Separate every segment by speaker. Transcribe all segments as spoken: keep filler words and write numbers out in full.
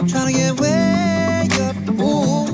Speaker 1: trying to get way up. Ooh.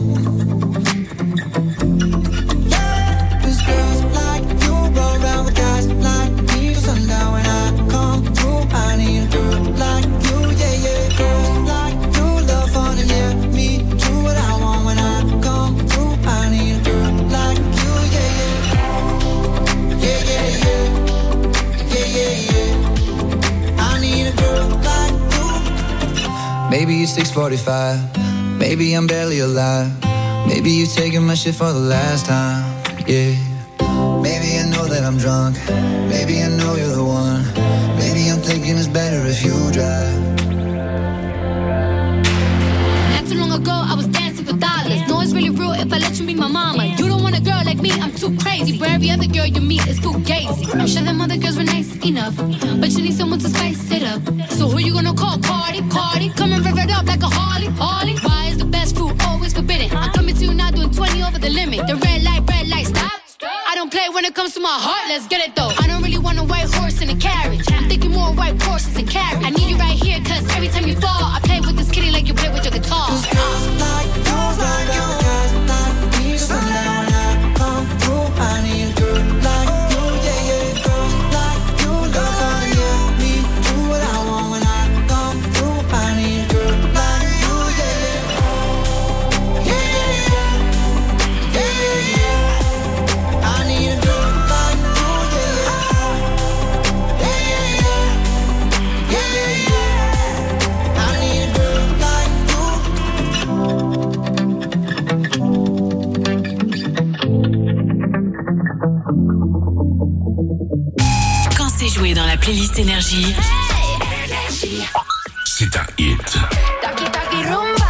Speaker 1: Yeah, 'cause girls like you roll around with guys like me till sundown. When I come through, I need a girl like you, yeah, yeah. Girls like you love fun and yeah, me do what I want. When I come through, I need a girl like you, yeah, yeah. Yeah, yeah, yeah. Yeah, yeah, yeah. I need a girl like you. Maybe it's six forty-five. Maybe I'm barely alive. Maybe you taking my shit for the last time. Yeah. Maybe I know that I'm drunk. Maybe I know you're the one. Maybe I'm thinking it's better if you drive.
Speaker 2: Not too long ago, I was dancing for dollars. No, it's really real if I let you be my mama. You don't want a girl like me, I'm too crazy. Where every other girl you meet is fugazi. I'm sure them other girls were nice enough, but you need someone to spice it up. So who you gonna call? Cardi, Cardi. Come and rev it up like a Harley, Harley. Why is the best food always forbidden? I'm coming to you now doing twenty over the limit. The red light, red light, stop. I don't play when it comes to my heart, let's get it though. I don't really want a white horse in a carriage. I'm thinking more white horses and carriage. I need you right here, cause every time you fall, I play with this kitty like you play with your guitar.
Speaker 1: Cause girls like you, like you, guys like me, so now when I come through, I need a girl like you, yeah, yeah. Girls like you, love fun, yeah, me do what I want. When I come through, I need a girl like you, yeah, yeah. Yeah, yeah, yeah. Yeah, yeah, yeah. I need a girl like you, yeah, yeah. Yeah, yeah, yeah. Yeah, yeah, yeah. I need a girl like you.
Speaker 3: Quand c'est joué dans la playlist Énergie,
Speaker 4: c'est un hit.
Speaker 2: Taki taki rumba.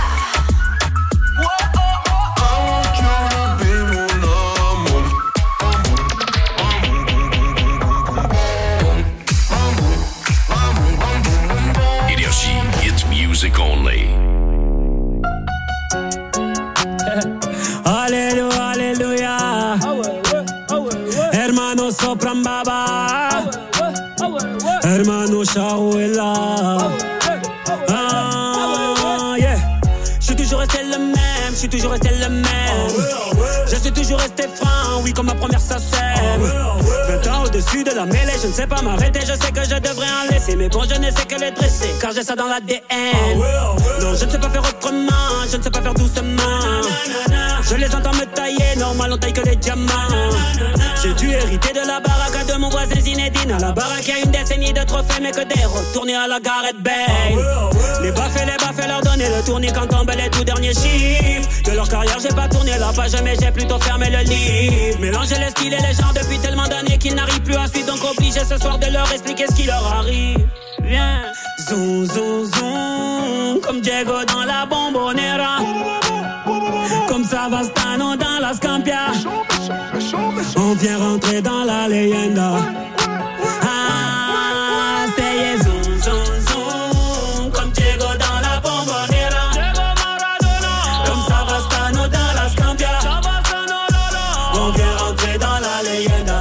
Speaker 4: Énergie, hit music only.
Speaker 5: Alléluia, alléluia. Hermano sopran baba. Hermano Shaouela. Ah, yeah. Je suis toujours resté le même, je suis toujours resté le même. Je suis toujours resté franc, oui, comme ma première sacème. vingt ans au-dessus de la mêlée, je ne sais pas m'arrêter. Je sais que je devrais en laisser, mais bon, je ne sais que les dresser, car j'ai ça dans l'A D N. Non, je ne sais pas faire autrement, je ne sais pas faire doucement. Je les entends me tailler, normal on taille que les diamants. J'ai dû hériter de la baraque de mon voisin Zinedine. À la baraque, il y a une décennie de trophées, mais que des retournés à la Gareth Bale. Les baffes et les baffes, leur donner le tournis quand tombent les tout derniers chiffres. De leur carrière, j'ai pas tourné la page, mais j'ai plutôt fermé le livre. Mélanger les styles et les genres depuis tellement d'années qu'ils n'arrivent plus à suivre. Donc obligé ce soir de leur expliquer ce qui leur arrive. Viens, zoom, zoom, zoom, comme Diego dans la Bombonera. Comme Savastano dans la Scampia. On vient rentrer dans la leyenda. Ah, c'est zoom, zoom, zoom, comme Diego dans la Bombonera. Comme Savastano dans la Scampia. On vient rentrer dans la leyenda.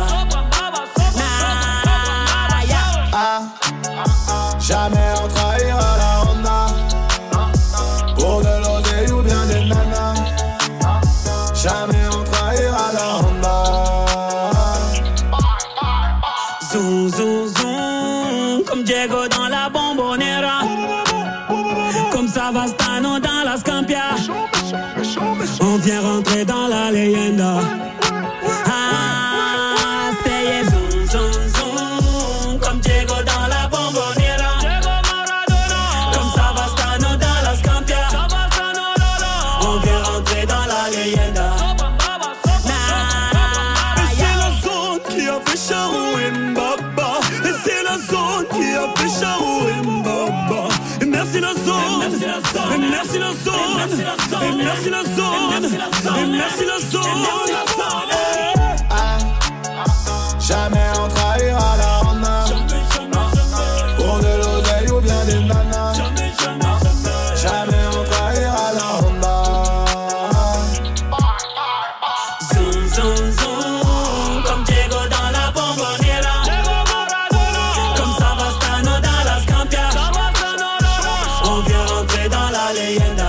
Speaker 5: Ah, yeah.
Speaker 6: Ah, jamais on trahira la Honda. Pour de l'oseille ou bien des nanas. Jamais on trahira la Honda.
Speaker 5: Zoom, zoom, zoom, comme Diego dans la Bombonera. Comme Savastano dans la Scampia. On vient rentrer dans la leyenda. Ah, c'est zoom, zoom, zoom, comme Diego dans la Bombonera. Comme Savastano dans la Scampia. On vient rentrer dans la leyenda.
Speaker 6: Et c'est la zone qui a fait Charou Mbaba. Et c'est la zone qui a fait Charou Mbaba. Et merci la zone. Et merci la zone. Et merci la zone. Et merci la zone. Ah, jamais on trahira la Honda. Pour de l'oseille ou bien des nanas. Jamais on trahira la Honda.
Speaker 5: Zoom, zoom, zoom, comme Diego dans la Bombonera. Comme Savastano dans la Scampia. On vient rentrer dans la leyenda.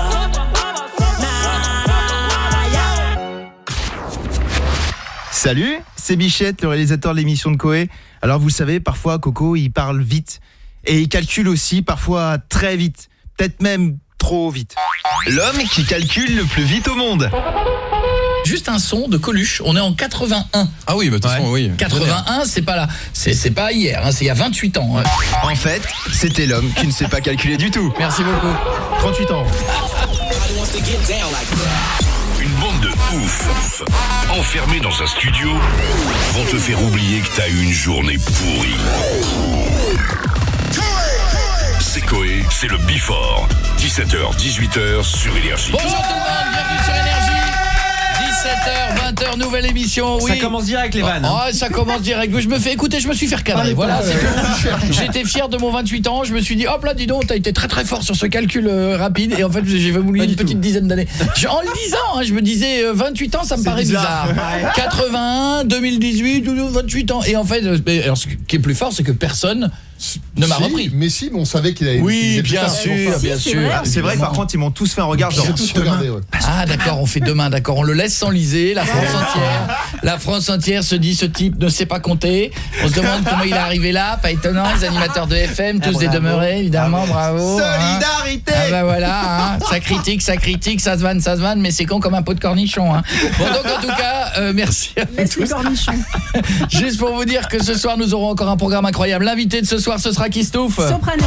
Speaker 7: Salut, c'est Bichette, le réalisateur de l'émission de Koé. Alors vous savez, parfois Coco, il parle vite. Et il calcule aussi parfois très vite. Peut-être même trop vite. L'homme qui calcule le plus vite au monde.
Speaker 8: Juste un son de Coluche, on est en quatre-vingt-un.
Speaker 9: Ah oui, bah de toute façon, oui.
Speaker 8: quatre-vingt-un, c'est pas là, c'est c'est pas hier, hein, c'est il y a vingt-huit ans. Ouais.
Speaker 7: En fait, c'était l'homme qui ne sait pas calculer du tout.
Speaker 8: Merci beaucoup.
Speaker 7: trente-huit ans.
Speaker 4: Une bande de ouf, enfermés dans un studio, vont te faire oublier que t'as eu une journée pourrie. C'est Koé, c'est le Before. dix-sept heures, dix-huit heures sur Énergie.
Speaker 8: Bonjour tout le monde, bienvenue sur Énergie. dix-sept heures, vingt heures, nouvelle émission. Oui.
Speaker 10: Ça commence direct les vannes.
Speaker 8: Oh, oh, ça commence direct. Je me fais écouter, je me suis fait cadrer. Voilà, c'est tout. J'étais fier de mon vingt-huit ans. Je me suis dit, hop là, dis donc, t'as été très très fort sur ce calcul euh, rapide. Et en fait, j'ai voulu une petite dizaine d'années. En le disant, hein, je me disais, euh, vingt-huit ans, ça me paraît bizarre. bizarre. quatre-vingt-un, deux mille dix-huit, vingt-huit ans. Et en fait, euh, alors, ce qui est plus fort, c'est que personne ne m'a
Speaker 11: si,
Speaker 8: repris.
Speaker 11: Mais si, mais on savait qu'il avait.
Speaker 8: Oui, bien sûr,
Speaker 11: enfin,
Speaker 8: bien
Speaker 11: si,
Speaker 8: sûr.
Speaker 11: C'est
Speaker 7: vrai, c'est vrai que par contre, ils m'ont tous fait un regard genre.
Speaker 11: Tous regardé, ouais.
Speaker 8: Ah d'accord, on fait demain, d'accord. On le laisse s'enliser. La France entière, la France entière se dit ce type ne sait pas compter. On se demande comment il est arrivé là. Pas étonnant, les animateurs de F M, tous des demeurés, évidemment, bravo.
Speaker 7: Solidarité.
Speaker 8: Hein. Ah bah voilà, hein. Ça critique, ça critique, ça se vanne, ça se vanne, mais c'est con comme un pot de cornichon. Hein. Bon donc en tout cas, euh, merci à vous tous. Cornichon. Juste pour vous dire que ce soir nous aurons encore un programme incroyable. L'invité de ce soir, ce sera qui Stouff ?
Speaker 12: Soprano.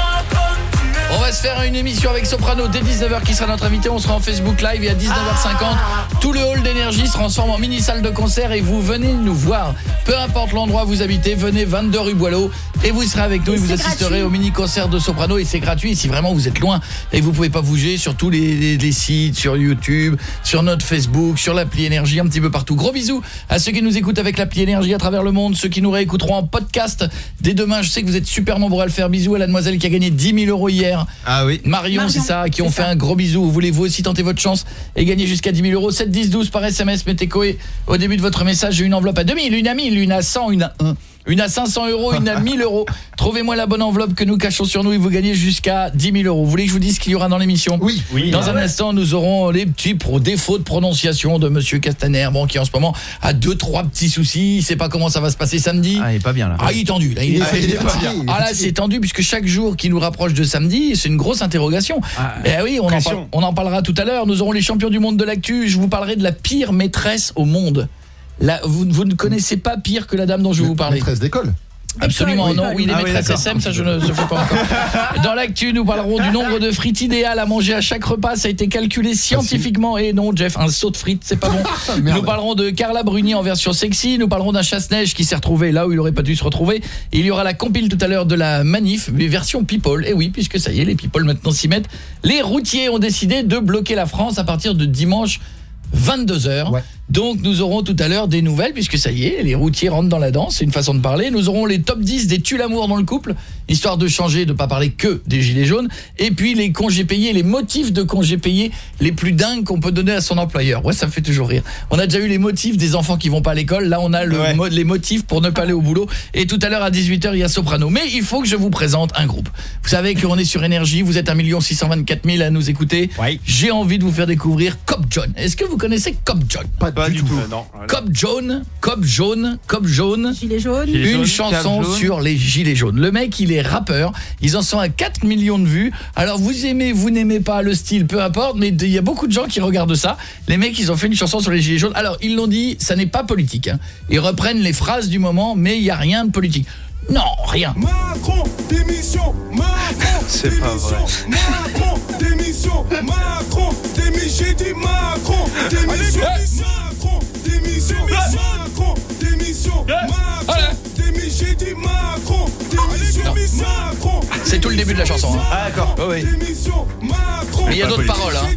Speaker 8: On va se faire une émission avec Soprano dès dix-neuf heures qui sera notre invité. On sera en Facebook Live et à dix-neuf heures cinquante, tout le hall d'énergie se transforme en mini-salle de concert et vous venez nous voir. Peu importe l'endroit où vous habitez, venez vingt-deux rue Boileau et vous serez avec nous et, et vous assisterez gratuit. Au mini-concert de Soprano et c'est gratuit. Si vraiment vous êtes loin et vous pouvez pas bouger, sur tous les, les, les sites, sur YouTube, sur notre Facebook, sur l'appli Énergie, un petit peu partout. Gros bisous à ceux qui nous écoutent avec l'appli Énergie à travers le monde, ceux qui nous réécouteront en podcast dès demain. Je sais que vous êtes super nombreux à le faire. Bisous à la demoiselle qui a gagné dix mille euros hier.
Speaker 7: Ah oui.
Speaker 8: Marion, Marion c'est ça, qui ont fait ça. Un gros bisou. Voulez-vous aussi tenter votre chance et gagner jusqu'à dix mille euros? sept dix douze par S M S, mettez Koé au début de votre message. J'ai une enveloppe à deux mille, une à mille, une à cent, une à un. Une à cinq cents euros, une à mille euros. Trouvez-moi la bonne enveloppe que nous cachons sur nous et vous gagnez jusqu'à dix mille euros. Vous voulez que je vous dise ce qu'il y aura dans l'émission?
Speaker 11: Oui. oui.
Speaker 8: Dans un instant, nous aurons les petits pro défauts de prononciation de Monsieur Castaner, bon, qui en ce moment a deux, trois petits soucis. Il sait pas comment ça va se passer samedi.
Speaker 7: Ah, il est pas bien là.
Speaker 8: Ah, il est tendu. Là, il, il, est,
Speaker 11: il, est, il est pas bien.
Speaker 8: Ah là, c'est tendu puisque chaque jour qui nous rapproche de samedi, c'est une grosse interrogation. Ah, eh oui, on en, parle, on en parlera tout à l'heure. Nous aurons les champions du monde de l'actu. Je vous parlerai de la pire maîtresse au monde. Là, vous, vous ne connaissez pas pire que la dame dont je vais vous parler.
Speaker 11: Maîtresse d'école.
Speaker 8: Absolument, oui, non, oui, les
Speaker 7: ah
Speaker 8: maîtresses
Speaker 7: oui,
Speaker 8: S M, ça je ne se fais pas encore. Dans l'actu, nous parlerons du nombre de frites idéales à manger à chaque repas. Ça a été calculé scientifiquement. Et non, Jeff, un saut de frites, c'est pas bon. Nous parlerons de Carla Bruni en version sexy. Nous parlerons d'un chasse-neige qui s'est retrouvé là où il aurait pas dû se retrouver. Et il y aura la compile tout à l'heure de la manif, mais version people. Et oui, puisque ça y est, les people maintenant s'y mettent. Les routiers ont décidé de bloquer la France à partir de dimanche vingt-deux heures. Ouais. Donc nous aurons tout à l'heure des nouvelles puisque ça y est, les routiers rentrent dans la danse, c'est une façon de parler. Nous aurons les top dix des tue l'amour dans le couple, histoire de changer, de pas parler que des gilets jaunes, et puis les congés payés, les motifs de congés payés les plus dingues qu'on peut donner à son employeur. Ouais, ça me fait toujours rire. On a déjà eu les motifs des enfants qui vont pas à l'école, là on a le ouais. mo- les motifs pour ne pas aller au boulot, et tout à l'heure à dix-huit heures il y a Soprano. Mais il faut que je vous présente un groupe. Vous savez qu'on est sur Énergie, vous êtes un million six cent vingt-quatre mille à nous écouter. Ouais. J'ai envie de vous faire découvrir Cop John. Est-ce que vous connaissez Cop John?
Speaker 7: Pas, pas du tout. tout.
Speaker 10: Euh, non.
Speaker 8: Cop jaune, Cop jaune, Cop jaune.
Speaker 12: Gilet jaune.
Speaker 8: Une
Speaker 7: jaune,
Speaker 8: chanson
Speaker 7: jaune.
Speaker 8: sur les gilets jaunes. Le mec, il est rappeur. Ils en sont à quatre millions de vues. Alors vous aimez, vous n'aimez pas le style, peu importe, mais il y a beaucoup de gens qui regardent ça. Les mecs, ils ont fait une chanson sur les gilets jaunes. Alors, ils l'ont dit, ça n'est pas politique. Hein. Ils reprennent les phrases du moment, mais il n'y a rien de politique. Non, rien.
Speaker 6: Macron, démission. Macron,
Speaker 7: c'est pas vrai.
Speaker 6: Macron, démission. Macron, démission. J'ai dit Macron, démission. Macron, démission. Macron, démission. Macron, démission. J'ai dit Macron, démission. Macron.
Speaker 8: C'est tout le début de la chanson. Hein.
Speaker 7: Ah d'accord.
Speaker 8: Oh, oui. Mais il y a d'autres paroles. Hein.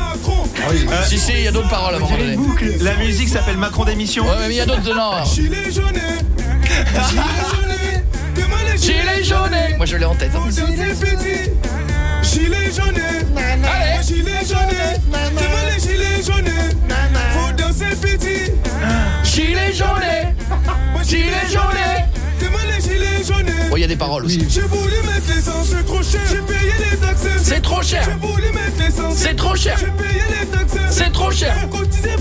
Speaker 7: Ah oui. Euh,
Speaker 8: si si, il y a d'autres paroles à un moment donné.
Speaker 7: La musique s'appelle Macron d'émission.
Speaker 8: Ouais, mais il y a d'autres non.
Speaker 6: Gilet jaune.
Speaker 8: Gilet jaune. Moi je l'ai en tête. Hein.
Speaker 6: Gilet jaune.
Speaker 8: Allez.
Speaker 6: Gilet jaune. Dis-moi les gilets jaunes. Faut danser petit.
Speaker 8: Gilet jaune. Gilet jaune.
Speaker 6: Dis-moi les gilets jaunes.
Speaker 8: Bon, il y a des paroles aussi.
Speaker 6: J'ai voulu mettre l'essence, c'est trop cher. J'ai payé les taxes.
Speaker 8: C'est trop cher.
Speaker 6: J'ai voulu mettre l'essence.
Speaker 8: C'est trop cher.
Speaker 6: J'ai payé les taxes.
Speaker 8: C'est trop cher.
Speaker 6: J'ai cotisé par-ci.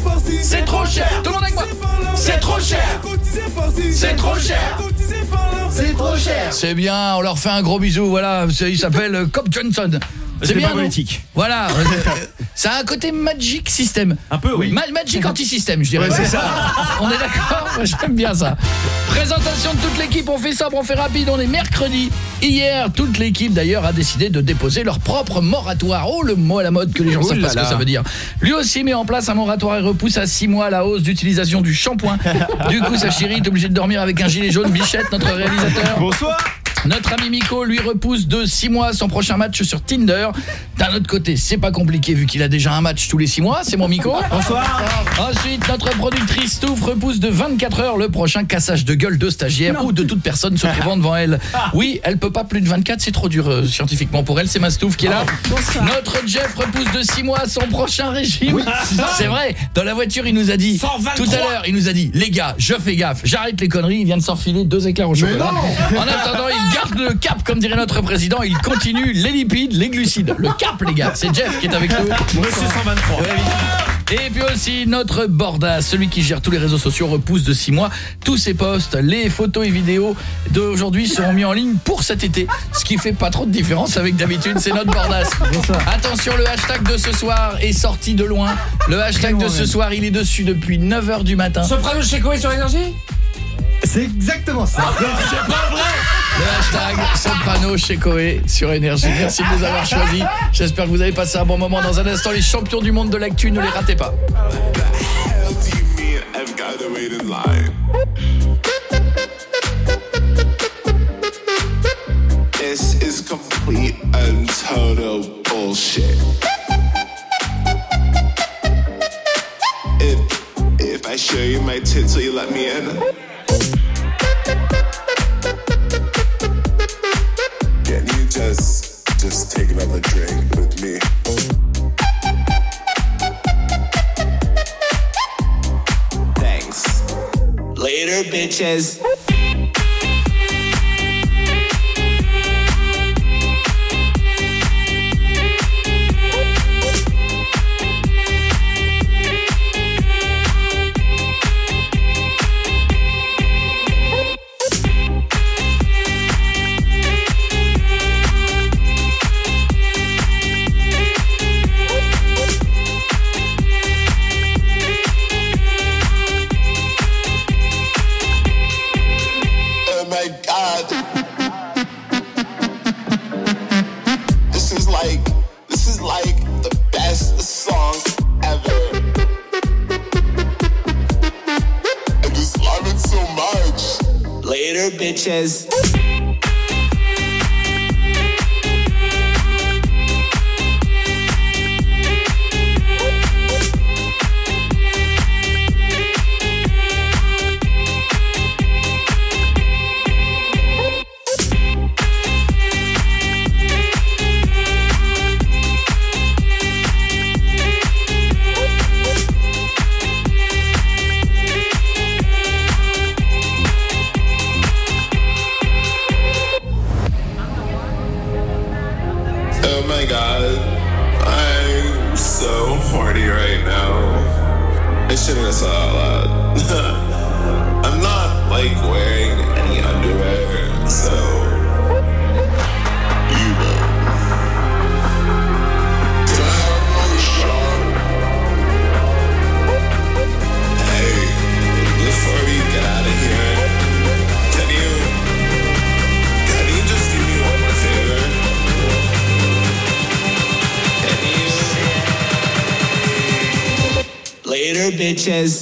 Speaker 8: C'est trop cher. Tout le monde avec moi. C'est trop cher. C'est trop cher.
Speaker 7: C'est trop cher.
Speaker 8: C'est bien, on leur fait un gros bisou. Voilà, il s'appelle Cop Johnson. C'est bien, politique. Voilà, ça a un côté Magic System.
Speaker 9: Un peu, oui.
Speaker 8: Ma Magic anti-système, je dirais.
Speaker 9: Ouais, c'est ça.
Speaker 8: On est d'accord. J'aime bien ça. Présentation de toute l'équipe. On fait ça, on fait rapide. On est mercredi. Hier, toute l'équipe d'ailleurs a décidé de déposer leur propre moratoire. Oh, le mot à la mode que les gens savent pas ce que ça veut dire. Lui aussi met en place un moratoire et repousse à six mois la hausse d'utilisation du shampoing. Du coup, sa chérie est obligée de dormir avec un gilet jaune. Bichette, notre réalisateur.
Speaker 9: Bonsoir.
Speaker 8: Notre ami Miko lui repousse de six mois son prochain match sur Tinder. D'un autre côté, c'est pas compliqué vu qu'il a déjà un match tous les six mois, c'est mon Miko.
Speaker 9: Bonsoir.
Speaker 8: Ensuite, notre productrice Stouff repousse de vingt-quatre heures le prochain cassage de gueule de stagiaire non. ou de toute personne se trouvant devant elle. Oui, elle peut pas plus de vingt-quatre, c'est trop dur euh, scientifiquement pour elle, c'est ma Stouff qui est là. Bonsoir. Notre Jeff repousse de six mois son prochain régime. Oui, c'est vrai, dans la voiture, il nous a dit cent vingt-trois. Tout à l'heure, il nous a dit les gars, je fais gaffe, j'arrête les conneries, il vient de s'enfiler deux éclairs au chocolat. En attendant, il garde le cap comme dirait notre président, il continue les lipides, les glucides. Le cap les gars, c'est Jeff qui est avec nous.
Speaker 9: Monsieur cent vingt-trois.
Speaker 8: Et puis aussi notre Bordas, celui qui gère tous les réseaux sociaux, repousse de six mois tous ses posts, les photos et vidéos d'aujourd'hui seront mis en ligne pour cet été, ce qui fait pas trop de différence avec d'habitude, c'est notre Bordas. Attention, le hashtag de ce soir est sorti de loin. Le hashtag de ce soir, il est dessus depuis neuf heures du matin.
Speaker 10: Soprano chez Koé sur Énergie.
Speaker 7: C'est exactement ça.
Speaker 8: Non, c'est pas vrai. Le hashtag Soprano chez Koé sur Énergie. Merci de nous avoir choisis. J'espère que vous avez passé un bon moment. Dans un instant, les champions du monde de l'actu, ne les ratez pas.
Speaker 11: This is complete and total bullshit. If, if I show you my tits, will you let me in? Can you just, just take another drink with me? Thanks. Later, bitches. Bitches. Bitches.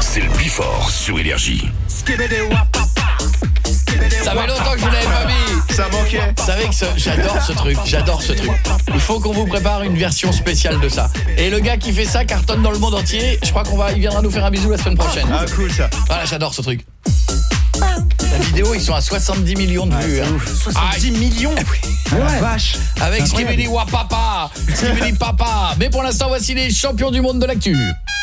Speaker 8: Sur Énergie. Ça fait longtemps que je vous l'avais pas mis.
Speaker 7: Ça manquait.
Speaker 8: Vous savez que ce, j'adore ce truc, j'adore ce truc. Il faut qu'on vous prépare une version spéciale de ça. Et le gars qui fait ça cartonne dans le monde entier. Je crois qu'on va, il viendra nous faire un bisou la semaine prochaine.
Speaker 7: Ah cool ça.
Speaker 8: Voilà, j'adore ce truc. La vidéo, ils sont à soixante-dix millions de vues. Hein.
Speaker 7: soixante-dix millions.
Speaker 8: Ouais. Ouais. Vache. Avec Skibidi Wapapa, Skibidi Papa. Mais pour l'instant, voici les champions du monde de l'actu.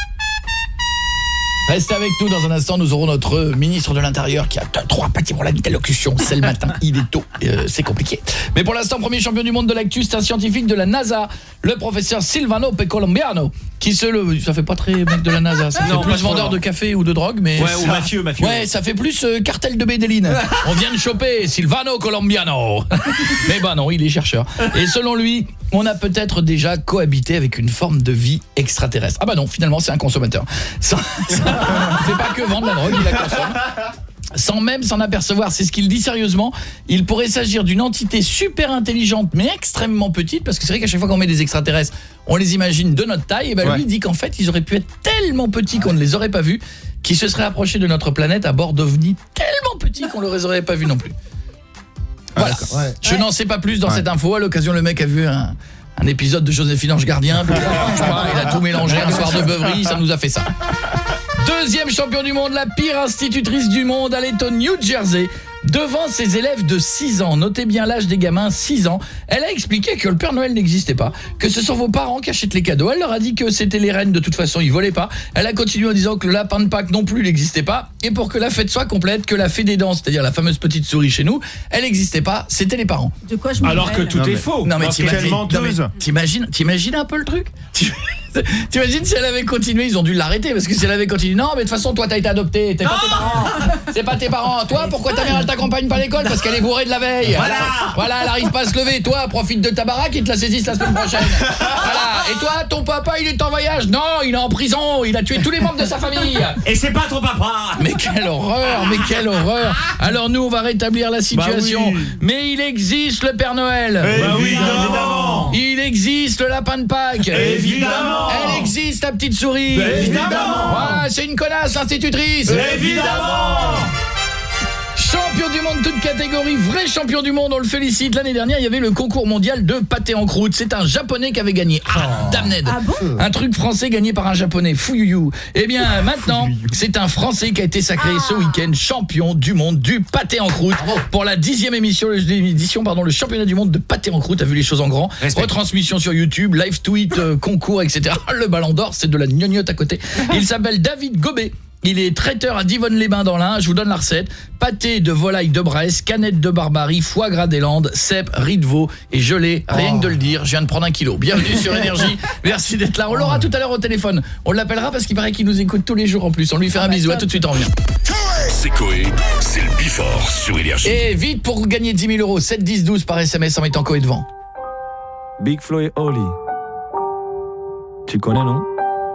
Speaker 8: Restez avec nous dans un instant, nous aurons notre ministre de l'Intérieur qui a deux, trois petits problèmes d'allocution. C'est le matin, il est tôt, euh, c'est compliqué. Mais pour l'instant, premier champion du monde de l'actu, c'est un scientifique de la NASA, le professeur Silvano Pecolombiano, qui se le... Ça fait pas très mec de la NASA, ça fait non, plus vendeur de café ou de drogue, mais...
Speaker 9: Ouais, ou mafieux, mafieux.
Speaker 8: Ouais, ça fait plus euh, cartel de Bédeline. On vient de choper Silvano Colombiano. Mais bah non, il est chercheur. Et selon lui, on a peut-être déjà cohabité avec une forme de vie extraterrestre. Ah bah non, finalement, c'est un consommateur. Ça, ça, il fait pas que vendre la drogue, il la consomme. Sans même s'en apercevoir, c'est ce qu'il dit sérieusement. Il pourrait s'agir d'une entité super intelligente mais extrêmement petite, parce que c'est vrai qu'à chaque fois qu'on met des extraterrestres, on les imagine de notre taille, et ben ouais. Lui dit qu'en fait ils auraient pu être tellement petits qu'on ne les aurait pas vus, qu'ils se seraient approchés de notre planète à bord d'ovnis tellement petits qu'on ne les aurait pas vus non plus. Voilà, ouais. Je n'en sais pas plus dans ouais. cette info. À l'occasion, le mec a vu un, un épisode de Joséphine Ange Gardien, puis, je sais pas, il a tout mélangé, un soir de beuverie, ça nous a fait ça. Deuxième champion du monde, la pire institutrice du monde, elle est au New Jersey, devant ses élèves de six ans. Notez bien l'âge des gamins, six ans. Elle a expliqué que le Père Noël n'existait pas, que ce sont vos parents qui achètent les cadeaux. Elle leur a dit que c'était les reines, de toute façon, ils volaient pas. Elle a continué en disant que le lapin de Pâques non plus n'existait pas. Et pour que la fête soit complète, que la fée des dents, c'est-à-dire la fameuse petite souris chez nous, elle n'existait pas, c'était les parents.
Speaker 10: De quoi je me
Speaker 9: Alors que tout
Speaker 7: non,
Speaker 9: est
Speaker 7: mais,
Speaker 9: faux.
Speaker 8: Non mais
Speaker 7: t'imagines,
Speaker 8: t'imagines, t'imagines un peu le truc. T'imagines si elle avait continué, ils ont dû l'arrêter parce que si elle avait continué, non mais de toute façon toi t'as été adopté, t'es pas tes parents. C'est pas tes parents. Toi pourquoi ta mère elle t'accompagne pas à l'école parce qu'elle est bourrée de la veille. Voilà. Voilà, elle arrive pas à se lever. Toi profite de ta baraque, ils te la saisissent la semaine prochaine. Voilà. Et toi ton papa il est en voyage. Non, il est en prison, il a tué tous les membres de sa famille.
Speaker 9: Et c'est pas ton papa.
Speaker 8: Mais quelle horreur, mais quelle horreur. Alors nous on va rétablir la situation. Bah oui. Mais il existe le Père Noël.
Speaker 9: Bah oui, évidemment.
Speaker 8: Il existe le lapin de Pâques.
Speaker 9: Évidemment.
Speaker 8: Elle existe, la petite souris.
Speaker 9: Évidemment.
Speaker 8: Voilà, c'est une connasse, l'institutrice.
Speaker 9: Évidemment.
Speaker 8: Champion du monde toute catégorie, vrai champion du monde, on le félicite. L'année dernière, il y avait le concours mondial de pâté en croûte. C'est un japonais qui avait gagné. Ah, damned.
Speaker 10: Ah bon ?
Speaker 8: Un truc français gagné par un japonais. Fouyouyou. Eh bien, maintenant, c'est un français qui a été sacré ah. ce week-end champion du monde du pâté en croûte. Bravo. Pour la dixième émission, édition, pardon, le championnat du monde de pâté en croûte a vu les choses en grand. Respect. Retransmission sur YouTube, live tweet, euh, concours, et cetera. Le ballon d'or, c'est de la gnognotte à côté. Il s'appelle David Gobet. Il est traiteur à Divonne-les-Bains dans l'Ain. Je vous donne la recette. Pâté de volaille de Bresse, canette de Barbarie, foie gras des Landes, cèpe, riz de veau et gelée. Rien oh. que de le dire, je viens de prendre un kilo. Bienvenue sur Énergie. Merci d'être là. On l'aura tout à l'heure au téléphone. On l'appellera parce qu'il paraît qu'il nous écoute tous les jours en plus. On lui fait un bisou. À tout de suite, on revient.
Speaker 4: C'est Coé, c'est le Before sur Énergie.
Speaker 8: Et vite pour gagner dix mille euros. sept dix douze par S M S en mettant Coé devant.
Speaker 12: Big Flo et Oli. Tu connais, non?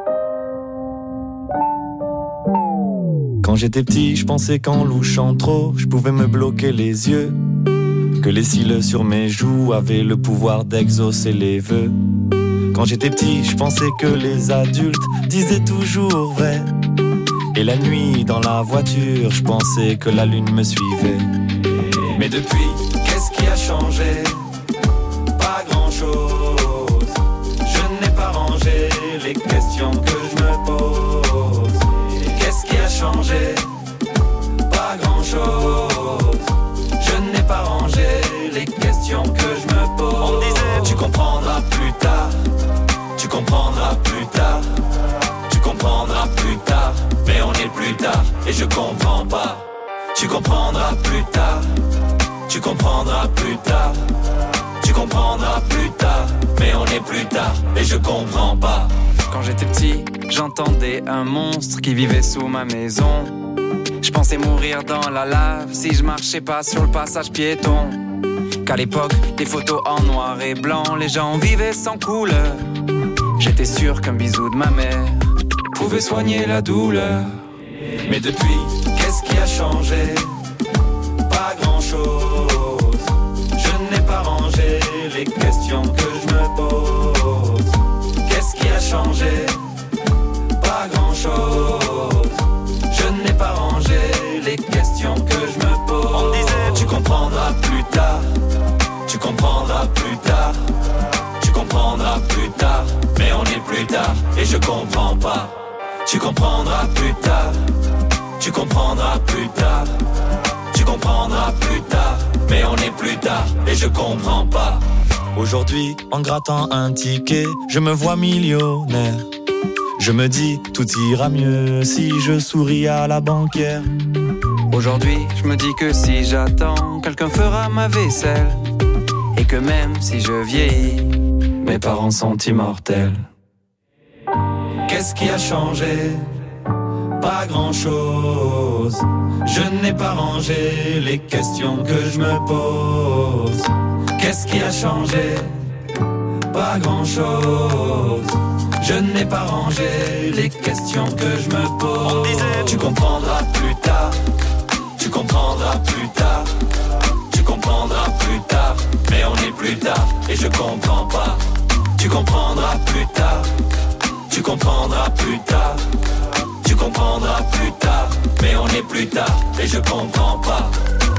Speaker 12: Quand j'étais petit, je pensais qu'en louchant trop, je pouvais me bloquer les yeux. Que les cils sur mes joues avaient le pouvoir d'exaucer les vœux. Quand j'étais petit, je pensais que les adultes disaient toujours vrai. Et la nuit, dans la voiture, je pensais que la lune me suivait. Mais depuis, qu'est-ce qui a changé? Pas grand-chose. Je n'ai pas rangé les questions que je me pose. Qu'est-ce qui a changé? Pas grand-chose. Je n'ai pas rangé les questions que je me pose. On me disait, tu comprendras plus tard. Tu comprendras plus tard. Tu comprendras plus tard. Mais on est plus tard et je comprends pas. Tu comprendras plus tard. Tu comprendras plus tard. Tu comprendras plus tard. Mais on est plus tard et je comprends pas.
Speaker 13: Quand j'étais petit, j'entendais un monstre qui vivait sous ma maison. Je pensais mourir dans la lave si je marchais pas sur le passage piéton. Qu'à l'époque, des photos en noir et blanc, les gens vivaient sans couleur. J'étais sûr qu'un bisou de ma mère pouvait soigner la douleur. Mais depuis, qu'est-ce qui a changé? Pas grand-chose. Je n'ai pas rangé les questions que je me pose. Qu'est-ce qui a changé? Pas grand-chose. Je n'ai pas rangé les questions que je me pose. On me disait, tu comprendras plus tard.
Speaker 10: comprendras plus tard. Tu comprendras plus tard, mais on est plus tard et je comprends pas. Tu comprendras plus tard. Tu comprendras plus tard. Tu comprendras plus tard, mais on est plus tard et je comprends pas.
Speaker 12: Aujourd'hui, en grattant un ticket, je me vois millionnaire. Je me dis, tout ira mieux si je souris à la banquière.
Speaker 13: Aujourd'hui, je me dis que si j'attends, quelqu'un fera ma vaisselle. Et que même si je vieillis, mes parents sont immortels.
Speaker 10: Qu'est-ce qui a changé? Pas grand-chose. Je n'ai pas rangé les questions que je me pose. Qu'est-ce qui a changé? Pas grand-chose. Je n'ai pas rangé les questions que je me pose. Tu comprendras plus tard. Tu comprendras plus tard. Tu comprendras plus tard. Mais on est plus tard et je comprends pas. Tu comprendras plus tard. Tu comprendras plus tard. Tu comprendras plus tard. Mais on est plus tard et je comprends pas.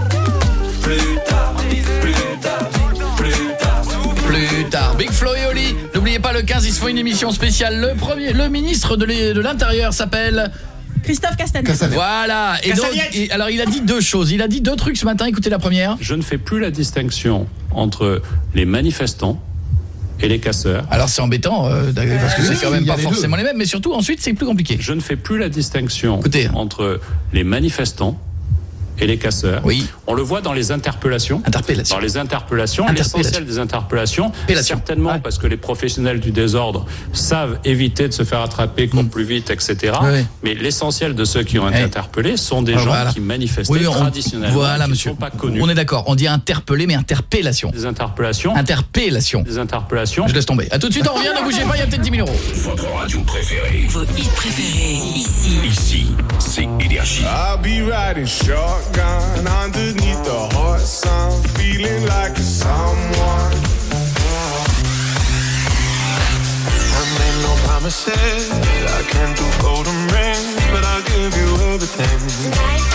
Speaker 10: Plus tard, plus tard, plus tard.
Speaker 8: Plus tard, Big Flo et Oli. N'oubliez pas, le quinze, ils se font une émission spéciale. Le premier, le ministre de l'é- de l'Intérieur s'appelle
Speaker 14: Christophe Castaner.
Speaker 8: Voilà. Et donc, et, alors il a dit deux choses. Il a dit deux trucs ce matin. Écoutez la première.
Speaker 15: Je ne fais plus la distinction entre les manifestants et les casseurs.
Speaker 8: Alors c'est embêtant euh, parce que
Speaker 15: Oui,
Speaker 8: c'est quand même
Speaker 15: il y a
Speaker 8: pas
Speaker 15: les
Speaker 8: forcément
Speaker 15: deux.
Speaker 8: les mêmes, mais surtout ensuite c'est plus compliqué.
Speaker 15: Je ne fais plus la distinction
Speaker 8: Écoutez.
Speaker 15: entre les manifestants et les casseurs.
Speaker 8: Oui.
Speaker 15: On le voit dans les interpellations.
Speaker 8: Interpellation.
Speaker 15: Dans les interpellations,
Speaker 8: Interpellation.
Speaker 15: l'essentiel des interpellations,
Speaker 8: Interpellation.
Speaker 15: certainement
Speaker 8: Ouais.
Speaker 15: parce que les professionnels du désordre savent éviter de se faire attraper, courent plus vite, et cetera.
Speaker 8: Ouais.
Speaker 15: Mais l'essentiel de ceux qui ont été
Speaker 8: Ouais.
Speaker 15: interpellés sont des
Speaker 8: Ah,
Speaker 15: gens
Speaker 8: voilà.
Speaker 15: qui manifestaient
Speaker 8: Oui, on-
Speaker 15: traditionnellement,
Speaker 8: voilà,
Speaker 15: qui ne
Speaker 8: monsieur.
Speaker 15: sont pas connus.
Speaker 8: On est d'accord. On dit interpeller, mais interpellation.
Speaker 15: Des interpellations.
Speaker 8: Interpellation.
Speaker 15: Des interpellations.
Speaker 8: Je laisse tomber. À tout de suite, on revient. Ne bougez pas. Il y a peut-être dix mille euros.
Speaker 4: Votre radio préférée.
Speaker 3: Vos hits préférés, ici.
Speaker 4: Ici, c'est Énergie.
Speaker 11: I'll be riding shotgun underneath the hot sun, feeling like a someone. I made no promises, I can't do golden rings, but I'll give you everything.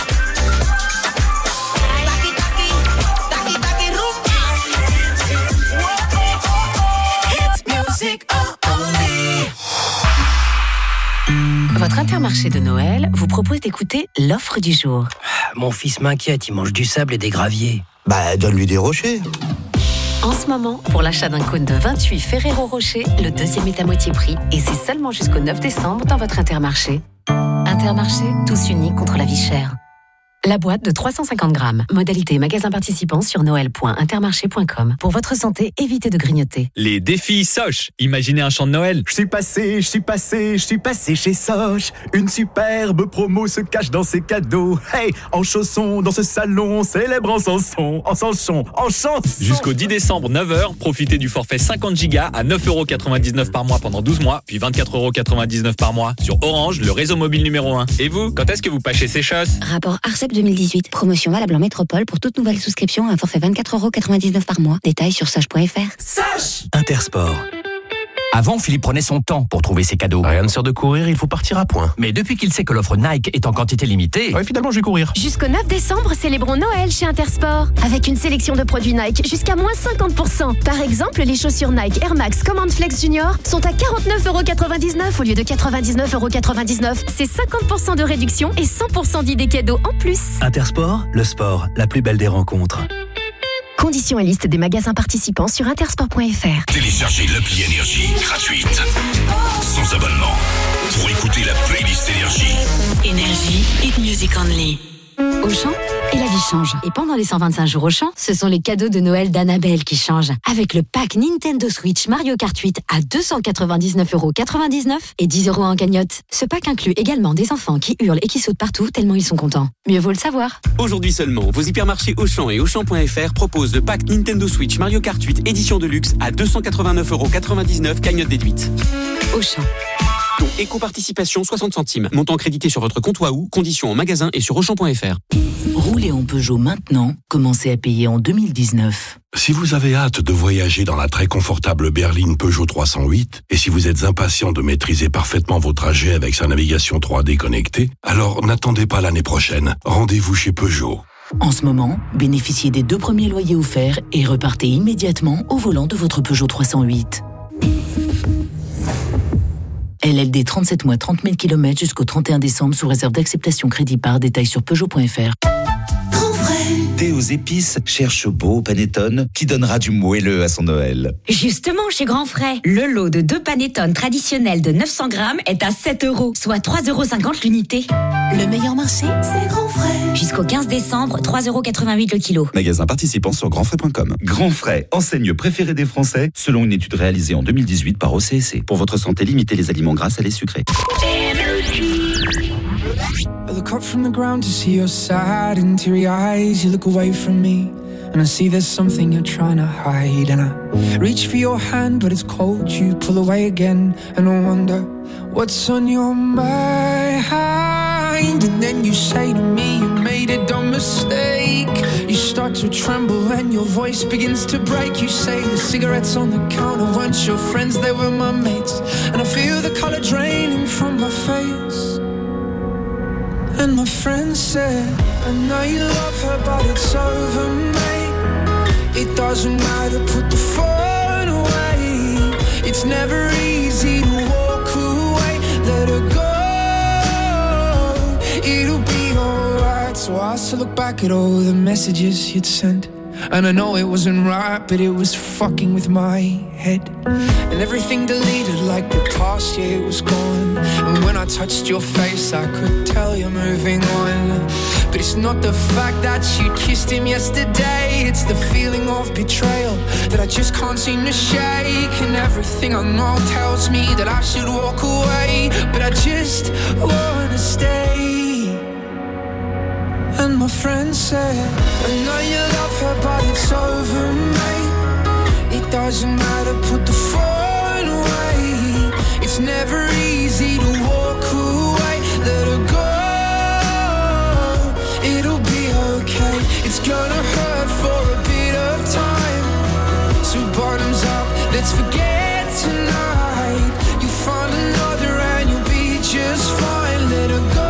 Speaker 3: Votre Intermarché de Noël vous propose d'écouter l'offre du jour.
Speaker 16: Mon fils m'inquiète, il mange du sable et des graviers.
Speaker 17: Bah, donne-lui des rochers.
Speaker 3: En ce moment, pour l'achat d'un cône de vingt-huit Ferrero Rocher, le deuxième est à moitié prix et c'est seulement jusqu'au neuf décembre dans votre Intermarché. Intermarché, tous unis contre la vie chère. La boîte de trois cent cinquante grammes. Modalité magasin participant sur noël point intermarché point com. Pour votre santé, évitez de grignoter.
Speaker 18: Les défis Soch. Imaginez un chant de Noël.
Speaker 19: Je suis passé, je suis passé, je suis passé chez Soch. Une superbe promo se cache dans ses cadeaux. Hey, en chaussons, dans ce salon, célèbre en chanson, en chanson, en chanson.
Speaker 18: Jusqu'au dix décembre, neuf heures, profitez du forfait cinquante gigas à neuf euros quatre-vingt-dix-neuf par mois pendant douze mois, puis vingt-quatre euros quatre-vingt-dix-neuf par mois sur Orange, le réseau mobile numéro un. Et vous, quand est-ce que vous pâchez ces choses?
Speaker 20: Rapport Arcep deux mille dix-huit. Promotion valable en métropole pour toute nouvelle souscription à un forfait vingt-quatre euros quatre-vingt-dix-neuf par mois. Détails sur soch point f r.
Speaker 16: Soch Intersport. Avant, Philippe prenait son temps pour trouver ses cadeaux.
Speaker 21: Rien ne sert de courir, il faut partir à point.
Speaker 16: Mais depuis qu'il sait que l'offre Nike est en quantité limitée...
Speaker 21: Ouais, finalement, je vais courir.
Speaker 22: Jusqu'au neuf décembre, célébrons Noël chez Intersport. Avec une sélection de produits Nike jusqu'à moins cinquante pour cent. Par exemple, les chaussures Nike Air Max Command Flex Junior sont à quarante-neuf euros quatre-vingt-dix-neuf au lieu de quatre-vingt-dix-neuf euros quatre-vingt-dix-neuf. C'est cinquante pour cent de réduction et cent pour cent d'idées cadeaux en plus.
Speaker 16: Intersport, le sport, la plus belle des rencontres.
Speaker 22: Conditions et liste des magasins participants sur intersport point f r.
Speaker 4: Téléchargez l'appli Énergie gratuite, sans abonnement, pour écouter la playlist Énergie.
Speaker 3: Énergie, hit music only.
Speaker 23: Auchan, et la vie change. Et pendant les cent vingt-cinq jours Auchan, ce sont les cadeaux de Noël d'Annabelle qui changent. Avec le pack Nintendo Switch Mario Kart huit à deux cent quatre-vingt-dix-neuf euros quatre-vingt-dix-neuf et dix euros en cagnotte. Ce pack inclut également des enfants qui hurlent et qui sautent partout tellement ils sont contents. Mieux vaut le savoir.
Speaker 24: Aujourd'hui seulement, vos hypermarchés Auchan et Auchan point f r proposent le pack Nintendo Switch Mario Kart huit édition de luxe à deux cent quatre-vingt-neuf euros quatre-vingt-dix-neuf, cagnotte déduite.
Speaker 23: Auchan.
Speaker 24: Don éco-participation soixante centimes. Montant crédité sur votre compte Wahoo. Conditions en magasin et sur Auchan point f r.
Speaker 25: Roulez en Peugeot maintenant, commencez à payer en deux mille dix-neuf.
Speaker 4: Si vous avez hâte de voyager dans la très confortable berline Peugeot trois cent huit, et si vous êtes impatient de maîtriser parfaitement vos trajets avec sa navigation trois D connectée, alors n'attendez pas l'année prochaine. Rendez-vous chez Peugeot.
Speaker 25: En ce moment, bénéficiez des deux premiers loyers offerts et repartez immédiatement au volant de votre Peugeot trois cent huit. L L D trente-sept mois, trente mille kilomètres jusqu'au trente et un décembre sous réserve d'acceptation crédit par détail sur Peugeot point F R.
Speaker 1: Thé aux épices cherche beau panettone qui donnera du moelleux à son Noël.
Speaker 2: Justement, chez Grand Frais, le lot de deux panettone traditionnels de neuf cents grammes est à sept euros, soit trois euros cinquante l'unité.
Speaker 20: Le meilleur marché, c'est Grand Frais.
Speaker 2: Jusqu'au quinze décembre, trois euros quatre-vingt-huit le kilo.
Speaker 1: Magasin participant sur grand frais point com. Grand Frais, enseigne préférée des Français, selon une étude réalisée en deux mille dix-huit par O C S C. Pour votre santé, limitez les aliments gras, salés, sucrés.
Speaker 5: I look up from the ground to see your sad and teary eyes. You look away from me and I see there's something you're trying to hide. And I reach for your hand but it's cold. You pull away again and I wonder what's on your mind. And then you say to me you made a dumb mistake. You start to tremble and your voice begins to break. You say the cigarettes on the counter weren't your friends, they were my mates. And I feel the color draining from my face. And my friend said, I know you love her, but it's over, mate. It doesn't matter, put the phone away. It's never easy to walk away. Let her go, it'll be alright. So I still look back at all the messages you'd sent. And I know it wasn't right, but it was fucking with my head. And everything deleted like the past year was gone. And when I touched your face I could tell you're moving on. But it's not the fact that you kissed him yesterday. It's the feeling of betrayal that I just can't seem to shake. And everything I know tells me that I should walk away, but I just wanna stay. And my friend said, I know you love her, but it's over, mate. It doesn't matter, put the phone away. It's never easy to walk away. Let her go, it'll be okay. It's gonna hurt for a bit of time. So bottoms up, let's forget tonight. You find another and you'll be just fine. Let her go.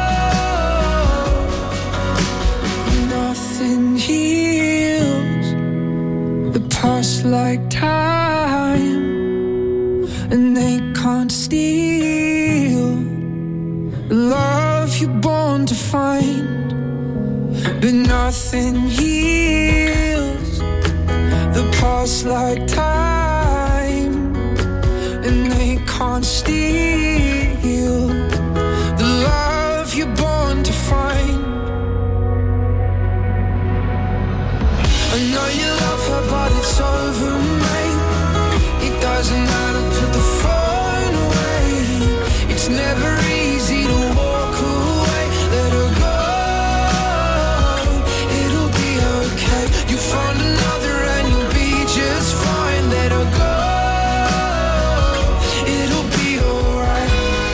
Speaker 5: Nothing heals the past like time, and they can't steal the love you're born to find. But nothing heals the past like time, and they can't steal the love you're born to find. I know you love her, but it's over, mate. It doesn't matter, put the phone away. It's never easy to walk away. Let her go, it'll be okay. You find another and you'll be just fine. Let her go, it'll be alright.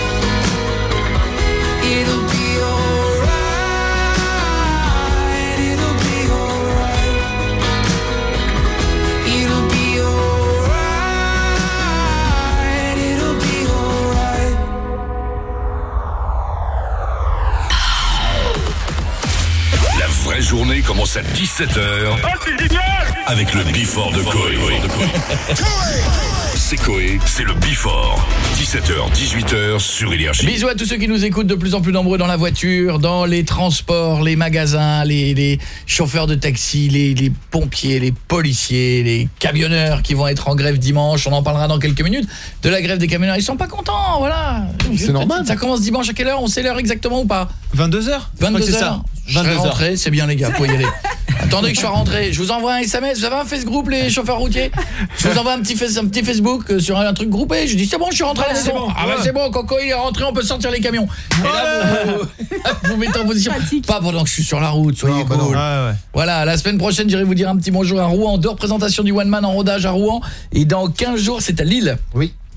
Speaker 5: It'll be alright. It'll be alright. It'll be alright, it'll be alright.
Speaker 4: La vraie journée commence à dix-sept heures avec le Before de Coé. C'est Coé, c'est le Before. dix-sept heures, dix-huit heures sur Énergie.
Speaker 8: Bisous à tous ceux qui nous écoutent, de plus en plus nombreux dans la voiture, dans les transports, les magasins, les, les chauffeurs de taxi, les, les pompiers, les policiers, les camionneurs qui vont être en grève dimanche. On en parlera dans quelques minutes de la grève des camionneurs. Ils sont pas contents, voilà.
Speaker 7: C'est normal.
Speaker 8: Ça commence dimanche à quelle heure? On sait l'heure exactement ou pas?
Speaker 7: vingt-deux heures.
Speaker 8: vingt-deux heures. Je serai rentré, c'est bien les gars, faut y aller. Attendez que je sois rentré, je vous envoie un S M S. Vous avez un face groupe, les chauffeurs routiers? Je vous envoie un petit, face, un petit Facebook sur un truc groupé. Je dis c'est bon, je suis rentré à la maison. Ah bah c'est bon, Coco il est rentré, on peut sortir les camions. Et là vous, vous mettez en position. Pas pendant que je suis sur la route, soyez cool. Ouais, ouais. Voilà, la semaine prochaine j'irai vous dire un petit bonjour à Rouen. Deux représentations du One Man en rodage à Rouen. Et dans quinze jours c'est à Lille.
Speaker 7: Oui.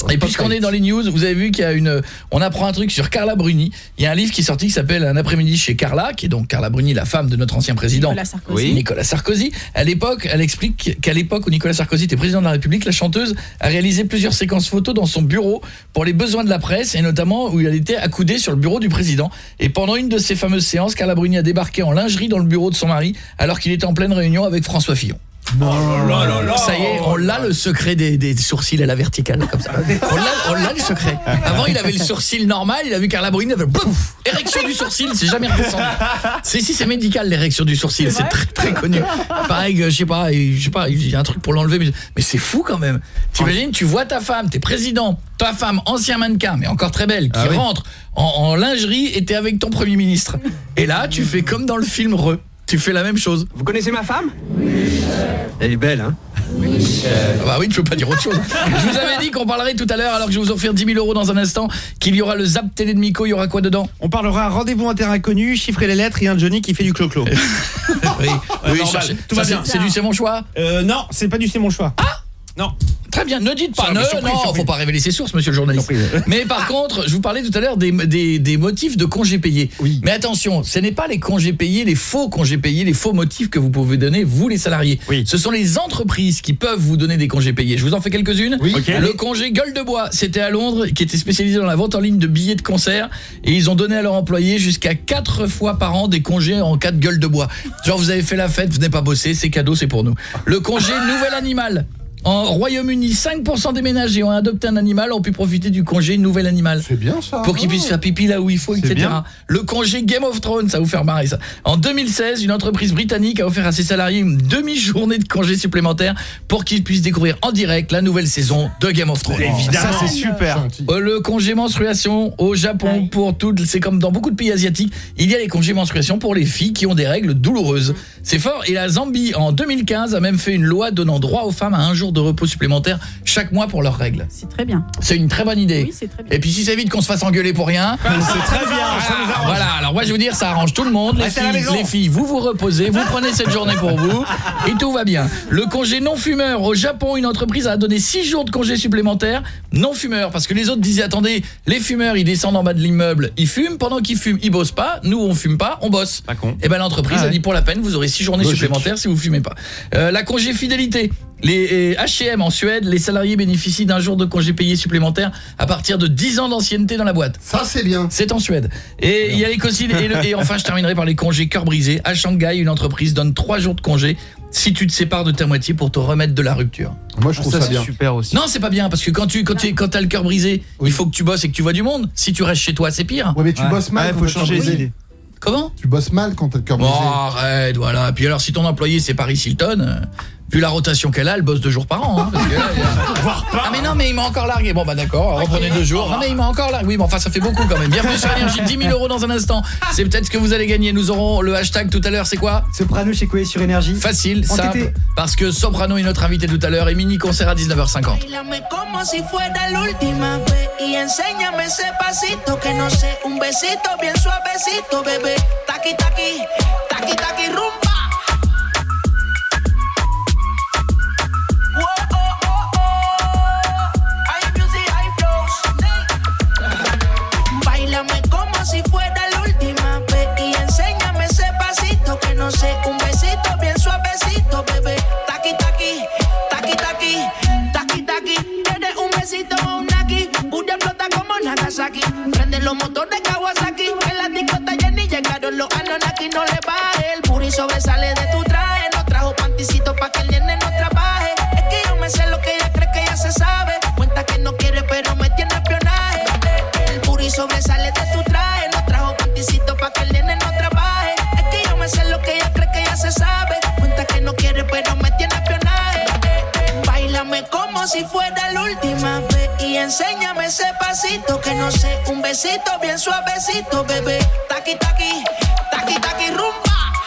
Speaker 8: Et puisqu'on est dans les news, vous avez vu qu'il y a une on apprend un truc sur Carla Bruni. Il y a un livre qui est sorti qui s'appelle Un après-midi chez Carla, qui est donc Carla Bruni, la femme de notre ancien président
Speaker 6: Nicolas Sarkozy.
Speaker 8: Oui. Nicolas Sarkozy. À l'époque, elle explique qu'à l'époque où Nicolas Sarkozy était président de la République, la chanteuse a réalisé plusieurs séquences photos dans son bureau pour les besoins de la presse, et notamment où elle était accoudée sur le bureau du président. Et pendant une de ces fameuses séances, Carla Bruni a débarqué en lingerie dans le bureau de son mari alors qu'il était en pleine réunion avec François Fillon.
Speaker 6: Oh là là là.
Speaker 8: Ça y est, on l'a le secret des, des sourcils à la verticale comme ça. On l'a, on l'a le secret. Avant, il avait le sourcil normal, il a vu Carla Bruni, il avait pouf, érection du sourcil, c'est jamais redescendu. C'est si c'est médical l'érection du sourcil, c'est très très connu. Pareil, je sais pas, je sais pas, il y a un truc pour l'enlever, mais, mais c'est fou quand même. T'imagines, tu vois ta femme, t'es président, ta femme ancien mannequin, mais encore très belle, qui ah oui. rentre en, en lingerie et t'es avec ton premier ministre. Et là, tu fais comme dans le film Re. Tu fais la même chose.
Speaker 9: Vous connaissez ma femme ? Oui. Elle est belle, hein ?
Speaker 8: Oui. Ah bah oui, tu peux pas dire autre chose. Je vous avais dit qu'on parlerait tout à l'heure, alors que je vais vous offrir dix mille euros dans un instant, qu'il y aura le Zap Télé de Miko. Il y aura quoi dedans ?
Speaker 7: On parlera rendez-vous en terre inconnue, chiffrer les lettres et un Johnny qui fait du clo-clo.
Speaker 8: oui, oui,
Speaker 7: oui cherchez, tout va
Speaker 8: ça,
Speaker 7: bien.
Speaker 8: C'est, c'est du C'est mon choix ?
Speaker 7: euh, Non, c'est pas du C'est mon choix.
Speaker 8: Ah !
Speaker 7: Non.
Speaker 8: Très bien, ne dites pas,
Speaker 7: Ça,
Speaker 8: ne,
Speaker 7: surprise,
Speaker 8: non,
Speaker 7: surprise.
Speaker 8: faut pas révéler ses sources, monsieur le journaliste. Surprise. Mais par contre, je vous parlais tout à l'heure des, des, des motifs de congés payés. Oui. Mais attention, ce n'est pas les congés payés, les faux congés payés, les faux motifs que vous pouvez donner, vous les salariés. Oui. Ce sont les entreprises qui peuvent vous donner des congés payés. Je vous en fais quelques-unes. Oui. Okay. Le congé gueule de bois, c'était à Londres, qui était spécialisé dans la vente en ligne de billets de concert. Et ils ont donné à leurs employés jusqu'à quatre fois par an des congés en cas de gueule de bois. Genre, vous avez fait la fête, vous n'avez pas bossé, c'est cadeau, c'est pour nous. Le congé nouvel animal. En Royaume-Uni, cinq pour cent des ménages ayant adopté un animal ont pu profiter du congé nouvel animal.
Speaker 12: C'est bien ça.
Speaker 8: Pour qu'ils puissent faire pipi là où il faut, et cetera. Bien. Le congé Game of Thrones, ça va vous faire marrer ça. En deux mille seize, une entreprise britannique a offert à ses salariés une demi-journée de congé supplémentaire pour qu'ils puissent découvrir en direct la nouvelle saison de Game of Thrones.
Speaker 7: Évidemment, ça c'est super.
Speaker 8: Le congé menstruation au Japon, ouais. pour tout, c'est comme dans beaucoup de pays asiatiques, il y a les congés menstruation pour les filles qui ont des règles douloureuses. C'est fort. Et la Zambie, en deux mille quinze, a même fait une loi donnant droit aux femmes à un jour de repos supplémentaire chaque mois pour leurs règles.
Speaker 6: C'est très bien.
Speaker 8: C'est une très bonne idée.
Speaker 6: Oui, c'est très bien.
Speaker 8: Et puis si c'est vite qu'on se fasse engueuler pour rien,
Speaker 7: c'est très bien.
Speaker 8: Voilà, voilà. Alors moi je vais vous dire, ça arrange tout le monde. Les, filles, les filles, vous vous reposez, vous prenez cette journée pour vous et tout va bien. Le congé non fumeur au Japon, une entreprise a donné six jours de congé supplémentaire non fumeur, parce que les autres disaient attendez, les fumeurs ils descendent en bas de l'immeuble, ils fument, pendant qu'ils fument, ils bossent pas. Nous on fume pas, on bosse. Pas con. Et ben l'entreprise ah ouais. a dit pour la peine, vous aurez six journées Logique. supplémentaires si vous fumez pas. Euh, la congé fidélité. Les H et M en Suède, les salariés bénéficient d'un jour de congé payé supplémentaire à partir de dix ans d'ancienneté dans la boîte.
Speaker 12: Ça c'est bien.
Speaker 8: C'est en Suède. Et il y a les aussi et, le, et enfin je terminerai par les congés cœur brisé. À Shanghai, une entreprise donne trois jours de congé si tu te sépares de ta moitié pour te remettre de la rupture.
Speaker 12: Moi je trouve
Speaker 7: ça,
Speaker 12: ça
Speaker 7: c'est
Speaker 12: bien.
Speaker 7: super aussi.
Speaker 8: Non, c'est pas bien parce que quand tu quand tu quand t'as le cœur brisé, oui. il faut que tu bosses et que tu vois du monde. Si tu restes chez toi, c'est pire.
Speaker 12: Ouais, mais tu ouais. bosses mal.
Speaker 7: Il ouais, faut changer les idées.
Speaker 8: Comment ?
Speaker 12: Tu bosses mal quand t'as le cœur brisé.
Speaker 8: Oh, arrête, voilà. Et puis alors si ton employé c'est Paris Hilton, euh, vu la rotation qu'elle a, elle bosse deux jours par an. Hein, parce que là, a... Ah mais non, mais il m'a encore largué. Bon bah d'accord, reprenez deux jours. Non mais il m'a encore largué. Oui, mais enfin ça fait beaucoup quand même. Bienvenue sur Énergie, dix mille euros dans un instant. C'est peut-être ce que vous allez gagner. Nous aurons le hashtag tout à l'heure, c'est quoi ?
Speaker 9: Soprano chez Coé sur Énergie.
Speaker 8: Facile, simple. Parce que Soprano est notre invité tout à l'heure et mini concert à dix-neuf heures cinquante.
Speaker 14: Si fuera la última vez y enséñame ese pasito que no sé, un besito bien suavecito, bebé. Taqui taqui, taqui taqui, taqui taqui. ¿Quieres un besito o un naki? Pura explota como Nagasaki. Prende los motores Kawasaki. En la discota Jenny llegaron los Anunnaki. No le baje, el puri sobresale de tu traje. No trajo panticito pa' que el nene no trabaje. Es que yo me sé lo que ella cree que ya se sabe. Cuenta que no quiere pero me tiene espionaje. El puri sobresale de tu traje. Pa' que el nene no trabaje. Es que yo me sé lo que ella cree que ya se sabe. Cuenta que no quiere pero me tiene espionaje. Báilame como si fuera la última vez y enséñame ese pasito que no sé, un besito bien suavecito, bebé. Taqui taqui, taqui taqui rumba.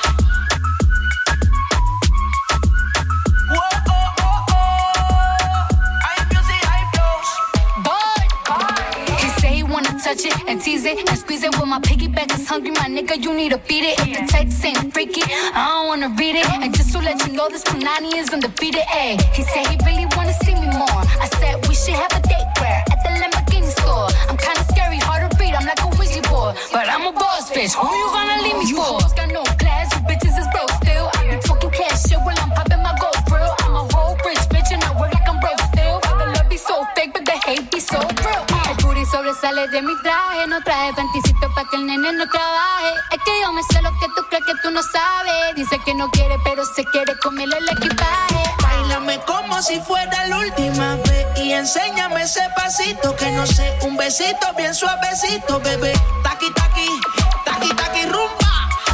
Speaker 17: Touch it and tease it and squeeze it when my piggyback is hungry, my nigga, you need to beat it. If the text ain't freaky, I don't wanna read it. And just to let you know, this Punani is undefeated. Ayy, he said he really wanna see me more. I said we should have a date where sale de mi traje. No traje panticito pa' que el nene no trabaje. Es que yo me sé lo que tú crees que tú no sabes. Dice que no quiere, pero se quiere comerle el equipaje.
Speaker 14: Báilame como si fuera la última vez y enséñame ese pasito que no sé, un besito bien suavecito, bebé. Taqui, taqui, taqui, taqui, rumba.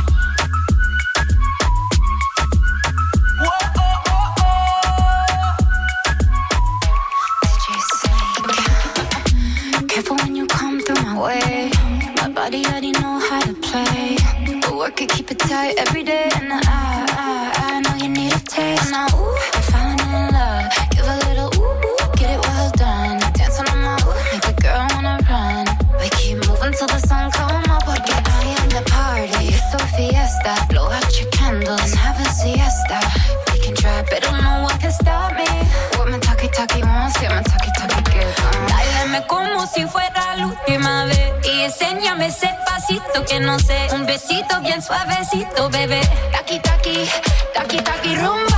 Speaker 17: Way. My body already know how to play. But work it, keep it tight every day. And I, I, I know you need a taste. Now, ooh, I'm falling in love. Give a little ooh, ooh, get it well done. Dance on my ooh, make a girl wanna run. We keep moving till the sun come up. Porque I am the party. It's a fiesta. Blow out your candles and have a siesta. We can try, but no one can stop me. What my talkie talkie wants, yeah, my talkie talkie gives.
Speaker 10: Báilame como si fuera la última vez y enséñame ese pasito que no sé, un besito bien suavecito, bebé.
Speaker 17: Taqui, taqui, taqui, taqui, rumba.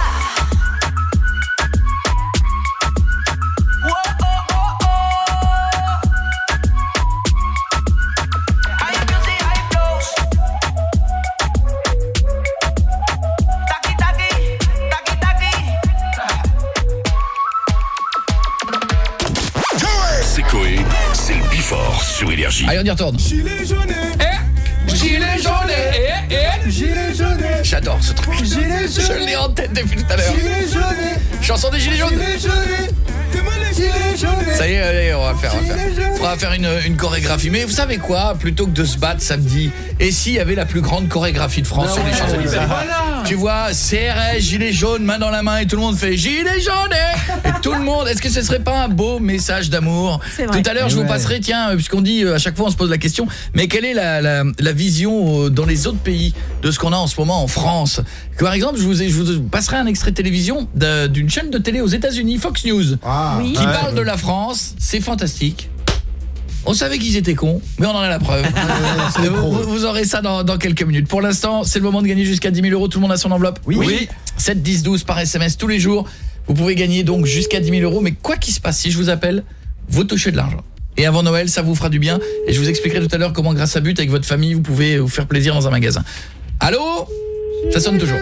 Speaker 4: Sur Énergie.
Speaker 8: Allez, on y retourne.
Speaker 5: Gilet jaune.
Speaker 8: Eh, gilet jaune. Eh, eh.
Speaker 5: Gilet jaune.
Speaker 8: J'adore ce truc.
Speaker 5: Gilet jaune.
Speaker 8: Je l'ai en tête depuis tout à l'heure.
Speaker 5: Gilet jaune.
Speaker 8: Chanson des gilets jaunes.
Speaker 5: Gilet jaune. Gilet jaune.
Speaker 8: Ça y est, allez, on va faire, on va faire. On va faire une, une chorégraphie. Mais vous savez quoi? Plutôt que de se battre samedi, et s'il y avait la plus grande chorégraphie de France non, sur les Champs-Élysées? Voilà. Tu vois, C R S, gilet jaune, main dans la main, et tout le monde fait gilet jaune. Et tout le monde, est-ce que ce serait pas un beau message d'amour? Tout à l'heure, je vous passerai, tiens, puisqu'on dit, à chaque fois on se pose la question, mais quelle est la, la, la vision dans les autres pays de ce qu'on a en ce moment en France? Par exemple, je vous, ai, je vous passerai un extrait de télévision d'une chaîne de télé aux États-Unis, Fox News, ah, oui. qui ouais, parle ouais. de la France. C'est fantastique. On savait qu'ils étaient cons, mais on en a la preuve. Ouais, vous, vous aurez ça dans, dans quelques minutes. Pour l'instant, c'est le moment de gagner jusqu'à dix mille euros. Tout le monde a son enveloppe? Oui. oui. sept, dix, douze par S M S tous les jours. Vous pouvez gagner donc jusqu'à dix mille euros. Mais quoi qu'il se passe, si je vous appelle, vous touchez de l'argent. Et avant Noël, ça vous fera du bien. Et je vous expliquerai tout à l'heure comment, grâce à But, avec votre famille, vous pouvez vous faire plaisir dans un magasin. Allô? Ça sonne toujours.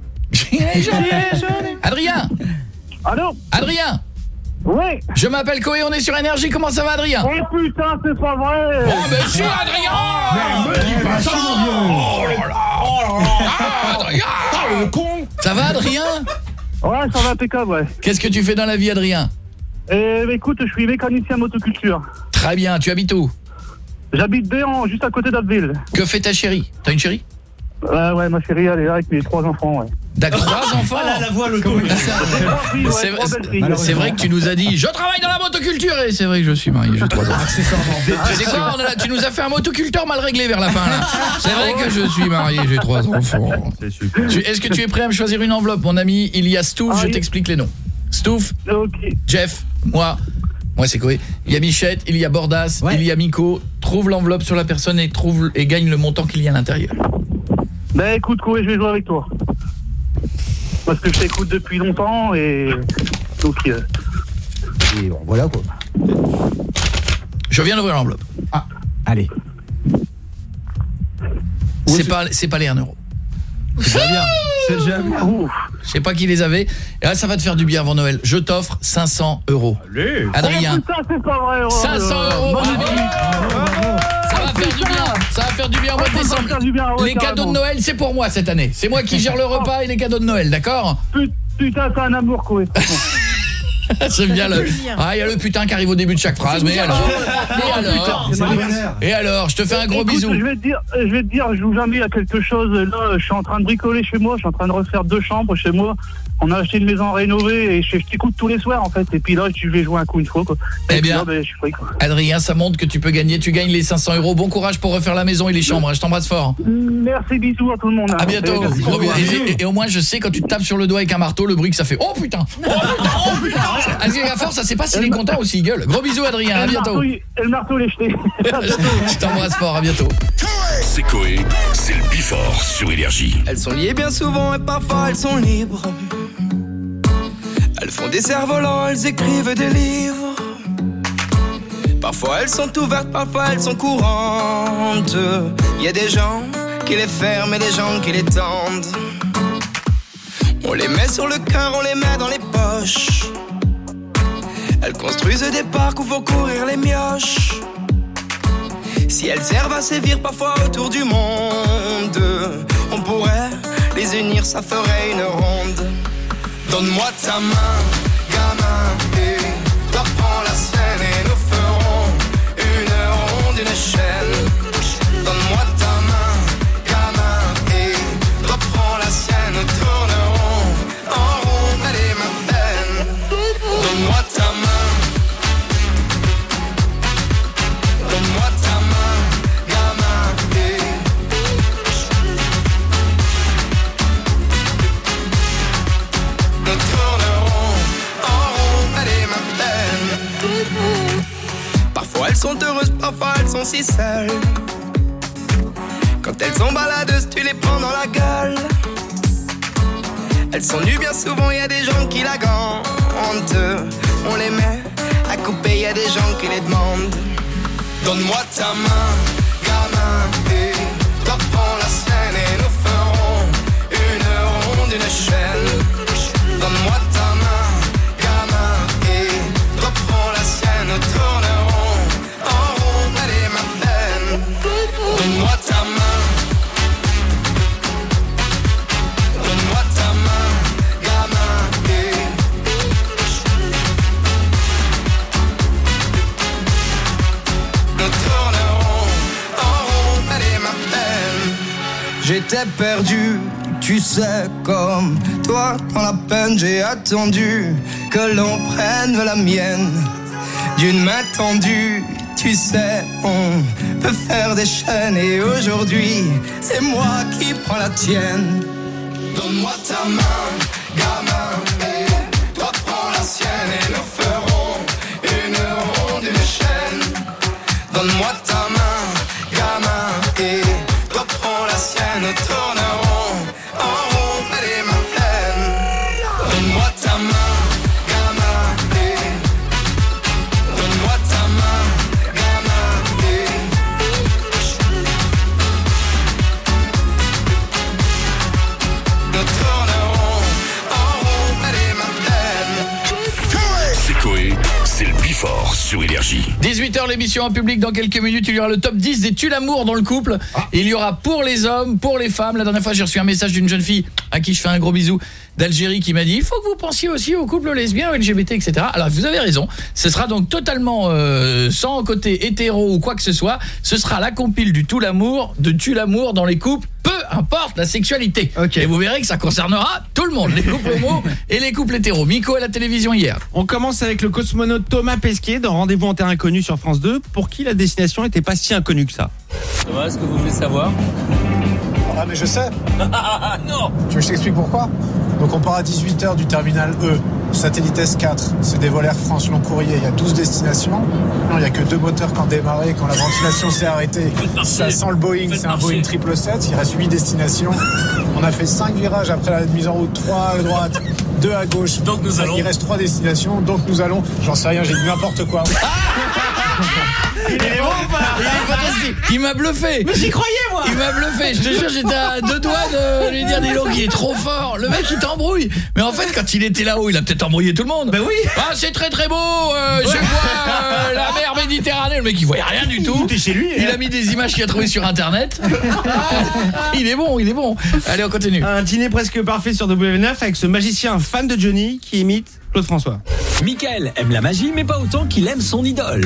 Speaker 8: Adrien?
Speaker 11: Allô?
Speaker 8: Adrien?
Speaker 11: Oui.
Speaker 8: Je m'appelle Koé, on est sur Énergie. Comment ça va, Adrien?
Speaker 11: Oh putain, c'est pas vrai.
Speaker 8: Oh mais si, Adrien. Oh, mais me dis pas ça. Oh là là. Oh là là. Ah, Adrien. Ah, le con. Ça va, Adrien?
Speaker 11: Ouais, ça va impeccable, ouais.
Speaker 8: Qu'est-ce que tu fais dans la vie, Adrien?
Speaker 11: Eh, écoute, je suis mécanicien motoculture.
Speaker 8: Très bien, tu habites où?
Speaker 11: J'habite Béran, juste à côté d'Abbeville.
Speaker 8: Que fait ta chérie? T'as une chérie?
Speaker 11: Ouais, ouais, ma chérie, elle est là avec mes trois enfants, ouais.
Speaker 8: D'accord, trois enfants.
Speaker 12: Ah là, la voix, le ton.
Speaker 8: C'est vrai que tu nous as dit, je travaille dans la motoculture, et c'est vrai que je suis marié, j'ai trois enfants. Tu sais quoi, on a, tu nous as fait un motoculteur mal réglé vers la fin, là. C'est vrai que je suis marié, j'ai trois enfants. Est-ce que tu es prêt à me choisir une enveloppe, mon ami? Il y a Stouff, je t'explique les noms. Stouff,
Speaker 11: okay.
Speaker 8: Jeff, moi, moi c'est Koé. Il y a Michette, il y a Bordas, ouais. il y a Miko. Trouve l'enveloppe sur la personne et trouve et gagne le montant qu'il y a à l'intérieur.
Speaker 11: Bah écoute, Koé, je vais jouer avec toi. Parce que je t'écoute depuis longtemps et donc euh...
Speaker 12: et bon, voilà quoi.
Speaker 8: Je viens d'ouvrir l'enveloppe.
Speaker 12: Ah, allez.
Speaker 8: C'est pas c'est pas les un euro. C'est déjà bien. C'est déjà bien. Je sais pas qui les avait. Et là, ça va te faire du bien avant Noël. Je t'offre cinq cents euros.
Speaker 11: Allez.
Speaker 8: Adrien.
Speaker 11: Oh, putain, c'est pas vrai.
Speaker 8: cinq cents euros. Ça va faire du bien. Ça va faire du bien au mois de décembre. Les cadeaux de Noël, c'est pour moi cette année. C'est moi qui gère le repas et les cadeaux de Noël, d'accord?
Speaker 11: Putain, c'est un amour, quoi.
Speaker 8: J'aime bien le... Ah, il y a le putain qui arrive au début de chaque phrase, mais alors... Et alors, et alors, je te fais un gros
Speaker 11: Écoute,
Speaker 8: bisou.
Speaker 11: Je vais te dire, je vais te dire, je vous invite à quelque chose. Là, je suis en train de bricoler chez moi, je suis en train de refaire deux chambres chez moi. On a acheté une maison rénovée et je, je t'écoute tous les soirs en fait. Et puis là, je vais jouer un coup une fois, quoi. Et
Speaker 8: eh bien,
Speaker 11: là, ben, je suis free, quoi.
Speaker 8: Adrien, ça montre que tu peux gagner. Tu gagnes les cinq cents euros. Bon courage pour refaire la maison et les chambres. Je t'embrasse fort.
Speaker 11: Merci, bisous à tout le monde. Hein.
Speaker 8: À bientôt. Et, et, et au moins, je sais quand tu te tapes sur le doigt avec un marteau, le bruit que ça fait. Oh putain. Oh putain. Oh putain. À force, ça sait pas s'il est content ou s'il gueule. Gros bisous, Adrien. À bientôt.
Speaker 11: Et le marteau, il est jeté.
Speaker 8: Je t'embrasse fort. À bientôt.
Speaker 4: C'est Koé, c'est le Bifort sur Énergie.
Speaker 13: Elles sont liées bien souvent et parfois elles sont libres. Elles font des cerfs-volants, elles écrivent des livres. Parfois elles sont ouvertes, parfois elles sont courantes. Y a des gens qui les ferment et des gens qui les tendent. On les met sur le cœur, on les met dans les poches. Elles construisent des parcs où faut courir les mioches. Si elles servent à sévir parfois autour du monde, on pourrait les unir, ça ferait une ronde. Donne-moi ta main, gamin, et toi prends la scène et nous ferons une ronde, une chaîne. Donne-moi ta main, gamin, et toi prends la scène, nous tournerons en ronde, allez ma peine. Donne-moi ta main, donne-moi ta main, gamin, et nous tournerons en ronde, allez ma peine. Parfois elles sont heureuses, parfois elles sont si seules. Quand elles sont baladeuses, tu les prends dans la gueule. Elles sont nues bien souvent, y a des gens qui la gantent. On les met à couper, y a des gens qui les demandent. Donne-moi ta main, gamin, et toi prends la scène et nous ferons une ronde, une chaîne. Donne-moi ta main, gamin, et toi prends la scène, nous tournerons en ronde, allez ma peine. Donne-moi ta main, donne-moi ta main, gamin, et nous tournerons en ronde, allez ma peine. J'étais perdu, tu sais, comme toi dans la peine, j'ai attendu que l'on prenne la mienne d'une main tendue. Tu sais, on peut faire des chaînes et aujourd'hui, c'est moi qui prends la tienne. Donne-moi ta main, gamin, et toi prends la sienne et nous ferons une ronde, une chaîne. Donne-moi ta main, gamin, et toi prends la sienne, nous tournerons en ronde, allez ma peine. Donne-moi ta main, gamin, et donne-moi ta main, gamin, et nous tournerons en ronde, allez ma peine.
Speaker 4: C'est Coé, c'est le Bifort sur Énergie.
Speaker 8: dix-huit heures, l'émission en public. Dans quelques minutes, il y aura le top dix des tue l'amour dans le couple. Ah. Il y aura pour les hommes, pour les femmes. La dernière fois, j'ai reçu un message d'une jeune fille à qui je fais un gros bisou d'Algérie qui m'a dit il faut que vous pensiez aussi aux couples lesbiens, L G B T, et cetera. Alors, vous avez raison. Ce sera donc totalement euh, sans côté hétéro ou quoi que ce soit. Ce sera la compile du tout l'amour, de tue l'amour dans les couples, peu importe la sexualité. Okay. Et vous verrez que ça concernera tout le monde, les couples homo et les couples hétéros. Miko à la télévision hier.
Speaker 15: On commence avec le cosmonaute Thomas Pesquet dans Rendez-vous en terre inconnue sur France deux, pour qui la destination n'était pas si inconnue que ça.
Speaker 16: Thomas, est-ce que vous voulez savoir?
Speaker 18: Ah mais je sais.
Speaker 16: Non.
Speaker 18: Tu veux que je t'explique pourquoi? Donc on part à dix-huit heures du terminal E, satellite S quatre, c'est des vols Air France long courrier, il y a douze destinations. Non, il n'y a que deux moteurs qui ont démarré, quand la ventilation s'est arrêtée. Ça sent le Boeing, c'est un Boeing triple sept sept, il reste huit destinations. On a fait cinq virages après la mise en route, trois à droite, deux à gauche.
Speaker 16: Donc nous allons.
Speaker 18: Il reste trois destinations, donc nous allons. J'en sais rien, j'ai dit n'importe quoi.
Speaker 8: Il est bon ou pas? Il est fantastique. Il m'a bluffé.
Speaker 15: Mais j'y croyais moi.
Speaker 8: Il m'a bluffé. Je te jure, j'étais à deux doigts de lui dire dis donc, il est trop fort. Le mec il t'embrouille. Mais en fait quand il était là-haut, il a peut-être embrouillé tout le monde.
Speaker 15: Ben oui.
Speaker 8: Ah c'est très très beau. Euh, je vois euh, la mer Méditerranée. Le mec il voyait rien du tout.
Speaker 15: T'es chez lui.
Speaker 8: Il hein. a mis des images qu'il a trouvées sur internet. Il est bon, il est bon. Allez on continue.
Speaker 15: Un dîner presque parfait sur W neuf avec ce magicien fan de Johnny qui imite Claude François.
Speaker 19: Mickaël aime la magie mais pas autant qu'il aime son idole.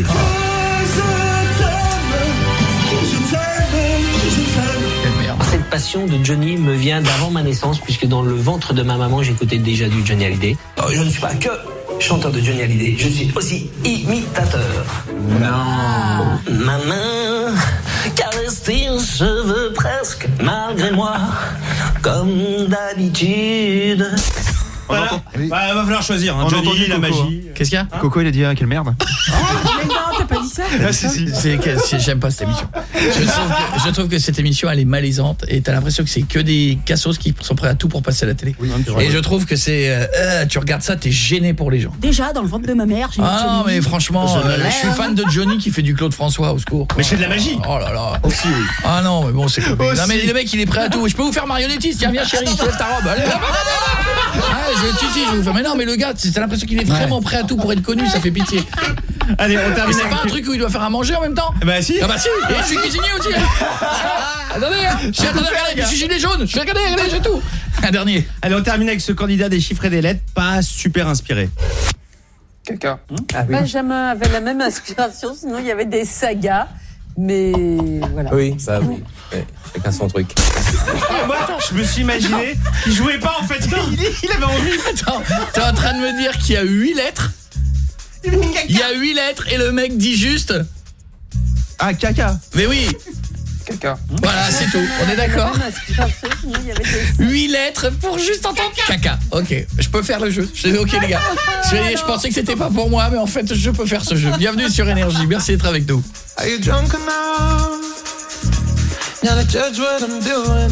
Speaker 16: Cette passion de Johnny me vient d'avant ma naissance, puisque dans le ventre de ma maman, j'écoutais déjà du Johnny Hallyday. Alors, je ne suis pas que chanteur de Johnny Hallyday, je suis aussi imitateur. Non. Ma main caresse tes cheveux presque malgré moi, comme d'habitude.
Speaker 15: Voilà. Oui. Bah, va falloir choisir. Hein.
Speaker 7: On
Speaker 15: Johnny,
Speaker 7: a entendu
Speaker 15: la
Speaker 7: Coco,
Speaker 15: magie.
Speaker 7: Hein.
Speaker 8: Qu'est-ce qu'il y a?
Speaker 7: Coco, il a dit ah, quelle merde.
Speaker 21: Mais non, t'es
Speaker 6: pas dit ça.
Speaker 8: Ah, si, si. C'est que- c'est- j'aime pas cette émission. Je trouve, que, je trouve que cette émission elle est malaisante et t'as l'impression que c'est que des cassos qui sont prêts à tout pour passer à la télé. Et je trouve que c'est euh, euh, tu regardes ça, t'es gêné pour les gens.
Speaker 6: Déjà, dans le ventre de ma mère, j'ai
Speaker 8: Ah non, mais franchement,
Speaker 6: Je
Speaker 8: euh,
Speaker 6: l'ai.
Speaker 8: je suis fan de Johnny qui fait du Claude François, au secours.
Speaker 15: Mais je fais de la magie.
Speaker 8: Oh là là.
Speaker 15: Aussi, oui.
Speaker 8: Ah non, mais bon, c'est cool.
Speaker 15: Aussi.
Speaker 8: Non mais le mec, il est prêt à tout. Je peux vous faire marionnettiste. Tiens, viens chérie, je te lève ta robe. Allez, là, ah, je si, si, je vais vous faire. Mais non, mais le gars, t'as l'impression qu'il est vraiment prêt à tout pour être connu, ça fait pitié.
Speaker 15: Allez, on
Speaker 8: Et
Speaker 15: termine
Speaker 8: c'est
Speaker 15: avec
Speaker 8: pas un
Speaker 15: une-
Speaker 8: truc où il doit faire à manger en même temps?
Speaker 15: Bah si.
Speaker 8: Ah bah si. Et je suis cuisinier aussi. Attendez, hein. Je suis attendez, regardez, je suis gilet jaune. Je vais regarder, regardez, j'ai tout. Un dernier.
Speaker 15: Allez, on termine avec ce candidat des chiffres et des lettres, pas super inspiré.
Speaker 3: Caca.
Speaker 15: Ah oui.
Speaker 3: Benjamin avait la même inspiration, sinon il y avait des sagas. Mais voilà.
Speaker 21: Oui, ça oui. Ouais, chacun son truc.
Speaker 15: Moi, je me suis imaginé qu'il jouait pas en fait. Il, il avait envie.
Speaker 8: Attends, t'es en train de me dire qu'il y a huit lettres? Il y a huit lettres et le mec dit juste...
Speaker 15: Ah, caca.
Speaker 8: Mais oui.
Speaker 3: Caca.
Speaker 8: Voilà, c'est tout. On est d'accord?
Speaker 3: La même inspiration, sinon il y avait des
Speaker 8: huit lettres pour juste entendre caca. Ok, je peux faire le jeu. Je dis ok les gars. Je, je pensais que c'était pas pour moi, mais en fait je peux faire ce jeu. Bienvenue sur Énergie. Merci d'être avec nous.
Speaker 13: Are you drunk enough now to judge what I'm doing?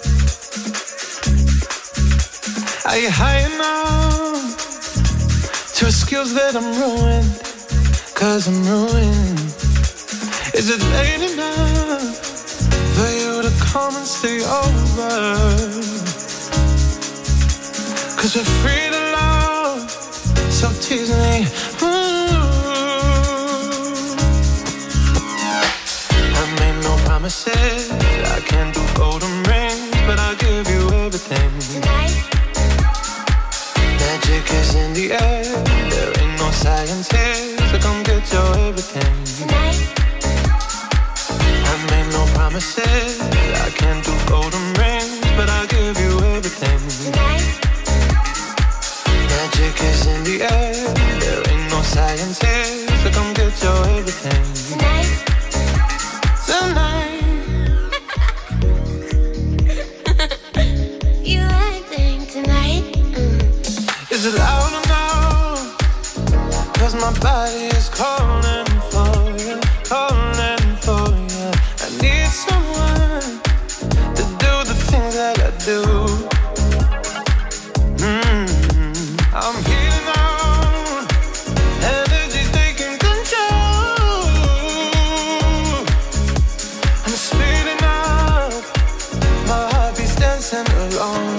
Speaker 13: Are you high enough to skills that I'm ruined? Cause I'm ruined. Is it late enough for you to come and stay over? Cause we're free to love, so tease me. Ooh. I made no promises, I can't do golden rings, but I'll give you everything. Tonight. Magic is in the air, there ain't no science here, so come get your everything. Tonight. I made no promises, I can't do golden rings, but I'll give you everything. Tonight. Magic is in the air, there ain't no science here, so come get your everything. Tonight. Tonight. You acting tonight? Mm. Is it loud enough? Cause my body is calling for you, calling for you. I need someone to do the things that I do. Mm. I'm healing on, energy taking control. I'm speeding up, my heart beats dancing alone.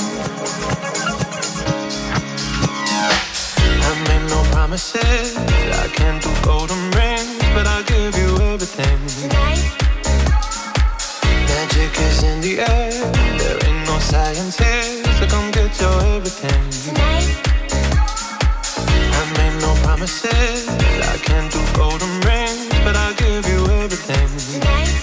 Speaker 13: I made no promises, I can't do golden rings, but I'll give you everything. Tonight. Magic is in the air, there ain't no science here, so come get your everything. Tonight. I made no promises, I can't do golden rings, but I'll give you everything. Tonight.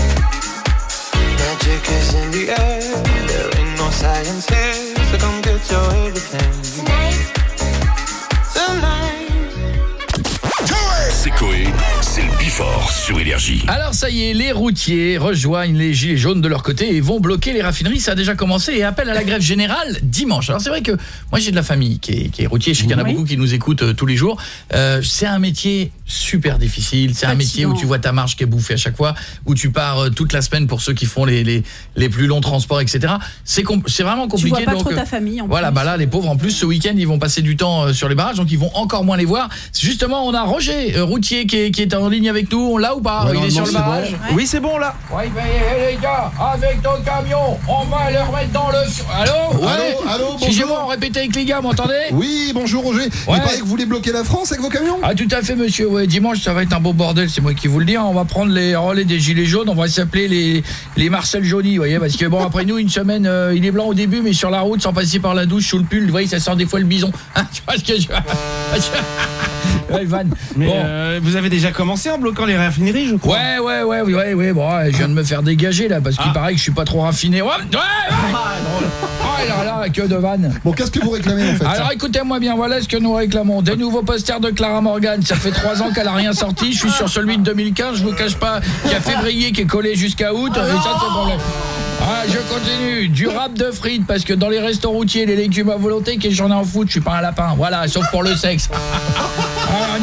Speaker 13: Magic is in the air, there ain't no science here, so come get your everything. Tonight. Tonight.
Speaker 4: C'est Coé, c'est le Bifort sur Énergie.
Speaker 8: Alors ça y est, les routiers rejoignent les gilets jaunes de leur côté et vont bloquer les raffineries. Ça a déjà commencé et appellent à la grève générale dimanche. Alors c'est vrai que moi j'ai de la famille qui est, qui est routier. Je sais qu'il y en a
Speaker 6: Oui.
Speaker 8: beaucoup qui nous écoutent euh, tous les jours. Euh, c'est un métier super difficile. C'est un métier où tu vois ta marge qui est bouffée à chaque fois, où tu pars euh, toute la semaine pour ceux qui font les, les, les plus longs transports, et cetera. C'est com- c'est vraiment
Speaker 6: Tu
Speaker 8: compliqué.
Speaker 6: vois pas
Speaker 8: donc,
Speaker 6: trop
Speaker 8: euh,
Speaker 6: ta famille en
Speaker 8: Voilà,
Speaker 6: plus.
Speaker 8: bah là les pauvres en plus ce week-end ils vont passer du temps euh, sur les barrages, donc ils vont encore moins les voir. Justement, on a Roger, euh, routier qui est, qui est en ligne avec nous. On l'a ou pas?
Speaker 7: Ouais,
Speaker 8: Il est sur le
Speaker 7: normalement,
Speaker 8: barrage.
Speaker 7: c'est bon. Oui, c'est bon là.
Speaker 8: Ouais, ben, hey, les gars, avec ton camion, on va le remettre dans le... Allô? Ouais.
Speaker 22: Allô, allô, bonjour.
Speaker 8: Excusez-moi, on répétait avec les gars, vous m'entendez?
Speaker 22: Oui, bonjour Roger. Il paraît que vous voulez bloquer la France avec vos camions?
Speaker 8: Ah, tout à fait, monsieur. Ouais, dimanche, ça va être un beau bordel, c'est moi qui vous le dis. Hein. On va prendre les relais des gilets jaunes, on va s'appeler les, les Marcel Johnny, vous voyez, parce que bon, après nous, une semaine, euh, il est blanc au début, mais sur la route, sans passer par la douche, sous le pull, vous voyez, ça sort des fois le bison. Hein, tu vois ce que je... Ouais, Van.
Speaker 15: Mais
Speaker 8: Bon.
Speaker 15: euh, vous avez déjà commencé en bloquant les raffineries, je crois.
Speaker 8: Ouais, ouais, ouais, ouais, ouais, ouais, bon, ouais, je viens de me faire dégager là, parce qu'il
Speaker 22: Ah.
Speaker 8: paraît que je suis pas trop raffiné. Ouais, ouais, ouais. Oh là là, que de vannes.
Speaker 22: Bon, qu'est-ce que vous réclamez en fait?
Speaker 8: Alors écoutez-moi bien, voilà ce que nous réclamons. Des nouveaux posters de Clara Morgan. Ça fait trois ans qu'elle a rien sorti. Je suis sur celui de deux mille quinze, je vous cache pas, qu'il y a février qui est collé jusqu'à août. Et ça, c'est le problème. Ah, je continue. Du rap de frites, parce que dans les restos routiers, les légumes à volonté, qu'est-ce que j'en ai en foutre? Je suis pas un lapin. Voilà, sauf pour le sexe. Ah, on y va.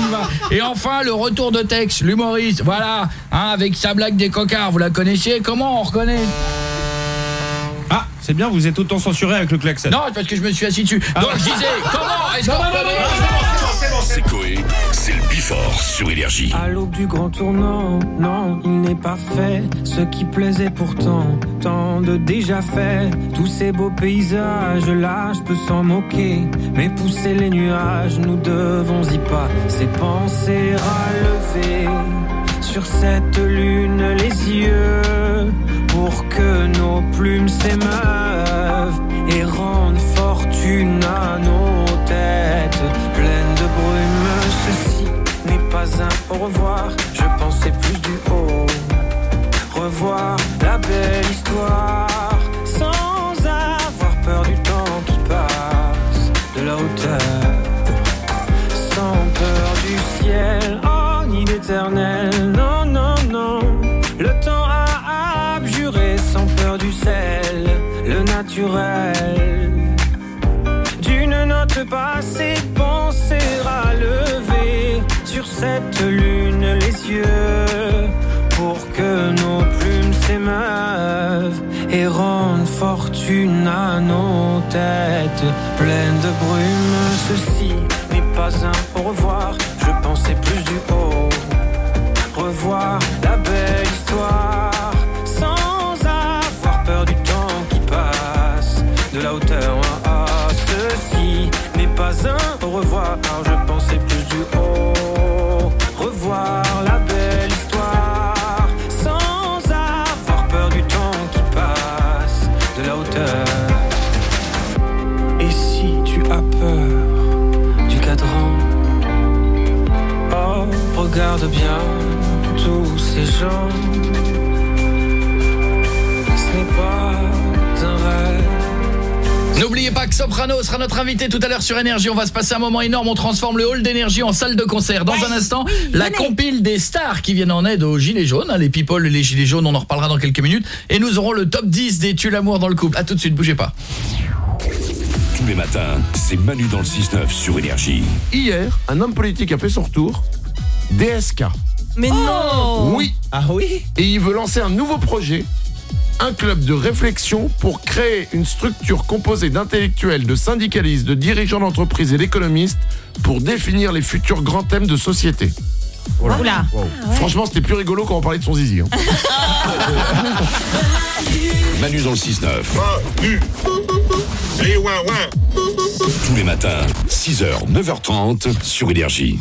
Speaker 8: Et enfin, le retour de Tex, l'humoriste, voilà, hein, avec sa blague des cocards, vous la connaissiez? Comment on reconnaît?
Speaker 15: Ah, c'est bien, vous êtes autant censuré avec le klaxon.
Speaker 8: Non, parce que je me suis assis dessus. Donc je disais, comment est-ce qu'on reconnaît?
Speaker 4: C'est Coé, c'est le Bifort sur Énergie.
Speaker 5: À l'aube du grand tournant, non, il n'est pas fait ce qui plaisait pourtant, tant de déjà fait. Tous ces beaux paysages, là, je peux s'en moquer, mais pousser les nuages, nous devons y pas. C'est penser à lever sur cette lune les yeux pour que nos plumes s'émeuvent et rendent fortune à nos têtes pleines de brume. Ceci n'est pas un au revoir, je pensais plus du haut. Revoir la belle histoire sans avoir peur du temps qui passe, de la hauteur, sans peur du ciel, oh ni d'éternel, non, non, non. Le temps a abjuré sans peur du sel, le naturel. D'une note passée, penser à lever sur cette lune les yeux pour que nos plumes s'émeuvent et rendent fortune à nos têtes pleines de brume. Ceci n'est pas un au revoir, je pensais plus du haut. Revoir la belle histoire sans avoir peur du temps qui passe, de la hauteur. Ah, ah, ceci n'est pas un au revoir, je pensais plus du haut. Revoir la belle histoire sans avoir peur du temps qui passe, de la hauteur. Et si tu as peur du cadran, oh, regarde bien tous ces gens, ce n'est pas un rêve.
Speaker 8: N'oubliez pas que Soprano sera notre invité tout à l'heure sur Énergie. On va se passer un moment énorme, on transforme le hall d'Énergie en salle de concert. Dans ouais, un instant, oui, la venez. compile des stars qui viennent en aide aux gilets jaunes, hein, les people et les gilets jaunes, on en reparlera dans quelques minutes. Et nous aurons le top dix des tue l'amour dans le couple. A tout de suite, bougez pas.
Speaker 4: Tous les matins, c'est Manu dans le six neuf sur Énergie.
Speaker 2: Hier, un homme politique a fait son retour, D S K.
Speaker 3: Mais oh non.
Speaker 2: Oui.
Speaker 15: Ah oui.
Speaker 2: Et il veut lancer un nouveau projet, un club de réflexion pour créer une structure composée d'intellectuels, de syndicalistes, de dirigeants d'entreprises et d'économistes pour définir les futurs grands thèmes de société.
Speaker 3: Oula. Oula.
Speaker 2: Wow.
Speaker 3: Ah ouais.
Speaker 2: Franchement, c'était plus rigolo quand on parlait de son zizi. Hein.
Speaker 4: Manu dans le six neuf.
Speaker 20: Manu. Les ouin ouin.
Speaker 4: Tous les matins, six heures, neuf heures trente sur Énergie.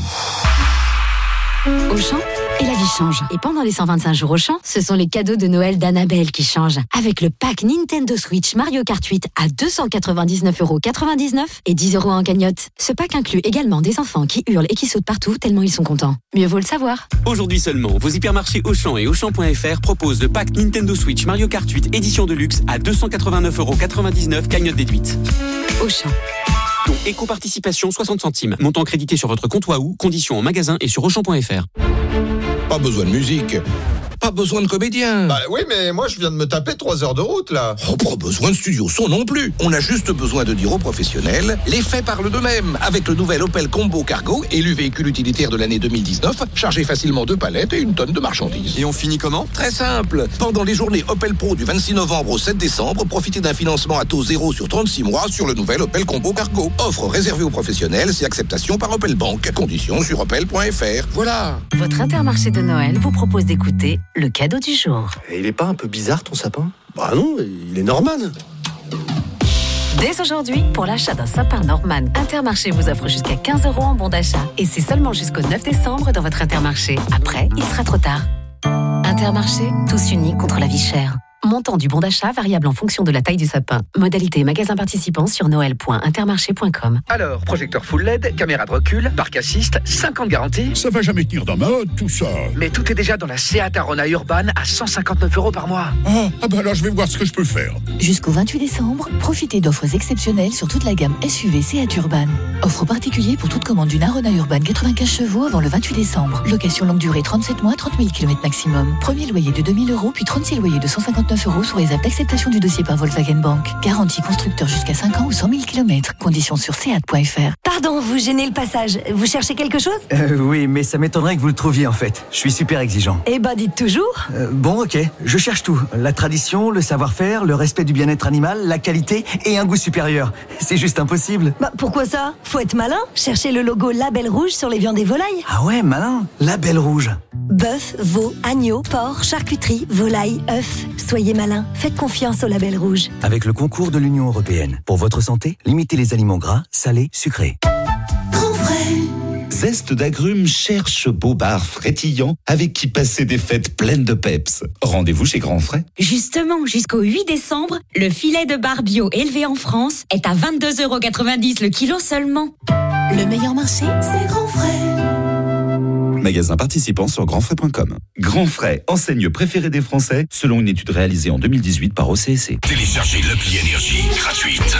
Speaker 23: Auchan, et la vie change. Et pendant les cent vingt-cinq jours Auchan, ce sont les cadeaux de Noël d'Annabelle qui changent. Avec le pack Nintendo Switch Mario Kart huit à deux cent quatre-vingt-dix-neuf euros quatre-vingt-dix-neuf et dix euros en cagnotte. Ce pack inclut également des enfants qui hurlent et qui sautent partout tellement ils sont contents. Mieux vaut le savoir.
Speaker 19: Aujourd'hui seulement, vos hypermarchés Auchan et Auchan point F R proposent le pack Nintendo Switch Mario Kart huit édition de luxe à deux cent quatre-vingt-neuf euros quatre-vingt-dix-neuf, cagnotte déduite.
Speaker 23: Auchan.
Speaker 19: Don éco-participation soixante centimes. Montant crédité sur votre compte Wahoo. Conditions en magasin et sur Auchan point F R.
Speaker 20: Pas besoin de musique. Pas besoin de comédien.
Speaker 22: Bah oui, mais moi je viens de me taper trois heures de route là.
Speaker 20: Oh, pas besoin de studio son non plus. On a juste besoin de dire aux professionnels, les faits parlent d'eux-mêmes. Avec le nouvel Opel Combo Cargo, élu véhicule utilitaire de l'année deux mille dix-neuf, chargé facilement deux palettes et une tonne de marchandises.
Speaker 21: Et on finit comment?
Speaker 20: Très simple. Pendant les journées Opel Pro du vingt-six novembre au sept décembre, profitez d'un financement à taux zéro sur trente-six mois sur le nouvel Opel Combo Cargo. Offre réservée aux professionnels, c'est acceptation par Opel Bank. Conditions sur opel point F R. Voilà.
Speaker 23: Votre Intermarché de Noël vous propose d'écouter le cadeau du jour.
Speaker 12: Et il est pas un peu bizarre ton sapin? Bah non, il est Norman.
Speaker 23: Dès aujourd'hui, pour l'achat d'un sapin Norman, Intermarché vous offre jusqu'à quinze euros en bon d'achat. Et c'est seulement jusqu'au neuf décembre dans votre Intermarché. Après, il sera trop tard. Intermarché, tous unis contre la vie chère. Montant du bon d'achat variable en fonction de la taille du sapin. Modalité magasin participant sur noël point intermarché point com.
Speaker 24: Alors, projecteur full L E D, caméra de recul, parc assist, cinq ans de garantie.
Speaker 4: Ça va jamais tenir dans ma hotte, tout ça.
Speaker 24: Mais tout est déjà dans la Seat Arona Urban à cent cinquante-neuf euros par mois.
Speaker 4: Ah, ah bah alors je vais voir ce que je peux faire.
Speaker 25: Jusqu'au vingt-huit décembre, profitez d'offres exceptionnelles sur toute la gamme S U V Seat Urban. Offre particulière pour toute commande d'une Arona Urban quatre-vingt-quinze chevaux avant le vingt-huit décembre. Location longue durée trente-sept mois, trente mille kilomètres maximum. Premier loyer de deux mille euros, puis trente-six loyers de cent cinquante quarante-neuf euros sous réserve d'acceptation du dossier par Volkswagen Bank. Garantie constructeur jusqu'à cinq ans ou cent mille kilomètres. Conditions sur seat point f r.
Speaker 1: Pardon, vous gênez le passage. Vous cherchez quelque chose ?
Speaker 9: Euh, oui, mais ça m'étonnerait que vous le trouviez en fait. Je suis super exigeant.
Speaker 1: Eh ben, dites toujours.
Speaker 9: Euh, bon, ok, je cherche tout. La tradition, le savoir-faire, le respect du bien-être animal, la qualité et un goût supérieur. C'est juste impossible.
Speaker 1: Bah, pourquoi ça ? Faut être malin. Cherchez le logo Label Rouge sur les viandes et volailles.
Speaker 9: Ah ouais, malin. Label Rouge.
Speaker 1: Bœuf, veau, agneau, porc, charcuterie, volaille, œufs. Soyez malin. Faites confiance au Label Rouge.
Speaker 9: Avec le concours de l'Union européenne. Pour votre santé, limitez les aliments gras, salés, sucrés.
Speaker 10: Zeste d'agrumes cherche Bobard frétillant avec qui passer des fêtes pleines de peps. Rendez-vous chez Grand Frais.
Speaker 14: Justement, jusqu'au huit décembre, le filet de bar bio élevé en France est à vingt-deux euros quatre-vingt-dix le kilo seulement.
Speaker 25: Le meilleur marché, c'est Grand Frais.
Speaker 10: Magasin participant sur grand frais point com. Grand Frais, enseigne préférée des Français, selon une étude réalisée en deux mille dix-huit par O C S C.
Speaker 4: Téléchargez l'appli Énergie gratuite,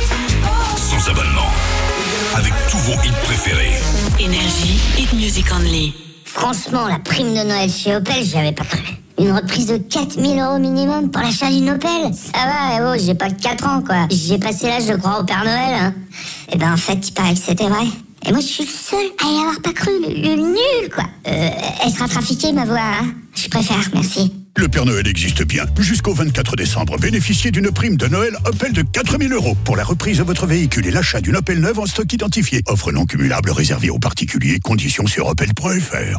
Speaker 4: sans abonnement, avec tous vos hits préférés.
Speaker 17: Énergie, hit music only.
Speaker 26: Franchement, la prime de Noël chez Opel, j'y avais pas cru. Une reprise de quatre mille euros minimum pour l'achat d'une Opel. Ça va, oh, j'ai pas que quatre ans, quoi. J'ai passé l'âge de croire au Père Noël, hein. Et ben, en fait, il paraît que c'était vrai. Et moi, je suis le seul à y avoir pas cru. Le, le nul, quoi. Euh, elle sera trafiquée, ma voix, hein. Je préfère, merci.
Speaker 27: Le Père Noël existe bien. Jusqu'au vingt-quatre décembre, bénéficiez d'une prime de Noël Opel de quatre mille euros pour la reprise de votre véhicule et l'achat d'une Opel neuve en stock identifié. Offre non cumulable réservée aux particuliers. Conditions sur opel point f r.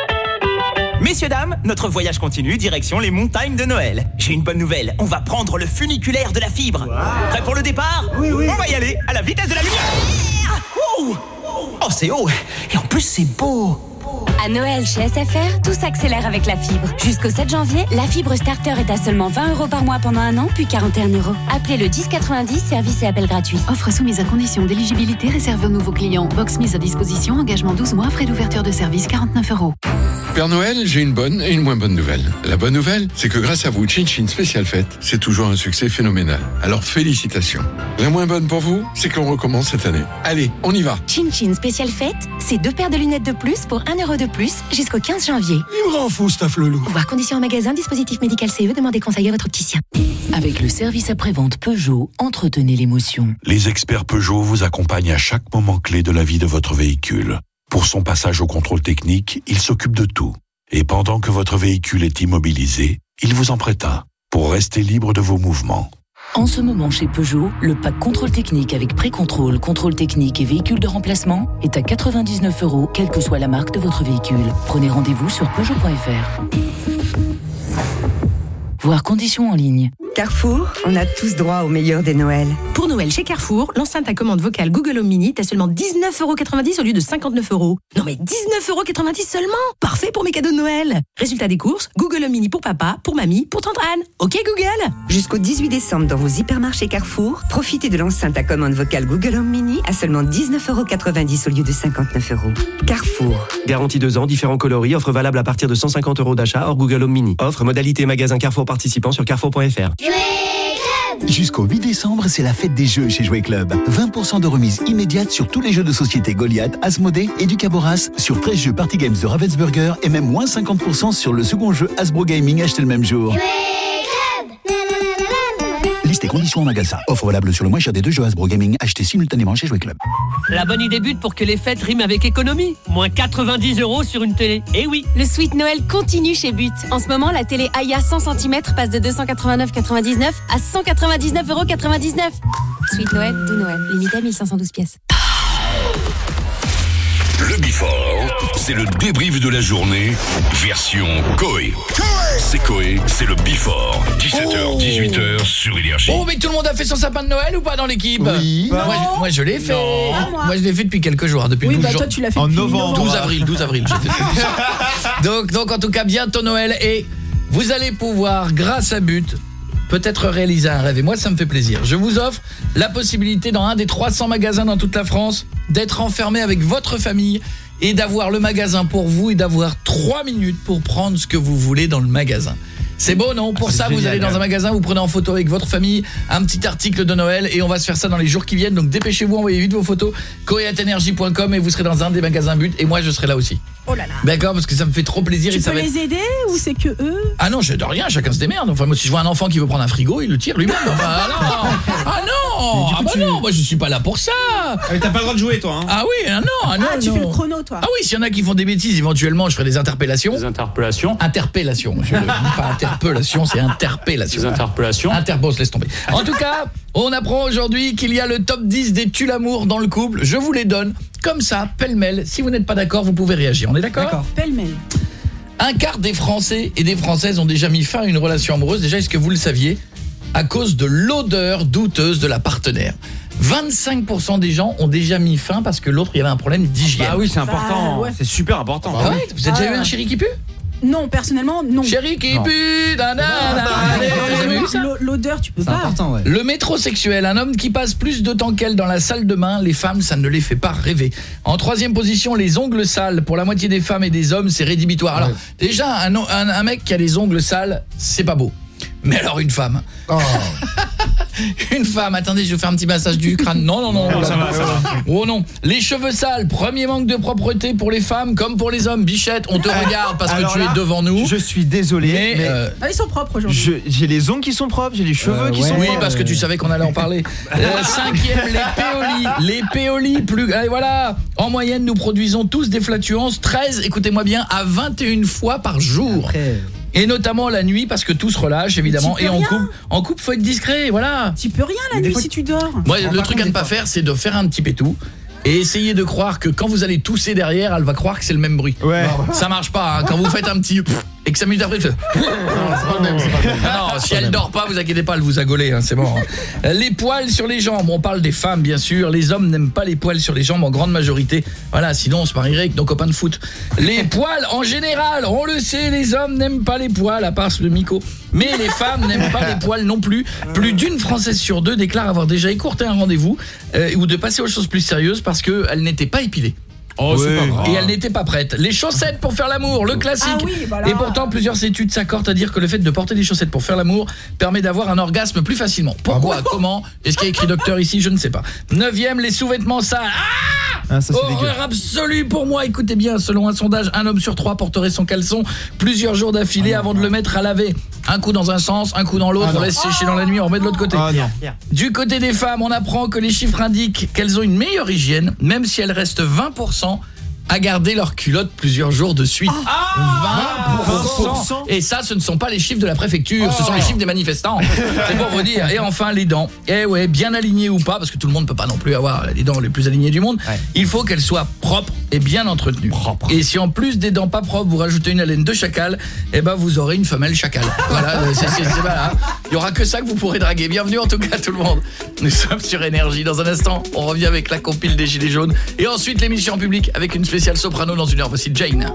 Speaker 28: Messieurs, dames, notre voyage continue, direction les montagnes de Noël. J'ai une bonne nouvelle, on va prendre le funiculaire de la fibre. Wow. Prêt pour le départ ? Oui, oui. On va y aller, à la vitesse de la lumière. Oh, oh c'est haut, et en plus c'est beau.
Speaker 14: À Noël chez S F R, tout s'accélère avec la fibre. Jusqu'au sept janvier, la fibre starter est à seulement vingt euros par mois pendant un an, puis quarante et un euros. Appelez le dix quatre-vingt-dix, service et appel gratuit.
Speaker 25: Offre soumise à condition d'éligibilité réservée aux nouveaux clients. Box mise à disposition, engagement douze mois, frais d'ouverture de service quarante-neuf euros.
Speaker 2: Père Noël, j'ai une bonne et une moins bonne nouvelle. La bonne nouvelle, c'est que grâce à vous, Chin Chin Spécial Fête, c'est toujours un succès phénoménal. Alors félicitations. La moins bonne pour vous, c'est que l'on recommence cette année. Allez, on y va.
Speaker 14: Chin Chin Spécial Fête, c'est deux paires de lunettes de plus pour un euro de plus jusqu'au quinze janvier.
Speaker 22: Il me rend fou, Staff Lelou.
Speaker 14: Voir conditions en magasin, dispositif médical C E, demandez conseil à votre opticien.
Speaker 25: Avec le service après-vente Peugeot, entretenez l'émotion.
Speaker 4: Les experts Peugeot vous accompagnent à chaque moment clé de la vie de votre véhicule. Pour son passage au contrôle technique, ils s'occupent de tout. Et pendant que votre véhicule est immobilisé, ils vous en prêtent un pour rester libre de vos mouvements.
Speaker 25: En ce moment chez Peugeot, le pack contrôle technique avec pré-contrôle, contrôle technique et véhicule de remplacement est à quatre-vingt-dix-neuf euros, quelle que soit la marque de votre véhicule. Prenez rendez-vous sur peugeot point f r. Voir conditions en ligne.
Speaker 29: Carrefour, on a tous droit au meilleur des Noëls.
Speaker 14: Pour Noël chez Carrefour, l'enceinte à commande vocale Google Home Mini est à seulement dix-neuf euros quatre-vingt-dix au lieu de cinquante-neuf euros. Non mais dix-neuf euros quatre-vingt-dix seulement. Parfait pour mes cadeaux de Noël. Résultat des courses, Google Home Mini pour papa, pour mamie, pour tante Anne. Ok Google.
Speaker 29: Jusqu'au dix-huit décembre dans vos hypermarchés Carrefour, profitez de l'enceinte à commande vocale Google Home Mini à seulement dix-neuf euros quatre-vingt-dix au lieu de cinquante-neuf euros. Carrefour.
Speaker 30: Garantie deux ans, différents coloris, offre valable à partir de cent cinquante euros d'achat hors Google Home Mini. Offre modalité magasin Carrefour participant sur carrefour point f r.
Speaker 31: Jusqu'au huit décembre, c'est la fête des jeux chez Jouet Club. vingt pour cent de remise immédiate sur tous les jeux de société Goliath, Asmodée et du Caboras, sur treize jeux Party Games de Ravensburger et même moins cinquante pour cent sur le second jeu Hasbro Gaming acheté le même jour. Liste et conditions en magasin. Offre valable sur le moins cher des deux jeux Hasbro Gaming achetés simultanément chez Jouet Club.
Speaker 32: La bonne idée but pour que les fêtes riment avec économie. Moins quatre-vingt-dix euros sur une télé. Eh oui.
Speaker 14: Le Sweet Noël continue chez But. En ce moment, la télé Aya cent centimètres passe de deux cent quatre-vingt-neuf euros quatre-vingt-dix-neuf à cent quatre-vingt-dix-neuf euros quatre-vingt-dix-neuf. Sweet Noël de Noël. Limité à mille cinq cent douze pièces.
Speaker 4: Le Before, c'est le débrief de la journée, version Coé. C'est Coé, c'est le Before, dix-sept heures, dix-huit heures sur Énergie.
Speaker 8: Oh, mais tout le monde a fait son sapin de Noël ou pas dans l'équipe?
Speaker 22: Oui.
Speaker 8: Bah, moi, je, moi je l'ai fait.
Speaker 22: Non.
Speaker 8: Moi. moi je l'ai fait depuis quelques jours, depuis
Speaker 3: oui,
Speaker 8: douze
Speaker 3: bah
Speaker 8: jours.
Speaker 3: toi tu l'as fait
Speaker 7: en
Speaker 3: depuis
Speaker 7: novembre.
Speaker 8: douze avril, douze avril, j'ai fait. donc, donc en tout cas, bientôt Noël et vous allez pouvoir, grâce à But, peut-être réaliser un rêve. Et moi, ça me fait plaisir. Je vous offre la possibilité dans un des trois cents magasins dans toute la France d'être enfermé avec votre famille et d'avoir le magasin pour vous et d'avoir trois minutes pour prendre ce que vous voulez dans le magasin. C'est beau, non? Pour
Speaker 7: Ah,
Speaker 8: ça,
Speaker 7: c'est
Speaker 8: vous
Speaker 7: génial,
Speaker 8: allez dans
Speaker 7: ouais.
Speaker 8: un magasin, vous prenez en photo avec votre famille un petit article de Noël et on va se faire ça dans les jours qui viennent. Donc dépêchez-vous, envoyez vite vos photos coé arobase énergie point com et vous serez dans un des magasins But et moi je serai là aussi.
Speaker 5: Oh là là.
Speaker 8: D'accord, parce que ça me fait trop plaisir.
Speaker 5: Tu
Speaker 8: et ça
Speaker 5: peux
Speaker 8: va
Speaker 5: les
Speaker 8: être...
Speaker 5: aider ou c'est que eux?
Speaker 8: Ah non, je de rien, chacun se démerde. Enfin moi si je vois un enfant qui veut prendre un frigo, il le tire lui-même. Enfin, ah non. Ah non, ah bah tu... non, moi je suis pas là pour ça.
Speaker 6: Ah, mais t'as pas le droit de jouer toi hein.
Speaker 8: Ah oui, ah non, ah non.
Speaker 5: Ah, tu
Speaker 8: non.
Speaker 5: fais le chrono toi.
Speaker 8: Ah oui, s'il y en a qui font des bêtises, éventuellement, je ferai des interpellations. Des
Speaker 6: interpellations.
Speaker 8: Interpellations. Je ne dis pas interpellation, c'est interpellation.
Speaker 6: Des interpellations.
Speaker 8: Interpose, laisse tomber. En tout cas, on apprend aujourd'hui qu'il y a le top dix des tue l'amour dans le couple. Je vous les donne comme ça, pêle-mêle. Si vous n'êtes pas d'accord, vous pouvez réagir. On est d'accord?
Speaker 5: D'accord. Pêle-mêle.
Speaker 8: Un quart des Français et des Françaises ont déjà mis fin à une relation amoureuse. Déjà, est-ce que vous le saviez? À cause de l'odeur douteuse de la partenaire. vingt-cinq pour cent des gens ont déjà mis fin parce que l'autre, il y avait un problème d'hygiène.
Speaker 6: Bah oui, c'est important.
Speaker 5: Bah, ouais.
Speaker 6: C'est super important.
Speaker 8: Ah ouais, vous avez déjà
Speaker 5: Ah.
Speaker 8: eu un chéri qui pue?
Speaker 5: Non, personnellement, non.
Speaker 8: Chéri qui
Speaker 6: Non.
Speaker 8: pue, nanana, t'as jamais vu ça?
Speaker 5: L'o- L'odeur, tu peux
Speaker 7: C'est
Speaker 5: pas.
Speaker 7: important, ouais.
Speaker 8: Le métrosexuel, un homme qui passe plus de temps qu'elle dans la salle de bain, les femmes, ça ne les fait pas rêver. En troisième position, les ongles sales. Pour la moitié des femmes et des hommes, c'est rédhibitoire. Alors, déjà, un, un, un mec qui a les ongles sales, c'est pas beau. Mais alors une femme.
Speaker 22: Oh.
Speaker 8: Une femme, attendez, je vais faire un petit massage du crâne. Non, non, non.
Speaker 6: Non, ça va, ça va.
Speaker 8: Oh non. Les cheveux sales, premier manque de propreté pour les femmes comme pour les hommes. Bichette, on te regarde parce
Speaker 7: Alors
Speaker 8: que tu
Speaker 7: là,
Speaker 8: es devant nous.
Speaker 7: Je suis désolé,
Speaker 8: Mais,
Speaker 7: mais,
Speaker 8: euh,
Speaker 5: Ah, ils sont propres aujourd'hui.
Speaker 7: je- j'ai les ongles qui sont propres, j'ai les cheveux
Speaker 8: Euh,
Speaker 7: qui
Speaker 8: ouais.
Speaker 7: sont
Speaker 8: Oui,
Speaker 7: propres.
Speaker 8: parce que tu savais qu'on allait en parler. Euh, cinquième, les péolis. Les péolis, plus... Allez, voilà. En moyenne, nous produisons tous des flatulences treize, écoutez-moi bien, à vingt et une fois par jour.
Speaker 7: Après,
Speaker 8: Et notamment la nuit, parce que tout se relâche, évidemment.
Speaker 5: tu peux
Speaker 8: Et en
Speaker 5: rien.
Speaker 8: couple, en couple, faut être discret, voilà.
Speaker 5: Tu peux rien la
Speaker 7: Mais des
Speaker 5: nuit
Speaker 7: fois,
Speaker 5: si tu dors.
Speaker 8: Moi,
Speaker 7: rends
Speaker 8: le
Speaker 7: pas
Speaker 8: truc à
Speaker 7: compte
Speaker 8: ne
Speaker 7: des
Speaker 8: pas
Speaker 7: fois.
Speaker 8: faire, c'est de faire un petit pétou. Et essayer de croire que quand vous allez tousser derrière, elle va croire que c'est le même bruit.
Speaker 7: ouais.
Speaker 8: Ça marche pas, hein. Quand vous faites un petit pff, et que ça minutes après, elle fait...
Speaker 22: C'est pas le même, c'est pas le même.
Speaker 8: Non, non, si elle dort pas, vous inquiétez pas, elle vous a gaulé, hein, c'est bon. hein. Les poils sur les jambes, on parle des femmes bien sûr, les hommes n'aiment pas les poils sur les jambes en grande majorité. Voilà, sinon on se marierait avec nos copains de foot. Les poils en général, on le sait, les hommes n'aiment pas les poils à part le Miko. Mais les femmes n'aiment pas les poils non plus. Plus d'une Française sur deux déclare avoir déjà écourté un rendez-vous euh, ou de passer aux choses plus sérieuses parce qu'elle n'était pas épilée.
Speaker 6: Oh, c'est pas grave.
Speaker 8: Et elle n'était pas prête. Les chaussettes pour faire l'amour, le classique.
Speaker 5: Ah oui, voilà.
Speaker 8: Et pourtant, plusieurs études s'accordent à dire que le fait de porter des chaussettes pour faire l'amour permet d'avoir un orgasme plus facilement. Pourquoi? Comment? Est-ce qu'il y a écrit docteur ici? Je ne sais pas. Neuvième, les sous-vêtements sales. Ah!
Speaker 7: Ah, ça, c'est dégueu.
Speaker 8: Horreur absolue pour moi. Écoutez bien, selon un sondage, un homme sur trois porterait son caleçon plusieurs jours d'affilée avant de le mettre à laver. Un coup dans un sens, un coup dans l'autre,
Speaker 22: Ah
Speaker 8: on
Speaker 22: non.
Speaker 8: laisse sécher dans la nuit, on remet de l'autre côté.
Speaker 7: Ah non.
Speaker 8: Du côté des femmes, on apprend que les chiffres indiquent qu'elles ont une meilleure hygiène, même si elles restent vingt pour cent à garder leur culotte plusieurs jours de suite. vingt pour cent. Et ça, ce ne sont pas les chiffres de la préfecture, ce sont les chiffres des manifestants. C'est pour vous dire. Et enfin, les dents. Eh ouais, bien alignées ou pas, parce que tout le monde ne peut pas non plus avoir les dents les plus alignées du monde.
Speaker 7: Ouais.
Speaker 8: Il faut qu'elles soient propres et bien entretenues.
Speaker 6: Propre.
Speaker 8: Et si en plus des dents pas propres, vous rajoutez une haleine de chacal, eh ben vous aurez une femelle chacal. Voilà, euh, c'est c'est- c'est- voilà. Il y aura que ça que vous pourrez draguer. Bienvenue en tout cas tout le monde. Nous sommes sur Énergie. Dans un instant, on revient avec la compile des Gilets jaunes. Et ensuite l'émission en public avec une spéciale soprano dans une heure. Voici Jane.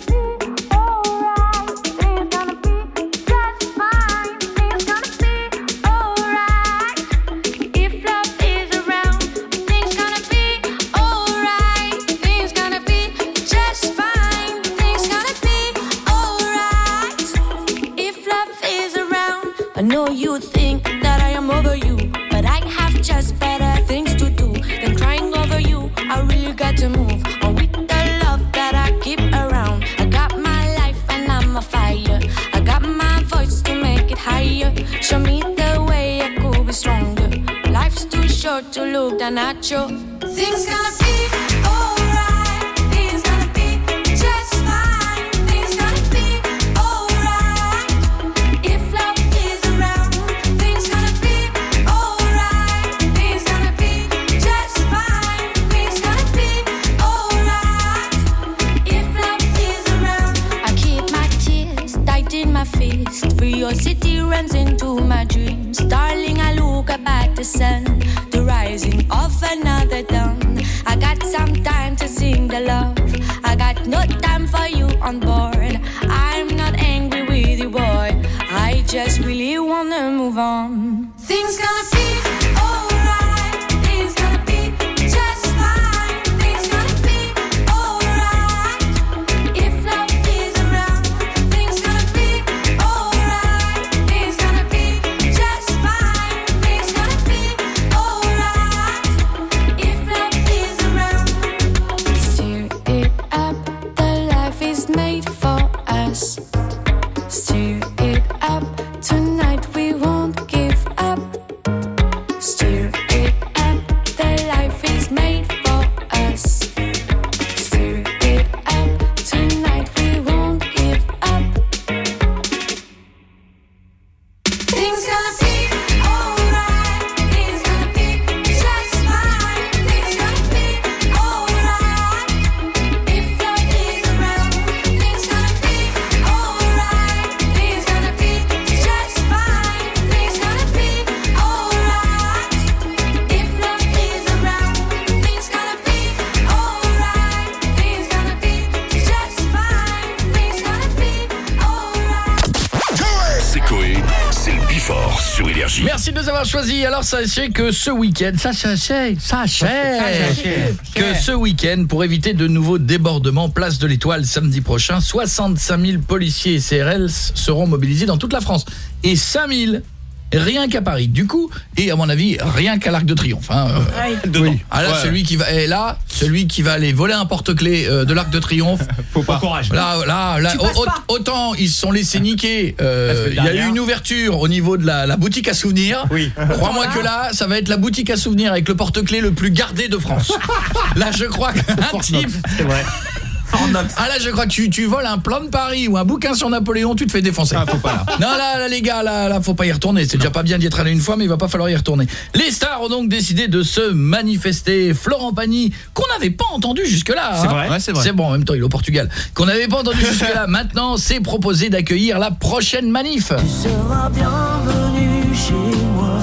Speaker 11: I know you think that I am over you, but I have just better things to do than crying over you. I really got to move on with the love that I keep around. I got my life and I'm a fire. I got my voice to make it higher. Show me the way I could be stronger. Life's too short to look down at you. Things gonna be alright. Things gonna be just fine. Things gonna be alright. If love is around, things gonna be alright. Things gonna be just fine. Things gonna be alright. If love is around, I keep my tears tight in my fist. Curiosity runs into my dreams. Darling, I look up at the sun, the rising of another dawn. I got some time to sing the love. I got no time for you on board. I'm not angry with you, boy. I just really wanna move on. Things gonna be alright. Things gonna be just fine. Things gonna be alright. If love is around, things gonna be alright.
Speaker 4: sur Énergie.
Speaker 8: Merci de nous avoir choisis. Alors sachez que ce week-end, sachez, sachez que ce week-end, pour éviter de nouveaux débordements, place de l'Étoile samedi prochain, soixante-cinq mille policiers et C R L seront mobilisés dans toute la France et cinq mille rien qu'à Paris. Du coup, et à mon avis, rien qu'à l'Arc de Triomphe. Hein, euh, oui. Ah là, ouais. celui qui va, et là, celui qui va aller voler un porte-clés euh, de l'Arc de Triomphe.
Speaker 6: Faut pas courage.
Speaker 8: Là, là, là, au, autant ils se sont laissés niquer. Euh, il y a eu une ouverture au niveau de la, la boutique à souvenirs. Oui. Crois-moi que là, ça va être la boutique à souvenirs avec le porte-clés le plus gardé de France. Là, je crois qu'un type.
Speaker 6: C'est vrai.
Speaker 8: Ah là je crois que tu, tu voles un plan de Paris ou un bouquin sur Napoléon, tu te fais défoncer.
Speaker 6: Ah faut pas là.
Speaker 8: Non là, là les gars, là, là faut pas y retourner. C'est non. déjà pas bien d'y être allé une fois, mais il va pas falloir y retourner. Les stars ont donc décidé de se manifester. Florent Pagny, qu'on n'avait pas entendu jusque-là.
Speaker 6: C'est
Speaker 8: hein.
Speaker 6: vrai, ouais, c'est vrai.
Speaker 8: C'est bon, en même temps il est au Portugal. Qu'on n'avait pas entendu jusque-là. Maintenant c'est proposé d'accueillir la prochaine manif.
Speaker 1: Tu seras bienvenue chez moi.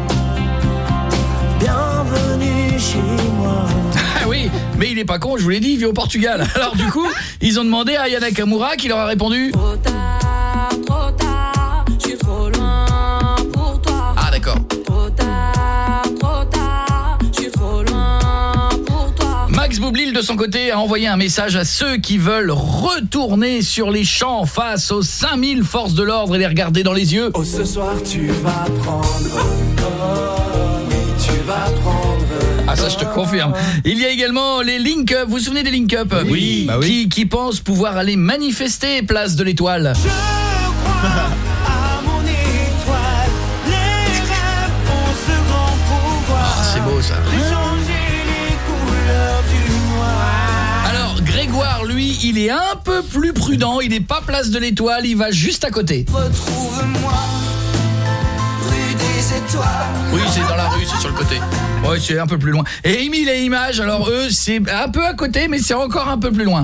Speaker 1: Bienvenue chez moi.
Speaker 8: Ah oui, mais il est pas con, je vous l'ai dit, il vit au Portugal. Alors du coup, ils ont demandé à Aya Nakamura qui leur a répondu
Speaker 11: Trop tard, trop tard, je suis trop loin pour toi.
Speaker 8: Ah d'accord.
Speaker 11: Trop tard, trop tard, je suis trop loin pour toi.
Speaker 8: Max Boublil de son côté a envoyé un message à ceux qui veulent retourner sur les champs face aux cinq mille forces de l'ordre et les regarder dans les yeux.
Speaker 1: Oh ce soir tu vas prendre, oh, oui tu vas prendre.
Speaker 8: Ah ça je te confirme. Il y a également les Link Up, vous vous souvenez des Link Up?
Speaker 6: Oui.
Speaker 8: Bah oui. Qui, qui pensent pouvoir aller manifester place de l'Étoile.
Speaker 1: Je crois à mon étoile, les rêves ont ce grand pouvoir.
Speaker 8: Ah c'est beau ça.
Speaker 1: De changer les couleurs du noir.
Speaker 8: Alors Grégoire lui, il est un peu plus prudent, il n'est pas place de l'Étoile, il va juste à côté.
Speaker 1: Retrouve-moi rue des étoiles.
Speaker 8: Oui, c'est dans la rue, c'est sur le côté. Ouais, c'est un peu plus loin. Et Émile et Images, alors eux, c'est un peu à côté, mais c'est encore un peu plus loin.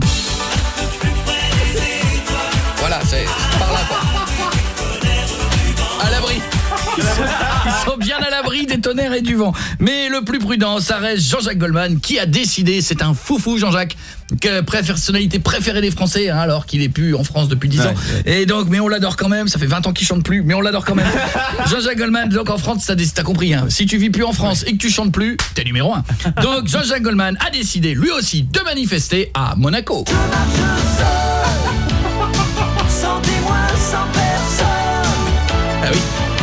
Speaker 8: Voilà, c'est par là, quoi. À l'abri. Ils sont, ils sont bien à l'abri des tonnerres et du vent. Mais le plus prudent, ça reste Jean-Jacques Goldman, qui a décidé, c'est un foufou, Jean-Jacques, que personnalité préférée des Français, hein, alors qu'il est plus en France depuis dix ans. Ouais, ouais. Et donc, mais on l'adore quand même, ça fait vingt ans qu'il chante plus, mais on l'adore quand même. Jean-Jacques Goldman, donc en France, t'as compris, hein, si tu vis plus en France et que tu chantes plus, t'es numéro un. Donc Jean-Jacques Goldman a décidé, lui aussi, de manifester à Monaco.
Speaker 1: Je marche seul, sans témoin, sans personne.
Speaker 8: Ah oui.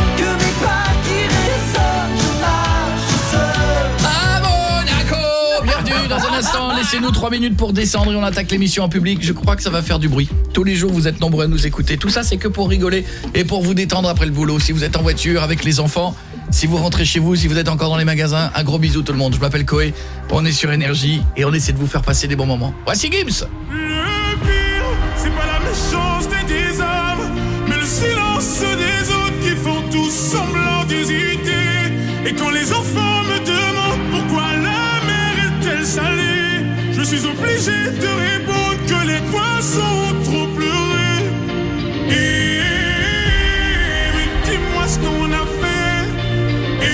Speaker 8: Dans un instant, laissez-nous trois minutes pour descendre et on attaque l'émission en public. Je crois que ça va faire du bruit. Tous les jours, vous êtes nombreux à nous écouter. Tout ça, c'est que pour rigoler et pour vous détendre après le boulot. Si vous êtes en voiture avec les enfants, si vous rentrez chez vous, si vous êtes encore dans les magasins, un gros bisou tout le monde. Je m'appelle Koé, on est sur Énergie et on essaie de vous faire passer des bons moments. Voici Gims.
Speaker 1: Le pire, c'est pas la méchanceté des hommes, mais le silence des autres qui font tout semblant d'hésiter. Et quand les enfants me demandent pourquoi la mer est-elle salée, je suis obligé de répondre que les poissons ont trop pleuré. Et mais dis-moi ce qu'on a fait.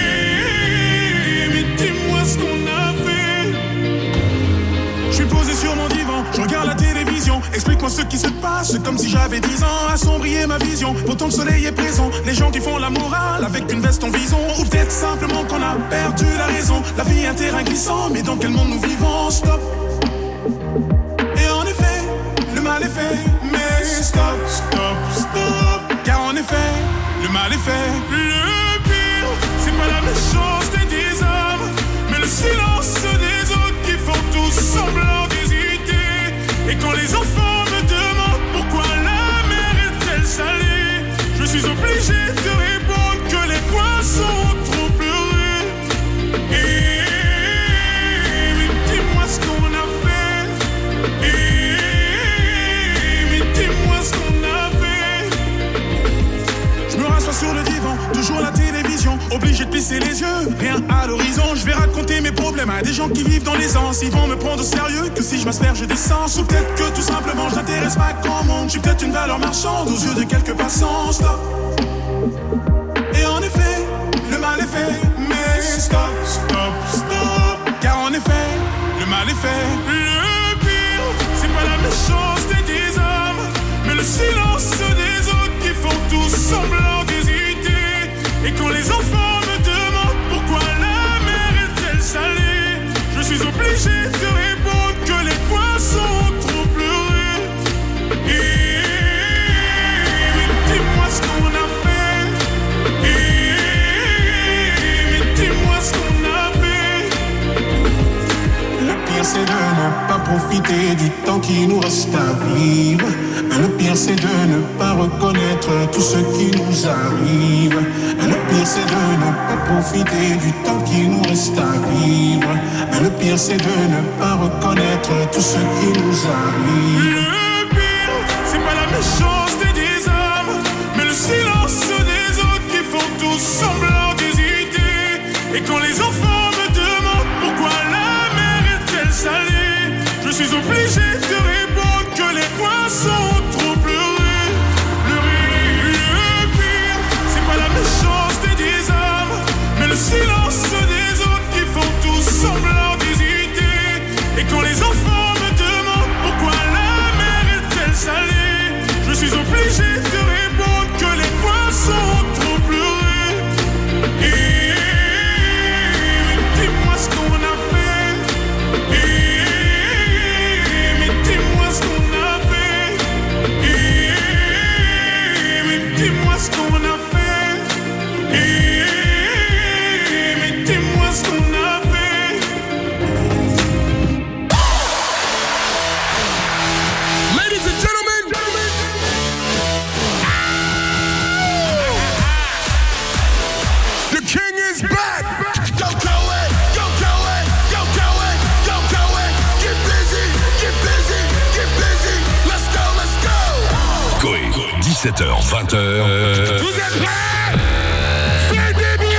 Speaker 1: Et mais dis-moi ce qu'on a fait. Je suis posé sur mon divan, je regarde la télévision. Explique-moi ce qui se passe, comme si j'avais dix ans. Assombrir ma vision, pourtant le soleil est présent. Les gens qui font la morale avec une veste en vison. Ou peut-être simplement qu'on a perdu la raison. La vie est un terrain glissant, mais dans quel monde nous vivons? Stop. Et en effet, le mal est fait. Mais stop, stop, stop. Car en effet, le mal est fait. Le pire, c'est pas la méchanceté des hommes, mais le silence des autres qui font tout semblant d'hésiter. Et quand les enfants me demandent pourquoi la mer est-elle salée, je suis obligé de répondre que les poissons ont trop pleuré. Et mais dis-moi ce qu'on a fait. Et mais dis-moi ce qu'on a fait. Je me rassois sur le divan, toujours la télévision, obligé de plisser les yeux, rien à l'horizon. Je vais raconter mes problèmes à des gens qui vivent dans l'aisance. Ils vont me prendre au sérieux que si je m'asperge d'essence. Ou peut-être que tout simplement je n'intéresse pas grand monde. Je suis peut-être une valeur marchande aux yeux de quelques passants. Stop. Et en effet, le mal est fait. Mais stop, stop, stop. Car en effet, le mal est fait. Le pire, c'est pas la méchanceté des hommes, mais le silence des autres qui font tout semblant d'hésiter. du temps qui nous reste à vivre. Le pire c'est de ne pas reconnaître tout ce qui nous arrive. Le pire c'est de ne pas profiter du temps qui nous reste à vivre. Le pire c'est de ne pas reconnaître tout ce qui nous arrive. Le pire, c'est pas la méchanceté des hommes, mais le silence des autres qui font tous semblant d'hésiter. Et quand les enfants me demandent pourquoi la mer est-elle salée, je suis obligé de répondre que les poissons ont trop pleuré. Pleurer, le pire, c'est pas la méchanceté des hommes, mais le silence des autres qui font tous semblant d'hésiter. Et quand les enfants me demandent pourquoi la mer est-elle salée, je suis obligé de répondre que les poissons ont trop pleuré. Et dis-moi ce qu'on a fait. Et mais dis-moi ce qu'on a fait. Et mais dis-moi ce qu'on a fait. Et mais dis-moi ce qu'on a fait.
Speaker 2: Ladies and gentlemen, the king is back. Go, go it, go, go it, go, go it, go, go it. Get busy, get busy, get busy. Let's go, let's go.
Speaker 4: Coé, dix-sept heures, vingt heures.
Speaker 2: Vous êtes prêts? Faites des bruits.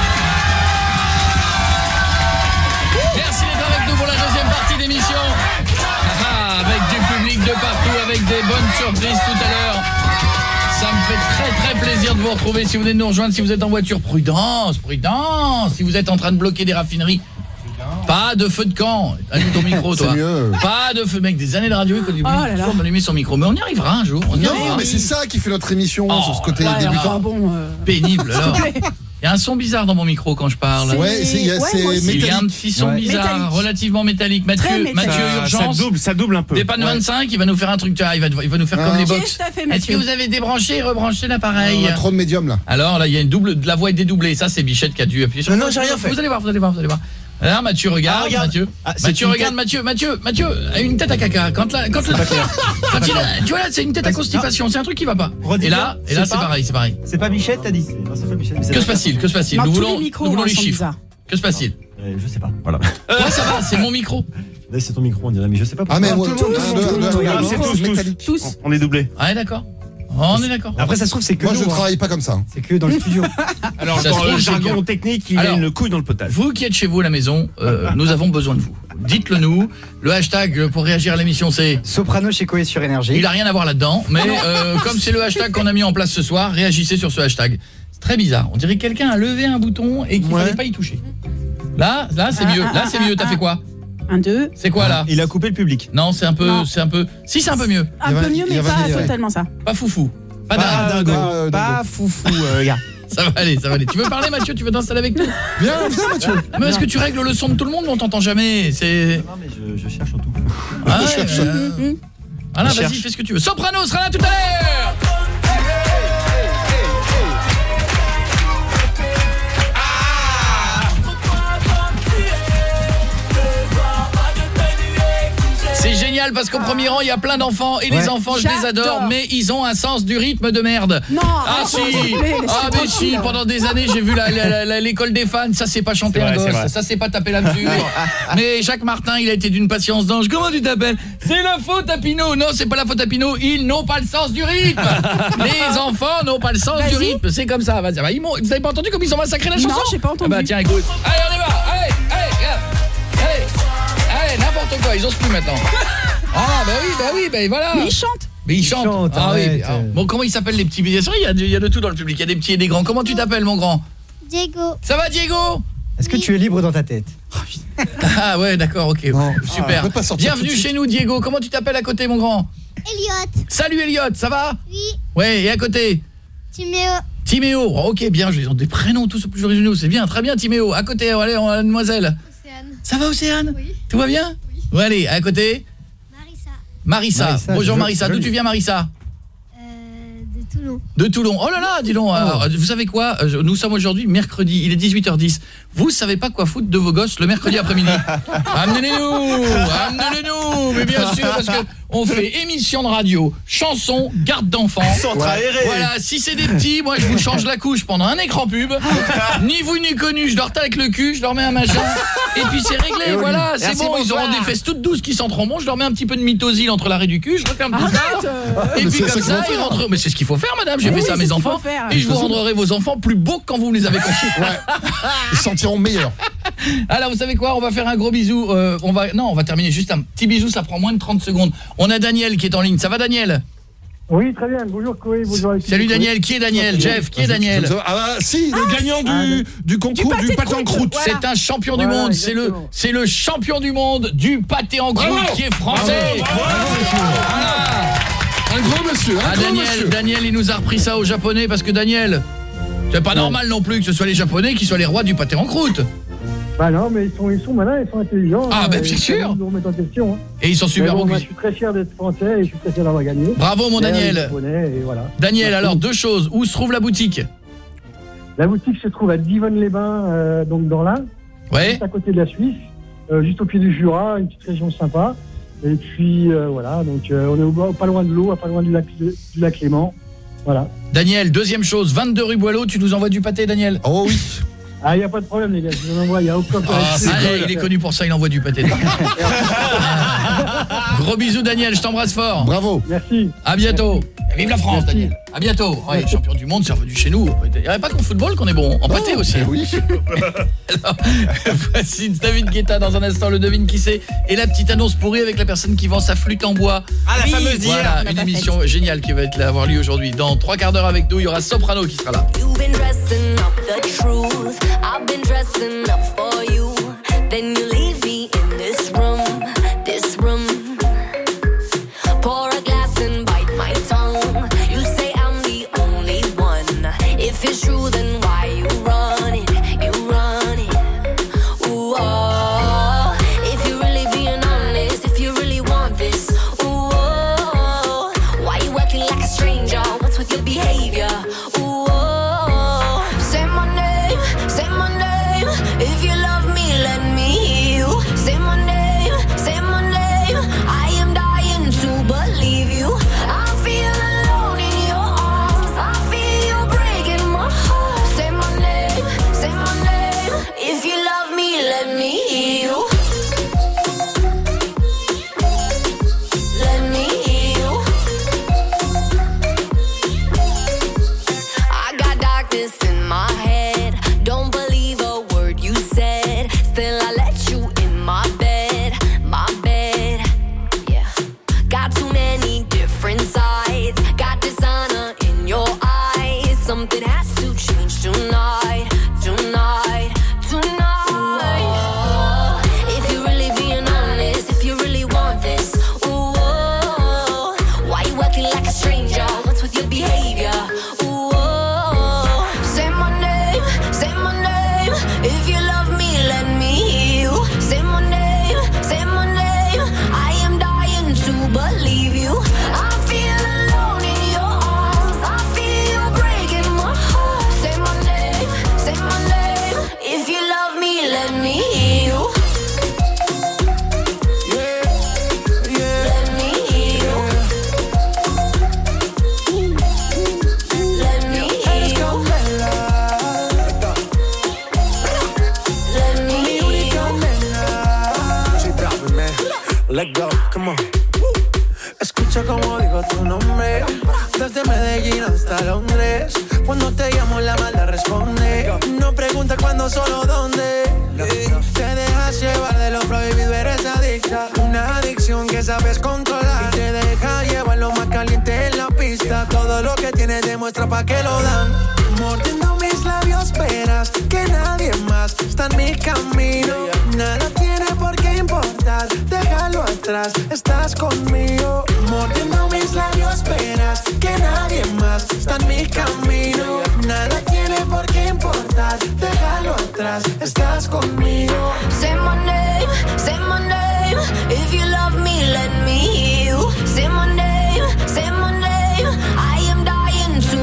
Speaker 8: Merci d'être avec nous pour la deuxième partie d'émission. Ah, avec du public de partout, avec des bonnes surprises tout à l'heure. Ça me fait très très plaisir de vous retrouver. Si vous venez de nous rejoindre, si vous êtes en voiture, prudence, prudence. Si vous êtes en train de bloquer des raffineries, pas de feu de camp. Allume ton micro, toi.
Speaker 22: C'est mieux.
Speaker 8: Pas de feu, mec. Des années de radio, il faut
Speaker 5: Oh là là.
Speaker 8: toujours allumer son micro. Mais on y arrivera un jour. On y
Speaker 22: Non,
Speaker 8: arrivera.
Speaker 22: mais c'est ça qui fait notre émission,
Speaker 8: Oh,
Speaker 22: sur ce côté
Speaker 5: Ouais,
Speaker 22: débutant.
Speaker 5: alors, bon, euh,
Speaker 8: Pénible alors. Il y a un son bizarre dans mon micro quand je parle.
Speaker 5: C'est-
Speaker 22: Ouais, c'est il y a-
Speaker 5: Ouais,
Speaker 22: c'est
Speaker 5: moi aussi.
Speaker 8: Il y a un
Speaker 22: métallique.
Speaker 8: petit son
Speaker 22: Ouais.
Speaker 8: bizarre,
Speaker 5: Métallique.
Speaker 8: relativement métallique. Mathieu,
Speaker 5: Très métallique.
Speaker 8: Mathieu,
Speaker 6: Ça,
Speaker 8: urgence.
Speaker 6: ça double, ça double un peu.
Speaker 8: Dépanne
Speaker 22: Ouais.
Speaker 8: vingt-cinq, il va nous faire un truc, tu vois, il va, il va nous faire
Speaker 22: Ah.
Speaker 8: comme les
Speaker 22: Qu'est-ce
Speaker 8: box.
Speaker 5: que t'as fait,
Speaker 8: Est-ce
Speaker 5: Mathieu
Speaker 8: que vous avez débranché et rebranché l'appareil?
Speaker 22: On a trop de médiums là.
Speaker 8: Alors là, il y a une double, de la voix est dédoublée. Ça, c'est Bichette qui a dû appuyer sur.
Speaker 30: Non, non, j'ai rien fait.
Speaker 8: Vous allez voir, vous allez voir, vous allez voir. Là, Mathieu regarde,
Speaker 30: Ah, regarde.
Speaker 8: Mathieu.
Speaker 30: Ah, c'est
Speaker 8: Mathieu
Speaker 30: une
Speaker 8: regarde,
Speaker 30: tête-
Speaker 8: Mathieu, Mathieu, Mathieu a une tête à caca. Quand la, quand la, quand il a- tu vois là, c'est une tête à constipation. C'est un truc qui va pas.
Speaker 30: Redis
Speaker 8: Et là,
Speaker 30: bien,
Speaker 8: et là,
Speaker 30: c'est
Speaker 8: c'est
Speaker 30: pas-
Speaker 8: pareil, c'est pareil.
Speaker 30: C'est pas Bichette, t'as dit? Non, c'est pas Bichette. mais c'est
Speaker 8: Que
Speaker 30: la-
Speaker 8: se passe-t-il? Que se passe-t-il?
Speaker 5: Non,
Speaker 8: Nous
Speaker 5: tous
Speaker 8: voulons,
Speaker 5: les micros
Speaker 8: nous voulons
Speaker 5: hein,
Speaker 8: les
Speaker 5: sont
Speaker 8: chiffres.
Speaker 5: bizarres.
Speaker 8: Que se passe-t-il?
Speaker 30: Euh, Je sais pas. Voilà.
Speaker 8: Toi, ça va, c'est mon micro.
Speaker 30: Là, c'est ton micro, on dirait, mais je sais pas
Speaker 22: Ah, mais moi,
Speaker 30: pourquoi.
Speaker 22: tout le monde, un, deux, tout le deux, monde, regarde,
Speaker 30: c'est
Speaker 22: non,
Speaker 30: tous, tous.
Speaker 22: métallique.
Speaker 5: Tous.
Speaker 30: On est doublé.
Speaker 8: Ouais, d'accord. On est d'accord.
Speaker 30: Après, ça se trouve, c'est que
Speaker 22: Moi,
Speaker 30: nous,
Speaker 22: je
Speaker 30: hein.
Speaker 22: travaille pas comme ça.
Speaker 30: C'est que dans le studio. Alors,
Speaker 8: Ça se
Speaker 30: dans
Speaker 8: trouve,
Speaker 30: le
Speaker 8: c'est
Speaker 30: jargon
Speaker 8: que-
Speaker 30: technique, il
Speaker 8: Alors,
Speaker 30: a une couille dans le potage.
Speaker 8: Vous qui êtes chez vous à la maison, euh, nous avons besoin de vous. Dites-le nous. Le hashtag pour réagir à l'émission, c'est
Speaker 30: Soprano chez Coé sur Énergie.
Speaker 8: il a rien à voir là-dedans, mais euh, comme c'est le hashtag qu'on a mis en place ce soir, réagissez sur ce hashtag. C'est très bizarre. On dirait que quelqu'un a levé un bouton et qu'il
Speaker 30: Ouais.
Speaker 8: fallait pas y toucher. Là, là c'est
Speaker 5: Ah,
Speaker 8: mieux.
Speaker 5: ah,
Speaker 8: Là c'est
Speaker 5: ah,
Speaker 8: mieux. T'as
Speaker 5: ah,
Speaker 8: fait quoi?
Speaker 5: Un, deux.
Speaker 8: C'est quoi là?
Speaker 30: Il a coupé le public.
Speaker 8: Non, c'est un peu,
Speaker 5: Non.
Speaker 8: c'est un peu. Si c'est un peu mieux.
Speaker 5: Un
Speaker 22: Il y a
Speaker 5: peu
Speaker 22: vingt-
Speaker 5: mieux,
Speaker 22: il y
Speaker 5: mais
Speaker 22: a
Speaker 5: pas
Speaker 22: vingt, ouais.
Speaker 5: totalement ça.
Speaker 8: Pas foufou. Pas
Speaker 30: Pas
Speaker 8: dingue.
Speaker 30: dingo.
Speaker 22: euh,
Speaker 30: Pas foufou, euh, gars.
Speaker 8: Ça va aller, ça va aller. Tu veux parler, Mathieu? Tu veux t'installer avec nous?
Speaker 22: Viens, viens Mathieu.
Speaker 8: Mais est-ce que tu règles le son de tout le monde? On t'entend jamais. C'est.
Speaker 30: Non, mais je, je cherche surtout.
Speaker 8: Ah ouais,
Speaker 22: cherche.
Speaker 8: euh, Voilà,
Speaker 30: Je
Speaker 8: vas-y,
Speaker 30: cherche.
Speaker 8: fais ce que tu veux. Soprano sera là tout à l'heure. C'est génial parce qu'au premier rang, il y a plein d'enfants et les
Speaker 30: Ouais.
Speaker 8: enfants, je les adore,
Speaker 5: J'adore.
Speaker 8: mais ils ont un sens du rythme de merde.
Speaker 5: Non,
Speaker 8: Ah
Speaker 5: arrête,
Speaker 8: si,
Speaker 5: s'il vous plaît, laissez
Speaker 8: ah mais
Speaker 5: tranquille.
Speaker 8: si, pendant des années, j'ai vu la- la- la- l'école des fans, ça c'est pas chanter
Speaker 30: C'est
Speaker 8: un
Speaker 30: vrai, c'est
Speaker 8: gosse,
Speaker 30: vrai.
Speaker 8: ça c'est pas taper la mesure. Mais Jacques Martin, il a été d'une patience d'ange. Comment tu t'appelles? C'est la faute à Pinot. Non, c'est pas la faute à Pinot, ils n'ont pas le sens du rythme. Les enfants n'ont pas le sens du
Speaker 5: Vas-y.
Speaker 8: rythme, c'est comme ça. Vas-y, bah, ils m'ont- vous avez pas entendu comme ils ont massacré la
Speaker 5: Non,
Speaker 8: chanson?
Speaker 5: j'ai pas entendu.
Speaker 8: Ah bah tiens, écoute. Allez, on y va. Allez, allez, regarde. Allez, allez, n'importe quoi, ils osent plus maintenant. Ah bah oui, bah oui, bah voilà.
Speaker 5: Mais ils chantent.
Speaker 8: Mais ils
Speaker 30: Ils
Speaker 8: chantent.
Speaker 30: chantent,
Speaker 8: Ah oui.
Speaker 30: arrête.
Speaker 8: alors, bon, comment ils s'appellent les petits? Bien sûr, il y a de, il y a de tout dans le public. Il y a des petits et des grands. Comment tu t'appelles, mon grand?
Speaker 26: Diego.
Speaker 8: Ça va, Diego?
Speaker 30: Est-ce que tu es libre dans ta tête?
Speaker 8: Ah ouais, d'accord, ok.
Speaker 22: Non.
Speaker 8: Super.
Speaker 22: Ah, on peut pas sortir tout
Speaker 8: Bienvenue
Speaker 22: de suite.
Speaker 8: chez nous, Diego. Comment tu t'appelles à côté, mon grand?
Speaker 26: Elliot.
Speaker 8: Salut, Elliot. Ça va?
Speaker 26: Oui.
Speaker 8: Ouais, et à côté?
Speaker 26: Timéo.
Speaker 8: Timéo. Oh, ok, bien. Ils ont des prénoms tous plus originaux. C'est bien, très bien, Timéo. À côté, allez, on a la demoiselle.
Speaker 26: Océane.
Speaker 8: Ça va, Océane?
Speaker 26: Oui.
Speaker 8: Tout va bien? Oui. Ouais, allez, à côté?
Speaker 26: Marissa.
Speaker 8: Marissa.
Speaker 30: Marissa,
Speaker 8: Bonjour,
Speaker 30: je-
Speaker 8: Marissa. D'où
Speaker 30: joli.
Speaker 8: tu viens, Marissa?
Speaker 26: Euh, de
Speaker 9: Toulon.
Speaker 8: De Toulon. Oh là là, dis donc. Alors, vous savez quoi? Nous sommes aujourd'hui mercredi, il est dix-huit heures dix. Vous savez pas quoi foutre de vos gosses le mercredi après-midi? Amenez-les-nous, amenez-les-nous. Mais bien sûr, parce que on fait émission de radio, chanson, garde d'enfants.
Speaker 7: Centre aéré.
Speaker 8: Voilà, si c'est des petits, moi je vous change la couche pendant un écran pub. Ni vous ni connu, je leur tape avec le cul, je leur mets un machin. Et puis c'est réglé,
Speaker 7: Et
Speaker 8: voilà, c'est
Speaker 7: Merci,
Speaker 8: bon, ils
Speaker 7: bonsoir.
Speaker 8: auront des fesses toutes douces qui sentiront bon, je leur mets un petit peu de mitosile entre l'arrêt du cul, je referme tout ça.
Speaker 22: Ah,
Speaker 8: Et
Speaker 22: mais
Speaker 8: puis
Speaker 22: c'est
Speaker 8: comme
Speaker 22: ça qu'il
Speaker 8: ça,
Speaker 22: faut
Speaker 8: ils
Speaker 22: faire.
Speaker 8: rentrent. Mais c'est ce qu'il faut faire, madame, j'ai
Speaker 5: Oui,
Speaker 8: fait ça à
Speaker 5: c'est
Speaker 8: mes
Speaker 5: ce qu'il
Speaker 8: enfants.
Speaker 5: faut faire.
Speaker 8: Et je vous rendrai vos enfants plus beaux que quand vous les avez conçus.
Speaker 22: Ouais. Ils se sentiront meilleurs.
Speaker 8: Alors vous savez quoi, on va faire un gros bisou, euh, on va non, on va terminer juste un petit bisou, ça prend moins de trente secondes. On a Daniel qui est en ligne. Ça va Daniel?
Speaker 10: Oui, très bien. Bonjour Koé, bonjour à tous.
Speaker 8: Salut Daniel, qui est Daniel? Jeff, qui est Daniel?
Speaker 22: Ah bah si, le gagnant du, du concours du pâté en croûte.
Speaker 5: Voilà.
Speaker 8: C'est un champion du
Speaker 10: Voilà,
Speaker 8: monde, c'est le
Speaker 10: exactement.
Speaker 8: c'est le champion du monde du pâté en croûte
Speaker 22: Bravo.
Speaker 8: qui est français. Voilà.
Speaker 22: Un gros monsieur, un
Speaker 8: Ah,
Speaker 22: gros
Speaker 8: Daniel,
Speaker 22: monsieur.
Speaker 8: Daniel, il nous a repris ça au japonais parce que Daniel, c'est pas normal non plus que ce soit les japonais qui soient les rois du pâté en croûte.
Speaker 10: Bah non, mais ils sont, ils sont malins, ils sont intelligents.
Speaker 8: Ah,
Speaker 10: hein,
Speaker 8: bah,
Speaker 10: et
Speaker 8: bien
Speaker 10: ils
Speaker 8: sûr.
Speaker 10: savent nous remettre en question. Hein.
Speaker 8: Et ils sont super
Speaker 10: Mais bon,
Speaker 8: bons
Speaker 10: moi, je
Speaker 8: cuisiniers.
Speaker 10: suis très fier d'être français et je suis très fier d'avoir gagné.
Speaker 8: Bravo mon
Speaker 10: Derrière
Speaker 8: Daniel.
Speaker 10: les Japonais, et voilà.
Speaker 8: Daniel,
Speaker 10: Merci.
Speaker 8: alors deux choses, où se trouve la boutique?
Speaker 10: La boutique se trouve à Divonne-les-Bains, euh, donc dans l'Ain,
Speaker 8: Ouais.
Speaker 10: juste à côté de la Suisse, euh, juste au pied du Jura, une petite région sympa. Et puis euh, voilà, donc euh, on est au, pas loin de l'eau, pas loin du lac, du lac Léman. Voilà.
Speaker 8: Daniel, deuxième chose, vingt-deux rue Boileau, tu nous envoies du pâté Daniel?
Speaker 22: Oh oui.
Speaker 10: Ah, il n'y a pas de problème, les gars, je vous envoie, il n'y a aucun problème.
Speaker 8: Ah,
Speaker 10: C'est
Speaker 8: allez,
Speaker 10: cool.
Speaker 8: il est connu pour ça, il envoie du pâté. Gros bisous Daniel, je t'embrasse fort.
Speaker 22: Bravo.
Speaker 10: Merci.
Speaker 8: À bientôt. Vive la France
Speaker 10: Merci.
Speaker 8: Daniel. À bientôt. Ouais, champion du monde, c'est revenu chez nous. Il n'y avait pas qu'en football qu'on est bon, en pâté aussi.
Speaker 22: Eh oui.
Speaker 8: Alors, voici David Guetta dans un instant, le devine qui c'est. Et la petite annonce pourrie avec la personne qui vend sa flûte en bois.
Speaker 28: Ah, la fameuse d'hier.
Speaker 8: Voilà,
Speaker 5: on a
Speaker 8: une
Speaker 5: pas
Speaker 8: émission géniale qui va être là, avoir lieu aujourd'hui. Dans trois quarts d'heure avec nous, il y aura Soprano qui sera là.
Speaker 11: You've been dressing up the truth. I've been dressing up for you. Then you leave me in this room, this room. Pour a glass and bite my tongue. You say I'm the only one. If it's true, then why you run it? You run it. Ooh, oh. If you're really being honest, if you really want this, ooh, oh. Why you acting like a stranger? What's with your behavior? Ooh, oh. Say my name, say my name. If you love me, let me hear you. Say my name, say my name. I am dying to believe you. I feel alone in your arms. I feel you breaking my heart. Say my name, say my name. If you love me, let me hear you. Let me hear you. I got darkness in my head. Don't believe a word you said. Still, I let you in my bed, my bed. Yeah. Got too many different sides. Got dishonor in your eyes. Something has to change tonight, tonight, tonight. If you're really being honest, if you really want this, ooh, oh, why you acting like a stranger? What's with your behavior? Ooh, oh, say my name, say my name. If you love me, let me hear you. Say my name, say my name. I am dying to believe you. I feel alone in your arms. I feel you breaking my heart. Say my name, say my name. If you love me, let me hear you. Let me hear you. Let me hear you. Let me hear you.
Speaker 12: Let go, come on. Escucha como digo tu nombre. Desde Medellín hasta Londres. Cuando te llamo la mala responde. No pregunta cuándo, solo dónde. Te dejas llevar de lo prohibido, eres adicta. Una adicción que sabes controlar. Y te deja llevar lo más caliente en la pista. Todo lo que tienes demuestra pa' que lo dan. Mordiendo mis labios verás que nadie más está en mi camino. Nada tiene por qué importar, déjalo atrás, estás conmigo. Mordiendo mis labios verás que nadie más está en mi camino. Nada tiene por qué importar, déjalo atrás, estás conmigo.
Speaker 11: Say my name, say my name. If you love me, let me hear you. Say my name, say my name. I am dying to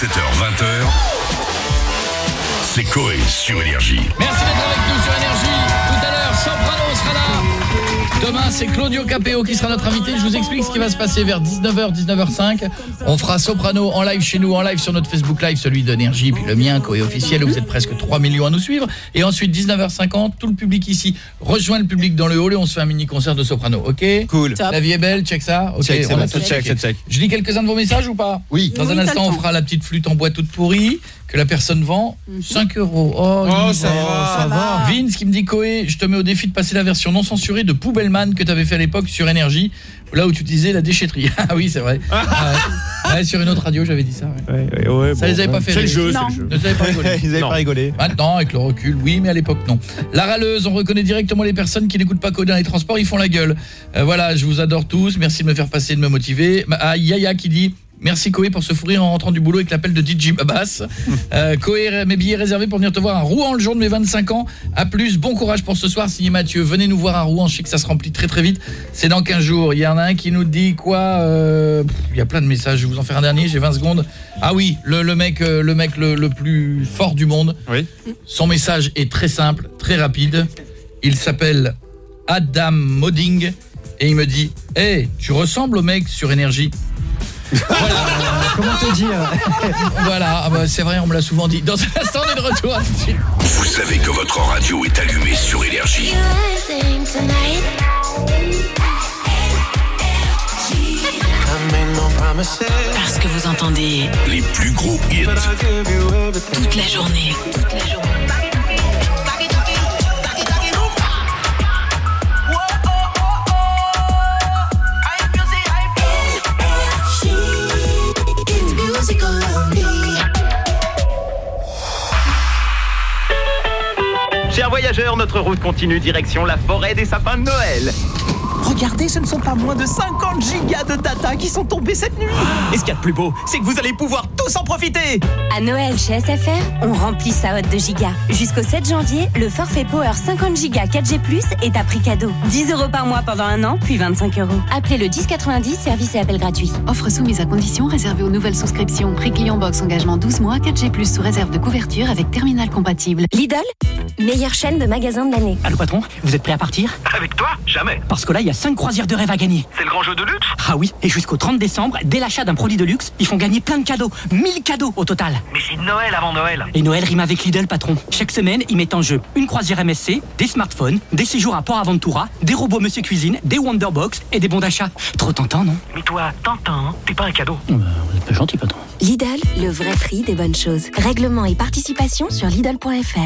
Speaker 9: dix-sept heures vingt, c'est Coé sur Énergie.
Speaker 8: Merci d'être avec nous sur Énergie. Tout à l'heure, Soprano sera là. Demain, c'est Claudio Capéo qui sera notre invité. Je vous explique ce qui va se passer vers dix-neuf heures, dix-neuf heures cinq. On fera Soprano en live chez nous, en live sur notre Facebook Live, celui d'Énergie, puis le mien, Coé officiel, où vous êtes presque trois millions à nous suivre. Et ensuite, dix-neuf heures cinquante, tout le public ici rejoint le public dans le hall et on se fait un mini-concert de Soprano. Ok ? Cool. La vie est belle, check ça. Ok,
Speaker 6: check,
Speaker 8: on
Speaker 6: va
Speaker 8: a tout
Speaker 6: check, check, check.
Speaker 8: Je lis quelques-uns de vos messages ou pas ?
Speaker 22: Oui.
Speaker 8: Dans
Speaker 22: oui,
Speaker 8: un instant, on fera la petite flûte en bois toute pourrie que la personne vend. cinq euros. Oh,
Speaker 6: oh ça, va,
Speaker 8: ça va. Vince qui me dit, Coé, je te mets au défi de passer la version non censurée de Poubelman que tu avais fait à l'époque sur Énergie, là où tu disais la déchetterie. Ah oui, c'est vrai. Ah, ouais. Ouais, sur une autre radio, j'avais dit ça. Ouais. Ouais, ouais, ouais, ça bon, les avait pas fait.
Speaker 6: C'est le jeu,
Speaker 8: non.
Speaker 6: c'est le jeu.
Speaker 8: Ne vous avez pas rigolé.
Speaker 7: Ils avaient pas rigolé.
Speaker 8: Maintenant, avec le recul, oui, mais à l'époque, non. La râleuse, on reconnaît directement les personnes qui n'écoutent pas Coé dans les transports, ils font la gueule. Euh, voilà, je vous adore tous. Merci de me faire passer, de me motiver. Ah, Yaya qui dit... Merci Coé pour ce fou rire en rentrant du boulot avec l'appel de D J Babas. Euh, Coé, mes billets réservés pour venir te voir à Rouen le jour de mes vingt-cinq ans. A plus, bon courage pour ce soir, signé Mathieu. Venez nous voir à Rouen, je sais que ça se remplit très très vite. C'est dans quinze jours. Il y en a un qui nous dit quoi euh, pff, il y a plein de messages, je vais vous en faire un dernier, j'ai vingt secondes. Ah oui, le, le mec, euh, le, mec le, le plus fort du monde. Oui. Son message est très simple, très rapide. Il s'appelle Adam Modding et il me dit « Hey, tu ressembles au mec sur Énergie ?» Voilà.
Speaker 7: Comment te dire?
Speaker 8: Voilà, ah bah c'est vrai, on me l'a souvent dit. Dans un instant, on est de retour.
Speaker 9: Vous savez que votre radio est allumée sur Énergie.
Speaker 25: Parce que vous entendez
Speaker 9: les plus gros hits
Speaker 25: toute la journée. Toute la journée.
Speaker 28: Chers voyageurs, notre route continue direction la forêt des sapins de Noël. Regardez, ce ne sont pas moins de cinquante gigas de data qui sont tombés cette nuit. Et ce qu'il y a de plus beau, c'est que vous allez pouvoir tous en profiter.
Speaker 13: À Noël chez S F R, on remplit sa hotte de gigas. Jusqu'au sept janvier, le forfait Power cinquante gigas quatre G plus, est à prix cadeau. dix euros par mois pendant un an, puis vingt-cinq euros. Appelez le dix quatre-vingt-dix, service et appel gratuit.
Speaker 15: Offre soumise à conditions réservée aux nouvelles souscriptions. Prix client box engagement douze mois, quatre G plus sous réserve de couverture avec terminal compatible.
Speaker 13: Lidl, meilleure chaîne de magasins de l'année.
Speaker 28: Allô patron, vous êtes prêt à partir? Avec toi? Jamais. Parce que là, il y a cinq croisières de rêve à gagner. C'est le grand jeu de luxe? Ah oui, et jusqu'au trente décembre, dès l'achat d'un produit de luxe, ils font gagner plein de cadeaux. mille cadeaux au total. Mais c'est Noël avant Noël. Et Noël rime avec Lidl, patron. Chaque semaine, ils mettent en jeu une croisière M S C, des smartphones, des séjours à Port Aventura, des robots Monsieur Cuisine, des Wonderbox et des bons d'achat. Trop tentant, non? Mais toi, tentant, hein? T'es pas un cadeau. Bah, vous êtes pas gentil, patron.
Speaker 13: Lidl, le vrai prix des bonnes choses. Règlement et participation sur Lidl point F R.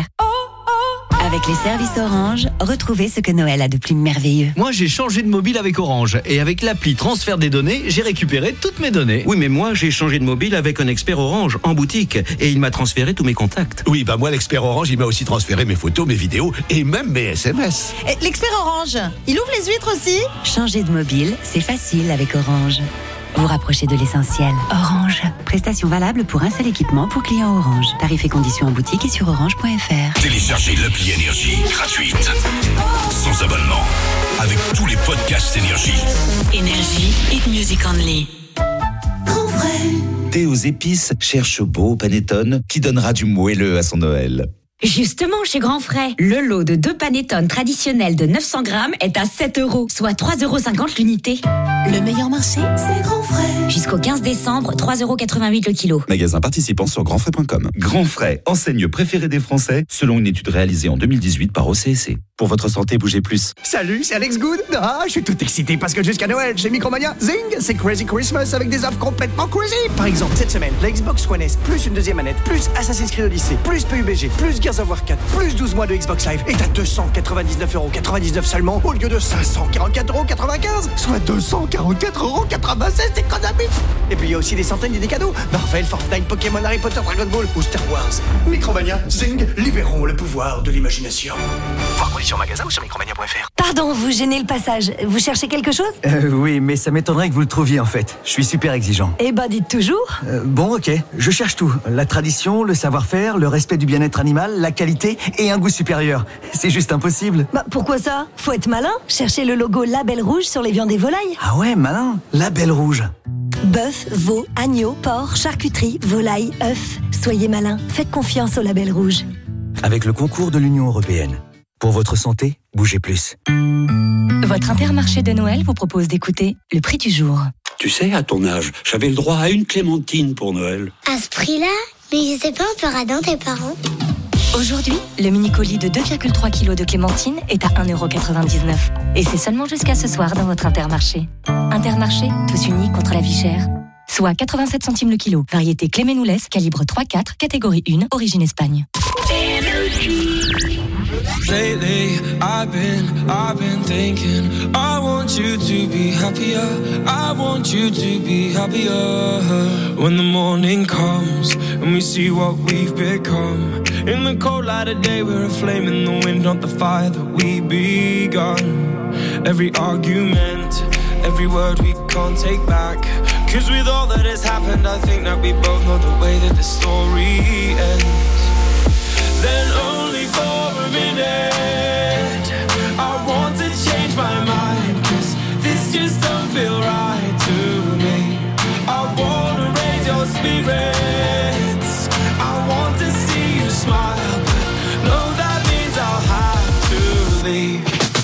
Speaker 29: Avec les services Orange, retrouvez ce que Noël a de plus merveilleux.
Speaker 16: Moi, j'ai changé de mobile avec Orange. Et avec l'appli transfert des données, j'ai récupéré toutes mes données.
Speaker 17: Oui, mais moi, j'ai changé de mobile avec un expert Orange en boutique. Et il m'a transféré tous mes contacts.
Speaker 18: Oui, bah moi, l'expert Orange, il m'a aussi transféré mes photos, mes vidéos et même mes S M S.
Speaker 19: Et l'expert Orange, il ouvre les huîtres aussi?
Speaker 29: Changer de mobile, c'est facile avec Orange. Vous rapprochez de l'essentiel. Orange. Prestation valable pour un seul équipement pour clients Orange. Tarifs et conditions en boutique et sur orange point F R.
Speaker 9: Téléchargez l'appli Énergie gratuite. Sans abonnement. Avec tous les podcasts Énergie.
Speaker 25: Énergie, hit music only.
Speaker 20: Grand Frais. Thé aux épices cherche beau panettone qui donnera du moelleux à son Noël.
Speaker 13: Justement, chez Grand Frais, le lot de deux panettone traditionnels de neuf cents grammes est à sept euros, soit trois euros cinquante l'unité.
Speaker 20: Le meilleur marché, c'est Grand Frais.
Speaker 13: Jusqu'au quinze décembre, trois euros quatre-vingt-huit le kilo.
Speaker 20: Magasin participant sur grand frais point com. Grand Frais, enseigne préférée des Français, selon une étude réalisée en deux mille dix-huit par O C S C. Pour votre santé, bougez plus.
Speaker 21: Salut, c'est Alex Good. Ah, je suis tout excité parce que jusqu'à Noël, chez Micromania, zing, c'est Crazy Christmas avec des offres complètement crazy. Par exemple, cette semaine, la Xbox One S, plus une deuxième manette, plus Assassin's Creed Odyssey, plus P U B G, plus Gears of War quatre, plus douze mois de Xbox Live est à deux cent quatre-vingt-dix-neuf euros quatre-vingt-dix-neuf seulement au lieu de cinq cent quarante-quatre euros quatre-vingt-quinze, soit deux cent quarante-quatre euros quatre-vingt-seize d'économie. Et puis il y a aussi des centaines et des cadeaux. Marvel, Fortnite, Pokémon, Harry Potter, Dragon Ball ou Star Wars. Micromania, zing, libérons le pouvoir de l'imagination. Voir conditions magasin ou sur micromania point F R.
Speaker 13: Pardon, vous gênez le passage. Vous cherchez quelque chose?
Speaker 23: Euh, oui, mais ça m'étonnerait que vous le trouviez en fait. Je suis super exigeant.
Speaker 13: Eh ben, dites toujours.
Speaker 23: Euh, bon, ok. Je cherche tout. La tradition, le savoir-faire, le respect du bien-être animal, la qualité et un goût supérieur. C'est juste impossible.
Speaker 13: Bah, pourquoi ça? Faut être malin. Cherchez le logo Label Rouge sur les viandes et volailles.
Speaker 23: Ah ouais, malin. Label Rouge.
Speaker 1: Bœuf, veau, agneau, porc, charcuterie, volaille, œufs. Soyez malins, faites confiance au label rouge.
Speaker 23: Avec le concours de l'Union européenne. Pour votre santé, bougez plus.
Speaker 13: Votre Intermarché de Noël vous propose d'écouter le prix du jour.
Speaker 2: Tu sais, à ton âge, j'avais le droit à une clémentine pour Noël.
Speaker 3: À ce prix-là? Mais je sais pas un peu radin tes parents.
Speaker 13: Aujourd'hui, le mini-colis de deux virgule trois kilos de clémentine est à un euro quatre-vingt-dix-neuf. Et c'est seulement jusqu'à ce soir dans votre Intermarché. Intermarché, tous unis contre la vie chère. Soit quatre-vingt-sept centimes le kilo. Variété Clémenoules, calibre trois quatre, catégorie un, origine Espagne.
Speaker 4: Lately, I've been, I've been thinking I want you to be happier I want you to be happier When the morning comes and we see what we've become In the cold light of day we're a flame in the wind Not the fire that we begun Every argument, every word we can't take back Cause with all that has happened I think that we both know the way that the story ends Then only for a minute I want to change my mind Cause this just don't feel right to me I wanna raise your spirits I want to see you smile But no, that means I'll have to leave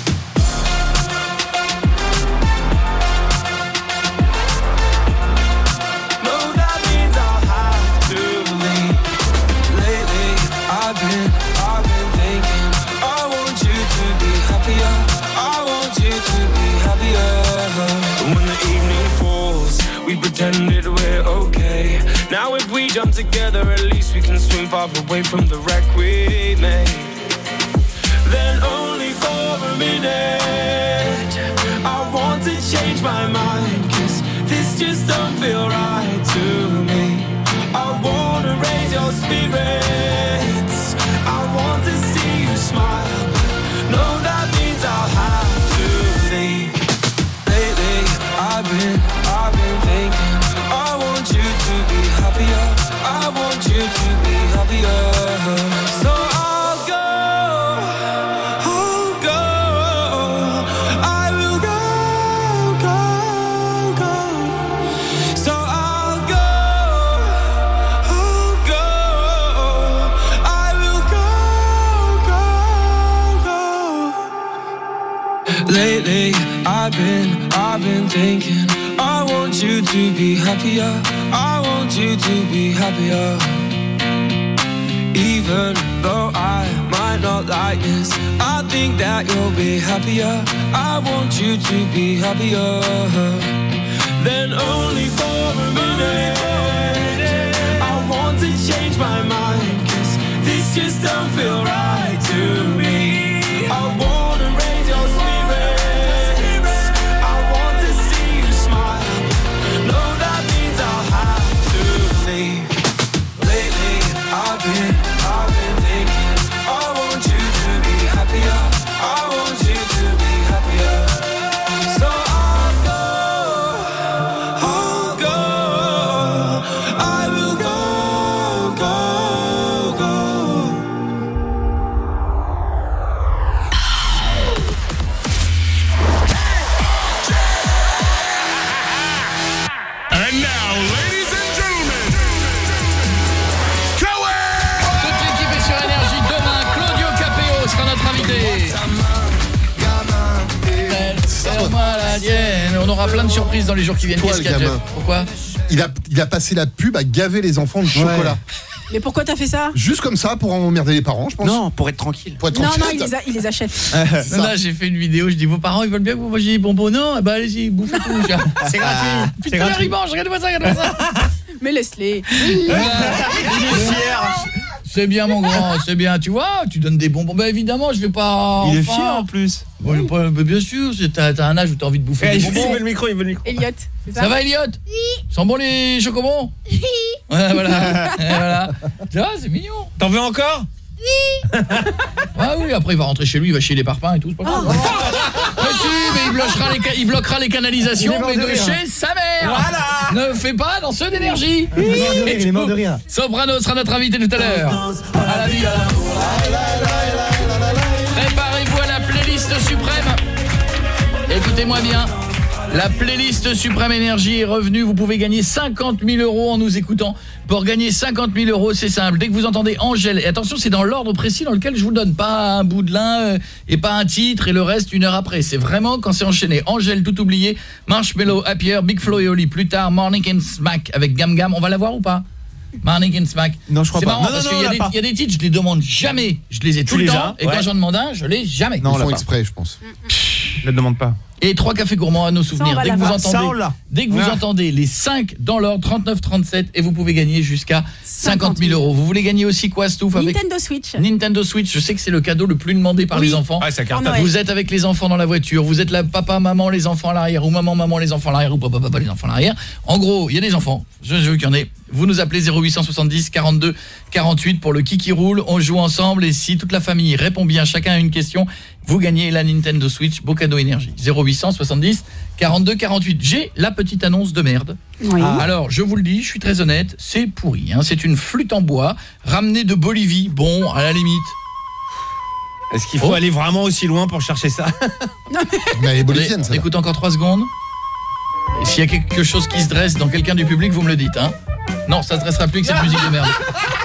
Speaker 4: Pretended we're okay. Now if we jump together, at least we can swim far away from the wreck we made. Then only for a minute I want to change my mind Cause this just don't feel right to me I wanna raise your spirits I want to see you smile But no, that means I'll have to leave Lately, I've been, I've been thinking I want you to be happier I want you to be happier So I'll go, I'll go I will go, go, go So I'll go, I'll go I will go, go, go Lately, I've been, I've been thinking I want you to be happier I want you to be happier Even though I might not like this I think that you'll be happier I want you to be happier Then only for a minute I want to change my mind Cause this just don't feel right to me I wanna raise your spirits Lately, I've been, I've been thinking I want you to be happier I want you to be happier So I'll go, I'll go I will go, go, go
Speaker 9: And now, ladies and gentlemen
Speaker 8: sur Énergie demain, Claudio Capéo sera notre invité. On aura plein de surprises dans les jours qui viennent. Qu'est-ce qu'il y a, Jeff ? Pourquoi ?
Speaker 22: il a, il a passé la pub à gaver les enfants de chocolat.
Speaker 5: Mais pourquoi t'as fait ça ?
Speaker 22: Juste comme ça, pour emmerder les parents, je pense.
Speaker 6: Non, pour être tranquille.
Speaker 22: Pour être
Speaker 5: non,
Speaker 22: tranquille.
Speaker 5: non, il les, a, il les achète.
Speaker 8: Non, là, j'ai fait une vidéo, je dis vos parents ils veulent bien que vous mangiez des bonbons. Non, bah allez-y, bouffez tout.
Speaker 6: C'est gratuit.
Speaker 8: Putain, ils mangent, regarde-moi ça, regarde-moi ça.
Speaker 5: Mais laisse-les.
Speaker 8: Il est fier. C'est bien mon grand, c'est bien, tu vois, tu donnes des bonbons. Bah évidemment, je vais pas.
Speaker 6: Il est
Speaker 8: enfin...
Speaker 6: fier en plus.
Speaker 8: Bon, pas, bien sûr, t'as, t'as un âge où t'as envie de bouffer
Speaker 6: hey,
Speaker 8: des bonbons.
Speaker 6: Il veut le micro, il veut le micro.
Speaker 5: Elliot, c'est ça ?
Speaker 8: Ça va Elliot ? Oui. Sont bons les chocobons ? Oui. Ouais, voilà. voilà. Tu vois, c'est mignon.
Speaker 6: T'en veux encore ?
Speaker 8: Oui. Ah oui, après il va rentrer chez lui, il va chier les parpaings et tout, c'est pas grave. Oh. Mais si, mais il bloquera les, il bloquera les canalisations, mais de chez sa mère. Voilà. Ne fais pas dans ceux d'énergie.
Speaker 22: Il est mort de rire.
Speaker 8: Soprano sera notre invité tout à l'heure. À la vie. Préparez-vous à la playlist suprême. Écoutez-moi bien. La playlist Suprême Énergie est revenue. Vous pouvez gagner cinquante mille euros en nous écoutant. Pour gagner cinquante mille euros, c'est simple. Dès que vous entendez Angèle, et attention, c'est dans l'ordre précis dans lequel je vous donne. Pas un bout de l'un euh, et pas un titre et le reste une heure après. C'est vraiment quand c'est enchaîné. Angèle, tout oublié. Marshmello, Happier, Big Flo et Oli. Plus tard, Morning and Smack avec Gam Gam. On va la voir ou pas? Morning and Smack.
Speaker 6: Non, je crois
Speaker 8: pas.
Speaker 6: pas.
Speaker 8: C'est marrant
Speaker 6: non,
Speaker 8: parce
Speaker 6: non,
Speaker 8: qu'il y,
Speaker 6: y
Speaker 8: y a des titres, je les demande jamais. Je les ai tout le temps. Et
Speaker 6: ouais.
Speaker 8: quand j'en demande un, je l'ai jamais.
Speaker 22: Non, ils font exprès, je pense.
Speaker 6: Je le demande pas.
Speaker 8: Et trois cafés gourmands à nos souvenirs. Dès que vous entendez, dès que vous
Speaker 6: Ah.
Speaker 8: entendez les cinq dans l'ordre, trente-neuf trente-sept, et vous pouvez gagner jusqu'à cinquante mille euros. Vous voulez gagner aussi quoi, Stouff, avec
Speaker 5: Nintendo Switch.
Speaker 8: Nintendo Switch, je sais que c'est le cadeau le plus demandé par
Speaker 5: Oui.
Speaker 8: les enfants.
Speaker 6: Ouais, ça carte.
Speaker 8: Vous êtes avec les enfants dans la voiture, vous êtes là, papa, maman, les enfants à l'arrière, ou maman, maman, les enfants à l'arrière, ou papa, papa, les enfants à l'arrière. En gros, il y a des enfants, je, je veux qu'il y en ait. Vous nous appelez zéro huit cent soixante-dix quarante-deux quarante-huit pour le qui qui roule, on joue ensemble, et si toute la famille répond bien, chacun a une question, vous gagnez la Nintendo Switch, beau cadeau énergie. zéro huit cent soixante-dix quarante-deux quarante-huit. J'ai la petite annonce de merde.
Speaker 5: Oui.
Speaker 8: Ah. Alors, je vous le dis, je suis très honnête, c'est pourri. Hein. C'est une flûte en bois, ramenée de Bolivie. Bon, à la limite.
Speaker 6: Est-ce qu'il faut
Speaker 8: Oh.
Speaker 6: aller vraiment aussi loin pour chercher ça?
Speaker 22: Mais elle est bolivienne, ça.
Speaker 8: Écoute encore trois secondes. Et s'il y a quelque chose qui se dresse dans quelqu'un du public, vous me le dites. Hein. Non, ça ne se dressera plus que cette musique de merde.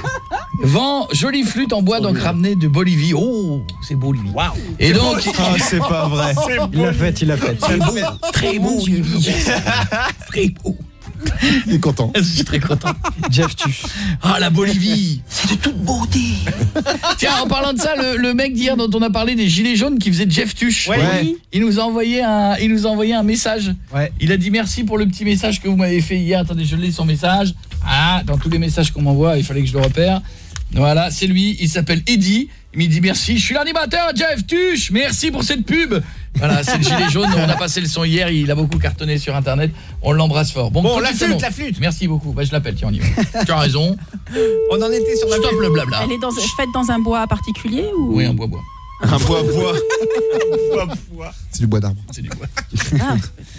Speaker 8: Vent, jolie flûte en bois, donc ramenée de Bolivie. Oh, c'est beau, lui.
Speaker 6: Waouh.
Speaker 8: Et donc...
Speaker 6: Oh, c'est pas vrai.
Speaker 23: Il l'a fait, il l'a fait.
Speaker 8: Très beau, très beau, lui. Très beau.
Speaker 22: Il est content.
Speaker 8: Je suis très content.
Speaker 23: Jeff tue.
Speaker 8: Ah, la Bolivie. C'est de toute beauté. Tiens, en parlant de ça, le, le mec d'hier dont on a parlé des gilets jaunes qui faisait Jeff Tuche,
Speaker 6: Ouais.
Speaker 8: il nous a envoyé un il nous a envoyé un message.
Speaker 23: Ouais.
Speaker 8: Il a dit merci pour le petit message que vous m'avez fait hier. Attendez, je lis son message. Ah, dans tous les messages qu'on m'envoie, il fallait que je le repère. Voilà, c'est lui, il s'appelle Eddy. Il me dit merci, je suis l'animateur Jeff Tuche. Merci pour cette pub. Voilà, c'est le gilet jaune, on a passé le son hier, il a beaucoup cartonné sur internet. On l'embrasse fort.
Speaker 6: Bon,
Speaker 8: petite
Speaker 6: la flûte,
Speaker 8: annonce.
Speaker 6: la flûte.
Speaker 8: Merci beaucoup. Bah je l'appelle, tiens, on y va. Tu as raison.
Speaker 6: On en était sur la
Speaker 8: Stop le blabla.
Speaker 5: Elle est dans, faite dans un bois particulier ou...
Speaker 8: Oui, un bois bois.
Speaker 6: Un bois bois. Bois bois.
Speaker 22: C'est du bois d'arbre.
Speaker 8: C'est du bois.
Speaker 5: Ah.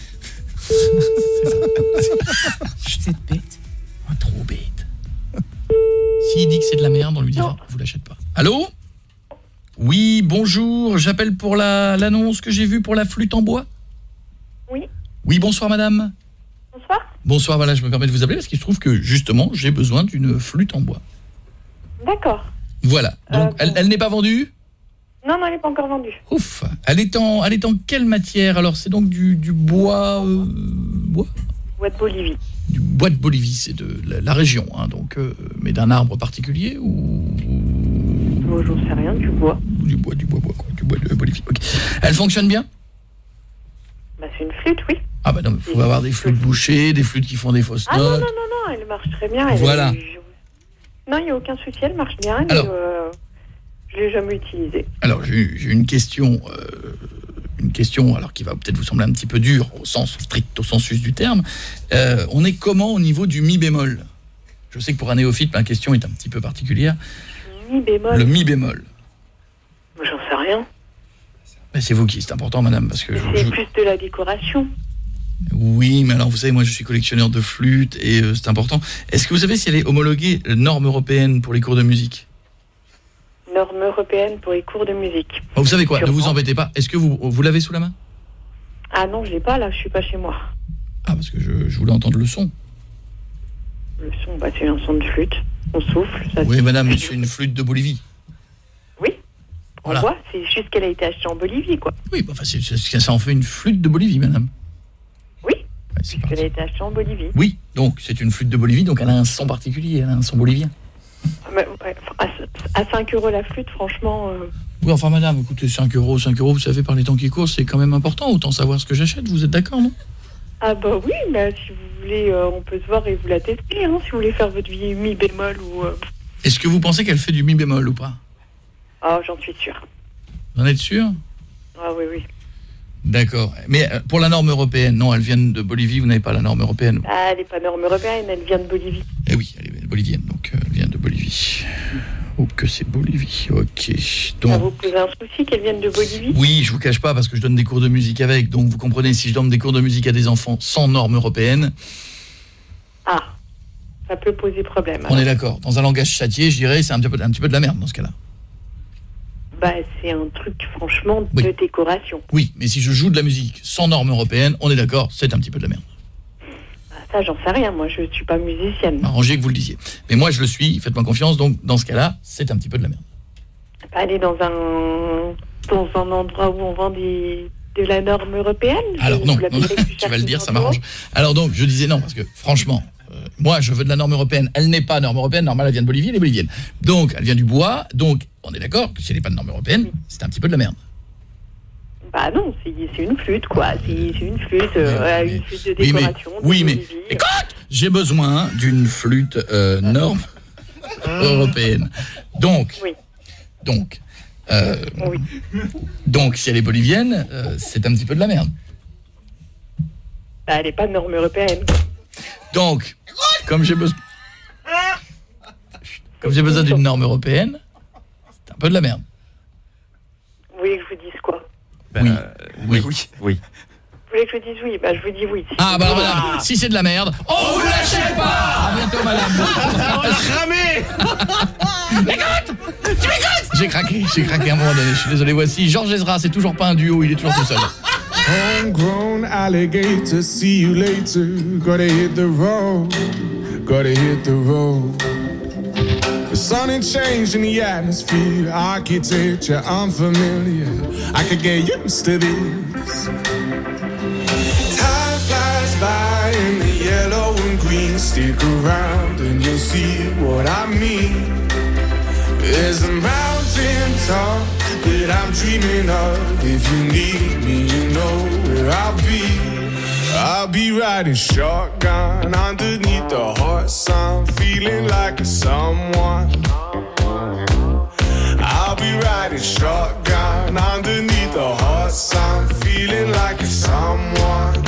Speaker 8: Cette bête. Oh, trop bête. S'il dit que c'est de la merde, on lui dira, vous l'achète pas. Allô? Oui, bonjour, j'appelle pour la l'annonce que j'ai vue pour la flûte en bois.
Speaker 7: Oui.
Speaker 8: Oui, bonsoir madame.
Speaker 7: Bonsoir.
Speaker 8: Bonsoir, voilà, je me permets de vous appeler parce qu'il se trouve que justement, j'ai besoin d'une flûte en bois.
Speaker 7: D'accord.
Speaker 8: Voilà. Donc
Speaker 7: Euh,
Speaker 8: elle, elle n'est pas vendue?
Speaker 7: Non, non, elle n'est pas encore vendue.
Speaker 8: Ouf. Elle est en elle est en quelle matière? Alors c'est donc du du bois euh, bois
Speaker 7: Bois de Bolivie.
Speaker 8: Du bois de Bolivie, c'est de la, la région hein, donc euh, mais d'un arbre particulier ou
Speaker 7: Oh, j'en sais rien, du bois.
Speaker 8: du bois du bois bois quoi, du bois de Bolivie. OK. Elle fonctionne bien?
Speaker 7: Bah, c'est une flûte, oui.
Speaker 8: Ah bah non, il faut avoir des flûtes bouchées, des flûtes qui font des fausses
Speaker 7: Ah non, non,
Speaker 8: notes.
Speaker 7: non, non, elle marche très bien. Elle
Speaker 8: Voilà.
Speaker 7: est- Non, il n'y a aucun souci, elle marche bien. Mais,
Speaker 8: Alors.
Speaker 7: euh, je ne l'ai jamais utilisée.
Speaker 8: Alors j'ai j'ai une question euh, une question alors qui va peut-être vous sembler un petit peu dure au sens strict au sensus du terme. Euh, on est comment au niveau du mi bémol? Je sais que pour un néophyte ma question est un petit peu particulière.
Speaker 7: Mi bémol.
Speaker 8: Le mi bémol.
Speaker 7: J'en sais rien.
Speaker 8: Mais c'est vous qui c'est important madame parce que je,
Speaker 7: C'est
Speaker 8: je-
Speaker 7: plus de la décoration.
Speaker 8: oui, mais alors vous savez moi je suis collectionneur de flûtes et euh, c'est important. Est-ce que vous savez si elle est homologuée euh, norme européenne pour les cours de musique?
Speaker 7: Norme européenne pour les cours de musique.
Speaker 8: Oh, vous savez quoi? Ne vous
Speaker 7: Sûrement.
Speaker 8: embêtez pas. Est-ce que vous vous l'avez sous la main?
Speaker 7: Ah non, je l'ai pas, là, je suis pas chez moi.
Speaker 8: Ah parce que je, je voulais entendre le son.
Speaker 7: Le son, bah, c'est un son de flûte. On souffle. Ça
Speaker 8: Oui, madame, mais c'est une flûte de Bolivie.
Speaker 7: Oui. On
Speaker 8: Voilà.
Speaker 7: voit, c'est juste qu'elle a été achetée en Bolivie, quoi.
Speaker 8: Oui, bah, enfin, c'est- c'est- ça en fait une flûte de Bolivie, madame.
Speaker 7: Oui.
Speaker 8: Ouais, c'est
Speaker 7: Elle a été achetée en Bolivie.
Speaker 8: Oui, donc c'est une flûte de Bolivie, donc elle a un son particulier, elle a un son bolivien.
Speaker 7: Mais, ouais, à, à cinq euros la flûte, franchement... euh,
Speaker 8: Oui, enfin, madame, écoutez, cinq euros, cinq euros, vous savez, par les temps qui courent, c'est quand même important, autant savoir ce que j'achète, vous êtes d'accord, non?
Speaker 7: Ah bah oui, bah, si vous voulez, euh, on peut se voir et vous la tester, hein, si vous voulez faire votre vie mi bémol ou... euh,
Speaker 8: Est-ce que vous pensez qu'elle fait du mi bémol ou pas?
Speaker 7: Ah, j'en suis sûre.
Speaker 8: Vous en êtes sûr?
Speaker 7: Ah oui, oui.
Speaker 8: D'accord. Mais euh, pour la norme européenne, non, elle vient de Bolivie, vous n'avez pas la norme européenne.
Speaker 7: Ah, elle n'est pas norme européenne, elle vient de Bolivie.
Speaker 8: Eh oui, elle est bolivienne, donc euh, elle vient de Bolivie. Oh, que c'est Bolivie, ok.
Speaker 7: Ça
Speaker 8: Donc,
Speaker 7: vous pose un souci qu'elle vienne de Bolivie?
Speaker 8: oui, je vous cache pas, parce que je donne des cours de musique avec, donc vous comprenez, si je donne des cours de musique à des enfants sans norme européenne,
Speaker 7: Ah, ça peut poser problème.
Speaker 8: on est d'accord. Dans un langage châtié, je dirais, c'est un petit peu, un petit peu de la merde dans ce cas-là.
Speaker 7: Bah, c'est un truc, franchement,
Speaker 8: Oui.
Speaker 7: de décoration.
Speaker 8: Oui, mais si je joue de la musique sans normes européennes, on est d'accord, c'est un petit peu de la merde.
Speaker 7: Bah, ça, j'en sais rien. Moi, je suis pas musicienne.
Speaker 8: Arrangez que vous le disiez. Mais moi, je le suis, faites-moi confiance, donc dans ce cas-là, c'est un petit peu de la merde.
Speaker 7: Pas aller dans un dans un endroit où on vend des de la norme européenne.
Speaker 8: Alors
Speaker 7: je,
Speaker 8: non,
Speaker 7: vous la
Speaker 8: non,
Speaker 7: paierai plus
Speaker 8: tu
Speaker 7: cher
Speaker 8: vas le
Speaker 7: que
Speaker 8: dire, ça
Speaker 7: cent euros.
Speaker 8: m'arrange. Alors donc, je disais non, parce que franchement, euh, moi, je veux de la norme européenne. Elle n'est pas norme européenne, normal, elle vient de Bolivie, elle est bolivienne. Donc, elle vient du bois, donc, on est d'accord que si elle n'est pas de norme européenne, c'est un petit peu de la merde.
Speaker 7: Bah non, c'est c'est une flûte, quoi. C'est c'est une flûte, euh, une flûte de
Speaker 8: Oui, mais,
Speaker 7: décoration. de
Speaker 8: oui, mais,
Speaker 7: Bolivie.
Speaker 8: écoute, j'ai besoin d'une flûte euh, norme européenne. Donc,
Speaker 7: Oui.
Speaker 8: donc, euh,
Speaker 7: Oui.
Speaker 8: donc, si elle est bolivienne, euh, c'est un petit peu de la merde.
Speaker 7: Bah, elle n'est pas de norme européenne.
Speaker 8: Donc, comme j'ai besoin, comme j'ai besoin d'une norme européenne, c'est un peu de la merde.
Speaker 7: Vous voulez que je vous dise quoi?
Speaker 8: oui. oui, oui, oui.
Speaker 7: Vous voulez que je vous dise oui? Bah, je vous dis oui. Si
Speaker 8: Ah bah alors,
Speaker 7: vous-
Speaker 8: madame, si c'est de la merde, on vous l'achète pas. À bientôt, madame.
Speaker 6: On va cramer.
Speaker 8: Écoute, tu m'écoutes? J'ai craqué, j'ai craqué à un moment donné. Je suis désolé. Voici Georges Ezra. C'est toujours pas un duo, il est toujours tout seul.
Speaker 4: Homegrown alligator, see you later. Gotta hit the road, gotta hit the road. The sun ain't changed in the atmosphere, architecture unfamiliar. I could get used to this. Time flies by in the yellow and green. Stick around and you'll see what I mean. There's a mountain top that I'm dreaming of. If you need me, you know where I'll be. I'll be riding shotgun underneath the hot sun, feeling like a someone. I'll be riding shotgun underneath the hot sun, feeling like a someone.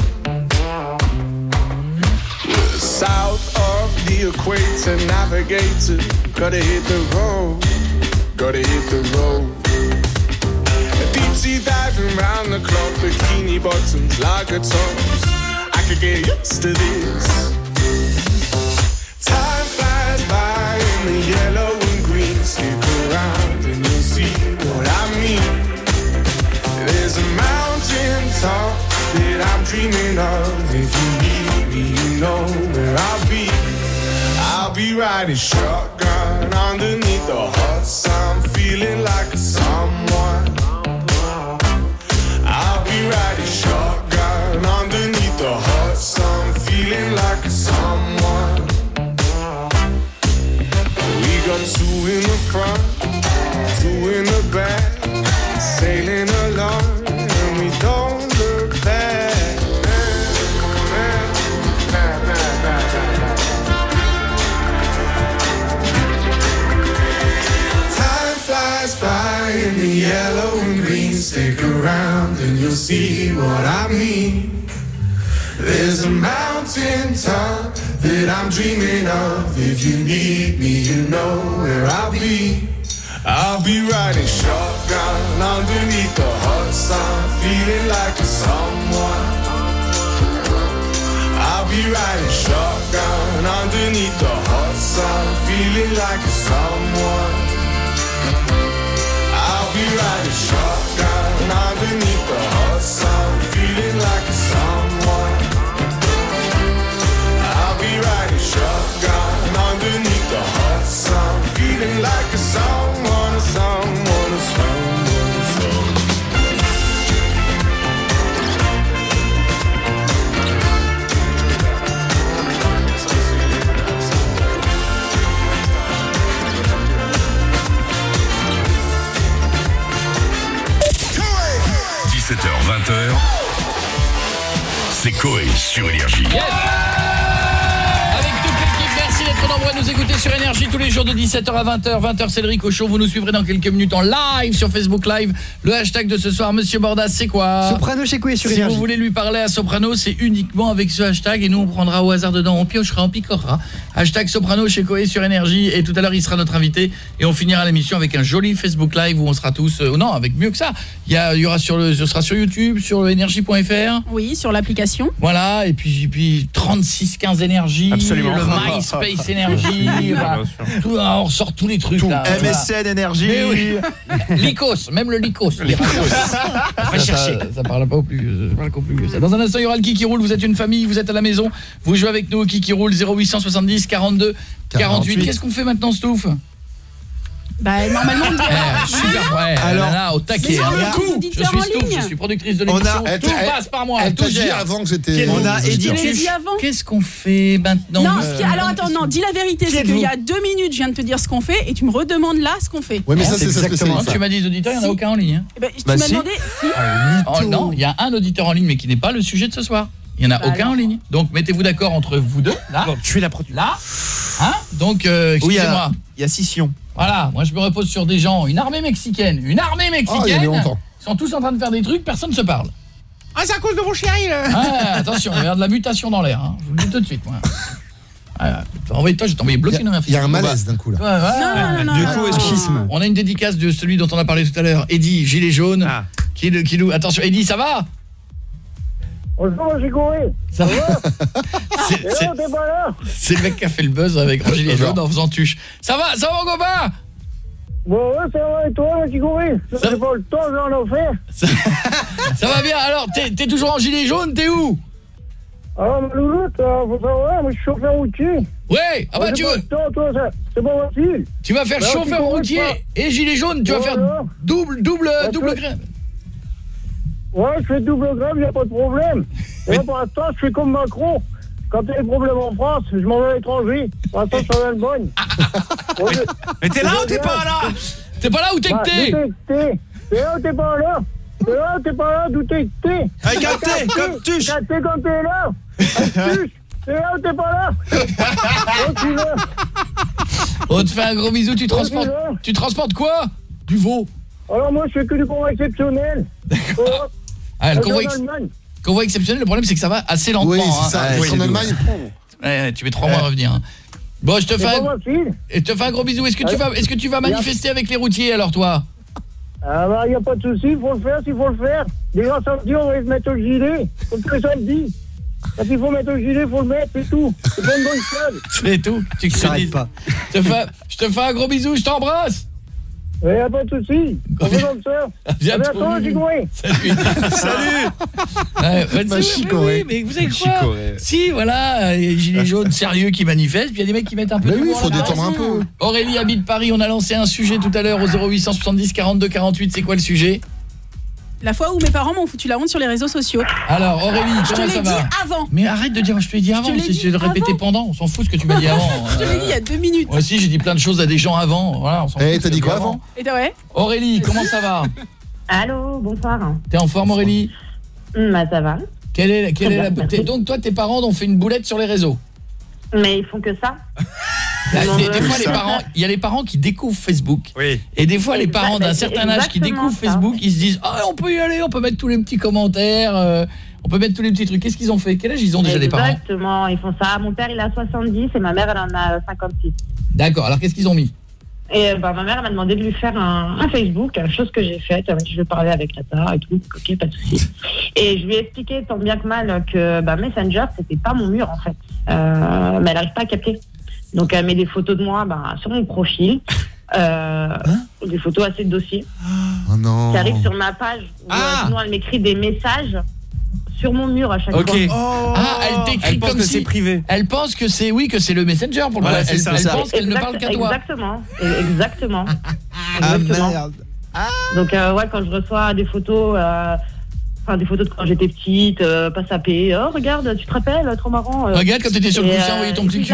Speaker 4: South of the equator, navigator, gotta hit the road, gotta hit the road. Deep sea diving round the clock, bikini bottoms, lager tops. I could get used to this. Time flies by in the yellow and green. Stick around and you'll see what I mean. There's a mountain top that I'm dreaming of. If you need me, you know where I'll be. I'll be riding shotgun underneath the hot sun, feeling like a someone. I'll be riding shotgun underneath the hot sun, feeling like a someone. We got two in the front, two in the back, sailing along, and we don't look back. Time flies by in the yellow and green. Stick around and you'll see what I mean. There's a mountain top that I'm dreaming of. If you need me, you know where I'll be. I'll be riding shotgun underneath the hot sun, feeling like a someone. I'll be riding shotgun underneath the hot sun, feeling like a someone. I'll be riding shotgun underneath the hot sun, feeling like a someone. I'll be riding shotgun underneath the hot sun, feeling like a someone, a someone, a someone, a someone.
Speaker 9: dix-sept heures vingt, c'est Coé sur Énergie.
Speaker 8: Yes. Avec toute l'équipe, merci d'être nombreux à nous écouter sur Énergie tous les jours de dix-sept heures à vingt heures. vingt heures, c'est le Rico Show. Vous nous suivrez dans quelques minutes en live sur Facebook Live. Le hashtag de ce soir, Monsieur Bordas, c'est quoi?
Speaker 21: Soprano chez Coé sur
Speaker 8: Si
Speaker 21: Énergie.
Speaker 8: vous voulez lui parler à Soprano, c'est uniquement avec ce hashtag et nous on prendra au hasard dedans, on piochera, on picorera. Hashtag Soprano chez Coé sur Énergie et tout à l'heure il sera notre invité et on finira l'émission avec un joli Facebook Live où on sera tous, euh, non avec mieux que ça, il y, a, il y aura sur le, ce sera sur YouTube, sur le énergie point F R.
Speaker 5: Oui, sur l'application.
Speaker 8: Voilà, et puis, et puis trente-six quinze Énergie,
Speaker 6: Absolument.
Speaker 8: le MySpace Énergie, enfin, tout, on ressort tous les trucs
Speaker 10: tout.
Speaker 8: là.
Speaker 10: M S N Énergie.
Speaker 8: Oui. Lycos, même le Lycos. Lycos. Va chercher. Ça, ça parle pas au plus, ça parle qu'au plus. Ça. Dans un instant, il y aura le Kiki Roule. Vous êtes une famille, vous êtes à la maison, vous jouez avec nous au Kiki Roule zéro huit cent soixante-dix quarante-deux quarante-huit. Qu'est-ce qu'on fait maintenant, Stouff?
Speaker 5: Bah normalement on
Speaker 8: eh, super prêt. Alors là, au taquet.
Speaker 5: Sur
Speaker 8: le coup, je suis Stouff, je suis productrice de l'émission. Tout passe par moi.
Speaker 22: Elle t'a dit avant que c'était.
Speaker 10: On a Edith.
Speaker 8: Qu'est-ce qu'on fait maintenant?
Speaker 5: Non, ce qui, alors attends, non, dis la vérité, c'est qu'il y a deux minutes, je viens de te dire ce qu'on fait et tu me redemandes là ce qu'on fait.
Speaker 22: Oui, mais ça c'est exactement.
Speaker 8: Tu m'as dit les auditeurs, il n'y en a aucun en ligne. Hein.
Speaker 5: Eh ben, tu m'as demandé si.
Speaker 8: Oh non, il y a un auditeur en ligne mais qui n'est pas le sujet de ce soir. Il n'y en a bah aucun alors. En ligne. Donc mettez-vous d'accord entre vous deux là.
Speaker 10: Bon, tu es la production.
Speaker 8: Là. Hein? Donc euh, excusez-moi.
Speaker 10: Il y a scission.
Speaker 8: Voilà, moi je me repose sur des gens, une armée mexicaine, une armée mexicaine. Oh, ils sont tous en train de faire des trucs, personne ne se parle.
Speaker 10: Ah, c'est à cause de vos chéris là.
Speaker 8: Ah, attention, il y a de la mutation dans l'air, hein. Je vous le dis tout de suite moi. Ah, envoyé toi, je t'ai envoyé bloquer.
Speaker 22: Il y a un malaise d'un coup là.
Speaker 8: Ouais, ouais.
Speaker 5: Non, non, non,
Speaker 10: du
Speaker 5: non,
Speaker 10: coup,
Speaker 5: non,
Speaker 10: esquisme.
Speaker 5: non.
Speaker 8: On a une dédicace de celui dont on a parlé tout à l'heure, Eddy, gilet jaune, ah. qui est le qui nous attention Eddy, ça va?
Speaker 11: Bonjour, j'ai couru.
Speaker 8: Ça va? C'est le mec qui a fait le buzz avec un gilet jaune en faisant tuche. Ça va, ça va mon copain?
Speaker 11: Bon, ouais, ça va, et toi, j'ai couru. J'ai pas le temps, j'en ai fait.
Speaker 8: Ça, ça va bien, alors, t'es t'es toujours en gilet jaune, t'es où?
Speaker 11: Alors, ma louloute, euh, faut savoir, moi, je suis chauffeur routier.
Speaker 8: Ouais, ah bah
Speaker 11: moi,
Speaker 8: tu veux...
Speaker 11: Temps, toi, c'est pas facile.
Speaker 8: Tu vas faire
Speaker 11: bah,
Speaker 8: chauffeur routier et gilet jaune, tu vas faire double, double, bah, double grève.
Speaker 11: Ouais, je fais double grève, y a pas de problème. Et là, pour l'instant, je fais comme Macron. Quand il y a des problèmes en France, je m'en vais à l'étranger. Pour l'instant, je suis en Allemagne.
Speaker 10: Ouais, mais t'es là ou t'es pas là?
Speaker 8: T'es pas là ou t'es que t'es?
Speaker 11: T'es là ou t'es pas là? T'es là ou t'es pas là? D'où t'es que t'es?
Speaker 10: Avec un T, comme tuche.
Speaker 11: Avec un T comme t'es là. Avec tuche. T'es là ou t'es pas là?
Speaker 8: On te fait un gros bisou, tu transportes tu transportes quoi? Du veau.
Speaker 11: Alors moi, je fais que du convoi exceptionnel.
Speaker 8: D'accord. Ah, le convoi, ex... convoi exceptionnel, le problème c'est que ça va assez lentement.
Speaker 22: Oui, c'est ça,
Speaker 8: hein.
Speaker 22: ouais, en Allemagne.
Speaker 8: Ouais, tu mets trois ouais. mois à revenir. Hein. Bon, je te fais un... Et je te fais un gros bisou. Est-ce que tu vas est-ce que tu vas manifester avec les routiers alors toi?
Speaker 11: Ah bah y a pas de souci, il faut le faire s'il faut le faire. Déjà samedi, on va se mettre au gilet, comme tous les samedis. Quand il faut mettre au gilet, il faut le mettre, c'est tout. C'est pas une bonne chose.
Speaker 8: C'est tout. Tu ne pas. Je te fais je te fais un gros bisou, je t'embrasse.
Speaker 11: Il n'y a pas de souci. On fait comme ça.
Speaker 8: À bientôt.
Speaker 11: À bientôt,
Speaker 8: Salut. Salut. Ouais, ouais, bah, oui, mais vous savez quoi? Si, voilà, il y a des gilets jaunes sérieux qui manifestent, puis il y a des mecs qui mettent un peu
Speaker 22: mais
Speaker 8: de
Speaker 22: oui, il faut détendre un peu.
Speaker 8: Aurélie habite Paris, on a lancé un sujet tout à l'heure au zéro huit cent soixante-dix quarante-deux quarante-huit. C'est quoi le sujet?
Speaker 5: La fois où mes parents m'ont foutu la honte sur les réseaux sociaux.
Speaker 8: Alors Aurélie,
Speaker 5: je
Speaker 8: comment
Speaker 5: te
Speaker 8: ça va?
Speaker 5: Je te l'ai dit avant.
Speaker 8: Mais arrête de dire je te l'ai dit avant, c'est de le répéter pendant, on s'en fout ce que tu m'as dit avant.
Speaker 5: Je te l'ai dit il y a deux minutes.
Speaker 8: Moi aussi j'ai dit plein de choses à des gens avant, voilà, on s'en fout.
Speaker 22: Eh, t'as dit quoi avant?
Speaker 5: Et t'as ouais.
Speaker 8: Aurélie, comment ça va?
Speaker 12: Allô, bonsoir.
Speaker 8: T'es en forme Aurélie?
Speaker 12: Bah ça va.
Speaker 8: Quelle est quelle est la donc toi tes parents ont fait une boulette sur les réseaux?
Speaker 12: Mais ils font que ça.
Speaker 8: Là, des, des fois les parents, il y a les parents qui découvrent Facebook.
Speaker 10: Oui.
Speaker 8: Et des fois les parents d'un certain âge qui découvrent ça. Facebook, ils se disent "Ah, on peut y aller, on peut mettre tous les petits commentaires, euh, on peut mettre tous les petits trucs." Qu'est-ce qu'ils ont fait? Quel âge ils ont déjà les parents?
Speaker 12: Exactement, ils font ça. Mon père, il a soixante-dix et ma mère, elle en a cinquante-six.
Speaker 8: D'accord. Alors qu'est-ce qu'ils ont mis?
Speaker 12: Et bah ma mère elle m'a demandé de lui faire un, un Facebook, chose que j'ai faite. Je lui parlais avec Tata et tout. OK, pas de souci. Et je lui ai expliqué tant bien que mal que bah Messenger, c'était pas mon mur en fait. Euh, mais elle n'arrive pas à capter. Donc elle met des photos de moi bah, sur mon profil, euh, hein? Des photos assez de dossiers.
Speaker 22: Oh non.
Speaker 12: Qui arrivent sur ma page. Où, ah euh, sinon elle m'écrit des messages sur mon mur à chaque
Speaker 8: okay.
Speaker 12: fois.
Speaker 8: Oh. Ah, elle t'écrit comme
Speaker 10: que
Speaker 8: si
Speaker 10: c'est privé.
Speaker 8: Elle pense que c'est oui que c'est le Messenger pour
Speaker 10: voilà,
Speaker 8: le elle,
Speaker 10: ça,
Speaker 8: elle
Speaker 10: ça.
Speaker 8: pense qu'elle
Speaker 12: exact,
Speaker 8: ne parle qu'à toi.
Speaker 12: Exactement. Exactement.
Speaker 22: Ah
Speaker 12: exactement.
Speaker 22: merde.
Speaker 12: Ah. Donc euh, ouais, quand je reçois des photos euh, enfin des photos de quand j'étais petite, euh, pas sapée. Oh regarde, tu te rappelles, trop marrant. Euh,
Speaker 8: regarde quand t'étais sur le coussin, envoyer ton petit cul.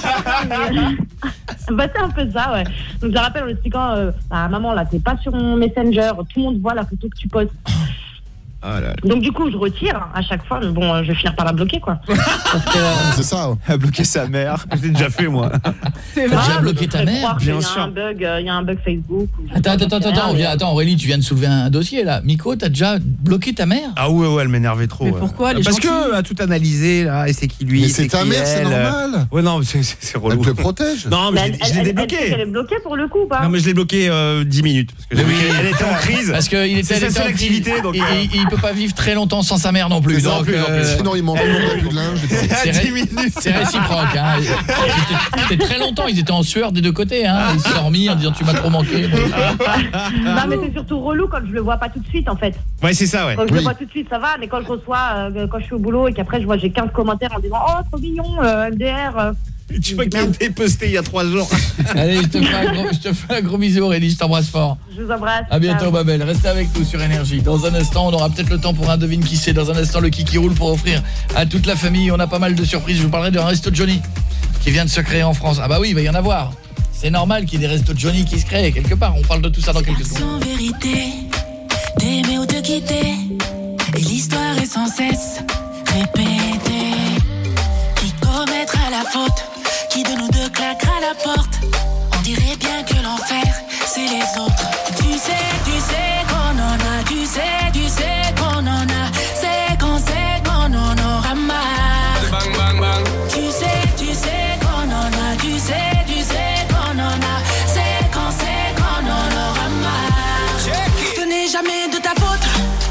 Speaker 12: Bah c'est un peu ça, ouais. Donc je la rappelle en expliquant euh, bah, maman là, t'es pas sur mon Messenger, tout le monde voit la photo que tu postes.
Speaker 10: Oh là là.
Speaker 12: Donc du coup je retire à chaque fois, mais bon euh, je vais finir par la bloquer quoi. Parce que, euh...
Speaker 22: c'est ça.
Speaker 10: Elle a bloqué sa mère. Je l'ai déjà fait moi.
Speaker 12: C'est
Speaker 8: vrai. J'ai bloqué ta mère.
Speaker 12: Bien sûr. Il y a un bug, il y a un bug Facebook.
Speaker 8: Attends attends attends attends, mais... attends Aurélie, tu viens de soulever un dossier là. Miko, t'as déjà bloqué ta mère?
Speaker 10: Ah ouais ouais, elle m'énervait trop.
Speaker 5: Mais pourquoi les
Speaker 10: Parce que a tout analysé là et c'est qui lui.
Speaker 22: Mais c'est ta mère, c'est normal.
Speaker 10: Ouais non, c'est c'est relou.
Speaker 22: Elle te protège.
Speaker 10: Non mais je l'ai débloqué.
Speaker 12: Elle est bloquée pour le coup pas?
Speaker 10: Non mais je l'ai bloqué dix minutes parce que elle était en crise.
Speaker 8: Parce que il était
Speaker 10: c'est sa seule activité donc
Speaker 8: il peut pas vivre très longtemps sans sa mère non plus. Donc,
Speaker 22: plus, euh, sinon il mange plus de linge.
Speaker 8: C'est, ré... c'est réciproque. Hein. C'était, c'était très longtemps, ils étaient en sueur des deux côtés. Hein. Ils se sont remis en disant tu m'as trop manqué.
Speaker 12: Non, mais c'est surtout relou quand je le vois pas tout de suite en fait.
Speaker 10: Ouais, c'est ça, ouais.
Speaker 12: Quand je
Speaker 10: oui.
Speaker 12: le vois tout de suite, ça va, mais quand je reçois, euh, quand je suis au boulot et qu'après je vois j'ai quinze commentaires en disant oh trop mignon, euh, M D R. Euh,
Speaker 10: tu vois qu'il a été posté il y a trois jours.
Speaker 8: Allez, je te fais un gros, je te fais un gros bisou Aurélie, je t'embrasse fort.
Speaker 12: Je vous embrasse.
Speaker 8: À bientôt ma belle, restez avec nous sur Énergie. Dans un instant, on aura peut-être le temps pour un devine qui c'est. Dans un instant, le Kiki roule pour offrir à toute la famille. On a pas mal de surprises. Je vous parlerai d'un resto Johnny qui vient de se créer en France. Ah bah oui, il va y en avoir. C'est normal qu'il y ait des restos Johnny qui se créent quelque part. On parle de tout ça dans quelques secondes.
Speaker 14: Sans vérité, d'aimer ou de quitter, et l'histoire est sans cesse répétée. Qui commettra la faute? Qui de nous deux claquera la porte? On dirait bien que l'enfer, c'est les autres. Tu sais, tu sais qu'on en a, tu sais, tu sais qu'on en a. C'est qu'on sait qu'on en aura marre.
Speaker 4: Bang, bang, bang.
Speaker 14: Tu sais, tu sais qu'on en a, tu sais, tu sais qu'on en a. C'est qu'on sait qu'on en aura marre. Ce n'est jamais de ta faute.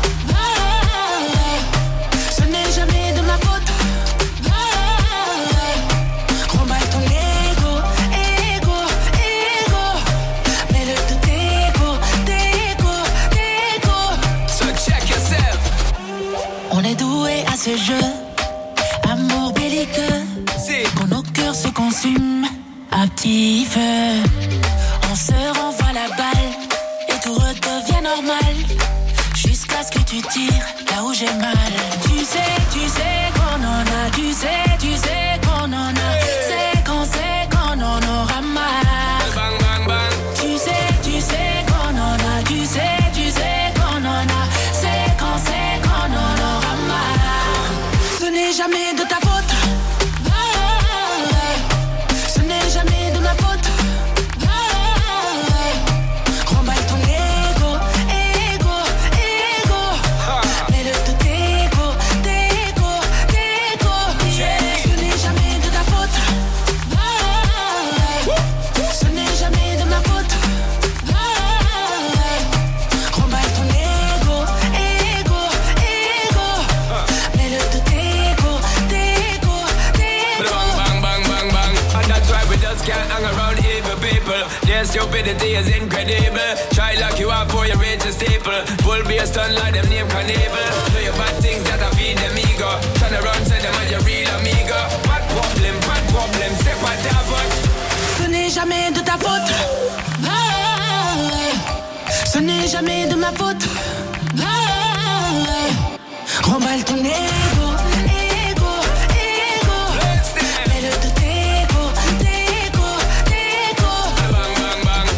Speaker 14: Ce n'est jamais de ma faute. Remballe ton ego, ego, ego. Mets-le de t'ego, t'ego, t'ego.
Speaker 4: So check yourself.
Speaker 14: On est doué à ce jeu, amour belliqueux. Quand nos cœurs se consument à petit feu, on se renvoie la balle et tout redevient normal. Jusqu'à ce que tu tires là où j'ai mal. Tu sais, tu sais qu'on en a, tu sais, tu sais qu'on en a. C'est qu'on sait qu'on en aura marre.
Speaker 4: Bang, bang, bang.
Speaker 14: Tu sais, tu sais qu'on en a, tu sais, tu sais qu'on en a. C'est qu'on sait qu'on en aura marre. Ce n'est jamais de ta faute. Ce n'est jamais de ma faute. Remballe ton ego, ego, ego. Mets-le de t'ego, t'ego, t'ego. Ce n'est jamais de ta faute. Ce n'est jamais de ma faute. Remballe ton ego, ego, ego. Mets-le de t'ego, t'ego, t'ego.
Speaker 4: Bang, bang, bang, bang. And that's why we just can't hang around evil people. Their stupidity is incredible. Try lock you up for your reach a staple. Bull be a stun like them name Carnival. Do your bad things that I feed them ego. Turn around, say them are your real amigo. Bad problem, bad problem, c'est pas ta faute.
Speaker 14: Ce n'est jamais de ta faute. Ce n'est jamais de ma faute. Remballe ton ego, ego, ego. Mets-le de t'ego, t'ego, t'ego.
Speaker 4: Bang, bang, bang.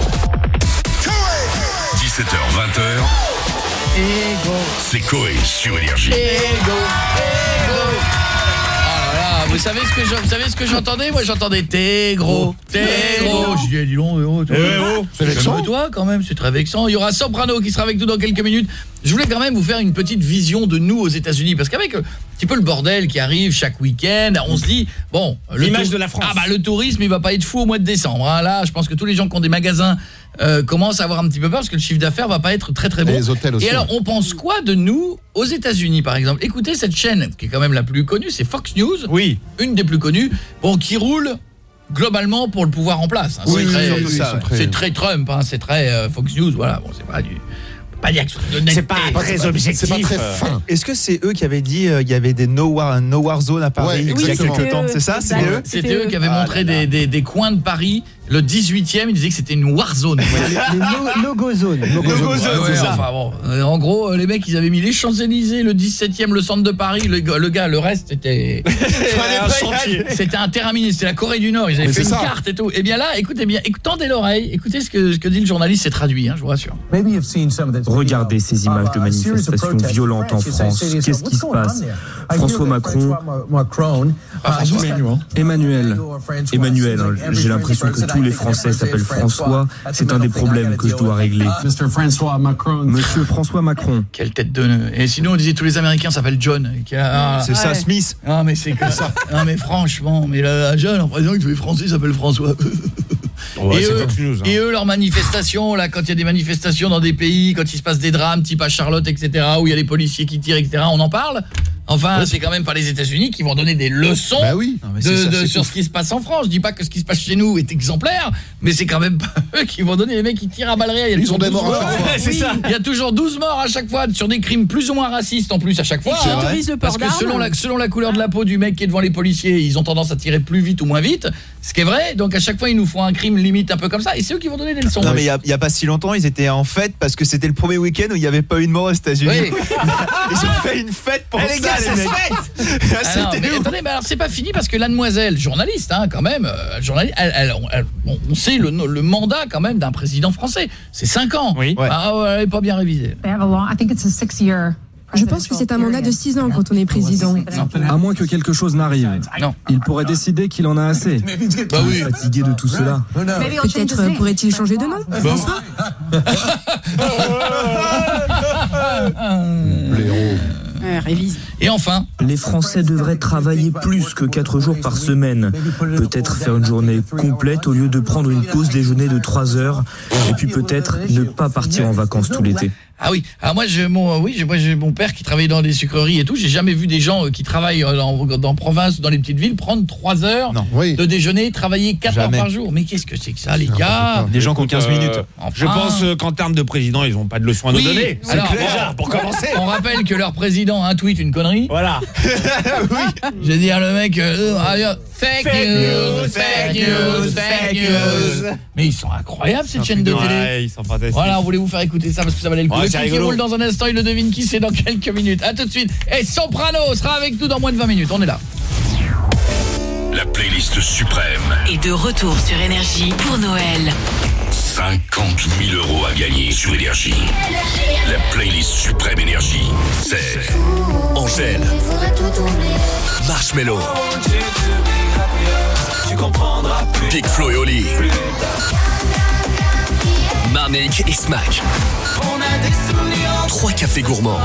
Speaker 9: dix-sept heures vingt.
Speaker 8: Ego.
Speaker 9: C'est Coé sur Énergie.
Speaker 8: Ego, ego. Ah là là, vous savez ce que je, vous savez ce que j'entendais? Moi j'entendais t'es gros, t'es gros. Je dis eh, dis donc, oh, toi,
Speaker 10: Eh, oh,
Speaker 8: c'est vexant toi quand même, c'est très vexant. Il y aura Soprano qui sera avec nous dans quelques minutes. Je voulais quand même vous faire une petite vision de nous aux États-Unis parce qu'avec un petit peu le bordel qui arrive chaque week-end, on se dit bon, le
Speaker 10: l'image
Speaker 8: tour...
Speaker 10: de la France.
Speaker 8: Ah bah le tourisme, il va pas être fou au mois de décembre. Hein. Là, je pense que tous les gens qui ont des magasins euh, commencent à avoir un petit peu peur parce que le chiffre d'affaires va pas être très très bon.
Speaker 22: Et les hôtels aussi.
Speaker 8: Et alors, on pense quoi de nous aux États-Unis par exemple? Écoutez cette chaîne qui est quand même la plus connue, c'est Fox News.
Speaker 10: Oui.
Speaker 8: Une des plus connues, bon qui roule globalement pour le pouvoir en place. Hein.
Speaker 22: Oui,
Speaker 8: c'est, très,
Speaker 22: surtout ça,
Speaker 8: c'est
Speaker 22: ouais.
Speaker 8: très Trump, hein. C'est très euh, Fox News, voilà. Bon, c'est pas du pas dire que
Speaker 10: C'est pas très objectif.
Speaker 22: C'est pas très fin.
Speaker 15: Est-ce que c'est eux qui avaient dit qu'il euh, y avait des no war, no war zone à Paris
Speaker 22: Ouais,
Speaker 15: il y a
Speaker 22: exactement.
Speaker 15: quelques temps? C'est ça? C'était eux?
Speaker 8: C'était eux qui avaient
Speaker 15: Ah
Speaker 8: montré
Speaker 15: là là.
Speaker 8: des, des, des coins de Paris. Le dix-huitième, ils disaient que c'était une war zone.
Speaker 16: Les no- no-go zones.
Speaker 15: No-go zone,
Speaker 8: Ouais, ouais,
Speaker 15: c'est ça.
Speaker 8: enfin bon, euh, en gros, euh, les mecs, ils avaient mis les Champs-Élysées, le dix-septième, le centre de Paris. Le, gars- le gars, le reste, c'était
Speaker 10: un chantier.
Speaker 8: c'était interminé. C'était la Corée du Nord. Ils avaient
Speaker 22: Mais
Speaker 8: fait
Speaker 22: c'est
Speaker 8: une
Speaker 22: ça.
Speaker 8: carte et tout. Et bien là, écoutez bien, écoute, tendez l'oreille. Écoutez ce que, ce que dit le journaliste. C'est traduit, hein, je vous rassure.
Speaker 17: Regardez ces images de manifestations violentes en France. Qu'est-ce qui se passe? François Macron...
Speaker 8: Pas François.
Speaker 17: Emmanuel. Emmanuel, hein, j'ai l'impression que tous les Français s'appellent François. C'est un des problèmes que je dois régler. Monsieur François Macron.
Speaker 8: Quelle tête de nœud. Et sinon, on disait tous les Américains s'appellent John. Qui a-
Speaker 15: C'est ça,
Speaker 5: Ouais.
Speaker 15: Smith.
Speaker 8: Ah mais c'est comme ça. Non mais franchement, mais là, John, en président, tous les Français s'appellent François.
Speaker 10: Ouais,
Speaker 8: et,
Speaker 10: c'est
Speaker 8: eux,
Speaker 10: Fox News, hein.
Speaker 8: et eux, leurs manifestations, là, quand il y a des manifestations dans des pays, quand il se passe des drames, type à Charlotte, et cetera, où il y a les policiers qui tirent, et cetera, on en parle. Enfin, oui. C'est quand même pas les États-Unis qui vont donner des leçons
Speaker 22: bah oui. non,
Speaker 8: de,
Speaker 22: ça,
Speaker 8: de, sur ce qui se passe en France. Je dis pas que ce qui se passe chez nous est exemplaire, mais c'est quand même pas eux qui vont donner les mecs qui tirent à balles réelles.
Speaker 22: Ils ont des morts à chaque fois.
Speaker 8: Ouais, c'est ça. Il y a toujours douze morts à chaque fois sur des crimes plus ou moins racistes en plus à chaque fois.
Speaker 5: Hein, parce
Speaker 8: que selon la, selon la couleur de la peau du mec qui est devant les policiers, ils ont tendance à tirer plus vite ou moins vite, ce qui est vrai. Donc à chaque fois, ils nous font un crime limite un peu comme ça et c'est eux qui vont donner des leçons.
Speaker 15: Non mais il y a, y a pas si longtemps, ils étaient en fête parce que c'était le premier week-end où il y avait pas eu de mort aux États-Unis. Oui. Ils ont fait une fête pour
Speaker 10: hey,
Speaker 15: ça,
Speaker 10: les gars,
Speaker 15: les mecs.
Speaker 8: Alors, mais, attendez, mais alors c'est pas fini parce que la demoiselle journaliste hein, quand même, euh, journaliste, elle, elle, elle, on, on sait le, le mandat quand même d'un président français, c'est cinq ans. Oui. Ouais. Ah ouais, elle est pas bien révisée.
Speaker 18: Je pense que c'est un mandat de six ans quand on est président.
Speaker 17: À moins que quelque chose n'arrive.
Speaker 8: Non.
Speaker 17: Il pourrait décider qu'il en a assez.
Speaker 8: Bah oui.
Speaker 17: Fatigué de tout cela.
Speaker 18: Peut-être pourrait-il changer de nom
Speaker 8: bon.
Speaker 5: Ouais, révise.
Speaker 8: Et enfin,
Speaker 17: les Français devraient travailler plus que quatre jours par semaine. Peut-être faire une journée complète au lieu de prendre une pause déjeuner de trois heures. Et puis peut-être ne pas partir en vacances tout l'été.
Speaker 8: Ah oui, alors moi j'ai mon oui, j'ai moi j'ai mon père qui travaillait dans des sucreries et tout, j'ai jamais vu des gens qui travaillent dans dans province ou dans les petites villes prendre trois heures non, oui. de déjeuner, travailler quatre heures par jour. Mais qu'est-ce que c'est que ça les gars?
Speaker 15: Des gens qui ont quinze minutes.
Speaker 10: Euh, enfin, je pense euh, qu'en termes de président, ils ont pas de leçons à
Speaker 8: oui,
Speaker 10: nous donner.
Speaker 8: C'est alors, déjà pour commencer. On rappelle que leur président a un tweet une connerie.
Speaker 10: Voilà.
Speaker 8: Oui. Je vais dire le mec euh, fake, fake news, fake news, fake news. Mais ils sont incroyables cette chaîne de télé.
Speaker 10: Ouais, ils sont fantastiques.
Speaker 8: Voilà, on voulait vous faire écouter ça parce que ça valait le coup.
Speaker 10: Ouais,
Speaker 8: le qui roule dans un instant, il le devine qui c'est dans quelques minutes. À tout de suite. Et Soprano sera avec nous dans moins de vingt minutes. On est là.
Speaker 9: La playlist suprême
Speaker 13: est de retour sur Énergie pour Noël.
Speaker 9: cinquante mille euros à gagner sur Énergie. La playlist suprême Énergie, c'est Angèle, Marshmello, Big Flo et Oli, Marnik et Smack. Trois cafés gourmands.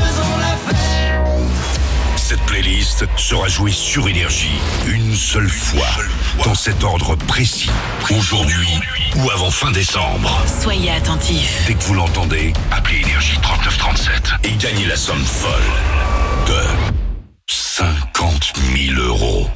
Speaker 9: Cette playlist sera jouée sur Énergie une seule fois, dans cet ordre précis, aujourd'hui ou avant fin décembre.
Speaker 13: Soyez attentifs.
Speaker 9: Dès que vous l'entendez, appelez Énergie trente-neuf trente-sept et gagnez la somme folle de cinquante mille euros.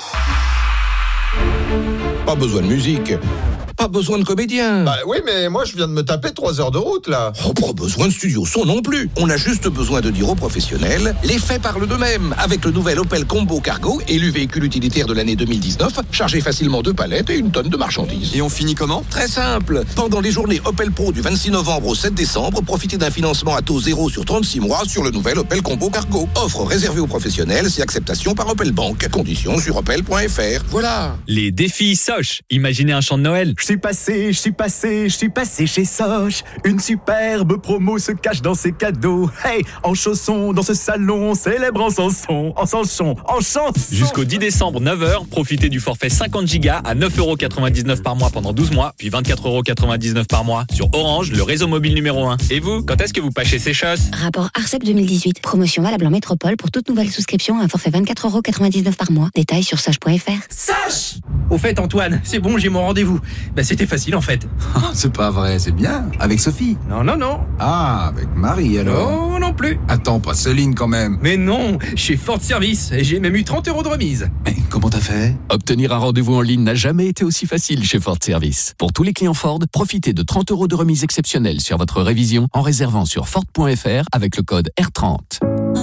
Speaker 19: Pas besoin de musique. Pas besoin de comédien.
Speaker 22: Bah oui, mais moi je viens de me taper trois heures de route là.
Speaker 19: Oh, pas besoin de studio son non plus. On a juste besoin de dire aux professionnels, les faits parlent d'eux-mêmes. Avec le nouvel Opel Combo Cargo, élu véhicule utilitaire de l'année deux mille dix-neuf, chargé facilement deux palettes et une tonne de marchandises.
Speaker 23: Et on finit comment?
Speaker 19: Très simple. Pendant les journées Opel Pro du vingt-six novembre au sept décembre, profitez d'un financement à taux zéro sur trente-six mois sur le nouvel Opel Combo Cargo. Offre réservée aux professionnels, c'est acceptation par Opel Bank. Conditions sur opel point f r. Voilà.
Speaker 20: Les défis Soch. Imaginez un chant de Noël.
Speaker 23: Je suis passé, je suis passé, je suis passé chez Soch. Une superbe promo se cache dans ses cadeaux. Hey, en chaussons, dans ce salon, on célèbre en chanson, en chanson, en chanson.
Speaker 20: Jusqu'au dix décembre, neuf heures, profitez du forfait cinquante gigas à neuf euros quatre-vingt-dix-neuf par mois pendant douze mois, puis vingt-quatre euros quatre-vingt-dix-neuf par mois sur Orange, le réseau mobile numéro un. Et vous, quand est-ce que vous pâchez ces choses?
Speaker 24: Rapport Arcep deux mille dix-huit. Promotion valable en métropole pour toute nouvelle souscription à un forfait vingt-quatre euros quatre-vingt-dix-neuf par mois. Détails sur soch point f r.
Speaker 25: Soch! Au fait, Antoine, c'est bon, j'ai mon rendez-vous. Bah, c'était facile en fait.
Speaker 23: C'est pas vrai, c'est bien. Avec Sophie?
Speaker 25: Non, non, non.
Speaker 23: Ah, avec Marie alors?
Speaker 25: Non, non plus.
Speaker 23: Attends, pas Céline quand même.
Speaker 25: Mais non, chez Ford Service, et j'ai même eu trente euros de remise.
Speaker 23: Mais comment t'as fait?
Speaker 26: Obtenir un rendez-vous en ligne n'a jamais été aussi facile chez Ford Service. Pour tous les clients Ford, profitez de trente euros de remise exceptionnelle sur votre révision en réservant sur Ford point f r avec le code R trente.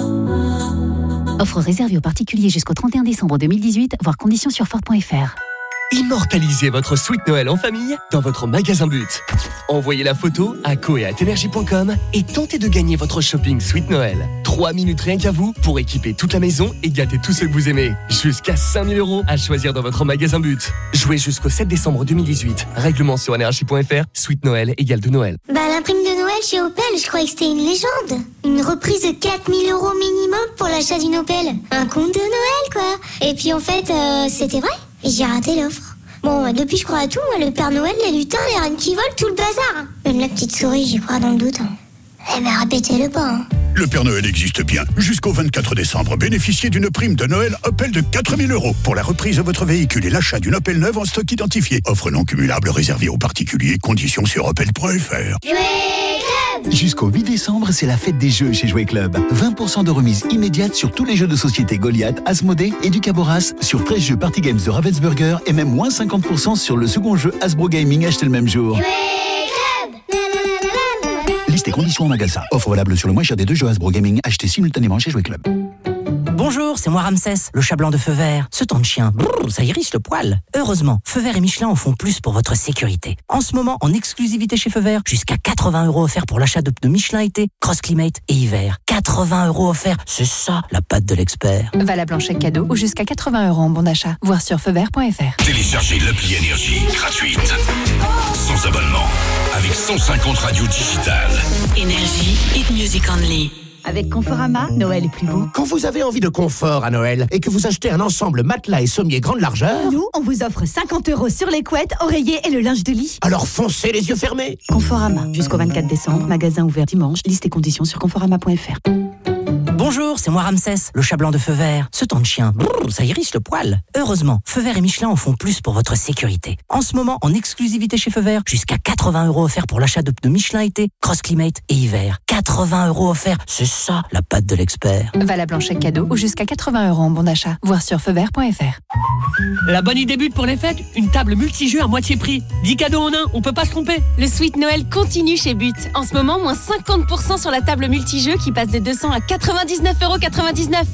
Speaker 13: Offre réservée aux particuliers jusqu'au trente et un décembre deux mille dix-huit, voire conditions sur Ford point f r.
Speaker 27: Immortalisez votre Sweet Noël en famille dans votre magasin But. Envoyez la photo à co et arobase énergie point com et tentez de gagner votre shopping Sweet Noël. trois minutes rien qu'à vous pour équiper toute la maison et gâter tous ceux que vous aimez. Jusqu'à cinq mille euros à choisir dans votre magasin But. Jouez jusqu'au sept décembre deux mille dix-huit. Règlement sur énergie point f r. Sweet Noël égale de Noël.
Speaker 3: Bah la prime de Noël chez Opel, je croyais que c'était une légende. Une reprise de quatre mille euros minimum pour l'achat d'une Opel. Un conte de Noël quoi. Et puis en fait, euh, c'était vrai. J'ai raté l'offre. Bon, depuis je crois à tout, moi, le Père Noël, les lutins, les reines qui volent, tout le bazar. Même la petite souris, j'y crois dans le doute. Eh mais répétez-le pas. Hein.
Speaker 1: Le Père Noël existe bien. Jusqu'au vingt-quatre décembre, bénéficiez d'une prime de Noël Opel de quatre mille euros pour la reprise de votre véhicule et l'achat d'une Opel neuve en stock identifié. Offre non cumulable réservée aux particuliers. Conditions sur opel point f r.
Speaker 2: Jusqu'au huit décembre, c'est la fête des jeux chez Jouet Club. vingt pour cent de remise immédiate sur tous les jeux de société Goliath, Asmodée et Ducaboras, sur treize jeux Party Games de Ravensburger et même moins cinquante pour cent sur le second jeu Hasbro Gaming acheté le même jour. Liste et conditions en magasin. Offre valable sur le moins cher des deux jeux Hasbro Gaming achetés simultanément chez Jouet Club.
Speaker 6: Bonjour, c'est moi Ramsès, le chat blanc de Feu Vert. Ce temps de chien, brrr, ça irrite le poil. Heureusement, Feu Vert et Michelin en font plus pour votre sécurité. En ce moment, en exclusivité chez Feu Vert, jusqu'à quatre-vingts euros offerts pour l'achat de pneus Michelin été, Cross Climate et hiver. quatre-vingts euros offerts, c'est ça la patte de l'expert.
Speaker 7: Valable en chèque cadeau ou jusqu'à quatre-vingts euros en bon d'achat. Voir sur feu vert point f r.
Speaker 9: Téléchargez l'appli Énergie gratuite, sans abonnement, avec cent cinquante radios digitales.
Speaker 11: Énergie, hit music only.
Speaker 12: Avec Conforama, Noël est plus beau.
Speaker 21: Quand vous avez envie de confort à Noël et que vous achetez un ensemble matelas et sommier grande largeur,
Speaker 12: nous, on vous offre cinquante euros sur les couettes, oreillers et le linge de lit.
Speaker 21: Alors foncez les yeux fermés.
Speaker 12: Conforama, jusqu'au vingt-quatre décembre, magasin ouvert dimanche, liste et conditions sur conforama point f r.
Speaker 6: Bonjour, c'est moi Ramsès, le chat blanc de Feu Vert. Ce temps de chien, brrr, ça irrite le poil. Heureusement, Feu Vert et Michelin en font plus pour votre sécurité. En ce moment, en exclusivité chez Feu Vert, jusqu'à quatre-vingts euros offerts pour l'achat de pneus Michelin été, Cross Climate et hiver. quatre-vingts euros offerts, c'est ça la patte de l'expert.
Speaker 7: Valable en chèque cadeau ou jusqu'à quatre-vingts euros en bon d'achat. Voir sur feu vert point f r.
Speaker 28: La bonne idée but pour les fêtes, une table multijeux à moitié prix. dix cadeaux en un, on peut pas se tromper.
Speaker 29: Le Sweet Noël continue chez But. En ce moment, moins cinquante pour cent sur la table multijeux qui passe de deux cents à quatre-vingt-dix-neuf euros quatre-vingt-dix-neuf.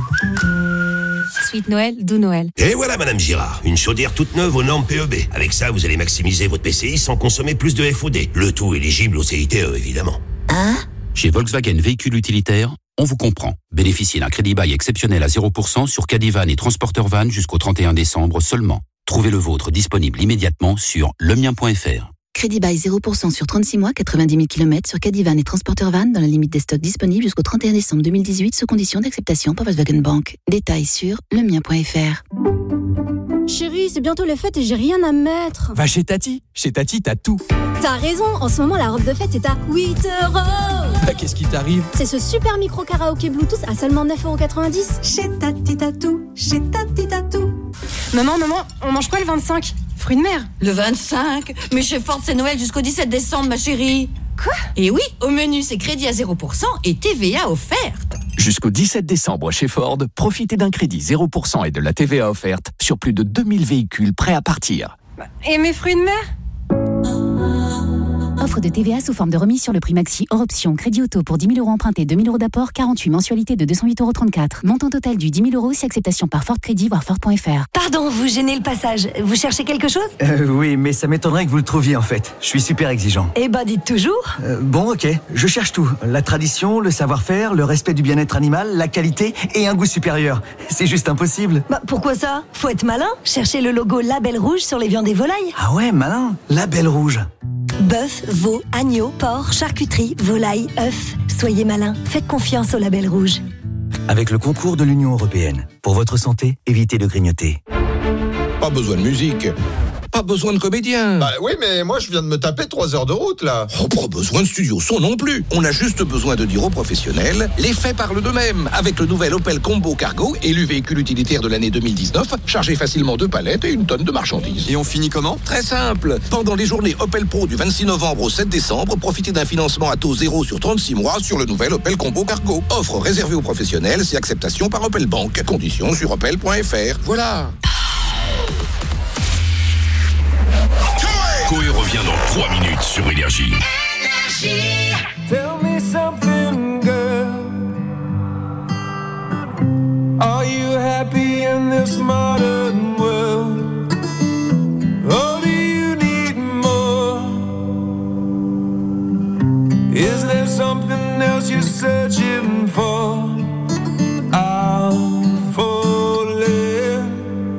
Speaker 29: Sweet Noël, doux Noël.
Speaker 30: Et voilà Madame Girard, une chaudière toute neuve aux normes P E B. Avec ça, vous allez maximiser votre P C I sans consommer plus de F O D. Le tout éligible au C I T E, évidemment.
Speaker 21: Hein?
Speaker 26: Chez Volkswagen Véhicules Utilitaires, on vous comprend. Bénéficiez d'un crédit bail exceptionnel à zéro pour cent sur Cadivan et Transporteur Van jusqu'au trente et un décembre seulement. Trouvez le vôtre disponible immédiatement sur lemien point f r.
Speaker 24: Crédit bail zéro pour cent sur trente-six mois, quatre-vingt-dix mille kilomètres sur Cadivan et Transporteur Van dans la limite des stocks disponibles jusqu'au trente et un décembre deux mille dix-huit sous condition d'acceptation par Volkswagen Bank. Détails sur lemien point f r.
Speaker 31: Chérie, c'est bientôt les fêtes et j'ai rien à mettre.
Speaker 32: Va chez Tati. Chez Tati, t'as tout.
Speaker 31: T'as raison, en ce moment la robe de fête est à huit euros.
Speaker 32: Bah, qu'est-ce qui t'arrive?
Speaker 31: C'est ce super micro karaoké Bluetooth à seulement neuf euros quatre-vingt-dix.
Speaker 33: Chez Tati, t'as tout. Chez Tati, t'as tout.
Speaker 31: Maman, maman, on mange quoi le vingt-cinq? Fruits de mer.
Speaker 33: Le vingt-cinq? Mais chez Ford, c'est Noël jusqu'au dix-sept décembre, ma chérie.
Speaker 31: Quoi?
Speaker 33: Et oui, au menu, c'est crédit à zéro pour cent et T V A offerte.
Speaker 26: Jusqu'au dix-sept décembre chez Ford, profitez d'un crédit zéro pour cent et de la T V A offerte sur plus de deux mille véhicules prêts à partir.
Speaker 31: Et mes fruits de mer?
Speaker 24: Offre de T V A sous forme de remise sur le prix maxi hors option. Crédit auto pour dix mille euros empruntés, deux mille euros d'apport, quarante-huit mensualités de deux cent huit euros trente-quatre. Montant total du dix mille euros si acceptation par Ford Crédit, voir Ford point f r.
Speaker 33: Pardon, vous gênez le passage. Vous cherchez quelque chose?
Speaker 2: Euh, oui, mais ça m'étonnerait que vous le trouviez en fait. Je suis super exigeant.
Speaker 33: Eh ben, dites toujours.
Speaker 2: Euh, bon, ok, je cherche tout. La tradition, le savoir-faire, le respect du bien-être animal, la qualité et un goût supérieur. C'est juste impossible.
Speaker 33: Bah, pourquoi ça? Faut être malin. Cherchez le logo Label Rouge sur les viandes et volailles.
Speaker 2: Ah ouais, malin. Label Rouge.
Speaker 33: Bœuf, veau, agneau, porc, charcuterie, volaille, œufs. Soyez malin, faites confiance au Label Rouge.
Speaker 2: Avec le concours de l'Union Européenne. Pour votre santé, évitez de grignoter.
Speaker 19: Pas besoin de musique. Pas besoin de comédien.
Speaker 22: Bah oui, mais moi je viens de me taper trois heures de route là.
Speaker 19: Oh, pas besoin de studio son non plus. On a juste besoin de dire aux professionnels, les faits parlent d'eux-mêmes. Avec le nouvel Opel Combo Cargo, élu véhicule utilitaire de l'année deux mille dix-neuf, chargé facilement deux palettes et une tonne de marchandises.
Speaker 22: Et on finit comment?
Speaker 19: Très simple. Pendant les journées Opel Pro du vingt-six novembre au sept décembre, profitez d'un financement à taux zéro sur trente-six mois sur le nouvel Opel Combo Cargo. Offre réservée aux professionnels, c'est acceptation par Opel Bank. Conditions sur opel point f r. Voilà.
Speaker 9: Coé revient dans trois minutes sur Énergie.
Speaker 4: Énergie. Tell me something, girl. Are you happy in this modern world? Or do you need more? Is there something else you're searching for? I'm falling.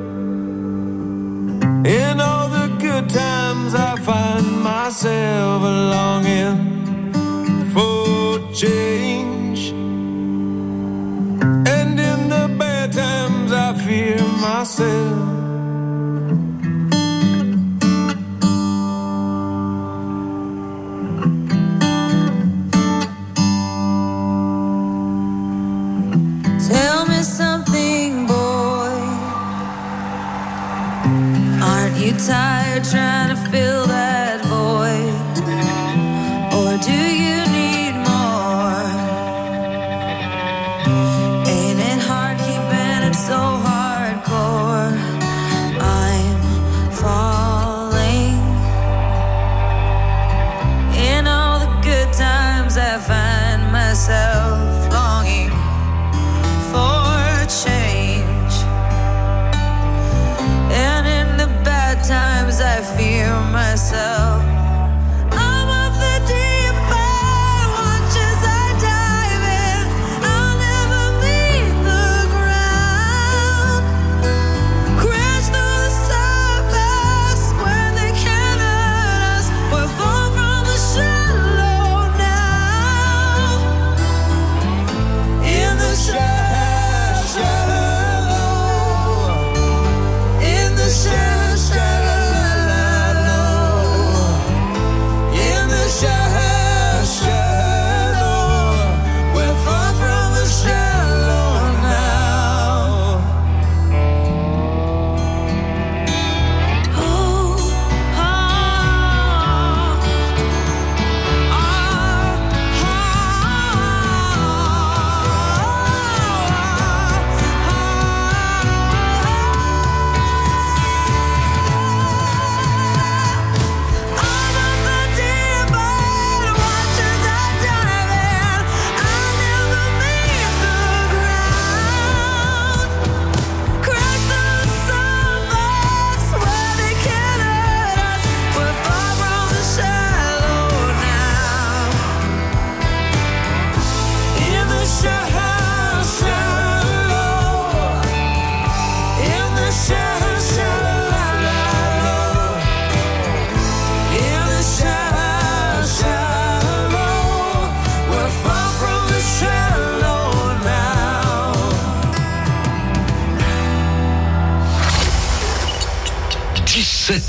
Speaker 4: In all the good times I find myself longing for change, and in the bad times I fear myself.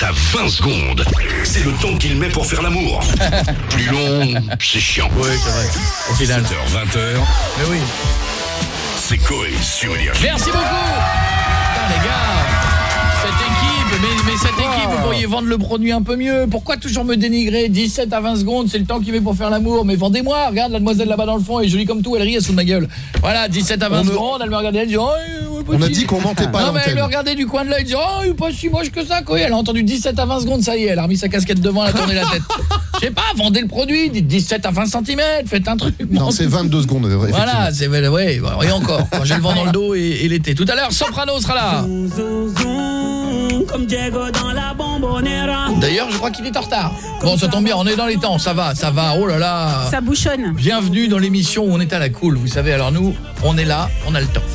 Speaker 9: à vingt secondes. C'est le temps qu'il met pour faire l'amour. Plus long, c'est chiant.
Speaker 5: Oui, c'est vrai. Au final.
Speaker 9: sept heures, vingt heures.
Speaker 5: Mais oui.
Speaker 9: C'est Coé sur Énergie.
Speaker 5: Merci beaucoup. Putain, les gars, cette équipe, mais, mais cette équipe, vous pourriez vendre le produit un peu mieux. Pourquoi toujours me dénigrer? Dix-sept à vingt secondes, c'est le temps qu'il met pour faire l'amour. Mais vendez-moi, regarde la demoiselle là-bas dans le fond, elle est jolie comme tout, elle rit, elle se fout de ma gueule. Voilà, dix-sept à vingt secondes, elle me regardait, elle dit oh,
Speaker 22: on a dit qu'on mentait pas.
Speaker 5: Non mais elle me regardait du coin de l'œil, elle dit oh, il est pas si moche que ça, quoi. Elle a entendu dix-sept à vingt secondes, ça y est, elle a remis sa casquette devant, elle a tourné la tête. Je sais pas, vendez le produit, dites dix-sept à vingt centimètres, faites un truc.
Speaker 22: Non, c'est vingt-deux secondes, vrai.
Speaker 5: Voilà, c'est ouais, et encore, quand j'ai le vent dans le dos et, et l'été. Tout à l'heure, Soprano sera là. D'ailleurs, je crois qu'il est en retard. Bon, ça tombe bien, on est dans les temps, ça va, ça va. Oh là là.
Speaker 8: Ça bouchonne.
Speaker 5: Bienvenue dans l'émission où on est à la cool, vous savez. Alors nous, on est là, on a le temps.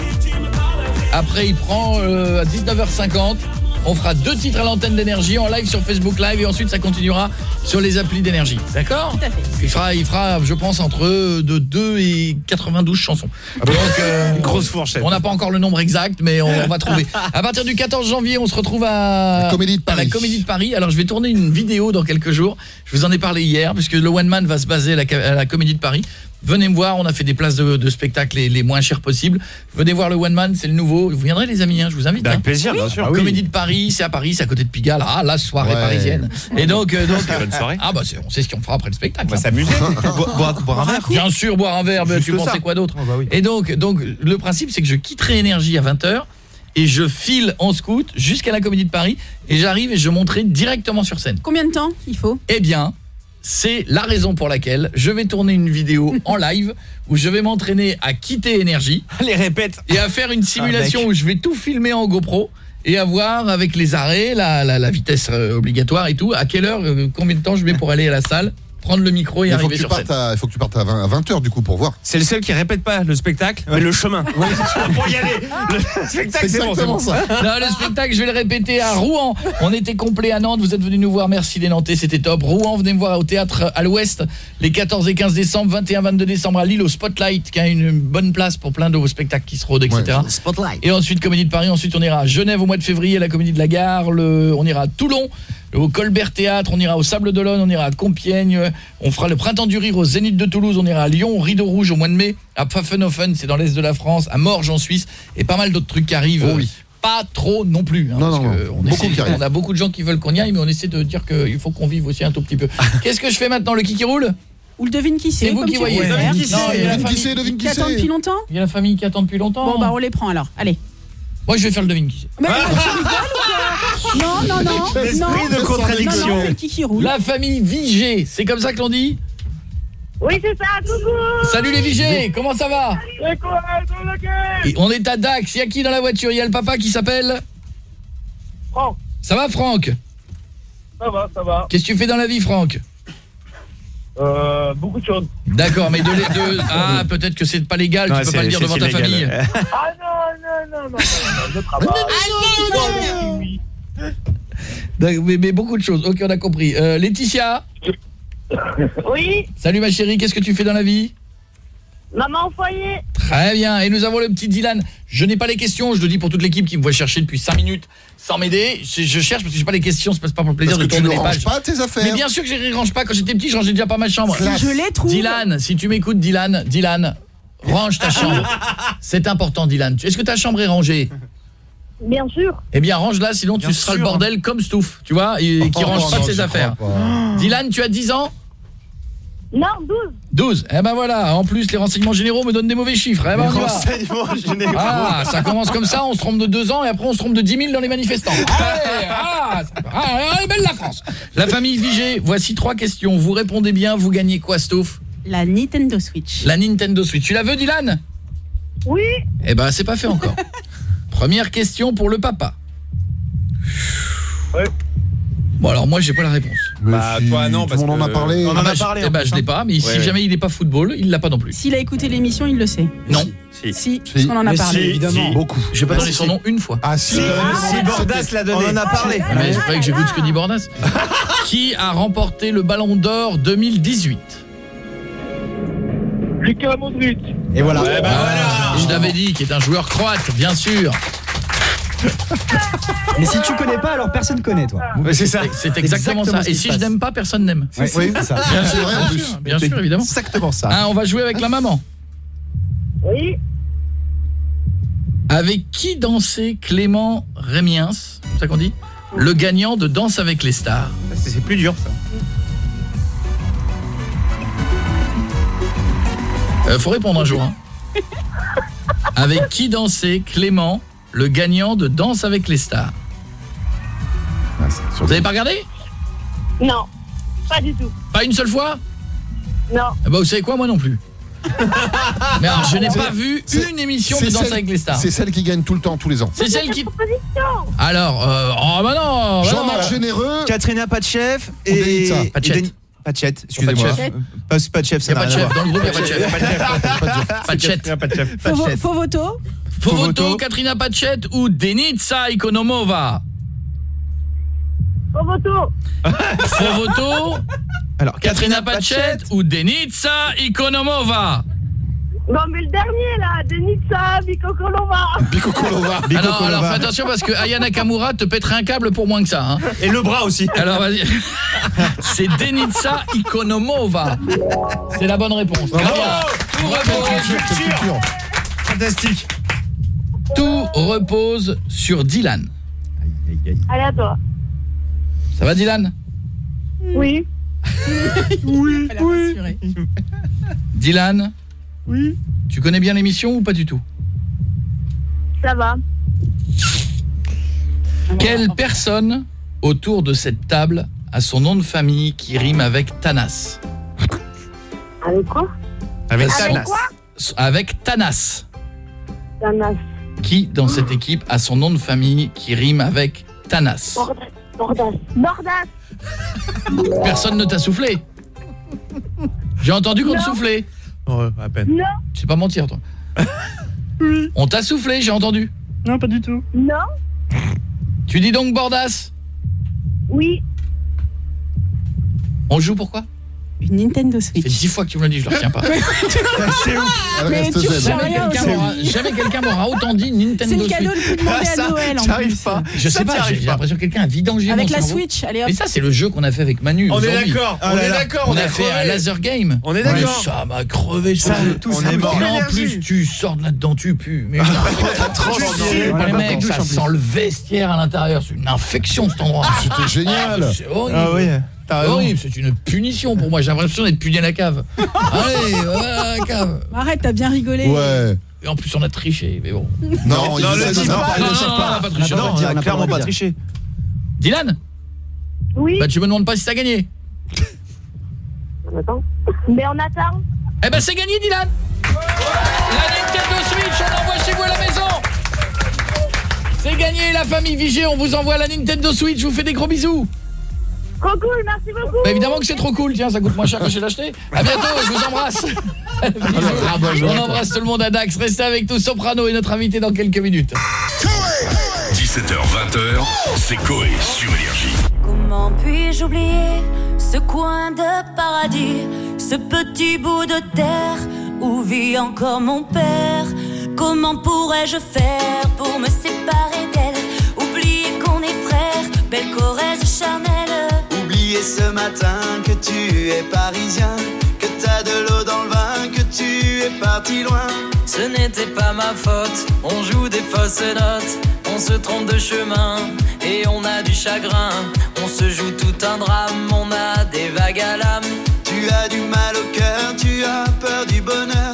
Speaker 5: Après, il prend euh, à dix-neuf heures cinquante. On fera deux titres à l'antenne d'Énergie en live sur Facebook Live et ensuite ça continuera sur les applis d'Énergie. D'accord ?
Speaker 8: Tout à fait.
Speaker 5: Il fera, il fera, je pense, entre de deux et quatre-vingt-douze chansons. Donc, euh,
Speaker 10: grosse fourchette.
Speaker 5: On n'a pas encore le nombre exact, mais on, on va trouver. À partir du quatorze janvier, on se retrouve à
Speaker 22: la Comédie de Paris.
Speaker 5: À la Comédie de Paris. Alors, je vais tourner une vidéo dans quelques jours. Je vous en ai parlé hier, puisque le One Man va se baser à la, à la Comédie de Paris. Venez me voir, on a fait des places de, de spectacle les, les moins chères possibles. Venez voir le One Man, c'est le nouveau. Vous viendrez les amis, hein, je vous invite.
Speaker 10: Avec
Speaker 5: hein.
Speaker 10: plaisir, oui. Bien sûr.
Speaker 5: Ah, oui. Comédie de Paris, c'est à Paris, c'est à côté de Pigalle. Ah, la soirée ouais. parisienne. Et donc, euh, donc
Speaker 10: bonne soirée.
Speaker 5: Ah bah c'est, on sait ce qu'on fera après le spectacle.
Speaker 10: On va hein. s'amuser. boire, boire un verre.
Speaker 5: Bien sûr, boire un verre. Ben, tu pensais quoi d'autre? Oh, bah oui. Et donc, donc le principe c'est que je quitterai Énergie à vingt heures et je file en scoot jusqu'à la Comédie de Paris et j'arrive et je monterai directement sur scène.
Speaker 8: Combien de temps il faut?
Speaker 5: Eh bien, c'est la raison pour laquelle je vais tourner une vidéo en live où je vais m'entraîner à quitter Énergie.
Speaker 10: Allez, répète.
Speaker 5: Et à faire une simulation ah, où je vais tout filmer en GoPro et à voir avec les arrêts, la, la, la vitesse euh, obligatoire et tout, à quelle heure, euh, combien de temps je mets pour aller à la salle, prendre le micro et
Speaker 22: il
Speaker 5: arriver sur scène.
Speaker 22: À, il faut que tu partes à vingt heures du coup pour voir.
Speaker 10: C'est le seul qui répète pas le spectacle, ouais. mais le chemin. Ouais, pour y aller. Le spectacle, c'est, c'est bon, c'est bon. Ça.
Speaker 5: Non, le spectacle, je vais le répéter à Rouen. On était complet à Nantes, vous êtes venus nous voir, merci les Nantais, c'était top. Rouen, venez me voir au théâtre à l'Ouest les quatorze et quinze décembre, vingt et un vingt-deux décembre à Lille au Spotlight qui a une bonne place pour plein de vos spectacles qui se rôdent, et cetera. Ouais,
Speaker 22: Spotlight.
Speaker 5: Et ensuite Comédie de Paris, ensuite on ira à Genève au mois de février, la Comédie de la Gare, le... on ira à Toulon au Colbert Théâtre, on ira au Sable d'Olonne, on ira à Compiègne, on fera le Printemps du Rire au Zénith de Toulouse, on ira à Lyon, au Rideau Rouge au mois de mai, à Pfaffenhofen, c'est dans l'est de la France, à Morges en Suisse, et pas mal d'autres trucs qui arrivent.
Speaker 22: Oh oui.
Speaker 5: Pas trop non plus. Hein,
Speaker 22: non,
Speaker 5: parce
Speaker 22: non,
Speaker 5: que on,
Speaker 22: beaucoup
Speaker 5: essaie, on a beaucoup de gens qui veulent qu'on y aille, mais on essaie de dire qu'il faut qu'on vive aussi un tout petit peu. Qu'est-ce que je fais maintenant, le qui qui roule?
Speaker 8: Ou le devine qui c'est,
Speaker 5: c'est vous qui voyez.
Speaker 22: Ouais, devine qui c'est,
Speaker 5: non, il y a la
Speaker 22: devine
Speaker 5: famille
Speaker 22: qui c'est, devine qui,
Speaker 8: qui attend depuis longtemps.
Speaker 5: Il y a la famille qui attend depuis longtemps.
Speaker 8: Bon bah on les prend alors. Allez.
Speaker 5: Moi je vais faire le devine qui c'est.
Speaker 8: Mais ah. tu rigoles ou quoi? Non non non.
Speaker 10: L'esprit
Speaker 8: non,
Speaker 10: de contradiction.
Speaker 8: Non, non, qui qui roule.
Speaker 5: La famille Vigé, c'est comme ça que l'on dit?
Speaker 13: Oui, c'est ça, coucou.
Speaker 5: Salut les Vigé, comment ça va?
Speaker 13: C'est quoi,
Speaker 5: et on est à Dax, il y a qui dans la voiture? Il y a le papa qui s'appelle
Speaker 13: Franck.
Speaker 5: Ça va Franck?
Speaker 13: Ça va, ça va.
Speaker 5: Qu'est-ce que tu fais dans la vie Franck?
Speaker 13: Euh, beaucoup de choses.
Speaker 5: D'accord, mais de, de ah peut-être que c'est pas légal, non, tu peux pas le dire devant ta
Speaker 13: légal.
Speaker 5: famille.
Speaker 13: Ah non non non non, non, non je travaille. Ah, non, oui.
Speaker 5: mais, mais beaucoup de choses. OK, on a compris. Euh, Laetitia?
Speaker 13: Oui.
Speaker 5: Salut ma chérie, qu'est-ce que tu fais dans la vie?
Speaker 13: Maman au foyer.
Speaker 5: Très bien, et nous avons le petit Dylan. Je n'ai pas les questions, je le dis pour toute l'équipe qui me voit chercher depuis cinq minutes sans m'aider. Je, je cherche parce que j'ai pas les questions, c'est pas pour le plaisir
Speaker 22: parce
Speaker 5: de tourner les pages.
Speaker 22: Tu ne ranges pas tes affaires.
Speaker 5: Mais bien sûr que je ne range pas, quand j'étais petit, je rangeais déjà pas ma chambre.
Speaker 8: Si je les trouve.
Speaker 5: Dylan, si tu m'écoutes Dylan, Dylan, range ta chambre. C'est important Dylan. Est-ce que ta chambre est rangée?
Speaker 13: Bien sûr.
Speaker 5: Eh bien range-la, sinon
Speaker 13: bien
Speaker 5: tu seras
Speaker 13: sûr.
Speaker 5: le bordel comme Stouff, tu vois, et qui oh, range oh, pas non, ses affaires. Pas. Dylan, tu as dix ans?
Speaker 13: Non, douze.
Speaker 5: douze. Eh ben voilà, en plus les renseignements généraux me donnent des mauvais chiffres. Eh ben,
Speaker 10: les renseignements généraux.
Speaker 5: Ah, ça commence comme ça, on se trompe de deux ans et après on se trompe de dix mille dans les manifestants. Allez, ah, ah, elle est belle la France. La famille Vigé, voici trois questions. Vous répondez bien, vous gagnez quoi Stouff?
Speaker 8: La Nintendo Switch.
Speaker 5: La Nintendo Switch. Tu la veux Dylan?
Speaker 13: Oui.
Speaker 5: Eh ben c'est pas fait encore. Première question pour le papa.
Speaker 13: Ouais.
Speaker 5: Bon alors moi j'ai pas la réponse.
Speaker 22: Mais
Speaker 10: bah
Speaker 22: si,
Speaker 10: toi non parce
Speaker 22: on en a parlé.
Speaker 10: On en
Speaker 5: ah bah,
Speaker 10: a parlé.
Speaker 5: Eh bah je l'ai pas, mais ouais, si ouais. jamais il est pas football, il l'a pas non plus.
Speaker 8: S'il a écouté l'émission, il le sait.
Speaker 5: Non.
Speaker 8: Si, si, si. Parce qu'on en a
Speaker 10: mais
Speaker 8: parlé
Speaker 10: si,
Speaker 8: évidemment.
Speaker 10: Si.
Speaker 22: Beaucoup.
Speaker 5: J'ai pas
Speaker 10: bah
Speaker 5: donné
Speaker 10: si,
Speaker 5: son
Speaker 10: si.
Speaker 5: nom une fois.
Speaker 22: Ah si.
Speaker 10: Si, si Bordas l'a donné.
Speaker 22: On en a parlé.
Speaker 5: Ah, mais je croyais que j'écoute ce que dit Bordas. Qui a remporté le Ballon d'Or deux mille dix-huit?
Speaker 13: Luka Modric.
Speaker 22: Et voilà.
Speaker 10: Ouais, bah
Speaker 5: voilà. Je t'avais dit qu'il est un joueur croate, bien sûr.
Speaker 1: Mais si tu connais pas, alors personne connaît, toi.
Speaker 5: Ouais, c'est ça. C'est exactement, exactement ça. Et si je n'aime pas, personne n'aime.
Speaker 22: Oui, oui, c'est ça.
Speaker 5: Bien sûr,
Speaker 22: vrai en plus.
Speaker 5: Bien sûr, évidemment.
Speaker 22: Exactement ça.
Speaker 5: Hein, on va jouer avec la maman.
Speaker 13: Oui.
Speaker 5: Avec qui dansait Clément Rémiens, c'est ça qu'on dit, le gagnant de Danse avec les stars?
Speaker 10: C'est plus dur, ça.
Speaker 5: Euh, faut répondre un jour. Hein. Avec qui dansait Clément, le gagnant de Danse avec les stars?
Speaker 22: Ah,
Speaker 5: Vous avez pas regardé?
Speaker 13: Non, pas du tout.
Speaker 5: Pas une seule fois?
Speaker 13: Non.
Speaker 5: Eh ben, vous savez quoi, moi non plus. Mais alors, je n'ai pas vu une émission de Danse avec les stars.
Speaker 22: C'est celle qui gagne tout le temps, tous les ans.
Speaker 5: C'est celle qui... Alors, euh, oh bah non bah
Speaker 22: Jean-Marc
Speaker 5: non.
Speaker 22: Généreux,
Speaker 10: Katrina Patchef et...
Speaker 22: Patchett.
Speaker 10: Patchett, excusez-moi. Pas de chef, ça
Speaker 5: n'a rien à voir. Dans le groupe, il n'y a pas de chef.
Speaker 10: Patchett.
Speaker 8: Fovoto.
Speaker 5: Fovoto, Katrina Patchett ou Denica Ikonomova?
Speaker 13: Fovoto.
Speaker 5: Fovoto.
Speaker 10: Alors,
Speaker 5: Katrina Patchett ou Denica Ikonomova?
Speaker 13: Non, mais le dernier, là, Denica Bikokolova.
Speaker 22: Bikokolova.
Speaker 5: Alors, alors fais attention parce que Aya Nakamura te pèterait un câble pour moins que ça. Hein.
Speaker 10: Et le bras aussi.
Speaker 5: Alors, vas-y. C'est Denica Ikonomova. C'est la bonne réponse.
Speaker 10: Bravo.
Speaker 5: Tout repose.
Speaker 10: Fantastique.
Speaker 5: Tout repose sur Dylan.
Speaker 13: Allez, à toi.
Speaker 5: Ça va, Dylan?
Speaker 13: Oui.
Speaker 8: Oui, oui.
Speaker 5: Dylan?
Speaker 13: Oui.
Speaker 5: Tu connais bien l'émission ou pas du tout?
Speaker 13: Ça va.
Speaker 5: Quelle personne autour de cette table a son nom de famille qui rime avec Tanas?
Speaker 13: Avec quoi?
Speaker 10: Avec
Speaker 13: Avec
Speaker 10: Tanas.
Speaker 13: quoi?
Speaker 5: Avec Tanas.
Speaker 13: Tanas.
Speaker 5: Qui dans cette équipe a son nom de famille qui rime avec Tanas?
Speaker 13: Bordas. Bordas. Bordas.
Speaker 5: Personne ne t'a soufflé? J'ai entendu qu'on te soufflait.
Speaker 10: Oh, à peine.
Speaker 13: Non.
Speaker 5: Tu sais pas mentir, toi.
Speaker 8: Oui.
Speaker 5: On t'a soufflé, j'ai entendu.
Speaker 8: Non, pas du tout.
Speaker 13: Non.
Speaker 5: Tu dis donc Bordas?
Speaker 13: Oui.
Speaker 5: On joue pourquoi?
Speaker 8: Une Nintendo Switch.
Speaker 5: Ça fait dix fois que tu me le dis, je le retiens pas.
Speaker 10: C'est ouf.
Speaker 8: Mais tu
Speaker 5: Jamais quelqu'un m'aura, jamais quelqu'un m'aura autant dit Nintendo
Speaker 8: C'est le
Speaker 5: Switch.
Speaker 8: cadeau le plus demandé à Noël.
Speaker 10: J'arrive pas.
Speaker 5: Je sais pas, j'ai l'impression que quelqu'un a vidangé
Speaker 8: Avec
Speaker 5: mon
Speaker 8: la
Speaker 5: cerveau.
Speaker 8: Switch, allez hop.
Speaker 5: Mais ça, c'est le jeu qu'on a fait avec Manu.
Speaker 10: On est
Speaker 5: aujourd'hui.
Speaker 10: d'accord. On est d'accord.
Speaker 5: On a fait un laser game.
Speaker 10: On est d'accord.
Speaker 5: Ça m'a crevé ce
Speaker 10: Ça,
Speaker 5: jeu.
Speaker 10: tout ça.
Speaker 5: Et en plus, tu sors de là-dedans, tu pues. Mais
Speaker 10: T'as transpiré.
Speaker 5: les mecs, ça sent le vestiaire à l'intérieur. C'est une infection cet endroit.
Speaker 22: C'était génial.
Speaker 5: C'est horrible.
Speaker 10: Ah oui.
Speaker 5: C'est horrible, c'est une punition pour moi. J'ai l'impression d'être puni à la cave. Allez, voilà la cave.
Speaker 8: Arrête, t'as bien rigolé.
Speaker 22: Ouais.
Speaker 5: Et en plus, on a triché, mais bon.
Speaker 22: Non, il
Speaker 10: Non,
Speaker 22: le
Speaker 10: le
Speaker 22: sait
Speaker 10: dis
Speaker 22: pas.
Speaker 10: pas.
Speaker 5: Non,
Speaker 10: le
Speaker 5: non,
Speaker 10: sait
Speaker 5: non,
Speaker 10: pas.
Speaker 5: on a pas triché.
Speaker 10: Non, on
Speaker 1: on
Speaker 10: a
Speaker 1: a
Speaker 10: clairement
Speaker 1: pas
Speaker 10: pas
Speaker 1: le
Speaker 10: triché.
Speaker 5: Dylan?
Speaker 13: Oui.
Speaker 5: Bah, tu me demandes pas si t'as gagné.
Speaker 13: On attend. Mais on attend.
Speaker 5: Eh ben, c'est gagné, Dylan. La Nintendo Switch, on l'envoie chez vous à la maison. C'est gagné, la famille Vigée, on vous envoie la Nintendo Switch. Je vous fais des gros bisous.
Speaker 13: Trop cool, merci beaucoup.
Speaker 5: Bah évidemment que c'est trop cool, tiens, ça coûte moins cher que chez l'acheter. À bientôt, je vous embrasse. Bisous. On embrasse tout le monde à Dax. Restez avec nous, Soprano et notre invité dans quelques minutes.
Speaker 9: dix-sept heures vingt, c'est Coé sur Énergie.
Speaker 3: Comment puis-je oublier ce coin de paradis, ce petit bout de terre où vit encore mon père? Comment pourrais-je faire pour me séparer d'elle? Oublier qu'on est frères, belle Corrèze charnelle.
Speaker 11: Oublier ce matin que tu es parisien, que t'as de l'eau dans le vin, que tu es parti loin.
Speaker 3: Ce n'était pas ma faute, on joue des fausses notes, on se trompe de chemin et on a du chagrin. On se joue tout un drame, on a des vagues à l'âme.
Speaker 11: Tu as du mal au cœur, tu as peur du bonheur.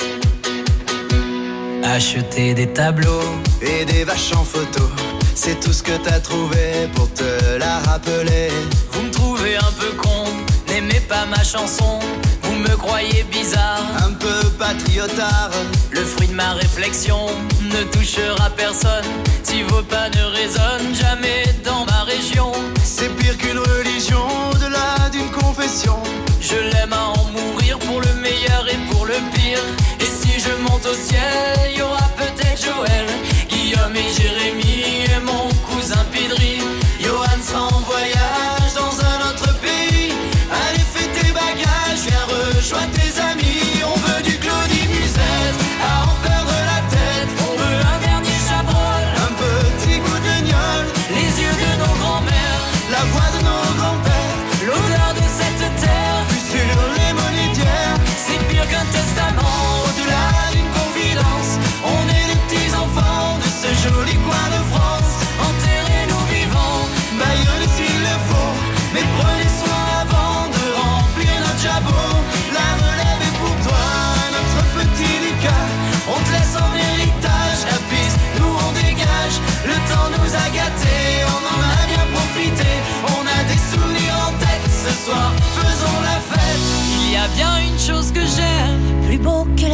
Speaker 3: Acheter des tableaux
Speaker 11: et des vaches en photo, c'est tout ce que t'as trouvé pour te la rappeler.
Speaker 3: Vous me trouvez un peu con, n'aimez pas ma chanson. Vous me croyez bizarre,
Speaker 11: un peu patriotard.
Speaker 3: Le fruit de ma réflexion ne touchera personne si vos pas ne résonnent jamais dans ma région.
Speaker 11: C'est pire qu'une religion, au-delà d'une confession.
Speaker 3: Je l'aime à en mourir pour le meilleur et pour le pire. Et si je monte au ciel, il y aura peut-être Joël, Guillaume et Jérémy et mon cousin Pidri.
Speaker 11: Johan sera en voyage dans un autre pays. Allez, fais tes bagages, viens rejoindre tes amis. On veut du Claudie Musette, à en perdre la tête.
Speaker 3: On veut un dernier chabrol,
Speaker 11: un petit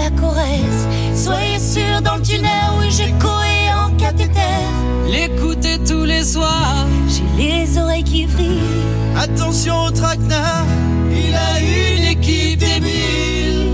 Speaker 3: la Corrèze. Soyez sûr dans le tunnel, oui j'ai coé en cathéter.
Speaker 11: L'écouter tous les soirs.
Speaker 3: J'ai les oreilles qui vrillent.
Speaker 11: Attention au traquenard, il a une équipe débile.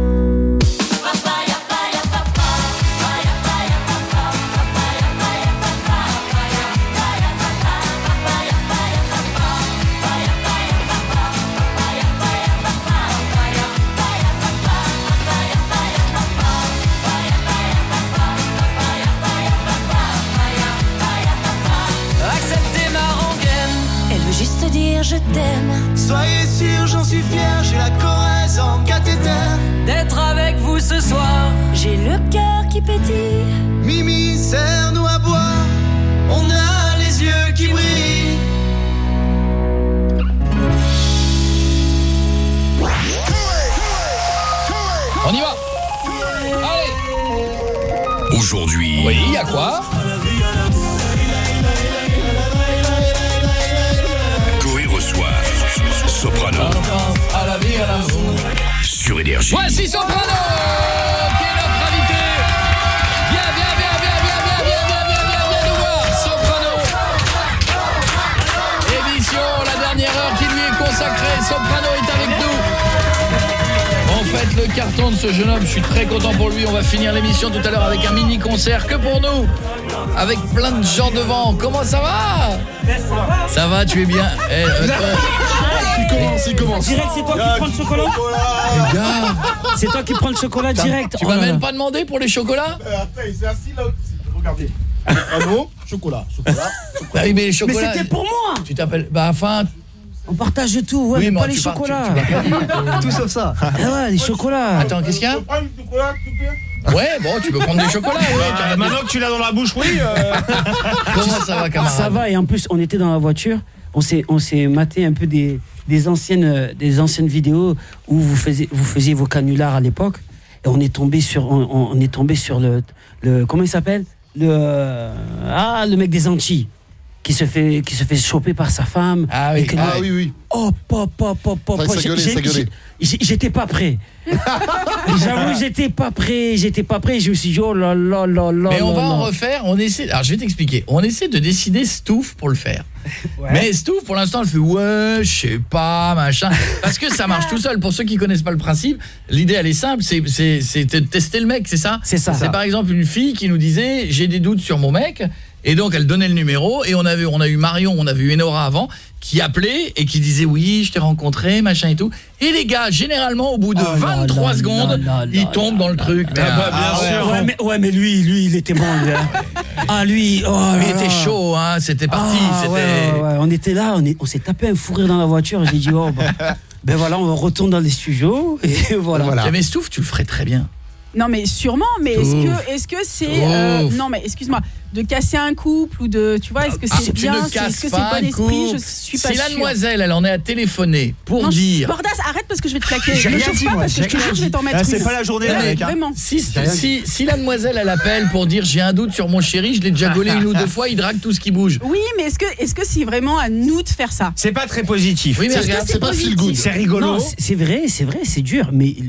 Speaker 3: Acceptez ma rengaine. Elle veut juste dire je t'aime.
Speaker 11: Soyez sûr, j'en suis fier, j'ai la Corrèze en cathéter. D'être avec vous ce soir.
Speaker 3: J'ai le cœur qui pétille.
Speaker 11: Mimi, serre-nous à boire. On a les yeux qui brillent.
Speaker 5: On y va. Allez.
Speaker 9: Aujourd'hui.
Speaker 5: Oui, il y a quoi?
Speaker 9: Coé reçoit Soprano
Speaker 5: À la vie, à l'amour.
Speaker 9: sur Énergie.
Speaker 5: Voici Soprano qui est notre invité. Viens, viens, viens, viens, viens, viens, viens, viens, viens, viens, viens nous voir. Soprano. Émission, la dernière heure qui lui est consacrée. Soprano est avec nous. En fait, le carton de ce jeune homme, je suis très content pour lui. On va finir l'émission tout à l'heure avec un mini concert que pour nous, avec plein de gens devant. Comment ça va? Ça va, tu es bien? Eh, euh,
Speaker 22: Il commence, il commence.
Speaker 6: Direct, c'est toi qui prends le chocolat.
Speaker 5: Les gars,
Speaker 6: c'est toi qui prends le chocolat direct.
Speaker 5: Tu
Speaker 6: Oh
Speaker 5: m'as
Speaker 6: là
Speaker 5: même
Speaker 6: là.
Speaker 5: pas demandé pour les chocolats?
Speaker 13: Euh, attends, il s'est assis là aussi. Regardez. Anneau, chocolat, chocolat.
Speaker 5: Bah oui, mais les chocolats.
Speaker 6: Mais c'était pour moi.
Speaker 5: Tu t'appelles. Bah, enfin.
Speaker 6: On partage tout, ouais,
Speaker 5: Oui,
Speaker 6: mais
Speaker 5: mais
Speaker 6: pas les
Speaker 5: tu pars-
Speaker 6: chocolats.
Speaker 5: tu- tu vas pas-
Speaker 1: Tout sauf ça.
Speaker 6: Ah ouais, les chocolats.
Speaker 5: Attends, qu'est-ce qu'il y a?
Speaker 13: Tu peux prendre du chocolat, s'il te plaît?
Speaker 5: Ouais, bon, tu peux prendre des chocolats. Ouais,
Speaker 10: Bah,
Speaker 5: t'en as
Speaker 10: maintenant que tu l'as dans la bouche, oui. euh.
Speaker 5: Comment ça va, camarade?
Speaker 6: Ça va, et en plus, on était dans la voiture, on s'est on s'est maté un peu des des anciennes euh, des anciennes vidéos où vous faisiez vous faisiez vos canulars à l'époque, et on est tombé sur on, on est tombé sur le le comment il s'appelle? Le euh, ah, le mec des Antilles qui se fait qui se fait choper par sa femme.
Speaker 5: Ah oui,
Speaker 6: et que-
Speaker 22: Ah oui, oui.
Speaker 6: Oh, pop, pop, pop, pop.
Speaker 22: Ouais, ça
Speaker 6: J'ai-
Speaker 22: gueulait,
Speaker 6: j'ai-
Speaker 22: ça gueulait.
Speaker 6: j'ai- J'étais pas prêt. J'avoue, j'étais pas prêt. J'étais pas prêt. Je me suis dit, oh là là là là.
Speaker 5: Mais on
Speaker 6: là
Speaker 5: va en
Speaker 6: là.
Speaker 5: refaire. On essaie. Alors, je vais t'expliquer. On essaie de décider Stouff pour le faire. Mais Stouff, pour l'instant, elle fait ouais, je sais pas, machin. Parce que ça marche tout seul. Pour ceux qui connaissent pas le principe, l'idée, elle est simple. C'est c'est c'est de tester le mec, c'est ça?
Speaker 6: C'est ça.
Speaker 5: C'est par exemple une fille qui nous disait j'ai des doutes sur mon mec. Et donc elle donnait le numéro et on a vu on a eu Marion, on a vu Enora avant qui appelait et qui disait oui, je t'ai rencontré, machin et tout. Et les gars, généralement au bout de
Speaker 6: Oh là
Speaker 5: vingt-trois
Speaker 6: là
Speaker 5: secondes,
Speaker 6: là là
Speaker 5: ils
Speaker 6: là
Speaker 5: tombent dans le truc. Mais,
Speaker 10: bah, bien
Speaker 5: ah, ouais,
Speaker 10: sûr.
Speaker 6: Ouais, mais, ouais, mais lui, lui, il était bon, lui. hein. Ah, lui, oh là
Speaker 5: il
Speaker 6: là.
Speaker 5: était chaud, hein, c'était parti,
Speaker 6: Ah,
Speaker 5: c'était.
Speaker 6: ouais, ouais, ouais. On était là, on, est, on s'est tapé un fou rire dans la voiture. J'ai dit, oh, bah, ben voilà, on retourne dans les studios. Et voilà.
Speaker 22: Voilà.
Speaker 5: Mais Stouff, tu le ferais très bien.
Speaker 8: Non mais sûrement, mais est-ce que est-ce que c'est euh,
Speaker 5: Ouf.
Speaker 8: non mais excuse-moi, de casser un couple ou de tu vois, est-ce que
Speaker 5: Ah,
Speaker 8: c'est
Speaker 5: tu
Speaker 8: bien,
Speaker 5: ne
Speaker 8: c'est-
Speaker 5: casses
Speaker 8: est-ce que
Speaker 5: pas
Speaker 8: c'est bon
Speaker 5: un
Speaker 8: esprit, je
Speaker 5: couple.
Speaker 8: suis pas
Speaker 5: Si la
Speaker 8: sûre.
Speaker 5: demoiselle, elle en est à téléphoner pour
Speaker 8: Non, je-
Speaker 5: dire
Speaker 8: Bordas, arrête parce que je vais te claquer.
Speaker 1: J'ai
Speaker 8: Ne
Speaker 1: rien
Speaker 8: chauffe
Speaker 1: dit,
Speaker 8: pas
Speaker 1: moi,
Speaker 8: parce que
Speaker 1: j'ai
Speaker 8: je te
Speaker 1: rien
Speaker 8: jure, je vais
Speaker 1: dit.
Speaker 8: t'en mettre
Speaker 1: Ah, c'est
Speaker 8: une.
Speaker 1: pas la journée,
Speaker 8: Ouais,
Speaker 1: mec, hein.
Speaker 8: Vraiment.
Speaker 5: si, si, si la demoiselle elle appelle pour dire j'ai un doute sur mon chéri, je l'ai déjà gaulé une ou deux fois, il drague tout ce qui bouge.
Speaker 8: Oui, mais est-ce que est-ce que c'est vraiment à nous de faire ça?
Speaker 10: C'est pas très positif.
Speaker 5: Oui, mais
Speaker 8: Est-ce que
Speaker 5: regarde,
Speaker 8: c'est
Speaker 22: C'est pas feel
Speaker 8: positif?
Speaker 22: good.
Speaker 10: C'est rigolo.
Speaker 6: Non, c'est- c'est vrai, c'est vrai, c'est dur, mais lui,
Speaker 10: Lui,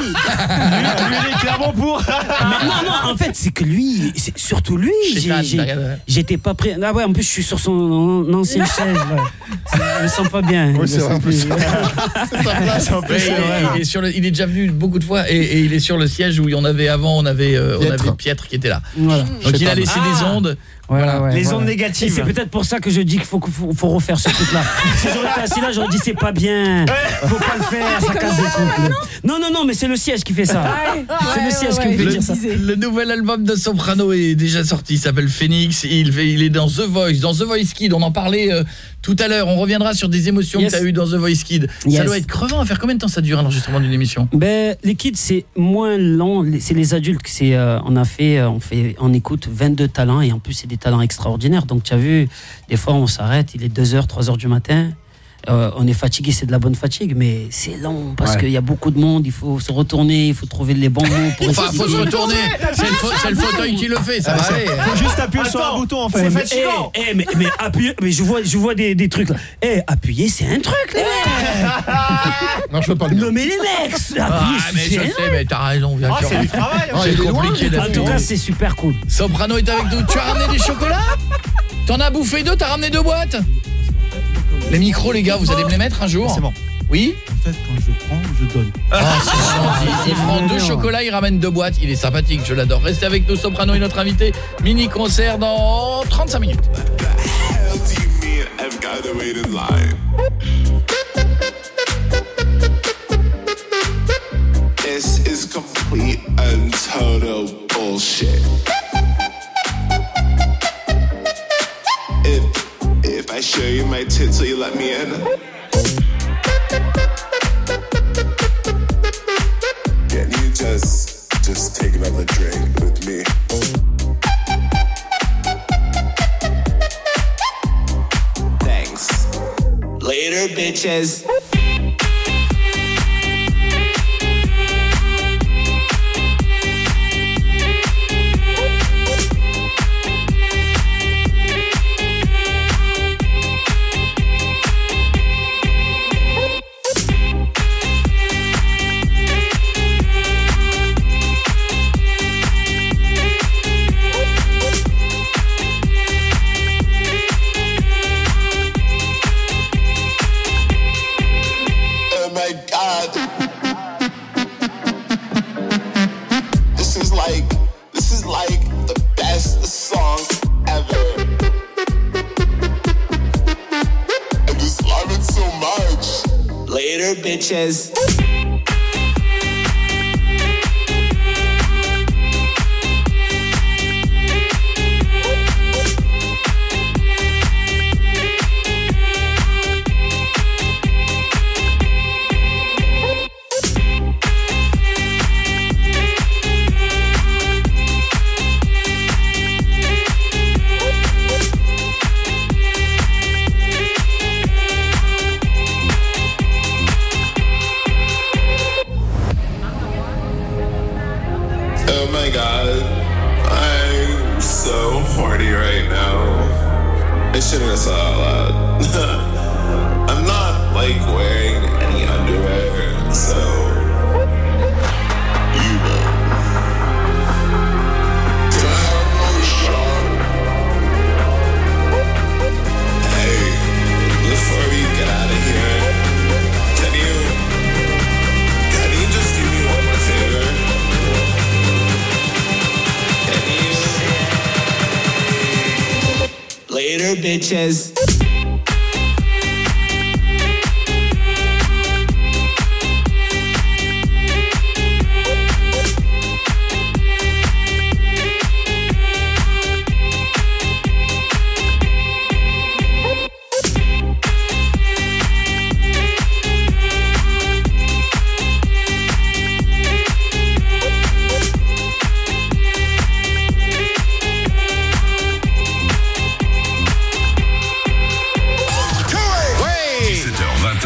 Speaker 10: il est clairement pour.
Speaker 6: mais non, non, en fait, c'est que lui, c'est surtout lui, j'ai-
Speaker 5: Chétane,
Speaker 6: j'ai-
Speaker 5: regarde.
Speaker 6: j'étais pas prêt. Ah ouais, en plus, je suis sur son an- ancienne chaise. Là. Je me sens pas bien.
Speaker 22: Oui, c'est vrai, en plus.
Speaker 6: Ouais.
Speaker 22: C'est ta place.
Speaker 5: Ouais, il, est, il est sur le, il est déjà venu beaucoup de fois et, et il est sur le siège où on avait avant, on avait, euh, on
Speaker 22: Pietre.
Speaker 5: avait Pietre qui était là.
Speaker 6: Voilà.
Speaker 5: Donc il a laissé
Speaker 10: Ah.
Speaker 5: des ondes.
Speaker 6: Voilà, ouais,
Speaker 10: Les
Speaker 6: voilà.
Speaker 10: ondes
Speaker 6: Et
Speaker 10: négatives.
Speaker 6: c'est peut-être pour ça que je dis qu'il faut, qu'il faut, faut refaire ce truc-là. Si j'aurais été assis là, j'aurais dit c'est pas bien. Faut pas le faire, ça casse des couples. Non, non, non, mais c'est le siège qui fait ça. C'est le siège qui me fait
Speaker 5: Le,
Speaker 6: dire ça.
Speaker 5: le nouvel album de Soprano est déjà sorti, il s'appelle Phoenix, il, fait, il est dans The Voice, dans The Voice Kid, on en parlait euh, tout à l'heure, on reviendra sur des émotions
Speaker 6: Yes.
Speaker 5: que tu as eues dans The Voice Kid. Ça
Speaker 6: Yes.
Speaker 5: doit être crevant à faire, combien de temps ça dure l'enregistrement d'une émission?
Speaker 6: Ben, les kids, c'est moins lent. Les- C'est les adultes que c'est. euh, on a fait, euh, on fait, on écoute vingt-deux talents et en plus c'est des talents extraordinaires. Donc tu as vu, des fois on s'arrête, il est deux heures, trois heures du matin. euh, on est fatigué, c'est de la bonne fatigue, mais c'est long parce
Speaker 5: Ouais.
Speaker 6: qu'il y a beaucoup de monde, il faut se retourner, il faut trouver les bons mots pour
Speaker 5: Enfin, faut se retourner. C'est le, fa- c'est le fauteuil qui le fait, ça va aller.
Speaker 1: Faut juste appuyer sur un bouton en fait.
Speaker 6: Ouais, mais, eh, eh, mais, mais appuyer, mais je vois, je vois des, des trucs là. Eh, appuyer, c'est un truc, les mecs.
Speaker 22: Non, je peux pas le
Speaker 6: Non, mais les mecs, appuyer,
Speaker 5: Ah, mais
Speaker 6: c'est
Speaker 5: je
Speaker 6: un
Speaker 5: sais, mais t'as raison, bien
Speaker 6: Ah,
Speaker 5: sûr.
Speaker 6: c'est du travail, hein.
Speaker 5: C'est
Speaker 6: Il est
Speaker 5: compliqué
Speaker 6: loin.
Speaker 5: d'être.
Speaker 6: En tout cas, c'est super cool.
Speaker 5: Soprano est avec nous. Tu as ramené des chocolats? T'en as bouffé deux, t'as ramené deux boîtes? Les micros, les gars, vous allez me les mettre un jour?
Speaker 1: C'est bon.
Speaker 5: Oui?
Speaker 7: En fait, quand je prends, je donne.
Speaker 5: Ah, c'est gentil. Il prend deux chocolats, il ramène deux boîtes. Il est sympathique, je l'adore. Restez avec nous, Soprano est notre invité. Mini concert dans trente-cinq minutes.
Speaker 12: I've got to wait in line. This is complete and total bullshit. If if I show you my tits, will you let me in? Can you just just take another drink with me? Thanks. Later, bitches. Oh my god. This is like, this is like the best song ever. I just love it so much. Later, bitches. Oh my god, I'm so horny right now. I shouldn't have said that out loud. I'm not like wearing any underwear, so you know. Can I have another shot? Hey, before we get out of here, can you can you just do me one more favor? Later, bitches.
Speaker 9: dix-sept heures vingt,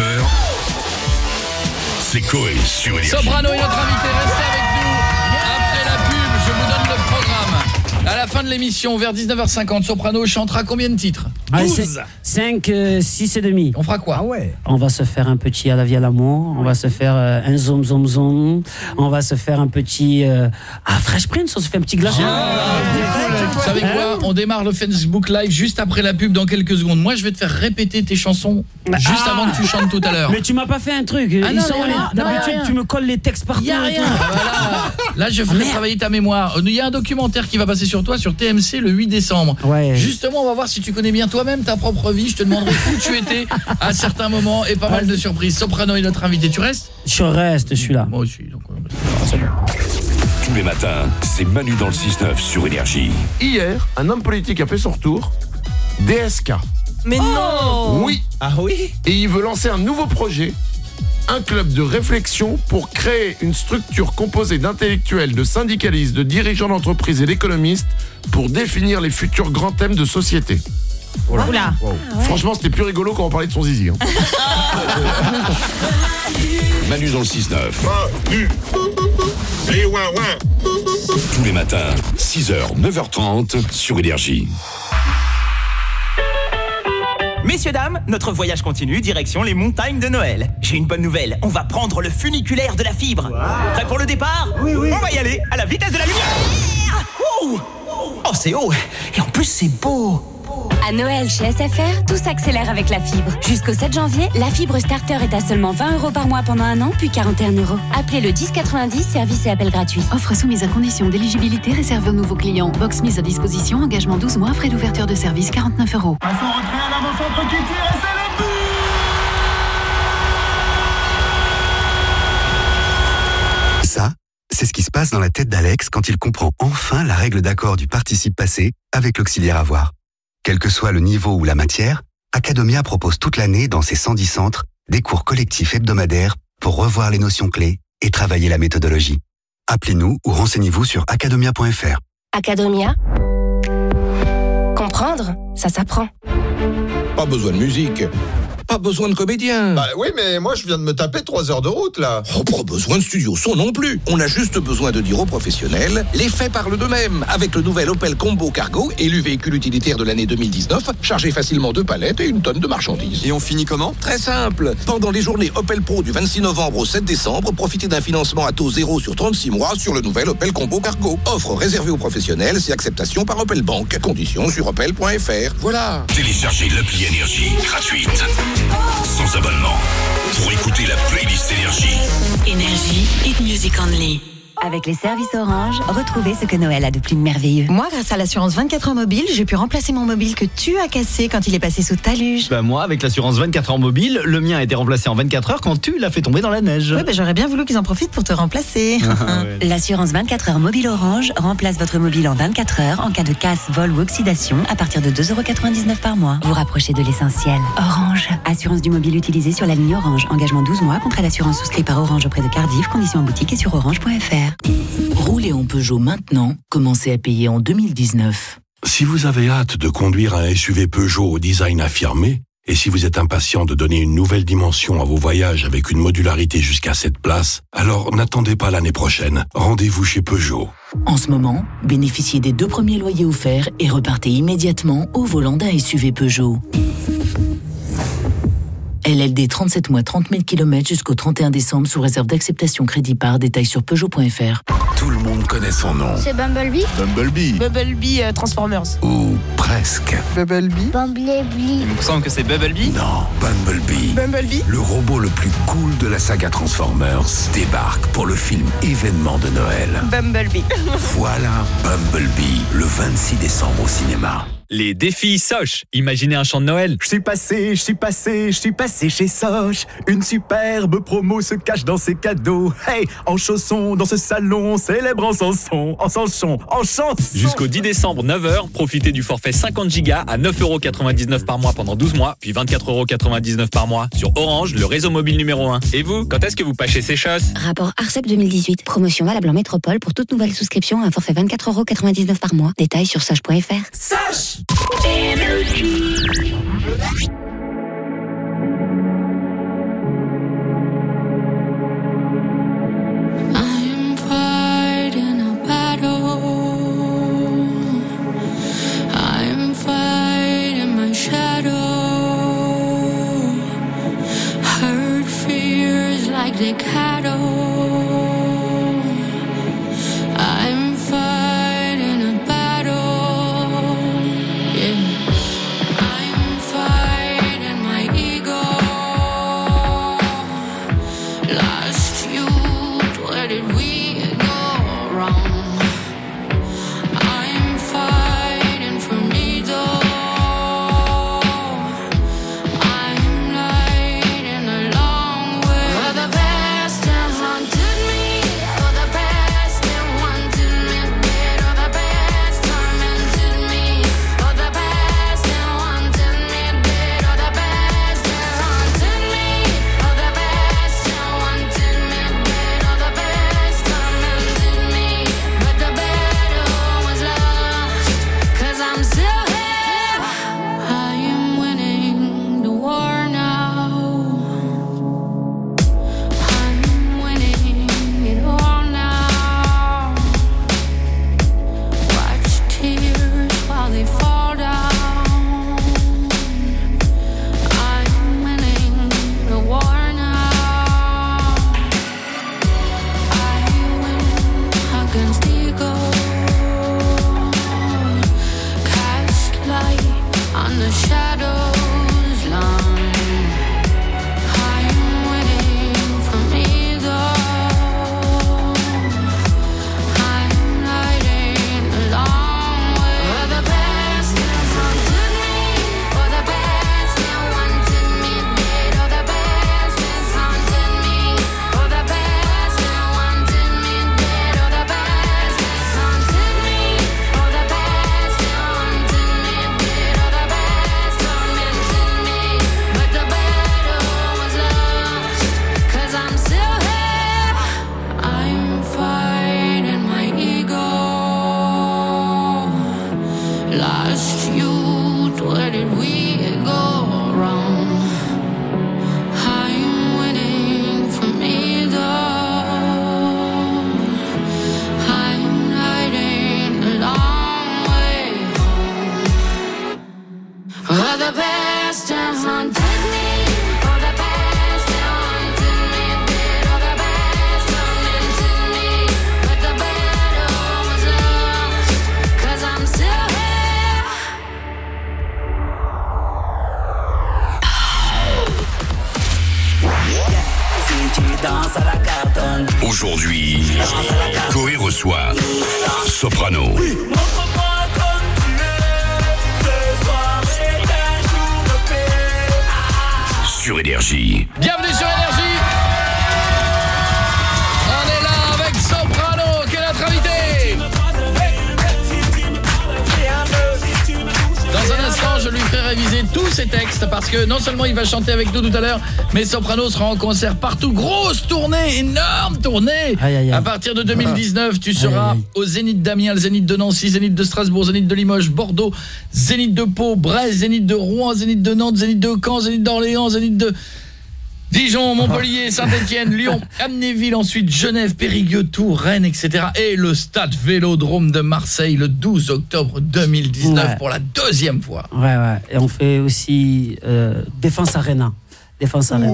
Speaker 9: c'est Coé sur Énergie.
Speaker 5: Soprano est notre invité, restez avec nous. Après la pub, je vous donne le programme. À la fin de l'émission, vers dix-neuf heures cinquante, Soprano chantera combien de titres? douze.
Speaker 6: cinq, six et demi.
Speaker 5: On fera quoi?
Speaker 1: Ah ouais.
Speaker 6: On va se faire un petit à la vie à l'amour, on va se faire euh, un zoom zoom zoom, on va se faire un petit euh, ah Fresh Prince, on se fait un petit glaçon.
Speaker 5: Vous savez quoi? On démarre le Facebook Live juste après la pub dans quelques secondes. Moi, je vais te faire répéter tes chansons juste
Speaker 6: Ah.
Speaker 5: avant que tu chantes tout à l'heure.
Speaker 6: Mais tu m'as pas fait un truc.
Speaker 5: Ah
Speaker 6: Ils
Speaker 5: non,
Speaker 6: sont
Speaker 5: mais
Speaker 6: les-
Speaker 5: rien,
Speaker 6: d'habitude
Speaker 5: rien.
Speaker 6: tu me colles les textes partout.
Speaker 5: Y a
Speaker 6: et
Speaker 5: rien.
Speaker 6: tout.
Speaker 5: Voilà. Là, je ferai travailler ta mémoire. Il y a un documentaire qui va passer sur toi sur T M C le huit décembre.
Speaker 6: Ouais.
Speaker 5: Justement, on va voir si tu connais bien toi-même ta propre vie. Je te demanderai où tu étais à certains moments et pas mal de surprises. Soprano est notre invité. Tu restes?
Speaker 6: Je reste, je suis là.
Speaker 5: Moi aussi. Donc,
Speaker 9: Tous les matins, c'est Manu dans le six neuf sur Énergie.
Speaker 14: Hier, un homme politique a fait son retour, D S K.
Speaker 8: Mais non.
Speaker 14: Oui.
Speaker 1: Ah oui.
Speaker 14: Et il veut lancer un nouveau projet, un club de réflexion pour créer une structure composée d'intellectuels, de syndicalistes, de dirigeants d'entreprises et d'économistes pour définir les futurs grands thèmes de société. Voilà.
Speaker 8: Oula.
Speaker 14: Wow.
Speaker 8: Ah ouais.
Speaker 14: Franchement, c'était plus rigolo quand on parlait de son zizi. Hein.
Speaker 9: Manu dans le six neuf.
Speaker 12: Manu. Les ouin ouin.
Speaker 9: Tous les matins, six heures, neuf heures trente sur Énergie.
Speaker 15: Messieurs, dames, notre voyage continue, direction les montagnes de Noël. J'ai une bonne nouvelle, on va prendre le funiculaire de la fibre. Wow. Prêt pour le départ ? Oui, oui. On va y aller, à la vitesse de la lumière. Oh, oh c'est haut, et en plus c'est beau.
Speaker 3: À Noël chez S F R, tout s'accélère avec la fibre. Jusqu'au sept janvier, la fibre starter est à seulement vingt euros par mois pendant un an, puis quarante et un euros. Appelez le dix quatre-vingt-dix, service et appel gratuit.
Speaker 16: Offre soumise à condition d'éligibilité réservée aux nouveaux clients. Box mise à disposition, engagement douze mois, frais d'ouverture de service quarante-neuf euros.
Speaker 11: Passons retrait à l'avant-centre qui tire et c'est le but.
Speaker 17: Ça, c'est ce qui se passe dans la tête d'Alex quand il comprend enfin la règle d'accord du participe passé avec l'auxiliaire avoir. Quel que soit le niveau ou la matière, Academia propose toute l'année dans ses cent dix centres des cours collectifs hebdomadaires pour revoir les notions clés et travailler la méthodologie. Appelez-nous ou renseignez-vous sur academia point f r.
Speaker 3: Academia. Comprendre, ça s'apprend.
Speaker 19: Pas besoin de musique. Pas besoin de comédien.
Speaker 22: Bah oui, mais moi je viens de me taper trois heures de route là.
Speaker 19: Oh, pas besoin de studio son non plus. On a juste besoin de dire aux professionnels, les faits parlent d'eux-mêmes. Avec le nouvel Opel Combo Cargo, élu véhicule utilitaire de l'année deux mille dix-neuf, chargé facilement deux palettes et une tonne de marchandises.
Speaker 22: Et on finit comment ?
Speaker 19: Très simple. Pendant les journées Opel Pro du vingt-six novembre au sept décembre, profitez d'un financement à taux zéro sur trente-six mois sur le nouvel Opel Combo Cargo. Offre réservée aux professionnels, c'est acceptation par Opel Bank. Conditions sur opel point f r. Voilà.
Speaker 9: Téléchargez l'appli Énergie gratuite. Sans abonnement. Pour écouter la playlist Énergie.
Speaker 18: Énergie, hit music only.
Speaker 33: Avec les services Orange, retrouvez ce que Noël a de plus merveilleux.
Speaker 20: Moi, grâce à l'assurance vingt-quatre heures mobile, j'ai pu remplacer mon mobile que tu as cassé quand il est passé sous ta luge.
Speaker 1: Bah moi, avec l'assurance vingt-quatre heures mobile, le mien a été remplacé en vingt-quatre heures quand tu l'as fait tomber dans la neige.
Speaker 20: Oui, bah j'aurais bien voulu qu'ils en profitent pour te remplacer.
Speaker 1: Ah, ouais.
Speaker 33: L'assurance vingt-quatre heures mobile Orange remplace votre mobile en vingt-quatre heures en cas de casse, vol ou oxydation à partir de deux euros quatre-vingt-dix-neuf par mois. Vous rapprochez de l'essentiel. Orange. Assurance du mobile utilisée sur la ligne Orange. Engagement douze mois. Contrat d'assurance souscrit par Orange auprès de Cardiff. Conditions en boutique et sur orange point f r.
Speaker 18: Roulez en Peugeot maintenant, commencez à payer en deux mille dix-neuf.
Speaker 9: Si vous avez hâte de conduire un S U V Peugeot au design affirmé, et si vous êtes impatient de donner une nouvelle dimension à vos voyages avec une modularité jusqu'à sept places, alors n'attendez pas l'année prochaine. Rendez-vous chez Peugeot.
Speaker 18: En ce moment, bénéficiez des deux premiers loyers offerts et repartez immédiatement au volant d'un S U V Peugeot. L L D trente-sept mois, trente mille kilomètres jusqu'au trente et un décembre sous réserve d'acceptation crédit par. Détail sur Peugeot point f r.
Speaker 9: Tout le monde connaît son nom.
Speaker 21: C'est Bumblebee.
Speaker 9: Bumblebee.
Speaker 21: Bumblebee euh, Transformers.
Speaker 9: Ou presque.
Speaker 21: Bumblebee. Bumblebee.
Speaker 10: Il me semble que c'est Bumblebee.
Speaker 9: Non, Bumblebee.
Speaker 21: Bumblebee.
Speaker 9: Le robot le plus cool de la saga Transformers débarque pour le film événement de Noël.
Speaker 21: Bumblebee.
Speaker 9: Voilà Bumblebee, le vingt-six décembre au cinéma.
Speaker 10: Les défis Soch. Imaginez un chant de Noël.
Speaker 1: Je suis passé, je suis passé, je suis passé chez Soch. Une superbe promo se cache dans ses cadeaux. Hey, en chaussons, dans ce salon, on célèbre en chanson, en chanson, en chanson.
Speaker 10: Jusqu'au dix décembre, neuf heures, profitez du forfait cinquante gigas à neuf euros quatre-vingt-dix-neuf par mois pendant douze mois, puis vingt-quatre euros quatre-vingt-dix-neuf par mois sur Orange, le réseau mobile numéro un. Et vous, quand est-ce que vous pâchez ces choses?
Speaker 33: Rapport Arcep deux mille dix-huit. Promotion valable en métropole pour toute nouvelle souscription à un forfait vingt-quatre euros quatre-vingt-dix-neuf par mois. Détails sur soch point f r.
Speaker 11: Soch. I'm fighting a battle. I'm fighting my shadow. Hurt fears like the cattle. I'm fighting a battle. Yeah. I'm fighting my ego. Lost youth, where did we go wrong? I'm fighting for me though. I'm lighting a long way. For the best
Speaker 3: danse à la cartonne.
Speaker 2: Aujourd'hui, Coé reçoit Soprano.
Speaker 3: Oui, montre-moi comme tu es. Ce soir c'est un jour de paix. Ah.
Speaker 2: Sur Énergie.
Speaker 5: Bienvenue sur Énergie. On est là avec Soprano qui est notre invité. Dans un instant, je lui ferai réviser tous ses textes parce que non seulement il va chanter avec nous tout à l'heure, mais Soprano sera en concert partout. Grosse tournée, énorme tournée.
Speaker 6: Aïe, aïe, aïe.
Speaker 5: À partir de deux mille dix-neuf, tu seras
Speaker 6: Aïe, aïe.
Speaker 5: au Zénith d'Amiens, le Zénith de Nancy, Zénith de Strasbourg, Zénith de Limoges, Bordeaux, Zénith de Pau, Brest, Zénith de Rouen, Zénith de Nantes, Zénith de Caen, Zénith d'Orléans, Zénith de Dijon, Montpellier, Saint-Étienne, Lyon, Amnéville, ensuite Genève, Périgueux, Tours, Rennes, et cetera. Et le stade Vélodrome de Marseille le douze octobre deux mille dix-neuf
Speaker 6: Ouais.
Speaker 5: pour la deuxième fois.
Speaker 6: Ouais, ouais. Et on fait aussi euh, Défense Arena. Défense Arena.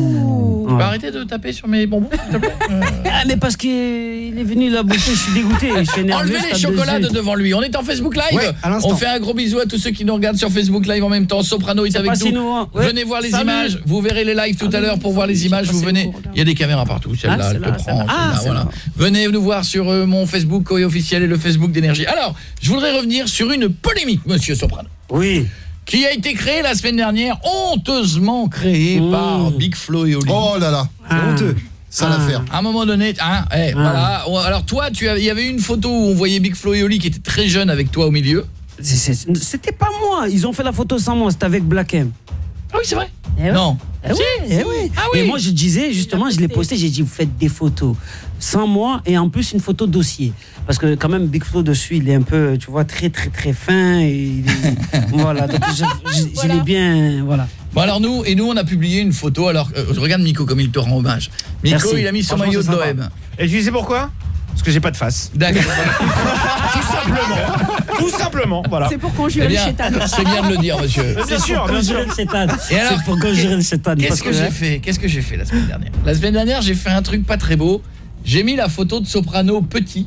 Speaker 5: Tu
Speaker 6: Ouais.
Speaker 5: peux arrêter de taper sur mes bonbons, s'il te plaît.
Speaker 6: Ah, mais parce qu'il est venu là bouffer, je suis dégoûté. Je suis énervé.
Speaker 5: Enlevez les
Speaker 6: stade de
Speaker 5: chocolades
Speaker 6: Zurich.
Speaker 5: devant lui. On est en Facebook Live.
Speaker 6: Ouais, à l'instant.
Speaker 5: On fait un gros bisou à tous ceux qui nous regardent sur Facebook Live en même temps. Soprano est
Speaker 6: C'est
Speaker 5: avec
Speaker 6: pas
Speaker 5: nous.
Speaker 6: si nous, hein. Ouais.
Speaker 5: Venez voir les
Speaker 6: Salut.
Speaker 5: images. Vous verrez les lives tout à l'heure pour voir les images. Vous venez. Il y a des caméras partout. Celle-là,
Speaker 6: Ah,
Speaker 5: elle te
Speaker 6: celle-là,
Speaker 5: prend.
Speaker 6: celle-là. Ah,
Speaker 5: celle-là,
Speaker 6: celle-là.
Speaker 5: voilà. Venez nous voir sur euh, mon Facebook Coé officiel et le Facebook d'Énergie. Alors, je voudrais revenir sur une polémique, monsieur Soprano.
Speaker 6: Oui.
Speaker 5: Qui a été créée la semaine dernière, honteusement créée
Speaker 6: Mmh.
Speaker 5: par Big Flo et Oli.
Speaker 22: Oh là là, c'est
Speaker 6: Ah.
Speaker 22: honteux. Ça
Speaker 5: Ah.
Speaker 22: l'affaire.
Speaker 5: À un moment donné, hein, eh, voilà. Alors toi, tu as, il y avait une photo où on voyait Big Flo et Oli qui était très jeune avec toi au milieu.
Speaker 6: C'est- c'est- C'était pas moi. Ils ont fait la photo sans moi. C'était avec Black M.
Speaker 5: Ah oui, c'est vrai.
Speaker 6: Eh ouais.
Speaker 5: Non.
Speaker 6: Eh
Speaker 5: Si,
Speaker 6: oui,
Speaker 5: si.
Speaker 6: eh oui.
Speaker 5: Ah oui.
Speaker 6: Et moi, je disais, justement, je l'ai posté, j'ai dit, vous faites des photos sans moi et en plus une photo dossier. Parce que quand même, Big Flo dessus, il est un peu, tu vois, très, très, très fin. Et il est- voilà, donc je, je- je l'ai bien, voilà.
Speaker 5: Bon alors nous, et nous on a publié une photo, alors euh, regarde Nico comme il te rend hommage. Nico,
Speaker 6: Merci.
Speaker 5: il a mis son
Speaker 4: Franchement,
Speaker 5: maillot de
Speaker 4: c'est sympa.
Speaker 5: l'O M.
Speaker 4: Et tu sais pourquoi? Parce que j'ai pas de face.
Speaker 5: D'accord.
Speaker 4: Tout simplement. Tout simplement, voilà.
Speaker 8: C'est pour conjurer
Speaker 5: Eh
Speaker 8: le
Speaker 5: bien,
Speaker 8: chétan.
Speaker 5: c'est bien de le dire, monsieur.
Speaker 4: C'est sûr, bien sûr.
Speaker 5: Et alors,
Speaker 6: C'est pour conjurer le chétan.
Speaker 5: Qu'est-ce
Speaker 6: parce
Speaker 5: que j'ai fait Qu'est-ce que j'ai fait la semaine dernière La semaine dernière, j'ai fait un truc pas très beau. J'ai mis la photo de Soprano petit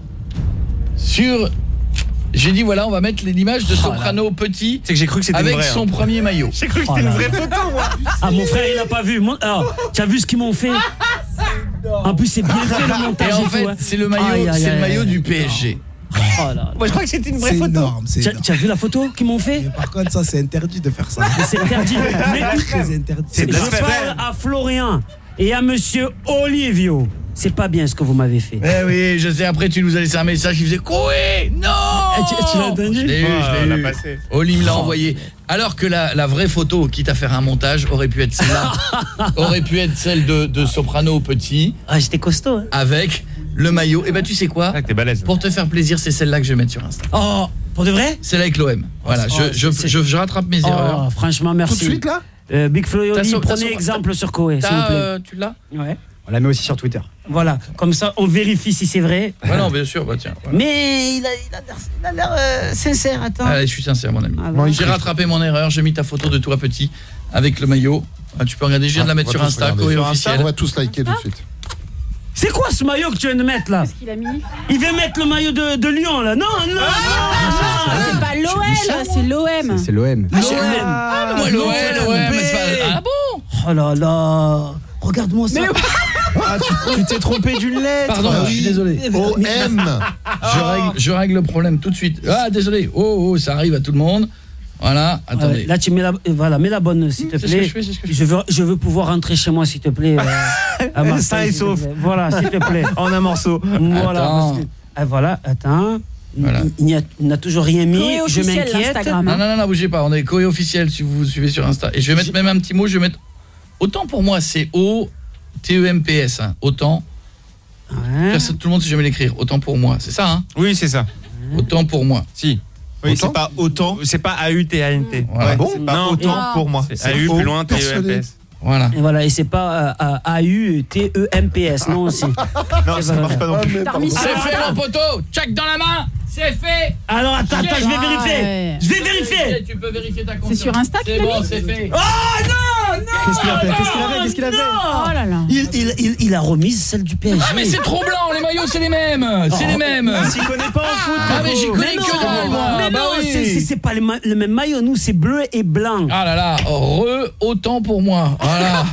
Speaker 5: sur... J'ai dit voilà, on va mettre l'image de Soprano petit.
Speaker 4: C'est que j'ai cru que c'était
Speaker 5: avec
Speaker 4: une vraie,
Speaker 5: son
Speaker 4: hein.
Speaker 5: premier maillot.
Speaker 4: J'ai cru que
Speaker 6: Oh
Speaker 4: c'était une
Speaker 6: là
Speaker 4: vraie
Speaker 6: là.
Speaker 4: photo, moi.
Speaker 6: Ah, mon frère, il a pas vu. Mon- Alors, tu as vu ce qu'ils m'ont fait? En plus, c'est bien fait le montage.
Speaker 5: Et en
Speaker 6: tout,
Speaker 5: fait,
Speaker 6: hein.
Speaker 5: c'est le maillot,
Speaker 6: Aïe, aïe,
Speaker 5: c'est le
Speaker 6: aïe,
Speaker 5: maillot
Speaker 6: aïe.
Speaker 5: du P S G.
Speaker 6: Oh là là.
Speaker 4: Moi, je crois que c'était une vraie
Speaker 22: C'est
Speaker 4: photo.
Speaker 22: énorme, c'est
Speaker 6: Tu as-
Speaker 22: énorme.
Speaker 6: tu as vu la photo qu'ils m'ont fait?
Speaker 22: Mais par contre, ça, c'est interdit de faire ça.
Speaker 6: Mais c'est interdit. Mais
Speaker 22: Très interdit.
Speaker 4: C'est
Speaker 6: je
Speaker 4: blasphème.
Speaker 6: parle à Florian et à monsieur Olivio. C'est pas bien ce que vous m'avez fait.
Speaker 5: Eh oui, je sais, après tu nous as laissé un message qui faisait Coué, non.
Speaker 6: tu- tu l'as entendu?
Speaker 5: Je l'ai eu,
Speaker 4: Ouais,
Speaker 5: je
Speaker 4: on
Speaker 5: l'ai
Speaker 4: l'a
Speaker 5: eu.
Speaker 4: passé.
Speaker 5: Oli me l'a
Speaker 6: Oh.
Speaker 5: envoyé. Alors que la, la vraie photo, quitte à faire un montage, aurait pu être celle-là. aurait pu être celle de, de Soprano petit.
Speaker 6: Ah, j'étais costaud. Hein.
Speaker 5: Avec le maillot. Et bah tu sais quoi?
Speaker 4: Ah, t'es balèze.
Speaker 5: Pour te faire plaisir, c'est celle-là que je vais mettre sur Insta.
Speaker 6: Oh, pour de vrai?
Speaker 5: Celle avec l'O M. Voilà,
Speaker 6: Oh,
Speaker 5: je, je,
Speaker 6: c'est-
Speaker 5: je, je rattrape mes erreurs.
Speaker 6: Oh, franchement, merci.
Speaker 22: Tout de suite, là
Speaker 6: Euh, Big Flo et
Speaker 5: T'as
Speaker 6: Oli,
Speaker 5: sur- t'as
Speaker 6: prenez
Speaker 5: sur-
Speaker 6: exemple sur Koé, s'il vous
Speaker 5: T'as,
Speaker 6: plaît.
Speaker 5: euh, tu l'as?
Speaker 6: Ouais.
Speaker 4: On la met aussi sur Twitter.
Speaker 6: Voilà, comme ça, on vérifie si c'est vrai.
Speaker 5: Ouais, non, bien sûr, bah tiens. Voilà.
Speaker 6: Mais il a il a l'air- il a l'air euh, sincère, attends.
Speaker 5: Allez, je suis sincère, mon ami.
Speaker 6: Ah, bon.
Speaker 5: J'ai rattrapé mon erreur, j'ai mis ta photo de toi petit avec le maillot. Ah, tu peux regarder, je viens de la mettre
Speaker 22: On
Speaker 5: sur
Speaker 22: va tous
Speaker 5: Insta,
Speaker 22: regarder.
Speaker 5: Coé
Speaker 22: Sur Insta,
Speaker 5: officiel.
Speaker 22: On va tous liker tout de suite.
Speaker 6: C'est quoi ce maillot que tu viens de mettre là?
Speaker 8: Qu'est-ce qu'il a mis?
Speaker 6: Il vient mettre le maillot de, de Lyon là. Non, non,
Speaker 8: Ah, c'est pas l'O L, c'est l'O M.
Speaker 4: C'est l'O M.
Speaker 6: non. H M.
Speaker 5: Ah, mais moi, l'O L, ouais, mais c'est pas... Ah bon?
Speaker 6: Oh là là. Regarde-moi ça.
Speaker 4: Ah, tu tu t'es trompé d'une lettre.
Speaker 5: Pardon,
Speaker 22: Ah
Speaker 5: je suis
Speaker 22: oui.
Speaker 5: désolé.
Speaker 22: O M.
Speaker 5: Je règle, je règle le problème tout de suite. Ah, désolé. Oh, oh, ça arrive à tout le monde. Voilà, attendez.
Speaker 6: Ouais, là tu mets la euh, voilà, mets la bonne s'il te
Speaker 5: C'est ce que
Speaker 6: plaît.
Speaker 5: je fais, c'est ce que je
Speaker 6: je veux je veux pouvoir rentrer chez moi s'il te plaît. euh, à Marseille,
Speaker 4: Sain et
Speaker 6: s'il te
Speaker 4: sauf.
Speaker 6: plaît. Voilà, s'il te plaît.
Speaker 4: En un morceau.
Speaker 6: Voilà.
Speaker 5: Attends.
Speaker 6: parce que- ah, voilà, attends.
Speaker 5: Voilà.
Speaker 6: Il n'y a, il n'a toujours rien mis,
Speaker 8: Coé
Speaker 6: je
Speaker 8: officiel,
Speaker 6: m'inquiète.
Speaker 8: l'Instagram.
Speaker 5: Non, non, non, non, bougez pas. On est Coé officiel si vous vous suivez sur Insta. Et je vais mettre même un petit mot. Je vais mettre. Autant pour moi, c'est O T E M P S. Hein. Autant.
Speaker 6: Ouais.
Speaker 5: Personne, tout le monde sait jamais l'écrire. Autant pour moi. C'est ça, hein?
Speaker 4: Oui, c'est ça.
Speaker 5: Autant pour moi.
Speaker 4: Si. Oui,
Speaker 22: Autant
Speaker 4: c'est pas autant. C'est pas A U T A N T.
Speaker 5: Voilà.
Speaker 4: Ouais,
Speaker 22: Bon.
Speaker 4: c'est pas
Speaker 8: Non.
Speaker 4: autant
Speaker 8: Et-
Speaker 4: pour moi.
Speaker 22: C'est
Speaker 4: A U
Speaker 22: O
Speaker 4: plus loin T E M P
Speaker 22: personnel.
Speaker 4: S.
Speaker 5: Voilà.
Speaker 6: Et voilà, et c'est pas euh, A U T E M P S, non aussi.
Speaker 4: Non, ça marche pas non plus.
Speaker 8: T'as remis
Speaker 5: C'est
Speaker 8: sur
Speaker 5: fait,
Speaker 8: Insta.
Speaker 5: mon poteau. Check dans la main. C'est fait.
Speaker 6: Alors attends, attends, je vais
Speaker 8: Ah,
Speaker 6: vérifier.
Speaker 8: ouais.
Speaker 6: Je vais vérifier.
Speaker 5: Tu peux vérifier ta compte.
Speaker 8: C'est sur Insta qu'il
Speaker 5: C'est
Speaker 8: l'a
Speaker 5: bon,
Speaker 8: mis
Speaker 5: c'est fait.
Speaker 6: Oh non,
Speaker 22: Qu'est-ce qu'il a fait Qu'est-ce qu'il a fait Qu'est-ce qu'il a fait
Speaker 8: Oh là là.
Speaker 6: Il, il, il, il a remise celle du P S G.
Speaker 5: Ah mais c'est trop blanc, les maillots c'est les mêmes. C'est les mêmes.
Speaker 4: S'y connaît pas en foot.
Speaker 5: Ah mais j'y connais que dalle moi.
Speaker 6: Mais
Speaker 5: Bah
Speaker 6: non,
Speaker 5: oui.
Speaker 6: c'est- c'est c'est pas le, ma- le même maillot. Nous, c'est bleu et blanc.
Speaker 5: Ah là là, re autant pour moi. Voilà.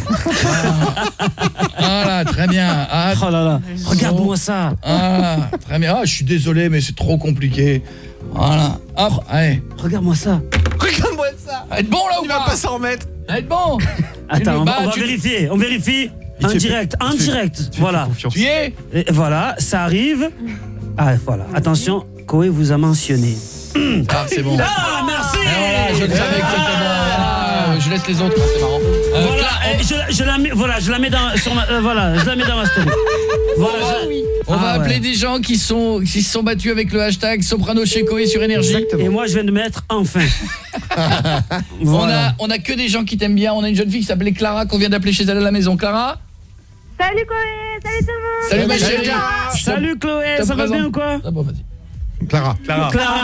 Speaker 5: Voilà, très bien. Ah,
Speaker 6: Oh là là. Regarde-moi ça.
Speaker 5: Ah, très bien. Ah, je suis désolé mais c'est trop compliqué. Voilà. Hop, allez.
Speaker 6: Regarde-moi ça.
Speaker 4: Regarde-moi ça.
Speaker 5: Être bon là ou
Speaker 4: Il va
Speaker 5: pas
Speaker 4: pas s'en remettre.
Speaker 5: Être bon.
Speaker 6: Attends, on,
Speaker 5: Bah,
Speaker 6: va- on va
Speaker 5: tu-
Speaker 6: vérifier. On vérifie.
Speaker 4: Il
Speaker 6: En
Speaker 4: fait-
Speaker 6: direct, en
Speaker 4: il fait-
Speaker 6: direct.
Speaker 4: tu fais
Speaker 6: Voilà.
Speaker 4: confiance.
Speaker 5: Tu y es?
Speaker 6: Et voilà, ça arrive. Ah, voilà. Attention, Koé vous a mentionné.
Speaker 5: Ah, c'est bon.
Speaker 6: Ah, merci.
Speaker 5: Et voilà, je le savais que c'était bon. Voilà, je laisse les autres, hein, c'est marrant. Euh,
Speaker 6: Voilà,
Speaker 5: Cla-
Speaker 6: eh, je, je la mets, voilà, je la mets dans, sur ma, euh, voilà, je la mets dans ma story. Voilà, je-
Speaker 5: On va
Speaker 6: Ah,
Speaker 5: appeler
Speaker 6: ouais.
Speaker 5: des gens qui sont qui se sont battus avec le hashtag Soprano chez Koé sur Énergie.
Speaker 6: Et moi, je viens de mettre enfin.
Speaker 5: On
Speaker 6: Voilà.
Speaker 5: a on a que des gens qui t'aiment bien. On a une jeune fille qui s'appelait Clara qu'on vient d'appeler chez elle à la maison. Clara.
Speaker 21: Salut Chloé, salut tout le monde.
Speaker 5: Salut ma
Speaker 21: Salut,
Speaker 5: chérie.
Speaker 21: Clara.
Speaker 6: Salut Chloé,
Speaker 5: Te
Speaker 6: ça va
Speaker 5: présente.
Speaker 6: bien ou quoi?
Speaker 5: Ah bon, vas-y.
Speaker 22: Clara.
Speaker 4: Clara.
Speaker 6: Clara.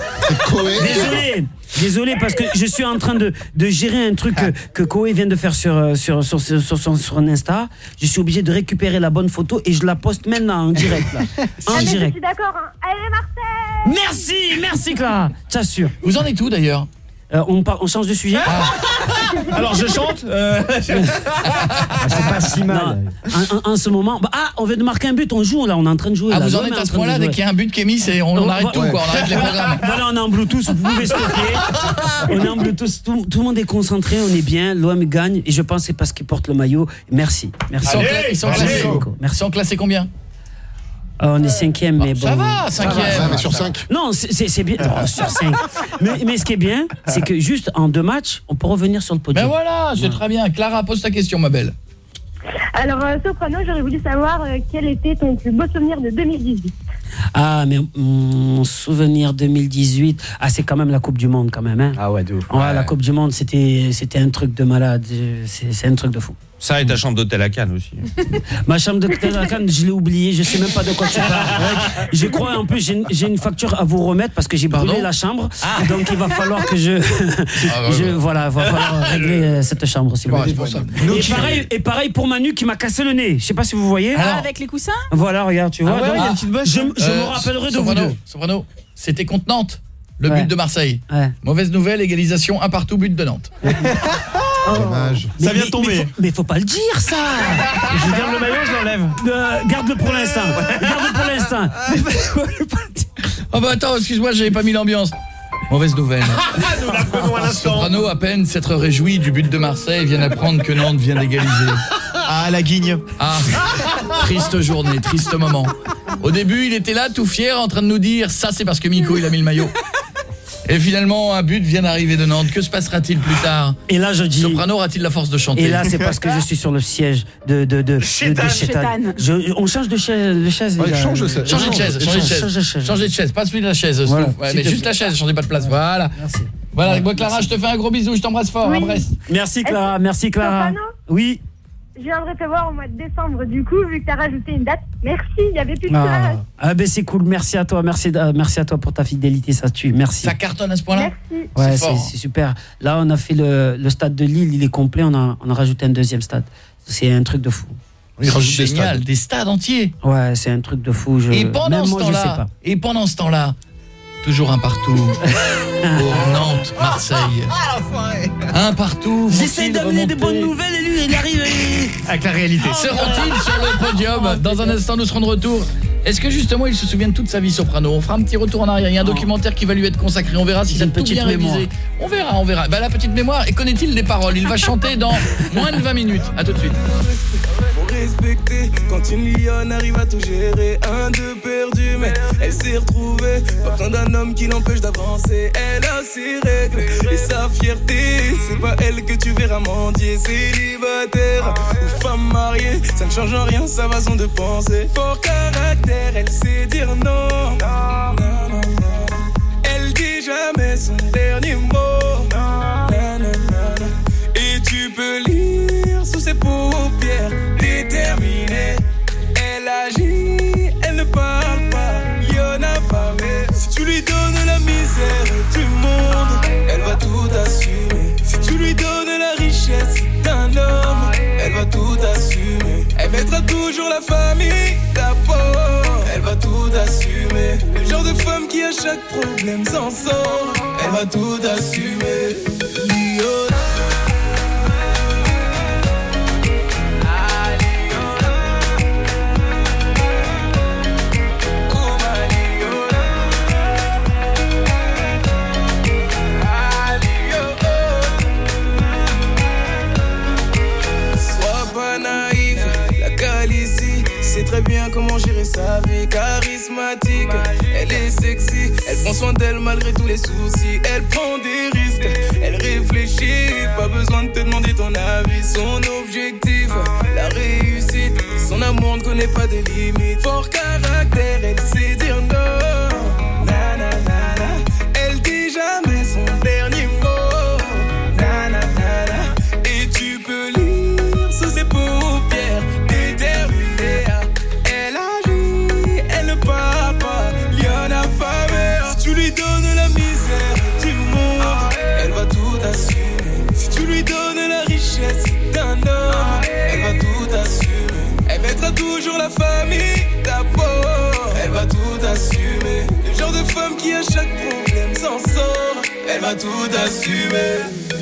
Speaker 6: Désolé, désolé parce que je suis en train de, de gérer un truc que, que Koé vient de faire sur, euh, sur, sur, sur, sur son sur un Insta. Je suis obligé de récupérer la bonne photo et je la poste maintenant en direct là.
Speaker 21: Ah,
Speaker 6: En
Speaker 21: mais je
Speaker 6: direct.
Speaker 21: suis d'accord. Hein. Allez Marseille.
Speaker 6: Merci, merci Clara. T'assure.
Speaker 5: Vous en êtes où d'ailleurs?
Speaker 6: Euh, on, par- on change de sujet.
Speaker 4: Alors je chante. euh,
Speaker 22: C'est pas si mal.
Speaker 6: Non, en, en- en ce moment, bah, ah, on vient de marquer un but, on joue là, on est en train de jouer.
Speaker 5: Ah,
Speaker 6: là.
Speaker 5: vous en
Speaker 6: L'O M
Speaker 5: êtes
Speaker 6: est
Speaker 5: à ce
Speaker 6: train de
Speaker 5: point-là,
Speaker 6: jouer.
Speaker 5: dès qu'il y a un but qui est mis, c'est- on, on arrête tout, quoi, on arrête les programmes.
Speaker 6: Voilà, on est en Bluetooth, vous pouvez stopper. On est en Bluetooth, tout, tout le monde est concentré, on est bien, l'O M gagne et je pense que c'est parce qu'il porte le maillot. Merci,
Speaker 5: Ils
Speaker 6: merci.
Speaker 5: sont, cla- ils sont
Speaker 6: Merci
Speaker 5: classés.
Speaker 6: beaucoup.
Speaker 5: Ils sont classés combien?
Speaker 6: Ah, on est cinquième, mais bon.
Speaker 5: Ça va, cinquième.
Speaker 22: Ouais, mais sur cinq.
Speaker 6: Non, c'est c'est- c'est bien. Non, sur cinq. Mais, mais ce qui est bien, c'est que juste en deux matchs, on peut revenir sur le podium.
Speaker 5: Ben voilà, c'est très bien. Clara, pose ta question, ma belle.
Speaker 21: Alors euh, Soprano, j'aurais voulu savoir euh, quel était ton plus beau souvenir de deux mille dix-huit.
Speaker 6: Ah, mais mon souvenir deux mille dix-huit, ah, c'est quand même la Coupe du Monde, quand même. Hein.
Speaker 4: Ah ouais, de ouf.
Speaker 6: Ouais, la Coupe du Monde, c'était c'était un truc de malade. C'est c'est un truc de fou.
Speaker 4: Ça et ta chambre d'hôtel à Cannes aussi.
Speaker 6: Ma chambre d'hôtel à Cannes, je l'ai oublié. Je sais même pas de quoi tu parles. Je crois, en plus, j'ai une, j'ai une facture à vous remettre parce que j'ai brûlé
Speaker 5: Pardon
Speaker 6: la chambre. Donc, il va falloir que je...
Speaker 5: Ah, bah,
Speaker 6: je
Speaker 5: bah.
Speaker 6: voilà, il va falloir régler euh, cette chambre. s'il
Speaker 5: Bon,
Speaker 6: vous plaît.
Speaker 5: responsable.
Speaker 6: Et pareil, et pareil pour Manu qui m'a cassé le nez. Je sais pas si vous voyez.
Speaker 8: Ah, avec les coussins.
Speaker 6: Voilà, regarde, tu vois.
Speaker 4: ouais,
Speaker 6: Donc,
Speaker 4: il y a une petite bosse,
Speaker 6: je
Speaker 4: hein.
Speaker 6: je me
Speaker 5: Euh,
Speaker 6: rappellerai de vous
Speaker 5: Soprano,
Speaker 6: deux.
Speaker 5: Soprano, c'était contre Nantes, le
Speaker 6: Ouais.
Speaker 5: but de Marseille.
Speaker 6: Ouais.
Speaker 5: Mauvaise nouvelle, égalisation, un partout, but de Nantes.
Speaker 22: Dommage.
Speaker 4: Ça
Speaker 6: Mais-
Speaker 4: vient de
Speaker 6: mais-
Speaker 4: tomber.
Speaker 6: Mais faut, mais faut pas le dire, ça.
Speaker 4: Je garde le maillot, je l'enlève.
Speaker 6: Euh, garde-le pour l'instant. Garde-le pour l'instant.
Speaker 5: Oh bah attends, excuse-moi, j'avais pas mis l'ambiance. Mauvaise nouvelle.
Speaker 4: Nous l'apprenons à l'instant.
Speaker 5: Soprano, à peine s'être réjoui du but de Marseille, vient d'apprendre que Nantes vient d'égaliser.
Speaker 4: Ah, la guigne.
Speaker 5: Ah, triste journée, triste moment. Au début, il était là, tout fier, en train de nous dire « Ça, c'est parce que Miko, il a mis le maillot. » Et finalement, un but vient d'arriver de Nantes. Que se passera-t-il plus tard?
Speaker 6: Et là, je dis...
Speaker 5: Soprano aura-t-il la force de chanter?
Speaker 6: Et là, c'est parce que je suis sur le siège de de de, de, de
Speaker 4: Chétane.
Speaker 6: Chétane.
Speaker 8: Chétane.
Speaker 6: Je- on change de chaise, de chaise.
Speaker 22: Ouais,
Speaker 6: les gars.
Speaker 22: change de chaise.
Speaker 5: Changez de chaise, changez de chaise.
Speaker 6: Change de chaise.
Speaker 5: Changez de chaise, pas celui de la chaise.
Speaker 6: Voilà.
Speaker 5: Stouff. Ouais,
Speaker 6: S'il
Speaker 5: mais
Speaker 6: te
Speaker 5: juste
Speaker 6: plaît.
Speaker 5: la chaise, changez pas de place. Voilà.
Speaker 6: Merci.
Speaker 5: Voilà, moi Clara, je te fais un gros bisou, je t'embrasse fort,
Speaker 21: Oui.
Speaker 5: à Brest.
Speaker 6: Merci Clara, merci Clara.
Speaker 21: Soprano,
Speaker 6: Oui.
Speaker 21: je viendrai te voir au mois de décembre du coup, vu que tu as rajouté une date. Merci, il y avait plus de
Speaker 6: Ah,
Speaker 21: place.
Speaker 6: ah ben c'est cool, merci à toi, merci euh, merci à toi pour ta fidélité, ça tue, merci.
Speaker 5: Ça cartonne à ce point-là?
Speaker 21: Merci.
Speaker 6: Ouais,
Speaker 5: c'est
Speaker 6: c'est
Speaker 5: fort.
Speaker 6: c'est super. Là, on a fait le, le stade de Lille, il est complet, on a on a rajouté un deuxième stade. C'est un truc de fou.
Speaker 22: Il rajoute des
Speaker 5: Génial,
Speaker 22: stades.
Speaker 5: des stades entiers.
Speaker 6: Ouais, c'est un truc de fou, je
Speaker 5: Et pendant
Speaker 6: même
Speaker 5: ce
Speaker 6: moi, je sais
Speaker 5: temps-là,
Speaker 6: pas.
Speaker 5: et pendant ce temps-là, toujours un partout pour Nantes, Marseille. Un partout.
Speaker 6: J'essaie
Speaker 5: vont-ils
Speaker 6: d'amener des
Speaker 5: remonter?
Speaker 6: bonnes nouvelles et lui, il arrive. et-
Speaker 4: Avec la réalité.
Speaker 5: Seront-ils sur le podium? Dans un instant, nous serons de retour. Est-ce que justement, il se souvient de toute sa vie, Soprano? On fera un petit retour en arrière. Il y a un documentaire qui va lui être consacré. On verra s'il a
Speaker 6: Une
Speaker 5: tout
Speaker 6: petite
Speaker 5: bien
Speaker 6: mémoire.
Speaker 5: révisé. On verra, on verra. Bah, la petite mémoire. Et connaît-il les paroles? Il va chanter dans moins de vingt minutes. À tout de suite.
Speaker 11: Faut respecter quand une lionne arrive à tout gérer. Un, deux perdu, mais elle s'est retrouvée. Pas besoin d'un homme qui l'empêche d'avancer. Elle a ses règles et sa fierté. C'est pas elle que tu verras mendier. Célibataire ou femme mariée, ça ne change en rien sa façon de penser. Fort caractère, elle sait dire non. Non, non, non. Elle dit jamais son dernier mot. Non, non, non. Et tu peux lire sous ses paupières, déterminée. Elle agit, elle ne parle pas, y'en a pas. Mais si tu lui donnes la misère du monde, elle va tout assumer. Si tu lui donnes la richesse la famille d'abord. Elle va tout assumer. Le genre de femme qui à chaque problème s'en sort. Elle va tout assumer. Lionel. C'est très bien comment gérer sa vie. Charismatique, elle est sexy. Elle prend soin d'elle malgré tous les soucis. Elle prend des risques, elle réfléchit. Pas besoin de te demander ton avis. Son objectif, la réussite. Son amour ne connaît pas de limites. Fort caractère, elle sait dire non. Na, na, na, na. Elle dit jamais son dernier mot. Na, na, na, na. Et tu peux lire sous ses paupières déterminées. Si tu lui donnes la misère du monde, elle va tout assumer. Si tu lui donnes la richesse d'un homme, elle va tout assumer. Elle mettra toujours la famille d'abord. Elle va tout assumer. Le genre de femme qui à chaque problème s'en sort. Elle va tout assumer.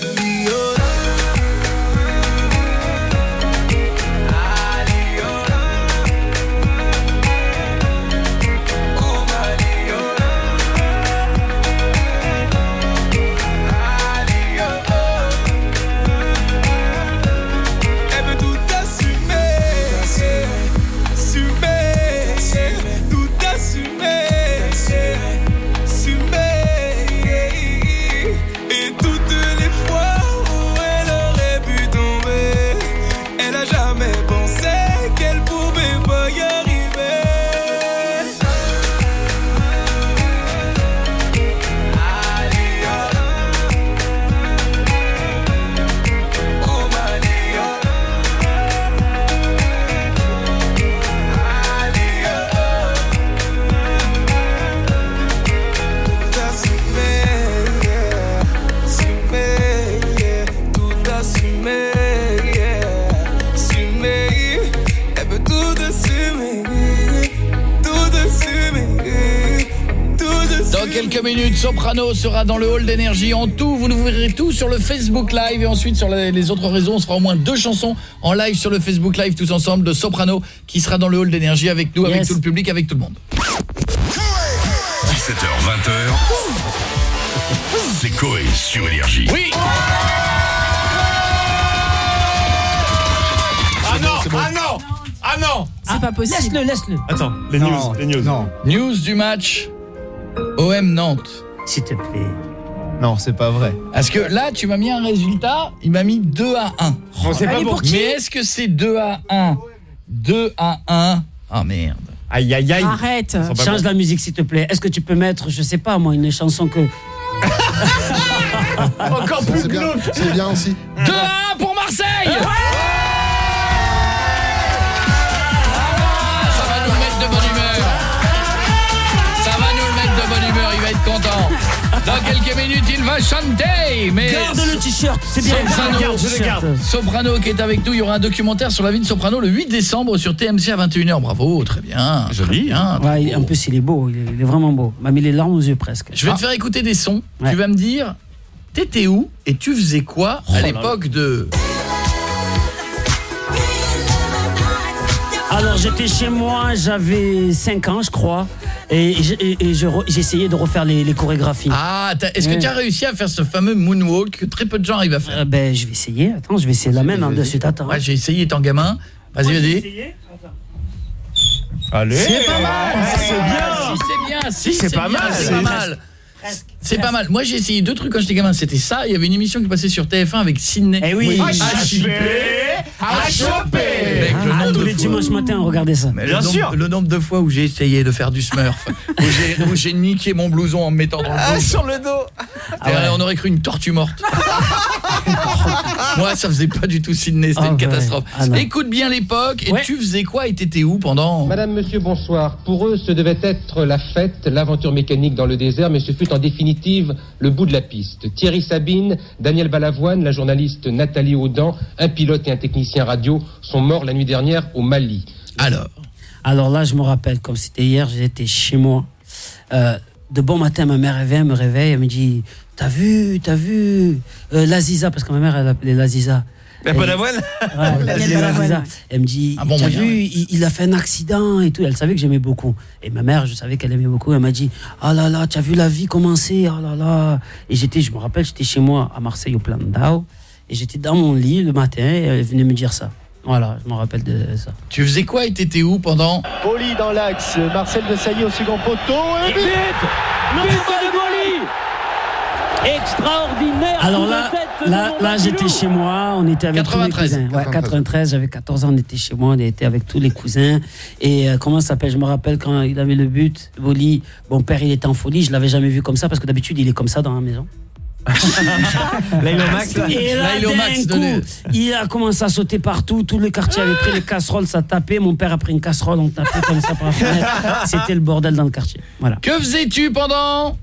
Speaker 5: Quelques minutes, Soprano sera dans le hall d'énergie. En tout, vous nous verrez tout sur le Facebook Live. Et ensuite, sur les autres réseaux, on sera au moins deux chansons en live sur le Facebook Live, tous ensemble, de Soprano, qui sera dans le hall d'énergie avec nous, yes. Avec tout le public, avec tout le monde.
Speaker 2: dix-sept heures, vingt heures, c'est Coé sur Énergie.
Speaker 5: Oui.
Speaker 4: Ah non, bon. ah non, ah non.
Speaker 8: C'est pas possible.
Speaker 6: Laisse-le, laisse-le.
Speaker 4: Attends, les news,
Speaker 22: non,
Speaker 4: les news.
Speaker 22: Non.
Speaker 5: News du match O M Nantes.
Speaker 6: S'il te plaît.
Speaker 22: Non, c'est pas vrai.
Speaker 5: Parce que là, tu m'as mis un résultat, il m'a mis deux à un.
Speaker 4: Oh, c'est pas bon.
Speaker 5: Mais est-ce que c'est deux à un? deux à un. Ah merde.
Speaker 4: Aïe aïe aïe.
Speaker 8: Arrête.
Speaker 6: Change bon. La musique s'il te plaît. Est-ce que tu peux mettre, je sais pas moi, une chanson que
Speaker 4: encore plus
Speaker 22: c'est bien, c'est bien aussi.
Speaker 5: deux à un pour Marseille. Ouais. Ça va nous le mettre de bonne humeur. Ça va nous le mettre de bonne humeur, il va être content. Dans quelques minutes, il va chanter. Mais
Speaker 6: garde le t-shirt, c'est bien.
Speaker 5: Soprano,
Speaker 4: je le garde, je le garde.
Speaker 5: Soprano qui est avec nous, il y aura un documentaire sur la vie de Soprano le huit décembre sur T M C à vingt et une heures. Bravo, très bien.
Speaker 4: Joli.
Speaker 5: Bien,
Speaker 6: ouais, en plus, il est beau, il est, il est vraiment beau. Il m'a mis les larmes aux yeux presque.
Speaker 5: Je vais ah. te faire écouter des sons. Ouais. Tu vas me dire, t'étais où et tu faisais quoi à oh l'époque de...
Speaker 6: Alors, j'étais chez moi, j'avais cinq ans, je crois. Et, et, et je, j'essayais de refaire les, les chorégraphies.
Speaker 5: Ah, est-ce ouais. que tu as réussi à faire ce fameux moonwalk que très peu de gens arrivent à faire?
Speaker 6: euh, Ben, je vais essayer. Attends, je vais essayer la même hein, de suite. Attends.
Speaker 5: Ouais, j'ai essayé étant gamin. Vas-y, vas-y.
Speaker 4: Allez.
Speaker 5: C'est pas mal.
Speaker 4: Ouais, c'est bien.
Speaker 5: Si c'est bien, si
Speaker 4: c'est,
Speaker 5: c'est
Speaker 4: pas
Speaker 5: bien,
Speaker 4: mal.
Speaker 5: C'est pas mal. C'est pas mal. Moi, j'ai essayé deux trucs quand j'étais gamin. C'était ça. Il y avait une émission qui passait sur T F un avec Sydney.
Speaker 6: Eh oui.
Speaker 4: H P H P
Speaker 6: Ah, tous les dimanches matin, regardez ça.
Speaker 5: Mais bien le sûr. Nombre, le nombre de fois où j'ai essayé de faire du Smurf, où, j'ai, où j'ai niqué mon blouson en me mettant dans le dos.
Speaker 4: Ah, sur le dos.
Speaker 5: Ah ouais. On aurait cru une tortue morte. Moi, ça faisait pas du tout Sydney, c'était oh, une catastrophe. Ouais. Ah, écoute bien l'époque. Et ouais. tu faisais quoi et t'étais où pendant?
Speaker 7: Madame, monsieur, bonsoir. Pour eux, ce devait être la fête, l'aventure mécanique dans le désert, mais ce fut en définitive le bout de la piste. Thierry Sabine, Daniel Balavoine, la journaliste Nathalie Audan, un pilote et un technicien radio sont morts la nuit dernière au Mali.
Speaker 5: Alors
Speaker 6: Alors là, je me rappelle, comme c'était hier, j'étais chez moi. Euh, de bon matin, ma mère elle me réveille, elle me dit « T'as vu, t'as vu euh, l'Aziza », parce que ma mère, elle appelait l'Aziza.
Speaker 4: La bonne avoine.
Speaker 6: Ouais, l'Aziza. Elle me dit
Speaker 5: ah bon,
Speaker 6: t'as
Speaker 5: moyen,
Speaker 6: vu,
Speaker 5: ouais.
Speaker 6: il, il a fait un accident et tout. Elle savait que j'aimais beaucoup. Et ma mère, je savais qu'elle aimait beaucoup. Elle m'a dit « Oh là là, t'as vu la vie commencer, oh là là ». Et j'étais, je me rappelle, j'étais chez moi à Marseille, au Plan d'Ao. Et j'étais dans mon lit le matin et elle venait me dire ça. Voilà, je me rappelle de ça.
Speaker 5: Tu faisais quoi et t'étais où pendant?
Speaker 12: Poli dans l'axe, Marcel Desailly au second poteau et but. But de Poli. Extraordinaire.
Speaker 6: Alors là, là, là j'étais chez moi, on était avec
Speaker 5: quatre-vingt-treize.
Speaker 6: tous les cousins. Ouais, quatre-vingt-treize, j'avais quatorze ans, on était chez moi, on était avec tous les cousins. Et euh, comment ça s'appelle? Je me rappelle quand il avait le but, Poli, mon père il était en folie, je l'avais jamais vu comme ça parce que d'habitude il est comme ça dans la maison.
Speaker 4: Là il est au max là.
Speaker 6: Et là,
Speaker 5: Là, il est au max,
Speaker 6: d'un coup,
Speaker 5: de...
Speaker 6: il a commencé à sauter partout. Tout le quartier avait pris les casseroles, ça tapait. Mon père a pris une casserole, on tapait comme ça par la fenêtre. C'était le bordel dans le quartier. Voilà.
Speaker 5: Que faisais-tu pendant?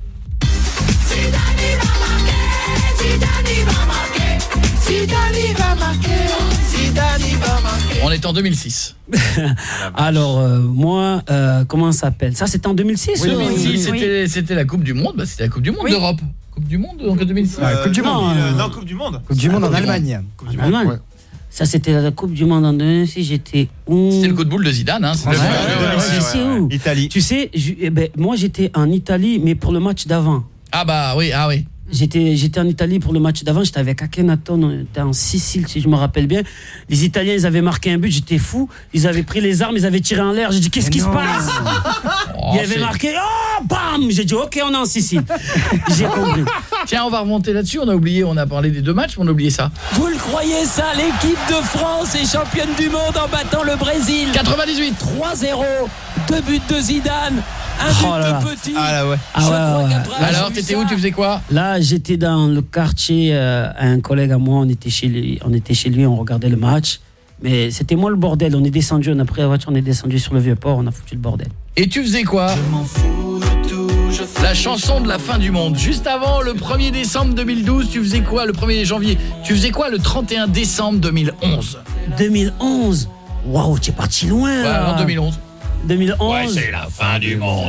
Speaker 5: On est en deux mille six.
Speaker 6: Alors, euh, moi, euh, comment ça s'appelle? Ça, c'était en deux mille six?
Speaker 5: Oui,
Speaker 6: ou...
Speaker 5: deux mille six, c'était, c'était la Coupe du Monde. Bah, c'était la Coupe du Monde
Speaker 8: Oui.
Speaker 5: d'Europe. Coupe du Monde, donc en deux mille six.
Speaker 22: Euh, coupe du
Speaker 6: non,
Speaker 22: Monde.
Speaker 6: euh,
Speaker 4: Non, Coupe du Monde.
Speaker 22: Coupe du Monde en
Speaker 5: Coupe du
Speaker 22: Allemagne.
Speaker 6: En Allemagne.
Speaker 22: Ouais.
Speaker 6: Ça, c'était la Coupe du Monde en deux mille six. J'étais où?
Speaker 5: C'était le coup de boule de Zidane. Hein, c'est
Speaker 22: Ouais,
Speaker 5: le-
Speaker 22: ouais,
Speaker 5: ouais, ouais, ouais.
Speaker 6: C'est où?
Speaker 4: Italie.
Speaker 6: Tu sais, je- eh ben, moi, j'étais en Italie, mais pour le match d'avant.
Speaker 5: Ah bah oui, ah oui.
Speaker 6: J'étais, j'étais en Italie pour le match d'avant, j'étais avec Akhenaton, on était en Sicile si je me rappelle bien. Les Italiens, ils avaient marqué un but, j'étais fou. Ils avaient pris les armes, ils avaient tiré en l'air. J'ai dit, qu'est-ce qui se passe?
Speaker 5: Oh,
Speaker 6: Il y avait
Speaker 5: c'est-
Speaker 6: marqué, oh, bam! J'ai dit, ok, on est en Sicile. J'ai compris.
Speaker 5: Tiens, on va remonter là-dessus. On a oublié, on a parlé des deux matchs, mais on a oublié ça.
Speaker 12: Vous le croyez ça? L'équipe de France est championne du monde en battant le Brésil.
Speaker 5: quatre-vingt-dix-huit.
Speaker 12: trois zéro. Deux buts de Zidane. Un but
Speaker 6: Oh là là.
Speaker 12: de Petit.
Speaker 4: Ah là ouais.
Speaker 6: Ah
Speaker 12: Je
Speaker 6: ouais,
Speaker 12: crois
Speaker 6: ouais, ouais.
Speaker 12: qu'après
Speaker 5: Alors,
Speaker 12: avoir vu
Speaker 5: t'étais
Speaker 12: ça-
Speaker 5: où? Tu faisais quoi?
Speaker 6: Là, j'étais dans le quartier, euh, un collègue à moi, on était chez lui, on était chez lui, on regardait le match. Mais c'était moi le bordel. On est descendu, on a pris la voiture, on est descendu sur le Vieux-Port, on a foutu le bordel.
Speaker 5: Et tu faisais quoi? La chanson de la fin du monde. Juste avant, le premier décembre deux mille douze, tu faisais quoi? Le premier janvier. Tu faisais quoi le trente et un décembre deux mille onze?
Speaker 6: deux mille onze. Waouh, tu es parti loin.
Speaker 5: Ouais,
Speaker 6: là.
Speaker 5: en deux mille onze.
Speaker 6: deux mille onze.
Speaker 5: Ouais, c'est la fin du monde.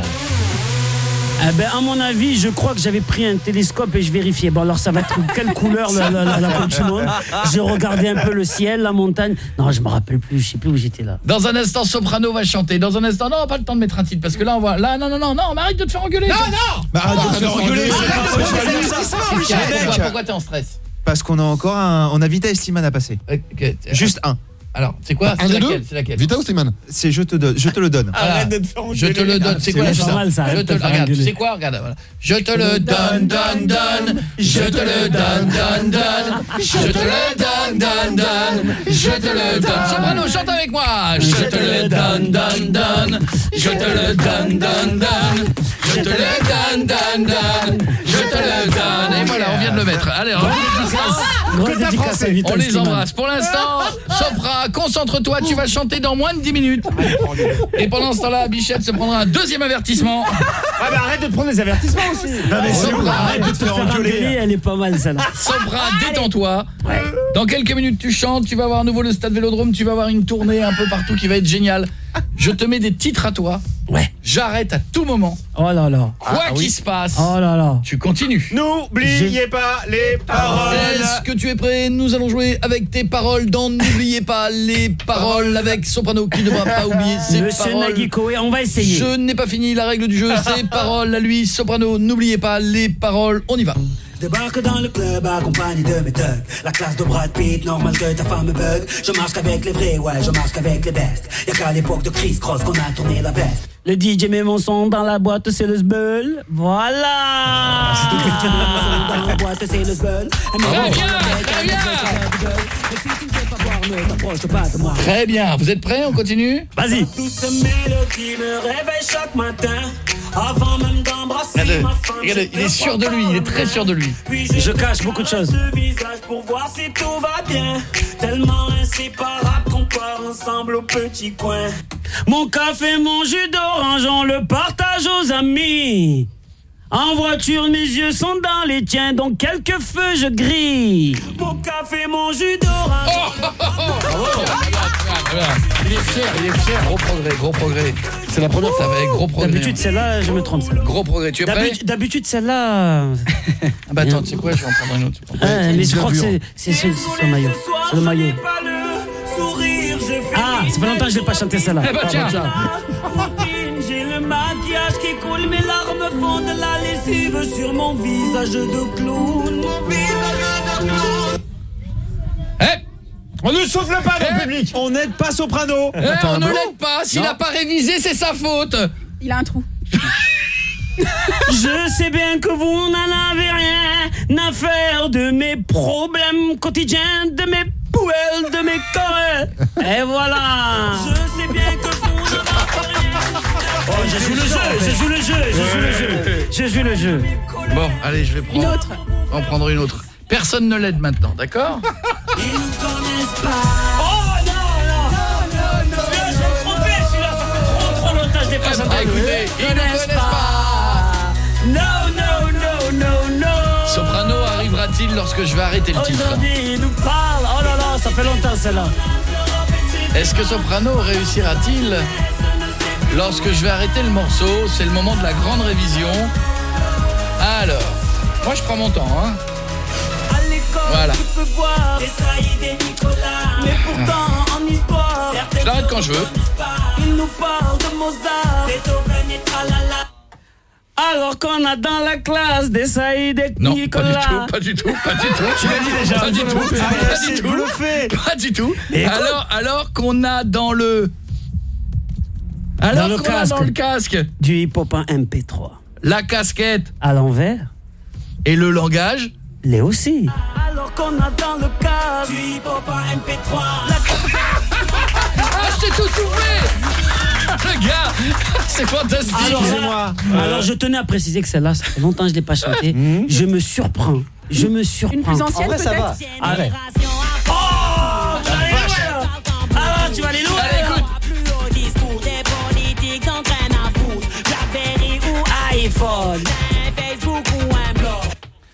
Speaker 6: Eh ben, à mon avis, je crois que j'avais pris un télescope et je vérifiais. Bon, alors ça va être quelle couleur la, la, la, la Coupe du Monde? J'ai regardé un peu le ciel, la montagne. Non, je me rappelle plus, je sais plus où j'étais là.
Speaker 5: Dans un instant, Soprano va chanter. Dans un instant, non, pas le temps de mettre un titre parce que là, on va. Là, non, non, non, non, mais arrête de te faire engueuler.
Speaker 4: Non,
Speaker 5: toi.
Speaker 4: non.
Speaker 22: Bah, arrête de te faire engueuler.
Speaker 4: Arrête de te faire engueuler.
Speaker 5: Qu'est-ce qu'il y a?
Speaker 4: Les mecs.
Speaker 5: Pourquoi, pourquoi t'es en stress?
Speaker 4: Parce qu'on a encore un on a Vita et Slimane à passer.
Speaker 5: Ok, euh,
Speaker 4: Juste un.
Speaker 5: Alors, c'est quoi?
Speaker 22: Un
Speaker 5: C'est
Speaker 22: des
Speaker 5: laquelle?
Speaker 22: deux
Speaker 5: C'est laquelle?
Speaker 22: Vita ou Slimane?
Speaker 4: C'est je te donne, je te le donne.
Speaker 5: Voilà.
Speaker 4: de te faire
Speaker 5: Je te le donne, c'est quoi la
Speaker 6: pas
Speaker 5: chanson?
Speaker 6: mal, ça,
Speaker 5: Je
Speaker 6: arrête
Speaker 5: te
Speaker 6: de
Speaker 5: le
Speaker 6: faire
Speaker 5: regarde, tu
Speaker 6: engueuler.
Speaker 5: sais quoi? Regarde, voilà. Je te le donne, donne, donne. Je te le donne, donne, donne. Je te le donne, donne, donne. Je te le donne. Soprano, chante avec moi. Je te le donne, donne, donne. Je te le donne, donne, donne. Je te le donne, donne, donne. Je te le donne. Et voilà, on vient de le mettre. Allez, on
Speaker 6: Grosse dédicace à Vital
Speaker 5: on les
Speaker 6: Slimane.
Speaker 5: embrasse. Pour l'instant, Sopra, concentre-toi, tu vas chanter dans moins de dix minutes. Et pendant ce temps-là, Bichette se prendra un deuxième avertissement.
Speaker 4: Ah bah arrête de prendre des avertissements aussi.
Speaker 22: Non mais c'est
Speaker 5: Sopra,
Speaker 6: Arrête de te faire engueuler, elle est pas mal celle-là.
Speaker 5: Sopra, détends-toi. Dans quelques minutes, tu chantes, tu vas voir à nouveau le stade Vélodrome, tu vas avoir une tournée un peu partout qui va être géniale. Je te mets des titres à toi.
Speaker 6: Ouais.
Speaker 5: J'arrête à tout moment.
Speaker 6: Oh là là.
Speaker 5: Quoi
Speaker 4: Ah,
Speaker 5: qu'il
Speaker 4: oui.
Speaker 5: se passe,
Speaker 6: Oh là là.
Speaker 5: tu continues.
Speaker 4: N'oubliez pas les paroles.
Speaker 5: Est-ce que tu es prêt? Nous allons jouer avec tes paroles dans N'oubliez pas les paroles avec Soprano qui ne va pas oublier ses
Speaker 6: Monsieur
Speaker 5: paroles.
Speaker 6: Nagui Koé, on va essayer.
Speaker 5: Je n'ai pas fini la règle du jeu, ses paroles à lui, Soprano, n'oubliez pas les paroles, on y va.
Speaker 13: Débarque dans le club accompagné de mes thugs. La classe de Brad Pitt, normal que ta femme me bug. Je marche qu'avec les vrais, ouais, je marche qu'avec les bestes. Y'a qu'à l'époque de Chris Cross qu'on a tourné la veste.
Speaker 6: Le D J met mon son dans la boîte, c'est le sbeul. Voilà.
Speaker 13: Le D J met mon son dans la boîte, c'est le sbeul.
Speaker 5: Très bien, très bien.
Speaker 13: Et si tu ne sais pas boire, ne t'approche pas de moi.
Speaker 5: Très bien, vous êtes prêts, on continue?
Speaker 6: Vas-y.
Speaker 13: Douce mélodie me réveille chaque matin. Avant même d'embrasser
Speaker 5: Regardez,
Speaker 13: ma femme.
Speaker 5: regardez, il est sûr de lui, il est très sûr de lui.
Speaker 6: Je cache beaucoup de choses.
Speaker 13: Ce visage pour voir si tout va bien. Tellement inséparable qu'on part ensemble au petit coin.
Speaker 6: Mon café, mon jus d'orange, on le partage aux amis. En voiture, mes yeux sont dans les tiens, donc quelques feux je grille. Mon café, mon jus d'orange.
Speaker 5: Oh, oh, oh, oh. Il est fier, il est fier. Gros progrès, gros progrès. C'est la première fois avec gros progrès.
Speaker 6: D'habitude, celle-là, je me trompe. Celle-là.
Speaker 5: Gros progrès, tu es prêt?
Speaker 6: D'habitude, d'habitude celle-là...
Speaker 5: Ah bah attends, tu sais quoi, je vais en prendre une autre.
Speaker 6: Ah, mais je crois que c'est, c'est, c'est, c'est le maillot. C'est le maillot. Ah, ça fait longtemps que je n'ai pas chanté celle-là.
Speaker 5: Eh bah tiens.
Speaker 13: J'ai le maquillage qui coule, mes larmes font de la lessive sur mon visage de clown. Mon visage de clown.
Speaker 4: Eh, on ne souffle pas dans le public. On n'aide pas Soprano.
Speaker 5: Eh, on ne l'aide pas. S'il n'a pas révisé, c'est sa faute.
Speaker 8: Il a un trou.
Speaker 6: Je sais bien que vous n'en avez rien à faire de mes problèmes quotidiens, de mes poêles, de mes corps. Et voilà.
Speaker 13: Je sais bien que vous n'en avez rien.
Speaker 6: Oh, je joue le jeu, je joue le jeu, je joue le jeu. Je joue le jeu.
Speaker 5: Bon, allez, je vais prendre
Speaker 8: une autre.
Speaker 5: On va en prendre une autre. Personne ne l'aide maintenant, d'accord?
Speaker 13: Ils nous connaissent pas. Oh non, non, non, non, non.
Speaker 6: Celui-là, je vais tromper, celui-là, ça fait trop, trop longtemps que je n'ai pas chanté.
Speaker 5: Ah, écoutez, ils ne connaissent pas.
Speaker 6: Non, non, non, non, non.
Speaker 5: Soprano arrivera-t-il lorsque je vais arrêter le titre?
Speaker 6: Aujourd'hui, il nous parle. Oh là là, ça fait longtemps celle-là.
Speaker 5: Est-ce que Soprano réussira-t-il lorsque je vais arrêter le morceau? C'est le moment de la grande révision. Alors, moi je prends mon temps, hein. Voilà.
Speaker 13: Mais pourtant en histoire,
Speaker 5: je l'arrête quand je veux.
Speaker 13: il nous parle de Mozart, Beethoven et tralala.
Speaker 6: Alors qu'on a dans la classe des Saïd et
Speaker 5: non,
Speaker 6: Nicolas.
Speaker 5: pas du tout, pas du tout, pas du tout.
Speaker 4: Tu l'as dit déjà.
Speaker 5: Pas du tout,
Speaker 4: Ah,
Speaker 5: pas
Speaker 4: c'est
Speaker 5: du tout.
Speaker 4: bluffé.
Speaker 5: Pas du tout.
Speaker 6: Et
Speaker 5: alors, alors qu'on a dans le... Alors
Speaker 6: le
Speaker 5: qu'on a
Speaker 6: casque.
Speaker 5: dans le casque
Speaker 6: Du hip-hop en M P trois.
Speaker 5: la casquette
Speaker 6: À l'envers.
Speaker 5: et le langage.
Speaker 6: Les aussi.
Speaker 13: Alors qu'on a dans le cas du hip-hop en M P trois.
Speaker 5: Ah, je t'ai tout soufflé. Le gars, c'est fantastique.
Speaker 6: Alors,
Speaker 4: Excusez-moi.
Speaker 6: alors je tenais à préciser que celle-là, ça fait longtemps que je ne l'ai pas chantée. Je me surprends. Je me surprends.
Speaker 8: Une plus ancienne,
Speaker 12: En vrai, ça
Speaker 8: peut-être
Speaker 12: va.
Speaker 6: Ah ouais. Oh, tu vas aller loin. Alors, tu vas aller loin.
Speaker 5: Allez, écoute.
Speaker 13: Plus haut discours des politiques n'en traînent à foutre. Blackberry ou
Speaker 6: iPhone.
Speaker 13: Facebook ou un blog.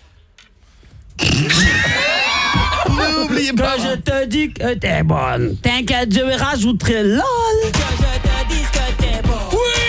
Speaker 5: N'oubliez pas.
Speaker 6: Quand je te dis que t'es bonne, t'inquiète, je vais rajouter LOL.
Speaker 13: Que je te dise que t'es beau.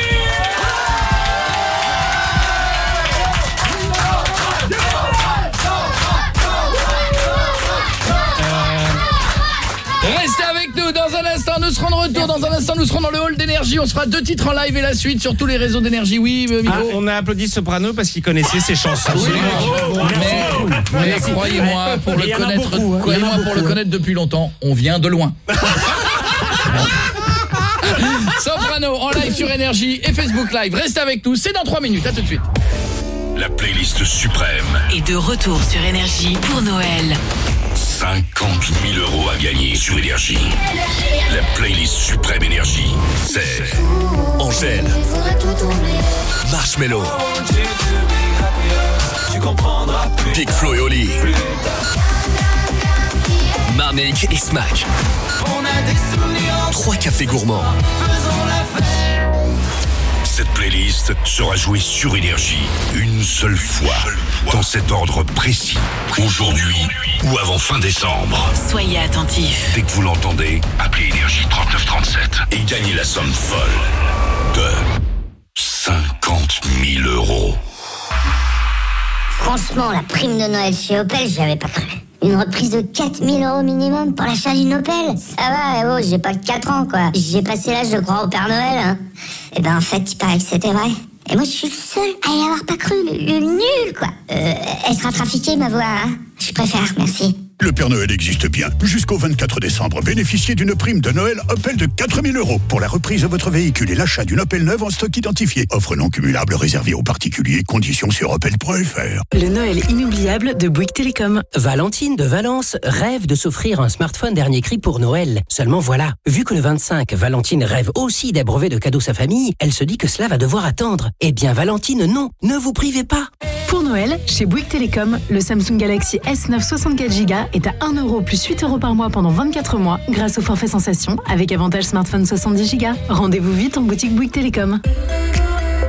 Speaker 5: Restez avec nous dans un instant, nous serons de retour. Dans un instant, nous serons dans le hall d'énergie. On se fera deux titres en live et la suite sur tous les réseaux d'énergie. Oui, Miko.
Speaker 4: Ah, on a applaudi Soprano parce qu'il connaissait ses chansons.
Speaker 5: Mais, mais croyez-moi, pour le
Speaker 6: Il y en a
Speaker 5: connaître,
Speaker 6: beaucoup, hein.
Speaker 5: croyez-moi,
Speaker 6: Il y en a
Speaker 5: pour le
Speaker 6: beaucoup,
Speaker 5: connaître depuis longtemps, on vient de loin. Soprano en live sur Énergie et Facebook Live. Restez avec nous, c'est dans trois minutes. À tout de suite.
Speaker 2: La playlist suprême.
Speaker 18: Et de retour sur Énergie pour Noël.
Speaker 2: cinquante mille euros à gagner sur Énergie. La playlist suprême Énergie. C'est Angèle, Marshmello, Big Flo et Oli, Marnik et Smack. Trois cafés gourmands. Cette playlist sera jouée sur Énergie une seule fois, dans cet ordre précis, aujourd'hui ou avant fin décembre.
Speaker 18: Soyez attentifs.
Speaker 2: Dès que vous l'entendez, appelez Énergie trente-neuf trente-sept et gagnez la somme folle de cinquante mille euros.
Speaker 14: Franchement, la prime de Noël chez Opel, j'y avais pas cru. Une reprise de quatre mille euros minimum pour l'achat d'une Opel? Ça va, oh, j'ai pas que quatre ans, quoi. J'ai passé l'âge de croire au Père Noël, hein. Et ben, en fait, il paraît que c'était vrai. Et moi, je suis le seul à y avoir pas cru. Le, le nul, quoi. Euh, elle sera trafiquée, ma voix, hein. Je préfère, merci.
Speaker 2: Le Père Noël existe bien. Jusqu'au vingt-quatre décembre, bénéficiez d'une prime de Noël Opel de quatre mille euros pour la reprise de votre véhicule et l'achat d'une Opel neuve en stock identifié. Offre non cumulable réservée aux particuliers. Conditions sur opel point f r.
Speaker 15: Le Noël inoubliable de Bouygues Télécom. Valentine de Valence rêve de s'offrir un smartphone dernier cri pour Noël. Seulement voilà, vu que le vingt-cinq, Valentine rêve aussi d'abreuver de cadeaux sa famille, elle se dit que cela va devoir attendre. Eh bien Valentine, non, ne vous privez pas.
Speaker 16: Pour Noël, chez Bouygues Télécom, le Samsung Galaxy S neuf soixante-quatre giga est à un euro plus huit euros par mois pendant vingt-quatre mois grâce au forfait sensation avec avantage smartphone soixante-dix giga. Rendez-vous vite en boutique Bouygues Télécom.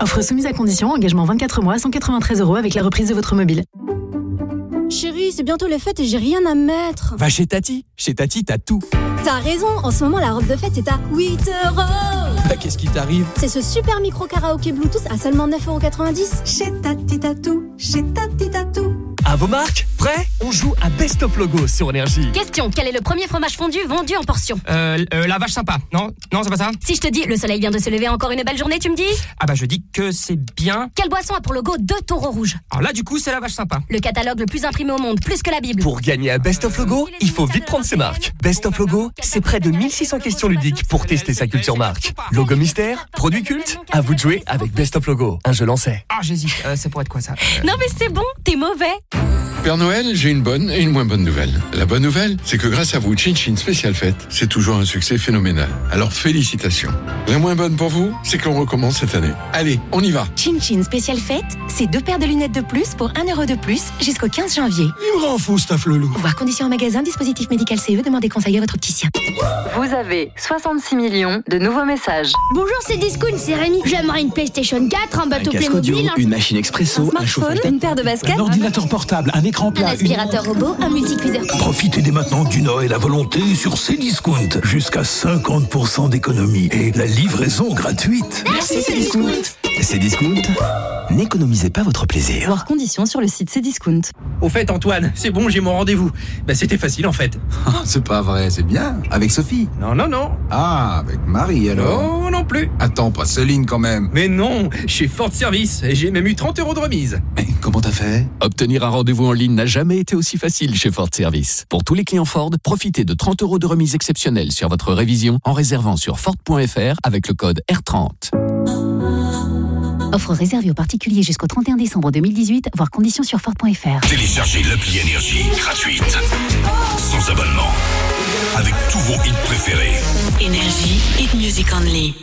Speaker 16: Offre soumise à condition, engagement vingt-quatre mois, cent quatre-vingt-treize euros avec la reprise de votre mobile.
Speaker 17: Chérie, c'est bientôt les fêtes et j'ai rien à mettre.
Speaker 19: Va chez Tati. Chez Tati, t'as tout.
Speaker 17: T'as raison, en ce moment la robe de fête est à huit euros.
Speaker 19: Bah, qu'est-ce qui t'arrive?
Speaker 17: C'est ce super micro karaoké Bluetooth à seulement neuf euros quatre-vingt-dix.
Speaker 20: Chez Tati, t'as tout. Chez Tati, t'as tout.
Speaker 19: À vos marques, prêts? On joue à Best of Logo sur Énergie.
Speaker 17: Question, quel est le premier fromage fondu vendu en portion?
Speaker 23: Euh, euh, la vache sympa. Non, non, c'est pas ça.
Speaker 17: Si je te dis, le soleil vient de se lever, encore une belle journée, tu me dis?
Speaker 23: Ah bah je dis que c'est bien.
Speaker 17: Quelle boisson a pour logo deux taureaux rouges?
Speaker 23: Alors là du coup c'est la vache sympa.
Speaker 17: Le catalogue le plus imprimé au monde, plus que la Bible.
Speaker 19: Pour gagner à Best of Logo, il faut vite prendre ses marques. Best of Logo, c'est près de mille six cents questions ludiques pour tester sa culture marque. Logo mystère, produit culte, à vous de jouer avec Best of Logo. Un jeu lancé.
Speaker 23: Ah j'hésite, euh, c'est pour être quoi ça euh...
Speaker 17: Non mais c'est bon, t'es mauvais.
Speaker 24: Père Noël, j'ai une bonne et une moins bonne nouvelle. La bonne nouvelle, c'est que grâce à vous, Chin Chin Spécial Fête, c'est toujours un succès phénoménal. Alors félicitations. La moins bonne pour vous, c'est qu'on recommence cette année. Allez, on y va.
Speaker 33: Chin Chin Spécial Fête, c'est deux paires de lunettes de plus pour un euro de plus jusqu'au quinze janvier.
Speaker 24: Il me rend fou, Staff Lelou.
Speaker 33: Voir conditions en magasin, dispositif médical C E, demandez conseil à votre opticien.
Speaker 25: Vous avez soixante-six millions de nouveaux messages.
Speaker 17: Bonjour, c'est Discount, c'est Rémi. J'aimerais une PlayStation quatre, un bateau
Speaker 19: Un casque audio,
Speaker 17: Playmobil, un...
Speaker 19: une machine expresso,
Speaker 25: un,
Speaker 19: un chauffage,
Speaker 25: une paire de baskets,
Speaker 19: un ordinateur portable, un écran
Speaker 17: un
Speaker 19: plat,
Speaker 17: aspirateur robot, un multicuiseur.
Speaker 26: Profitez dès maintenant du Noël à volonté sur Cdiscount. Jusqu'à cinquante pour cent d'économie et la livraison gratuite.
Speaker 17: Merci Cdiscount.
Speaker 19: Cdiscount, n'économisez pas votre plaisir.
Speaker 33: Voir conditions sur le site Cdiscount.
Speaker 23: Au fait Antoine, c'est bon, j'ai mon rendez-vous. Bah c'était facile en fait.
Speaker 27: C'est pas vrai, c'est bien. Avec Sophie?
Speaker 23: Non, non, non.
Speaker 27: Ah, avec Marie alors?
Speaker 23: Non, non plus.
Speaker 27: Attends, pas Céline quand même.
Speaker 23: Mais non, chez Ford Service, et j'ai même eu trente euros de remise.
Speaker 27: Mais comment t'as fait?
Speaker 19: Obtenir un rendez-vous en ligne n'a jamais été aussi facile chez Ford Service. Pour tous les clients Ford, profitez de trente euros de remise exceptionnelle sur votre révision en réservant sur Ford point F R avec le code R trente.
Speaker 33: Offre réservée aux particuliers jusqu'au trente et un décembre deux mille dix-huit, voire conditions sur Ford point F R.
Speaker 9: Téléchargez l'appli Énergie gratuite, sans abonnement, avec tous vos hits préférés.
Speaker 18: Énergie, hit music only.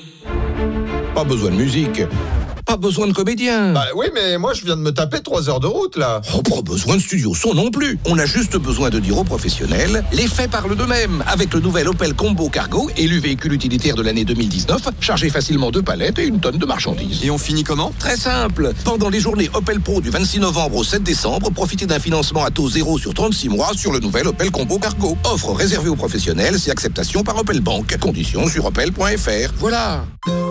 Speaker 27: Pas besoin de musique. Pas besoin de comédien.
Speaker 28: Bah oui, mais moi je viens de me taper trois heures de route là.
Speaker 27: Oh, pas besoin de studio son non plus. On a juste besoin de dire aux professionnels, les faits parlent d'eux-mêmes. Avec le nouvel Opel Combo Cargo, élu véhicule utilitaire de l'année deux mille dix-neuf, chargé facilement deux palettes et une tonne de marchandises.
Speaker 28: Et on finit comment?
Speaker 27: Très simple. Pendant les journées Opel Pro du vingt-six novembre au sept décembre, profitez d'un financement à taux zéro sur trente-six mois sur le nouvel Opel Combo Cargo. Offre réservée aux professionnels, c'est acceptation par Opel Bank. Conditions sur opel point F R. Voilà.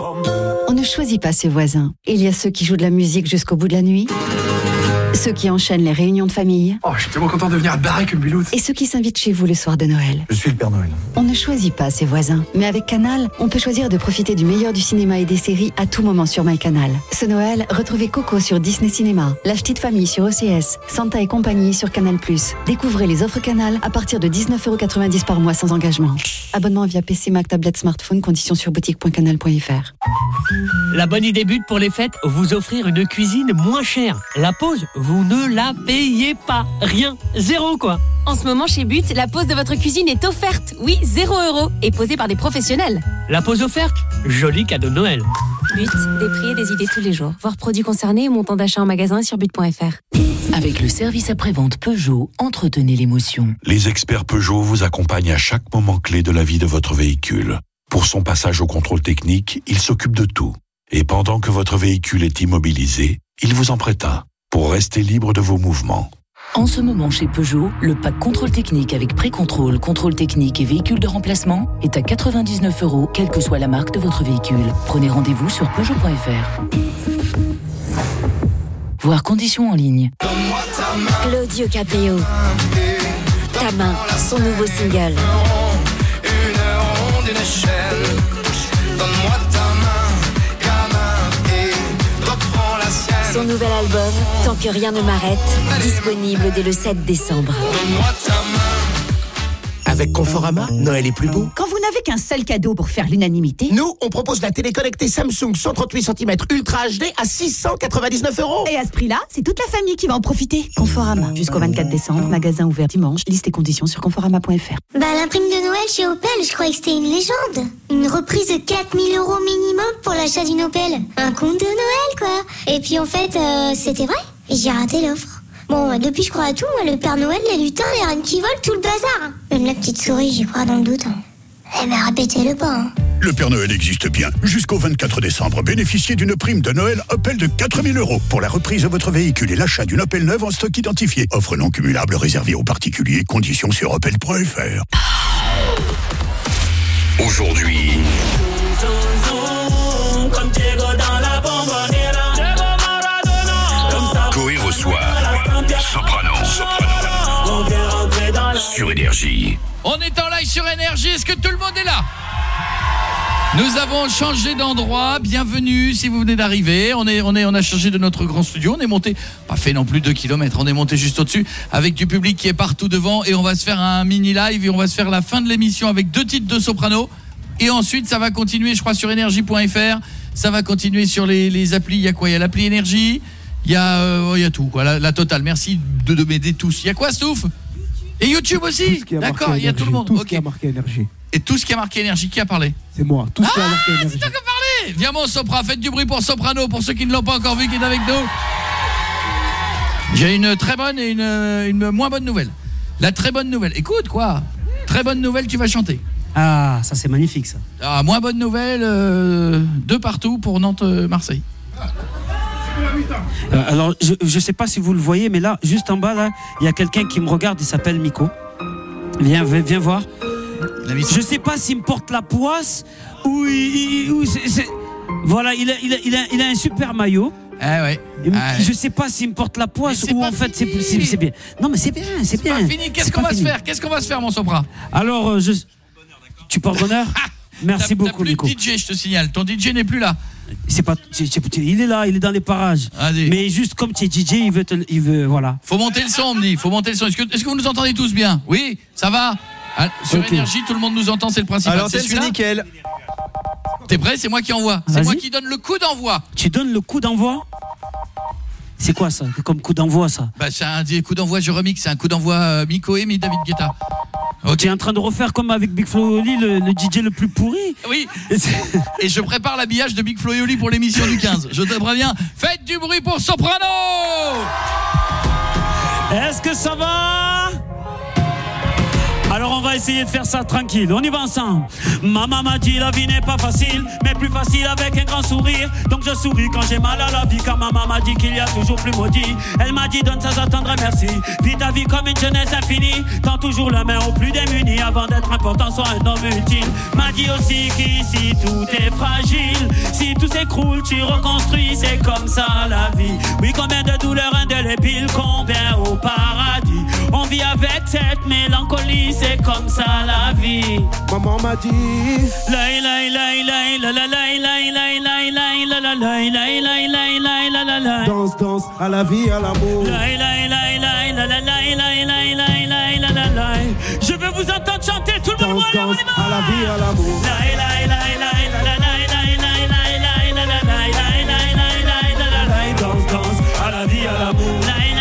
Speaker 33: On ne choisit pas ses voisins. Il y a ceux qui jouent de la musique jusqu'au bout de la nuit, ceux qui enchaînent les réunions de famille.
Speaker 27: Oh, je suis tellement content de venir à Baraque Bulout.
Speaker 33: Et ceux qui s'invitent chez vous le soir de Noël.
Speaker 27: Je suis le Père Noël.
Speaker 33: On ne choisit pas ses voisins. Mais avec Canal, on peut choisir de profiter du meilleur du cinéma et des séries à tout moment sur MyCanal. Ce Noël, retrouvez Coco sur Disney Cinéma, La Petite Famille sur O C S, Santa et compagnie sur Canal plus. Découvrez les offres Canal à partir de dix-neuf euros quatre-vingt-dix par mois sans engagement. Abonnement via P C, Mac, tablette, smartphone, conditions sur boutique point canal point F R.
Speaker 29: La bonne idée but pour les fêtes, vous offrir une cuisine moins chère. La pause, vous ne la payez pas. Rien. Zéro quoi.
Speaker 17: En ce moment chez But, la pose de votre cuisine est offerte. Oui, zéro euro. Et posée par des professionnels.
Speaker 29: La pause offerte? Joli cadeau de Noël.
Speaker 17: But, des prix et des idées tous les jours. Voir produits concernés et montant d'achat en magasin sur but point F R.
Speaker 18: Avec le service après-vente Peugeot, entretenez l'émotion.
Speaker 9: Les experts Peugeot vous accompagnent à chaque moment clé de la vie de votre véhicule. Pour son passage au contrôle technique, ils s'occupent de tout. Et pendant que votre véhicule est immobilisé, ils vous en prêtent un pour rester libre de vos mouvements.
Speaker 18: En ce moment chez Peugeot, le pack contrôle technique avec pré-contrôle, contrôle technique et véhicule de remplacement est à quatre-vingt-dix-neuf euros, quelle que soit la marque de votre véhicule. Prenez rendez-vous sur peugeot point F R. Voir conditions en ligne.
Speaker 17: Claudio Capéo. Ta main, son nouveau single. Son nouvel album, Tant que rien ne m'arrête, disponible dès le sept décembre.
Speaker 30: Avec Conforama, Noël est plus beau.
Speaker 31: Quand vous n'avez qu'un seul cadeau pour faire l'unanimité,
Speaker 30: nous, on propose la télé connectée Samsung cent trente-huit centimètres Ultra H D à six cent quatre-vingt-dix-neuf euros.
Speaker 31: Et à ce prix-là, c'est toute la famille qui va en profiter. Conforama, jusqu'au vingt-quatre décembre, magasin ouvert dimanche, liste et conditions sur conforama point F R.
Speaker 14: Bah, la prime de Noël chez Opel, je croyais que c'était une légende. Une reprise de quatre mille euros minimum pour l'achat d'une Opel. Un conte de Noël, quoi. Et puis en fait, euh, c'était vrai. Et j'ai raté l'offre. Bon, depuis je crois à tout, moi, le Père Noël, les lutins, les reines qui volent, tout le bazar. Même la petite souris, j'y crois dans le doute. Eh mais répétez-le pas. Hein.
Speaker 2: Le Père Noël existe bien. Jusqu'au vingt-quatre décembre, bénéficiez d'une prime de Noël Opel de quatre mille euros pour la reprise de votre véhicule et l'achat d'une Opel neuve en stock identifié. Offre non cumulable réservée aux particuliers. Conditions sur opel point f r.
Speaker 1: Aujourd'hui... Coé reçoit Soprano. Soprano. Sur Énergie.
Speaker 5: On est en live sur Énergie. Est-ce que tout le monde est là ? Nous avons changé d'endroit. Bienvenue si vous venez d'arriver. On est, on est, on a changé de notre grand studio. On est monté, pas fait non plus deux kilomètres. On est monté juste au-dessus avec du public qui est partout devant et on va se faire un mini live et on va se faire la fin de l'émission avec deux titres de Soprano. Et ensuite, ça va continuer, je crois, sur énergie point f r. Ça va continuer sur les, les applis. Il y a quoi ? Il y a l'appli Énergie. Il y a, euh, il y a tout, quoi. La, la totale. Merci de, de m'aider tous. Il y a quoi, Stouff ? Et YouTube aussi. D'accord, il y a tout le monde.
Speaker 3: Tout ce
Speaker 5: okay.
Speaker 3: qui a marqué Énergie.
Speaker 5: Et tout ce qui a marqué Énergie, qui a parlé ?
Speaker 3: C'est moi. Tout ce
Speaker 5: ah,
Speaker 3: qui a marqué Énergie.
Speaker 5: C'est toi qui as parlé. Viens mon Sopra, faites du bruit pour Soprano, pour ceux qui ne l'ont pas encore vu, qui est avec nous. J'ai une très bonne et une, une moins bonne nouvelle. La très bonne nouvelle, écoute quoi. Très bonne nouvelle, tu vas chanter.
Speaker 4: Ah, ça c'est magnifique ça.
Speaker 5: Ah, moins bonne nouvelle, euh, deux partout pour Nantes-Marseille.
Speaker 4: Euh, alors, je je sais pas si vous le voyez, mais là, juste en bas, là, il y a quelqu'un qui me regarde, il s'appelle Miko. Viens, viens, viens voir. Je sais pas s'il me porte la poisse ou, il, il, ou c'est, c'est... Voilà, il a, il, a, il, a, il a un super maillot.
Speaker 5: Ah ouais.
Speaker 4: Ah je sais pas s'il me porte la poisse ou en fait c'est, c'est, c'est bien. Non mais c'est bien, c'est, c'est bien.
Speaker 5: Pas fini. Qu'est-ce
Speaker 4: c'est
Speaker 5: qu'on va
Speaker 4: fini.
Speaker 5: se faire Qu'est-ce qu'on va se faire, mon Sopra ?
Speaker 4: Alors, euh, je... tu portes bonheur. Merci
Speaker 5: t'as,
Speaker 4: beaucoup,
Speaker 5: t'as plus
Speaker 4: Nico.
Speaker 5: de D J, je te signale. Ton D J n'est plus là.
Speaker 4: C'est pas, c'est, c'est, il est là, il est dans les parages.
Speaker 5: Allez.
Speaker 4: Mais juste comme tu es D J, il veut, te, il veut, voilà.
Speaker 5: Faut monter le son, on me dit. Faut monter le son. Est-ce que, est-ce que vous nous entendez tous bien ? Oui, ça va. Ah, sur okay. Énergie, tout le monde nous entend, c'est le principal.
Speaker 23: Alors, c'est, c'est nickel.
Speaker 5: T'es prêt ? C'est moi qui envoie. C'est Vas-y. moi qui donne le coup d'envoi.
Speaker 4: Tu donnes le coup d'envoi ? C'est quoi ça ? Comme coup d'envoi ça ?
Speaker 5: Bah c'est un coup d'envoi, je remix, c'est un coup d'envoi euh, Miko et David Guetta.
Speaker 4: Okay. Tu es en train de refaire comme avec Big Flo et Oli, le, le D J le plus pourri.
Speaker 5: Oui. Et je prépare l'habillage de Big Flo et Oli pour l'émission du quinze. Je te préviens, faites du bruit pour Soprano.
Speaker 4: Est-ce que ça va ? Alors on va essayer de faire ça tranquille, on y va ensemble. Maman m'a dit la vie n'est pas facile, mais plus facile avec un grand sourire. Donc je souris quand j'ai mal à la vie, car maman m'a dit qu'il y a toujours plus maudit. Elle m'a dit donne ça, j'attendrai merci. Vis ta vie comme une jeunesse infinie, tends toujours la main aux plus démunis. Avant d'être important, sois un homme utile. M'a dit aussi qu'ici tout est fragile. Si tout s'écroule, tu reconstruis, c'est comme ça la vie. Oui, combien de douleurs indélébiles, combien au paradis. On vit avec cette mélancolie, c'est comme ça la vie.
Speaker 3: Maman m'a dit
Speaker 4: la la la la la la la la la la la la la.
Speaker 3: Danse, danse, à la vie, à l'amour.
Speaker 4: La la la la la la la la la la la. Je veux vous entendre chanter tout le monde.
Speaker 3: Danse, danse, à la vie, à l'amour.
Speaker 4: La la la la la la la la. Danse, danse, à la vie, à l'amour.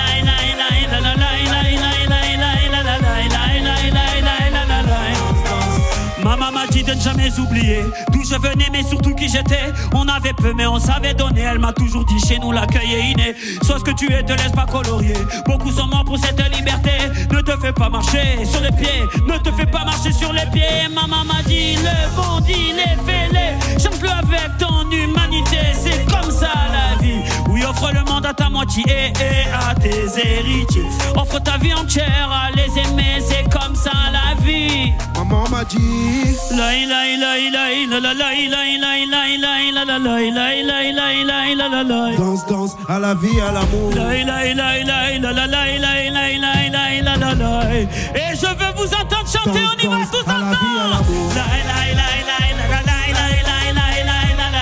Speaker 4: Maman m'a dit de ne jamais oublier d'où je venais, mais surtout qui j'étais. On avait peu, mais on savait donner. Elle m'a toujours dit chez nous l'accueil est inné. Sois ce que tu es, te laisse pas colorier. Beaucoup sont morts pour cette liberté. Ne te fais pas marcher sur les pieds. Ne te fais pas marcher sur les pieds. Maman m'a dit le bon dit les fais-les. Chante-le avec ton humanité. C'est comme ça la vie. Oui, offre le monde à ta moitié et à tes héritiers. Offre ta vie entière à les aimer. C'est comme ça la vie.
Speaker 3: Maman m'a dit
Speaker 4: la la la la la la la la la la la la.
Speaker 3: Danse, danse, à la vie, à l'amour.
Speaker 4: La la la la la la la la la la la la. Et je veux vous entendre chanter, on y va tous ensemble. La la la la la la la la la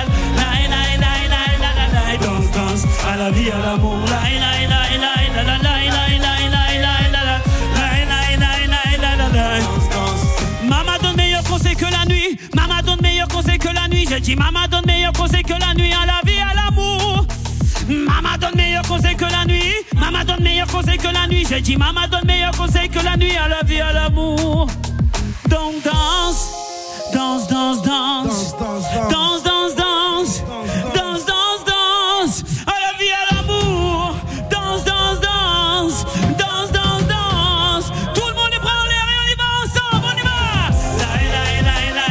Speaker 4: la. Danse, danse, à la vie, à l'amour. La la la la la la la conseil que la nuit, maman donne meilleur conseil que la nuit. J'ai dit maman donne meilleur conseil que la nuit à la vie, à l'amour. Maman donne meilleur conseil que la nuit, maman donne meilleur conseil que la nuit. J'ai dit maman donne meilleur conseil que la nuit à la vie, à l'amour. Donc danse, danse, danse, danse, danse, danse, danse, danse, danse, danse, à la vie, à l'amour. Danse, danse, danse, danse, danse, danse. Tout le monde est prêt en l'air et on y va ensemble, on y va. La la la la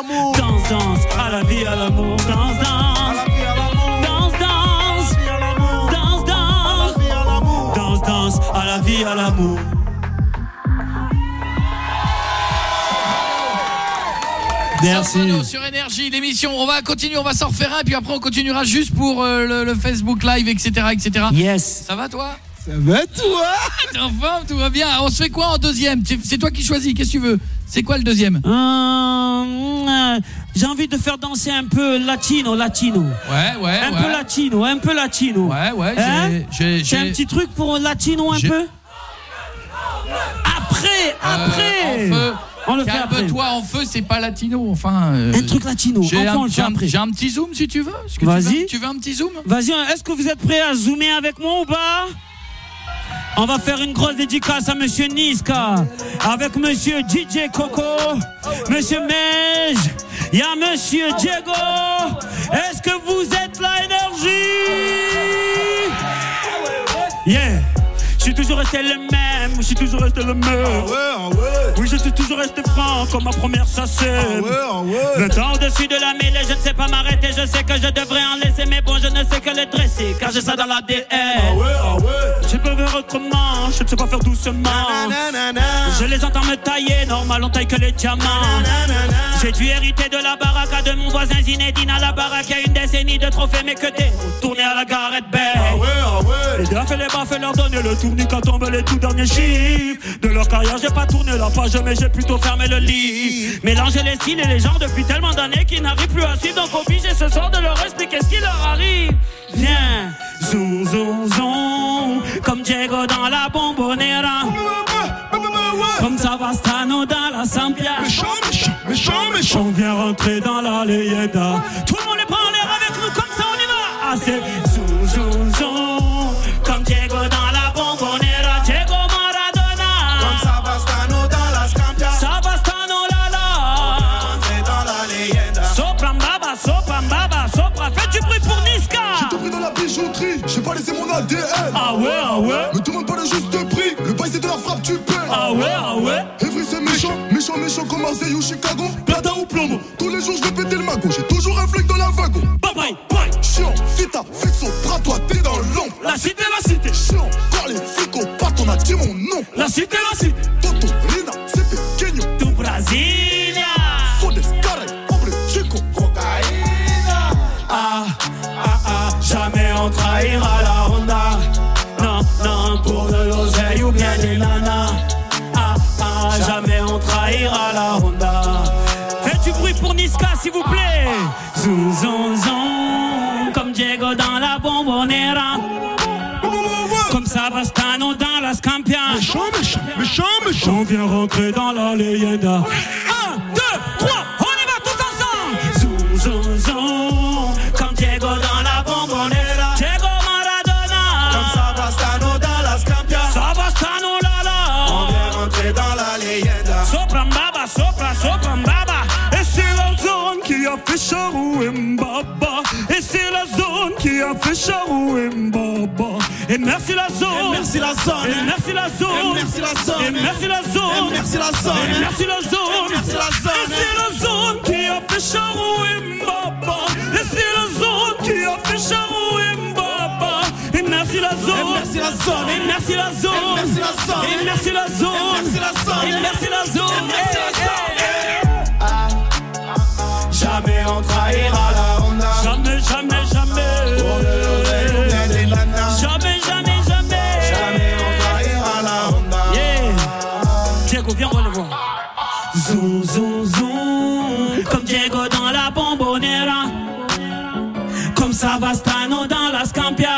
Speaker 3: l'amour.
Speaker 4: Danse, danse, à la vie, à l'amour. Danse, danse.
Speaker 3: À la vie, à l'amour.
Speaker 4: Danse, danse.
Speaker 3: À la vie, à l'amour.
Speaker 4: Danse, danse.
Speaker 3: À la vie, à l'amour.
Speaker 4: Danse, danse, à la vie, à l'amour.
Speaker 5: Merci. Soprano sur Énergie, l'émission, on va continuer, on va s'en refaire un, puis après on continuera juste pour euh, le, le Facebook Live, et cetera, et cetera.
Speaker 4: Yes.
Speaker 5: Ça va toi?
Speaker 3: Ça va toi?
Speaker 5: T'es en forme, tout va bien. On se fait quoi en deuxième? C'est toi qui choisis, qu'est-ce que tu veux? C'est quoi le deuxième?
Speaker 4: euh, euh, J'ai envie de faire danser un peu latino, latino.
Speaker 5: Ouais, ouais,
Speaker 4: Un
Speaker 5: ouais.
Speaker 4: peu latino, un peu latino.
Speaker 5: Ouais, ouais,
Speaker 4: hein?
Speaker 5: j'ai...
Speaker 4: J'ai un petit truc pour latino un peu? Après, après
Speaker 5: euh, en feu.
Speaker 4: On le fait après.
Speaker 5: Calme-toi, en feu, c'est pas latino, enfin... Euh,
Speaker 4: un truc latino,
Speaker 5: j'ai
Speaker 4: enfin
Speaker 5: un,
Speaker 4: on le fait
Speaker 5: un,
Speaker 4: après.
Speaker 5: J'ai un petit zoom si tu veux.
Speaker 4: Vas-y.
Speaker 5: Tu veux un petit zoom?
Speaker 4: Vas-y, est-ce que vous êtes prêts à zoomer avec moi ou pas? On va faire une grosse dédicace à Monsieur Niska, avec Monsieur D J Coco, Monsieur Mej, il y a Monsieur Diego. Est-ce que vous êtes là, Énergie? Yeah. Je suis toujours resté le même, je suis toujours resté le même.
Speaker 3: Ah ouais, ah ouais.
Speaker 4: Oui, je suis toujours resté franc comme ma première sacelle.
Speaker 3: Ah ouais, ah ouais.
Speaker 4: Le temps au-dessus de la mêlée, je ne sais pas m'arrêter. Je sais que je devrais en laisser, mais bon, je ne sais que le dresser, car j'ai ça dans l'A D N.
Speaker 3: Ah ouais, ah ouais.
Speaker 4: Je peux faire autrement, je ne sais pas faire doucement.
Speaker 3: Na, na, na, na.
Speaker 4: Je les entends me tailler, normal on taille que les diamants.
Speaker 3: Na, na, na, na.
Speaker 4: J'ai dû hériter de la baraka de mon voisin Zinedine à la baraque. Il y a une décennie de trophées, mais que t'es tourné à la Gareth Bay.
Speaker 3: Ah ouais, ah ouais.
Speaker 4: Les gars fait les baffes et leur donner le tournis quand tombent les tout derniers chiffres de leur carrière. J'ai pas tourné la page, mais j'ai plutôt fermé le lit. Mélanger les styles et les genres depuis tellement d'années qu'ils n'arrivent plus à suivre. Donc obligé ce soir de leur expliquer ce qui leur arrive. Viens, zoom, zoom, zoom, comme Diego dans la Bombonera, comme Savastano dans la Sampia.
Speaker 3: Méchant, méchant, méchant, méchant.
Speaker 4: On vient rentrer dans la leyenda. Tout le monde les prend en l'air avec nous, comme ça on y va. Ah c'est zoom, zoom, zoom, comme Diego dans la Bombonera. Diego Maradona,
Speaker 3: Comme Savastano dans la Scampia.
Speaker 4: Savastano la la.
Speaker 3: Entrer dans la leyenda.
Speaker 4: Sopra mbaba, sopra mbaba, sopra. Fais du bruit pour Niska.
Speaker 3: J'ai tout pris dans la bijouterie, j'ai pas laissé mon A D N.
Speaker 4: Ah ouais, ah ouais.
Speaker 3: Me demande pas le juste prix, le bail c'est de la frappe, tu paies.
Speaker 4: Ah ouais, ah ouais.
Speaker 3: Evry c'est méchant, méchant, méchant comme Marseille ou Chicago. Plata ou plomo, tous les jours je vais péter le magot. J'ai toujours un flingue dans la wagon.
Speaker 4: Bye bye, bye.
Speaker 3: Chiant, vita, fixo, bras toi, t'es dans l'ombre.
Speaker 4: La cité, la cité.
Speaker 3: Chiant, quand les flics au pas, on a dit mon nom.
Speaker 4: La cité, la cité.
Speaker 3: Toto, Rina, c'est pequeño.
Speaker 4: Du Brasilia.
Speaker 3: Sodes, carré, hombre, chico, cocaïna.
Speaker 4: Ah, ah, ah, jamais on trahira la Honda. Non, non, pour de l'oseille ou bien des nanas. Ah, ah, jamais on trahira la Honda. Faites du bruit pour Niska, s'il vous plaît. Zou, zou, zou, comme Diego dans la Bombonera. Comme Savastano dans la Scampia.
Speaker 3: Méchant, méchant, méchant, méchant.
Speaker 4: On vient rentrer dans la leyenda. Un, deux, trois, on y va tous ensemble. Zou, zou, zou, comme Diego dans la Bombonera. Diego Maradona,
Speaker 3: Comme Savastano dans la Scampia.
Speaker 4: Savastano la la.
Speaker 3: On vient rentrer dans la leyenda.
Speaker 4: Sopra mbaba, sopra, sopra mbaba. Et c'est la zone qui a fait Charou et Mbaba. Et c'est la zone qui a fait Charou et Mbaba. Et merci la zone.
Speaker 3: Et merci la zone.
Speaker 4: Et merci la zone.
Speaker 3: Et merci la zone.
Speaker 4: Et merci la zone.
Speaker 3: Et merci la zone.
Speaker 4: Et merci la zone.
Speaker 3: Et merci la zone.
Speaker 4: Et c'est la zone qui a fait Charou et Mbaba. Et c'est la zone qui a fait Charou et Mbaba. Et merci la zone.
Speaker 3: Et merci la zone.
Speaker 4: Et merci la zone.
Speaker 3: Et merci la zone.
Speaker 4: Et merci la zone.
Speaker 3: Et merci la zone.
Speaker 4: Et merci la zone.
Speaker 3: Et merci la zone.
Speaker 4: Ah. Jamais on trahira la Honda. Jamais, jamais, jamais.
Speaker 3: Pour de l'oseille ou bien des nanas.
Speaker 4: Jamais, jamais, jamais.
Speaker 3: Jamais on trahira la Honda.
Speaker 4: Yeah. Diego, viens, on va le voir. Zou, zou, zou, comme Diego dans la Bombonera. Comme Savastano dans la Scampia.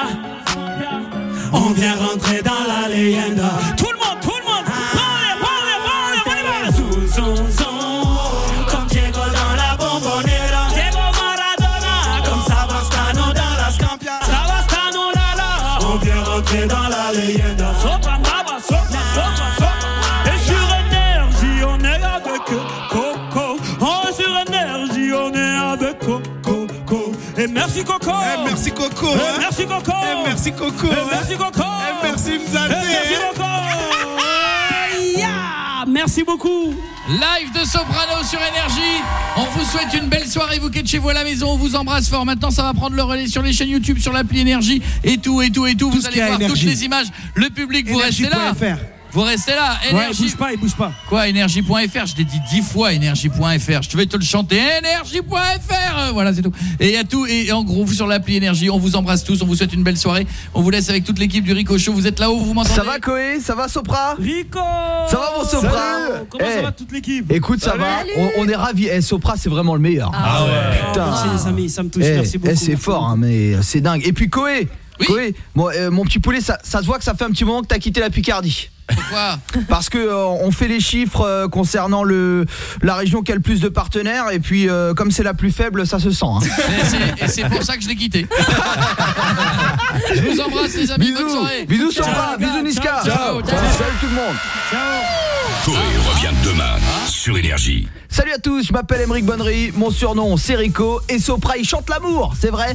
Speaker 4: On vient rentrer dans la leyenda. Tout le monde, tout le monde. Parlez, parlez, parlez, on y va. Zou, zou, zou, comme Diego dans la Bombonera. Diego Maradona, comme Savastano dans la Scampia. Savastano la la. On vient rentrer dans la leyenda. Sopra mbaba, sopra, sopra, sopra. Et sur Énergie, on est avec Coco. Oh, sur Énergie, on est avec Coco. Et merci Coco.
Speaker 3: Et merci Coco.
Speaker 4: Et
Speaker 3: hein.
Speaker 4: merci Coco.
Speaker 3: Et merci Coco.
Speaker 4: Et
Speaker 3: hein.
Speaker 4: merci Coco.
Speaker 3: Et merci Mzanté.
Speaker 4: Et merci Coco. Yeah. merci beaucoup.
Speaker 5: Live de Soprano sur Énergie. On vous souhaite une belle soirée, vous qui êtes chez vous à la maison. On vous embrasse fort. Maintenant, ça va prendre le relais sur les chaînes YouTube, sur l'appli Énergie et tout, et tout, et tout. tout vous allez voir Énergie. Toutes les images. Le public, vous Énergie. Restez là. Vous restez là, Énergie.
Speaker 4: Ouais, bouge pas, il bouge pas.
Speaker 5: Quoi, énergie point F R, je l'ai dit dix fois, énergie point F R. Je vais te le chanter, énergie point F R. Voilà, c'est tout. Et il y a tout, et en gros, sur l'appli Énergie, on vous embrasse tous, on vous souhaite une belle soirée. On vous laisse avec toute l'équipe du Rico Show. Vous êtes là-haut, vous m'entendez?
Speaker 6: Ça va, Koé? Ça va, Sopra?
Speaker 4: Rico!
Speaker 6: Ça va, mon Sopra?
Speaker 4: Salut. Comment hey. Ça va, toute l'équipe?
Speaker 6: Écoute, ça Salut. va, on, on est ravis. Eh, Sopra, c'est vraiment le meilleur.
Speaker 4: Ah, ah ouais. Putain. Merci les amis, ça me touche,
Speaker 6: hey,
Speaker 4: merci beaucoup.
Speaker 6: Eh, c'est fort, hein, mais c'est dingue. Et puis, Koé, oui. Koé, bon, euh, mon petit poulet, ça, ça se voit que ça fait un petit moment que t'as quitté la Picardie.
Speaker 5: Pourquoi?
Speaker 6: Parce que euh, on fait les chiffres euh, concernant le la région qui a le plus de partenaires et puis euh, comme c'est la plus faible, ça se sent. Hein.
Speaker 5: Et c'est pour ça que je l'ai quitté. Je vous embrasse les amis,
Speaker 6: bisous.
Speaker 5: Bonne soirée.
Speaker 6: Bisous Sopra, bisous Niska.
Speaker 5: Ciao. Ciao. Ciao.
Speaker 6: Salut tout le monde.
Speaker 5: Ciao.
Speaker 1: Koé revient demain sur Énergie.
Speaker 6: Salut à tous, je m'appelle Aymeric Bonnery, mon surnom c'est Rico et Sopra il chante l'amour, c'est vrai.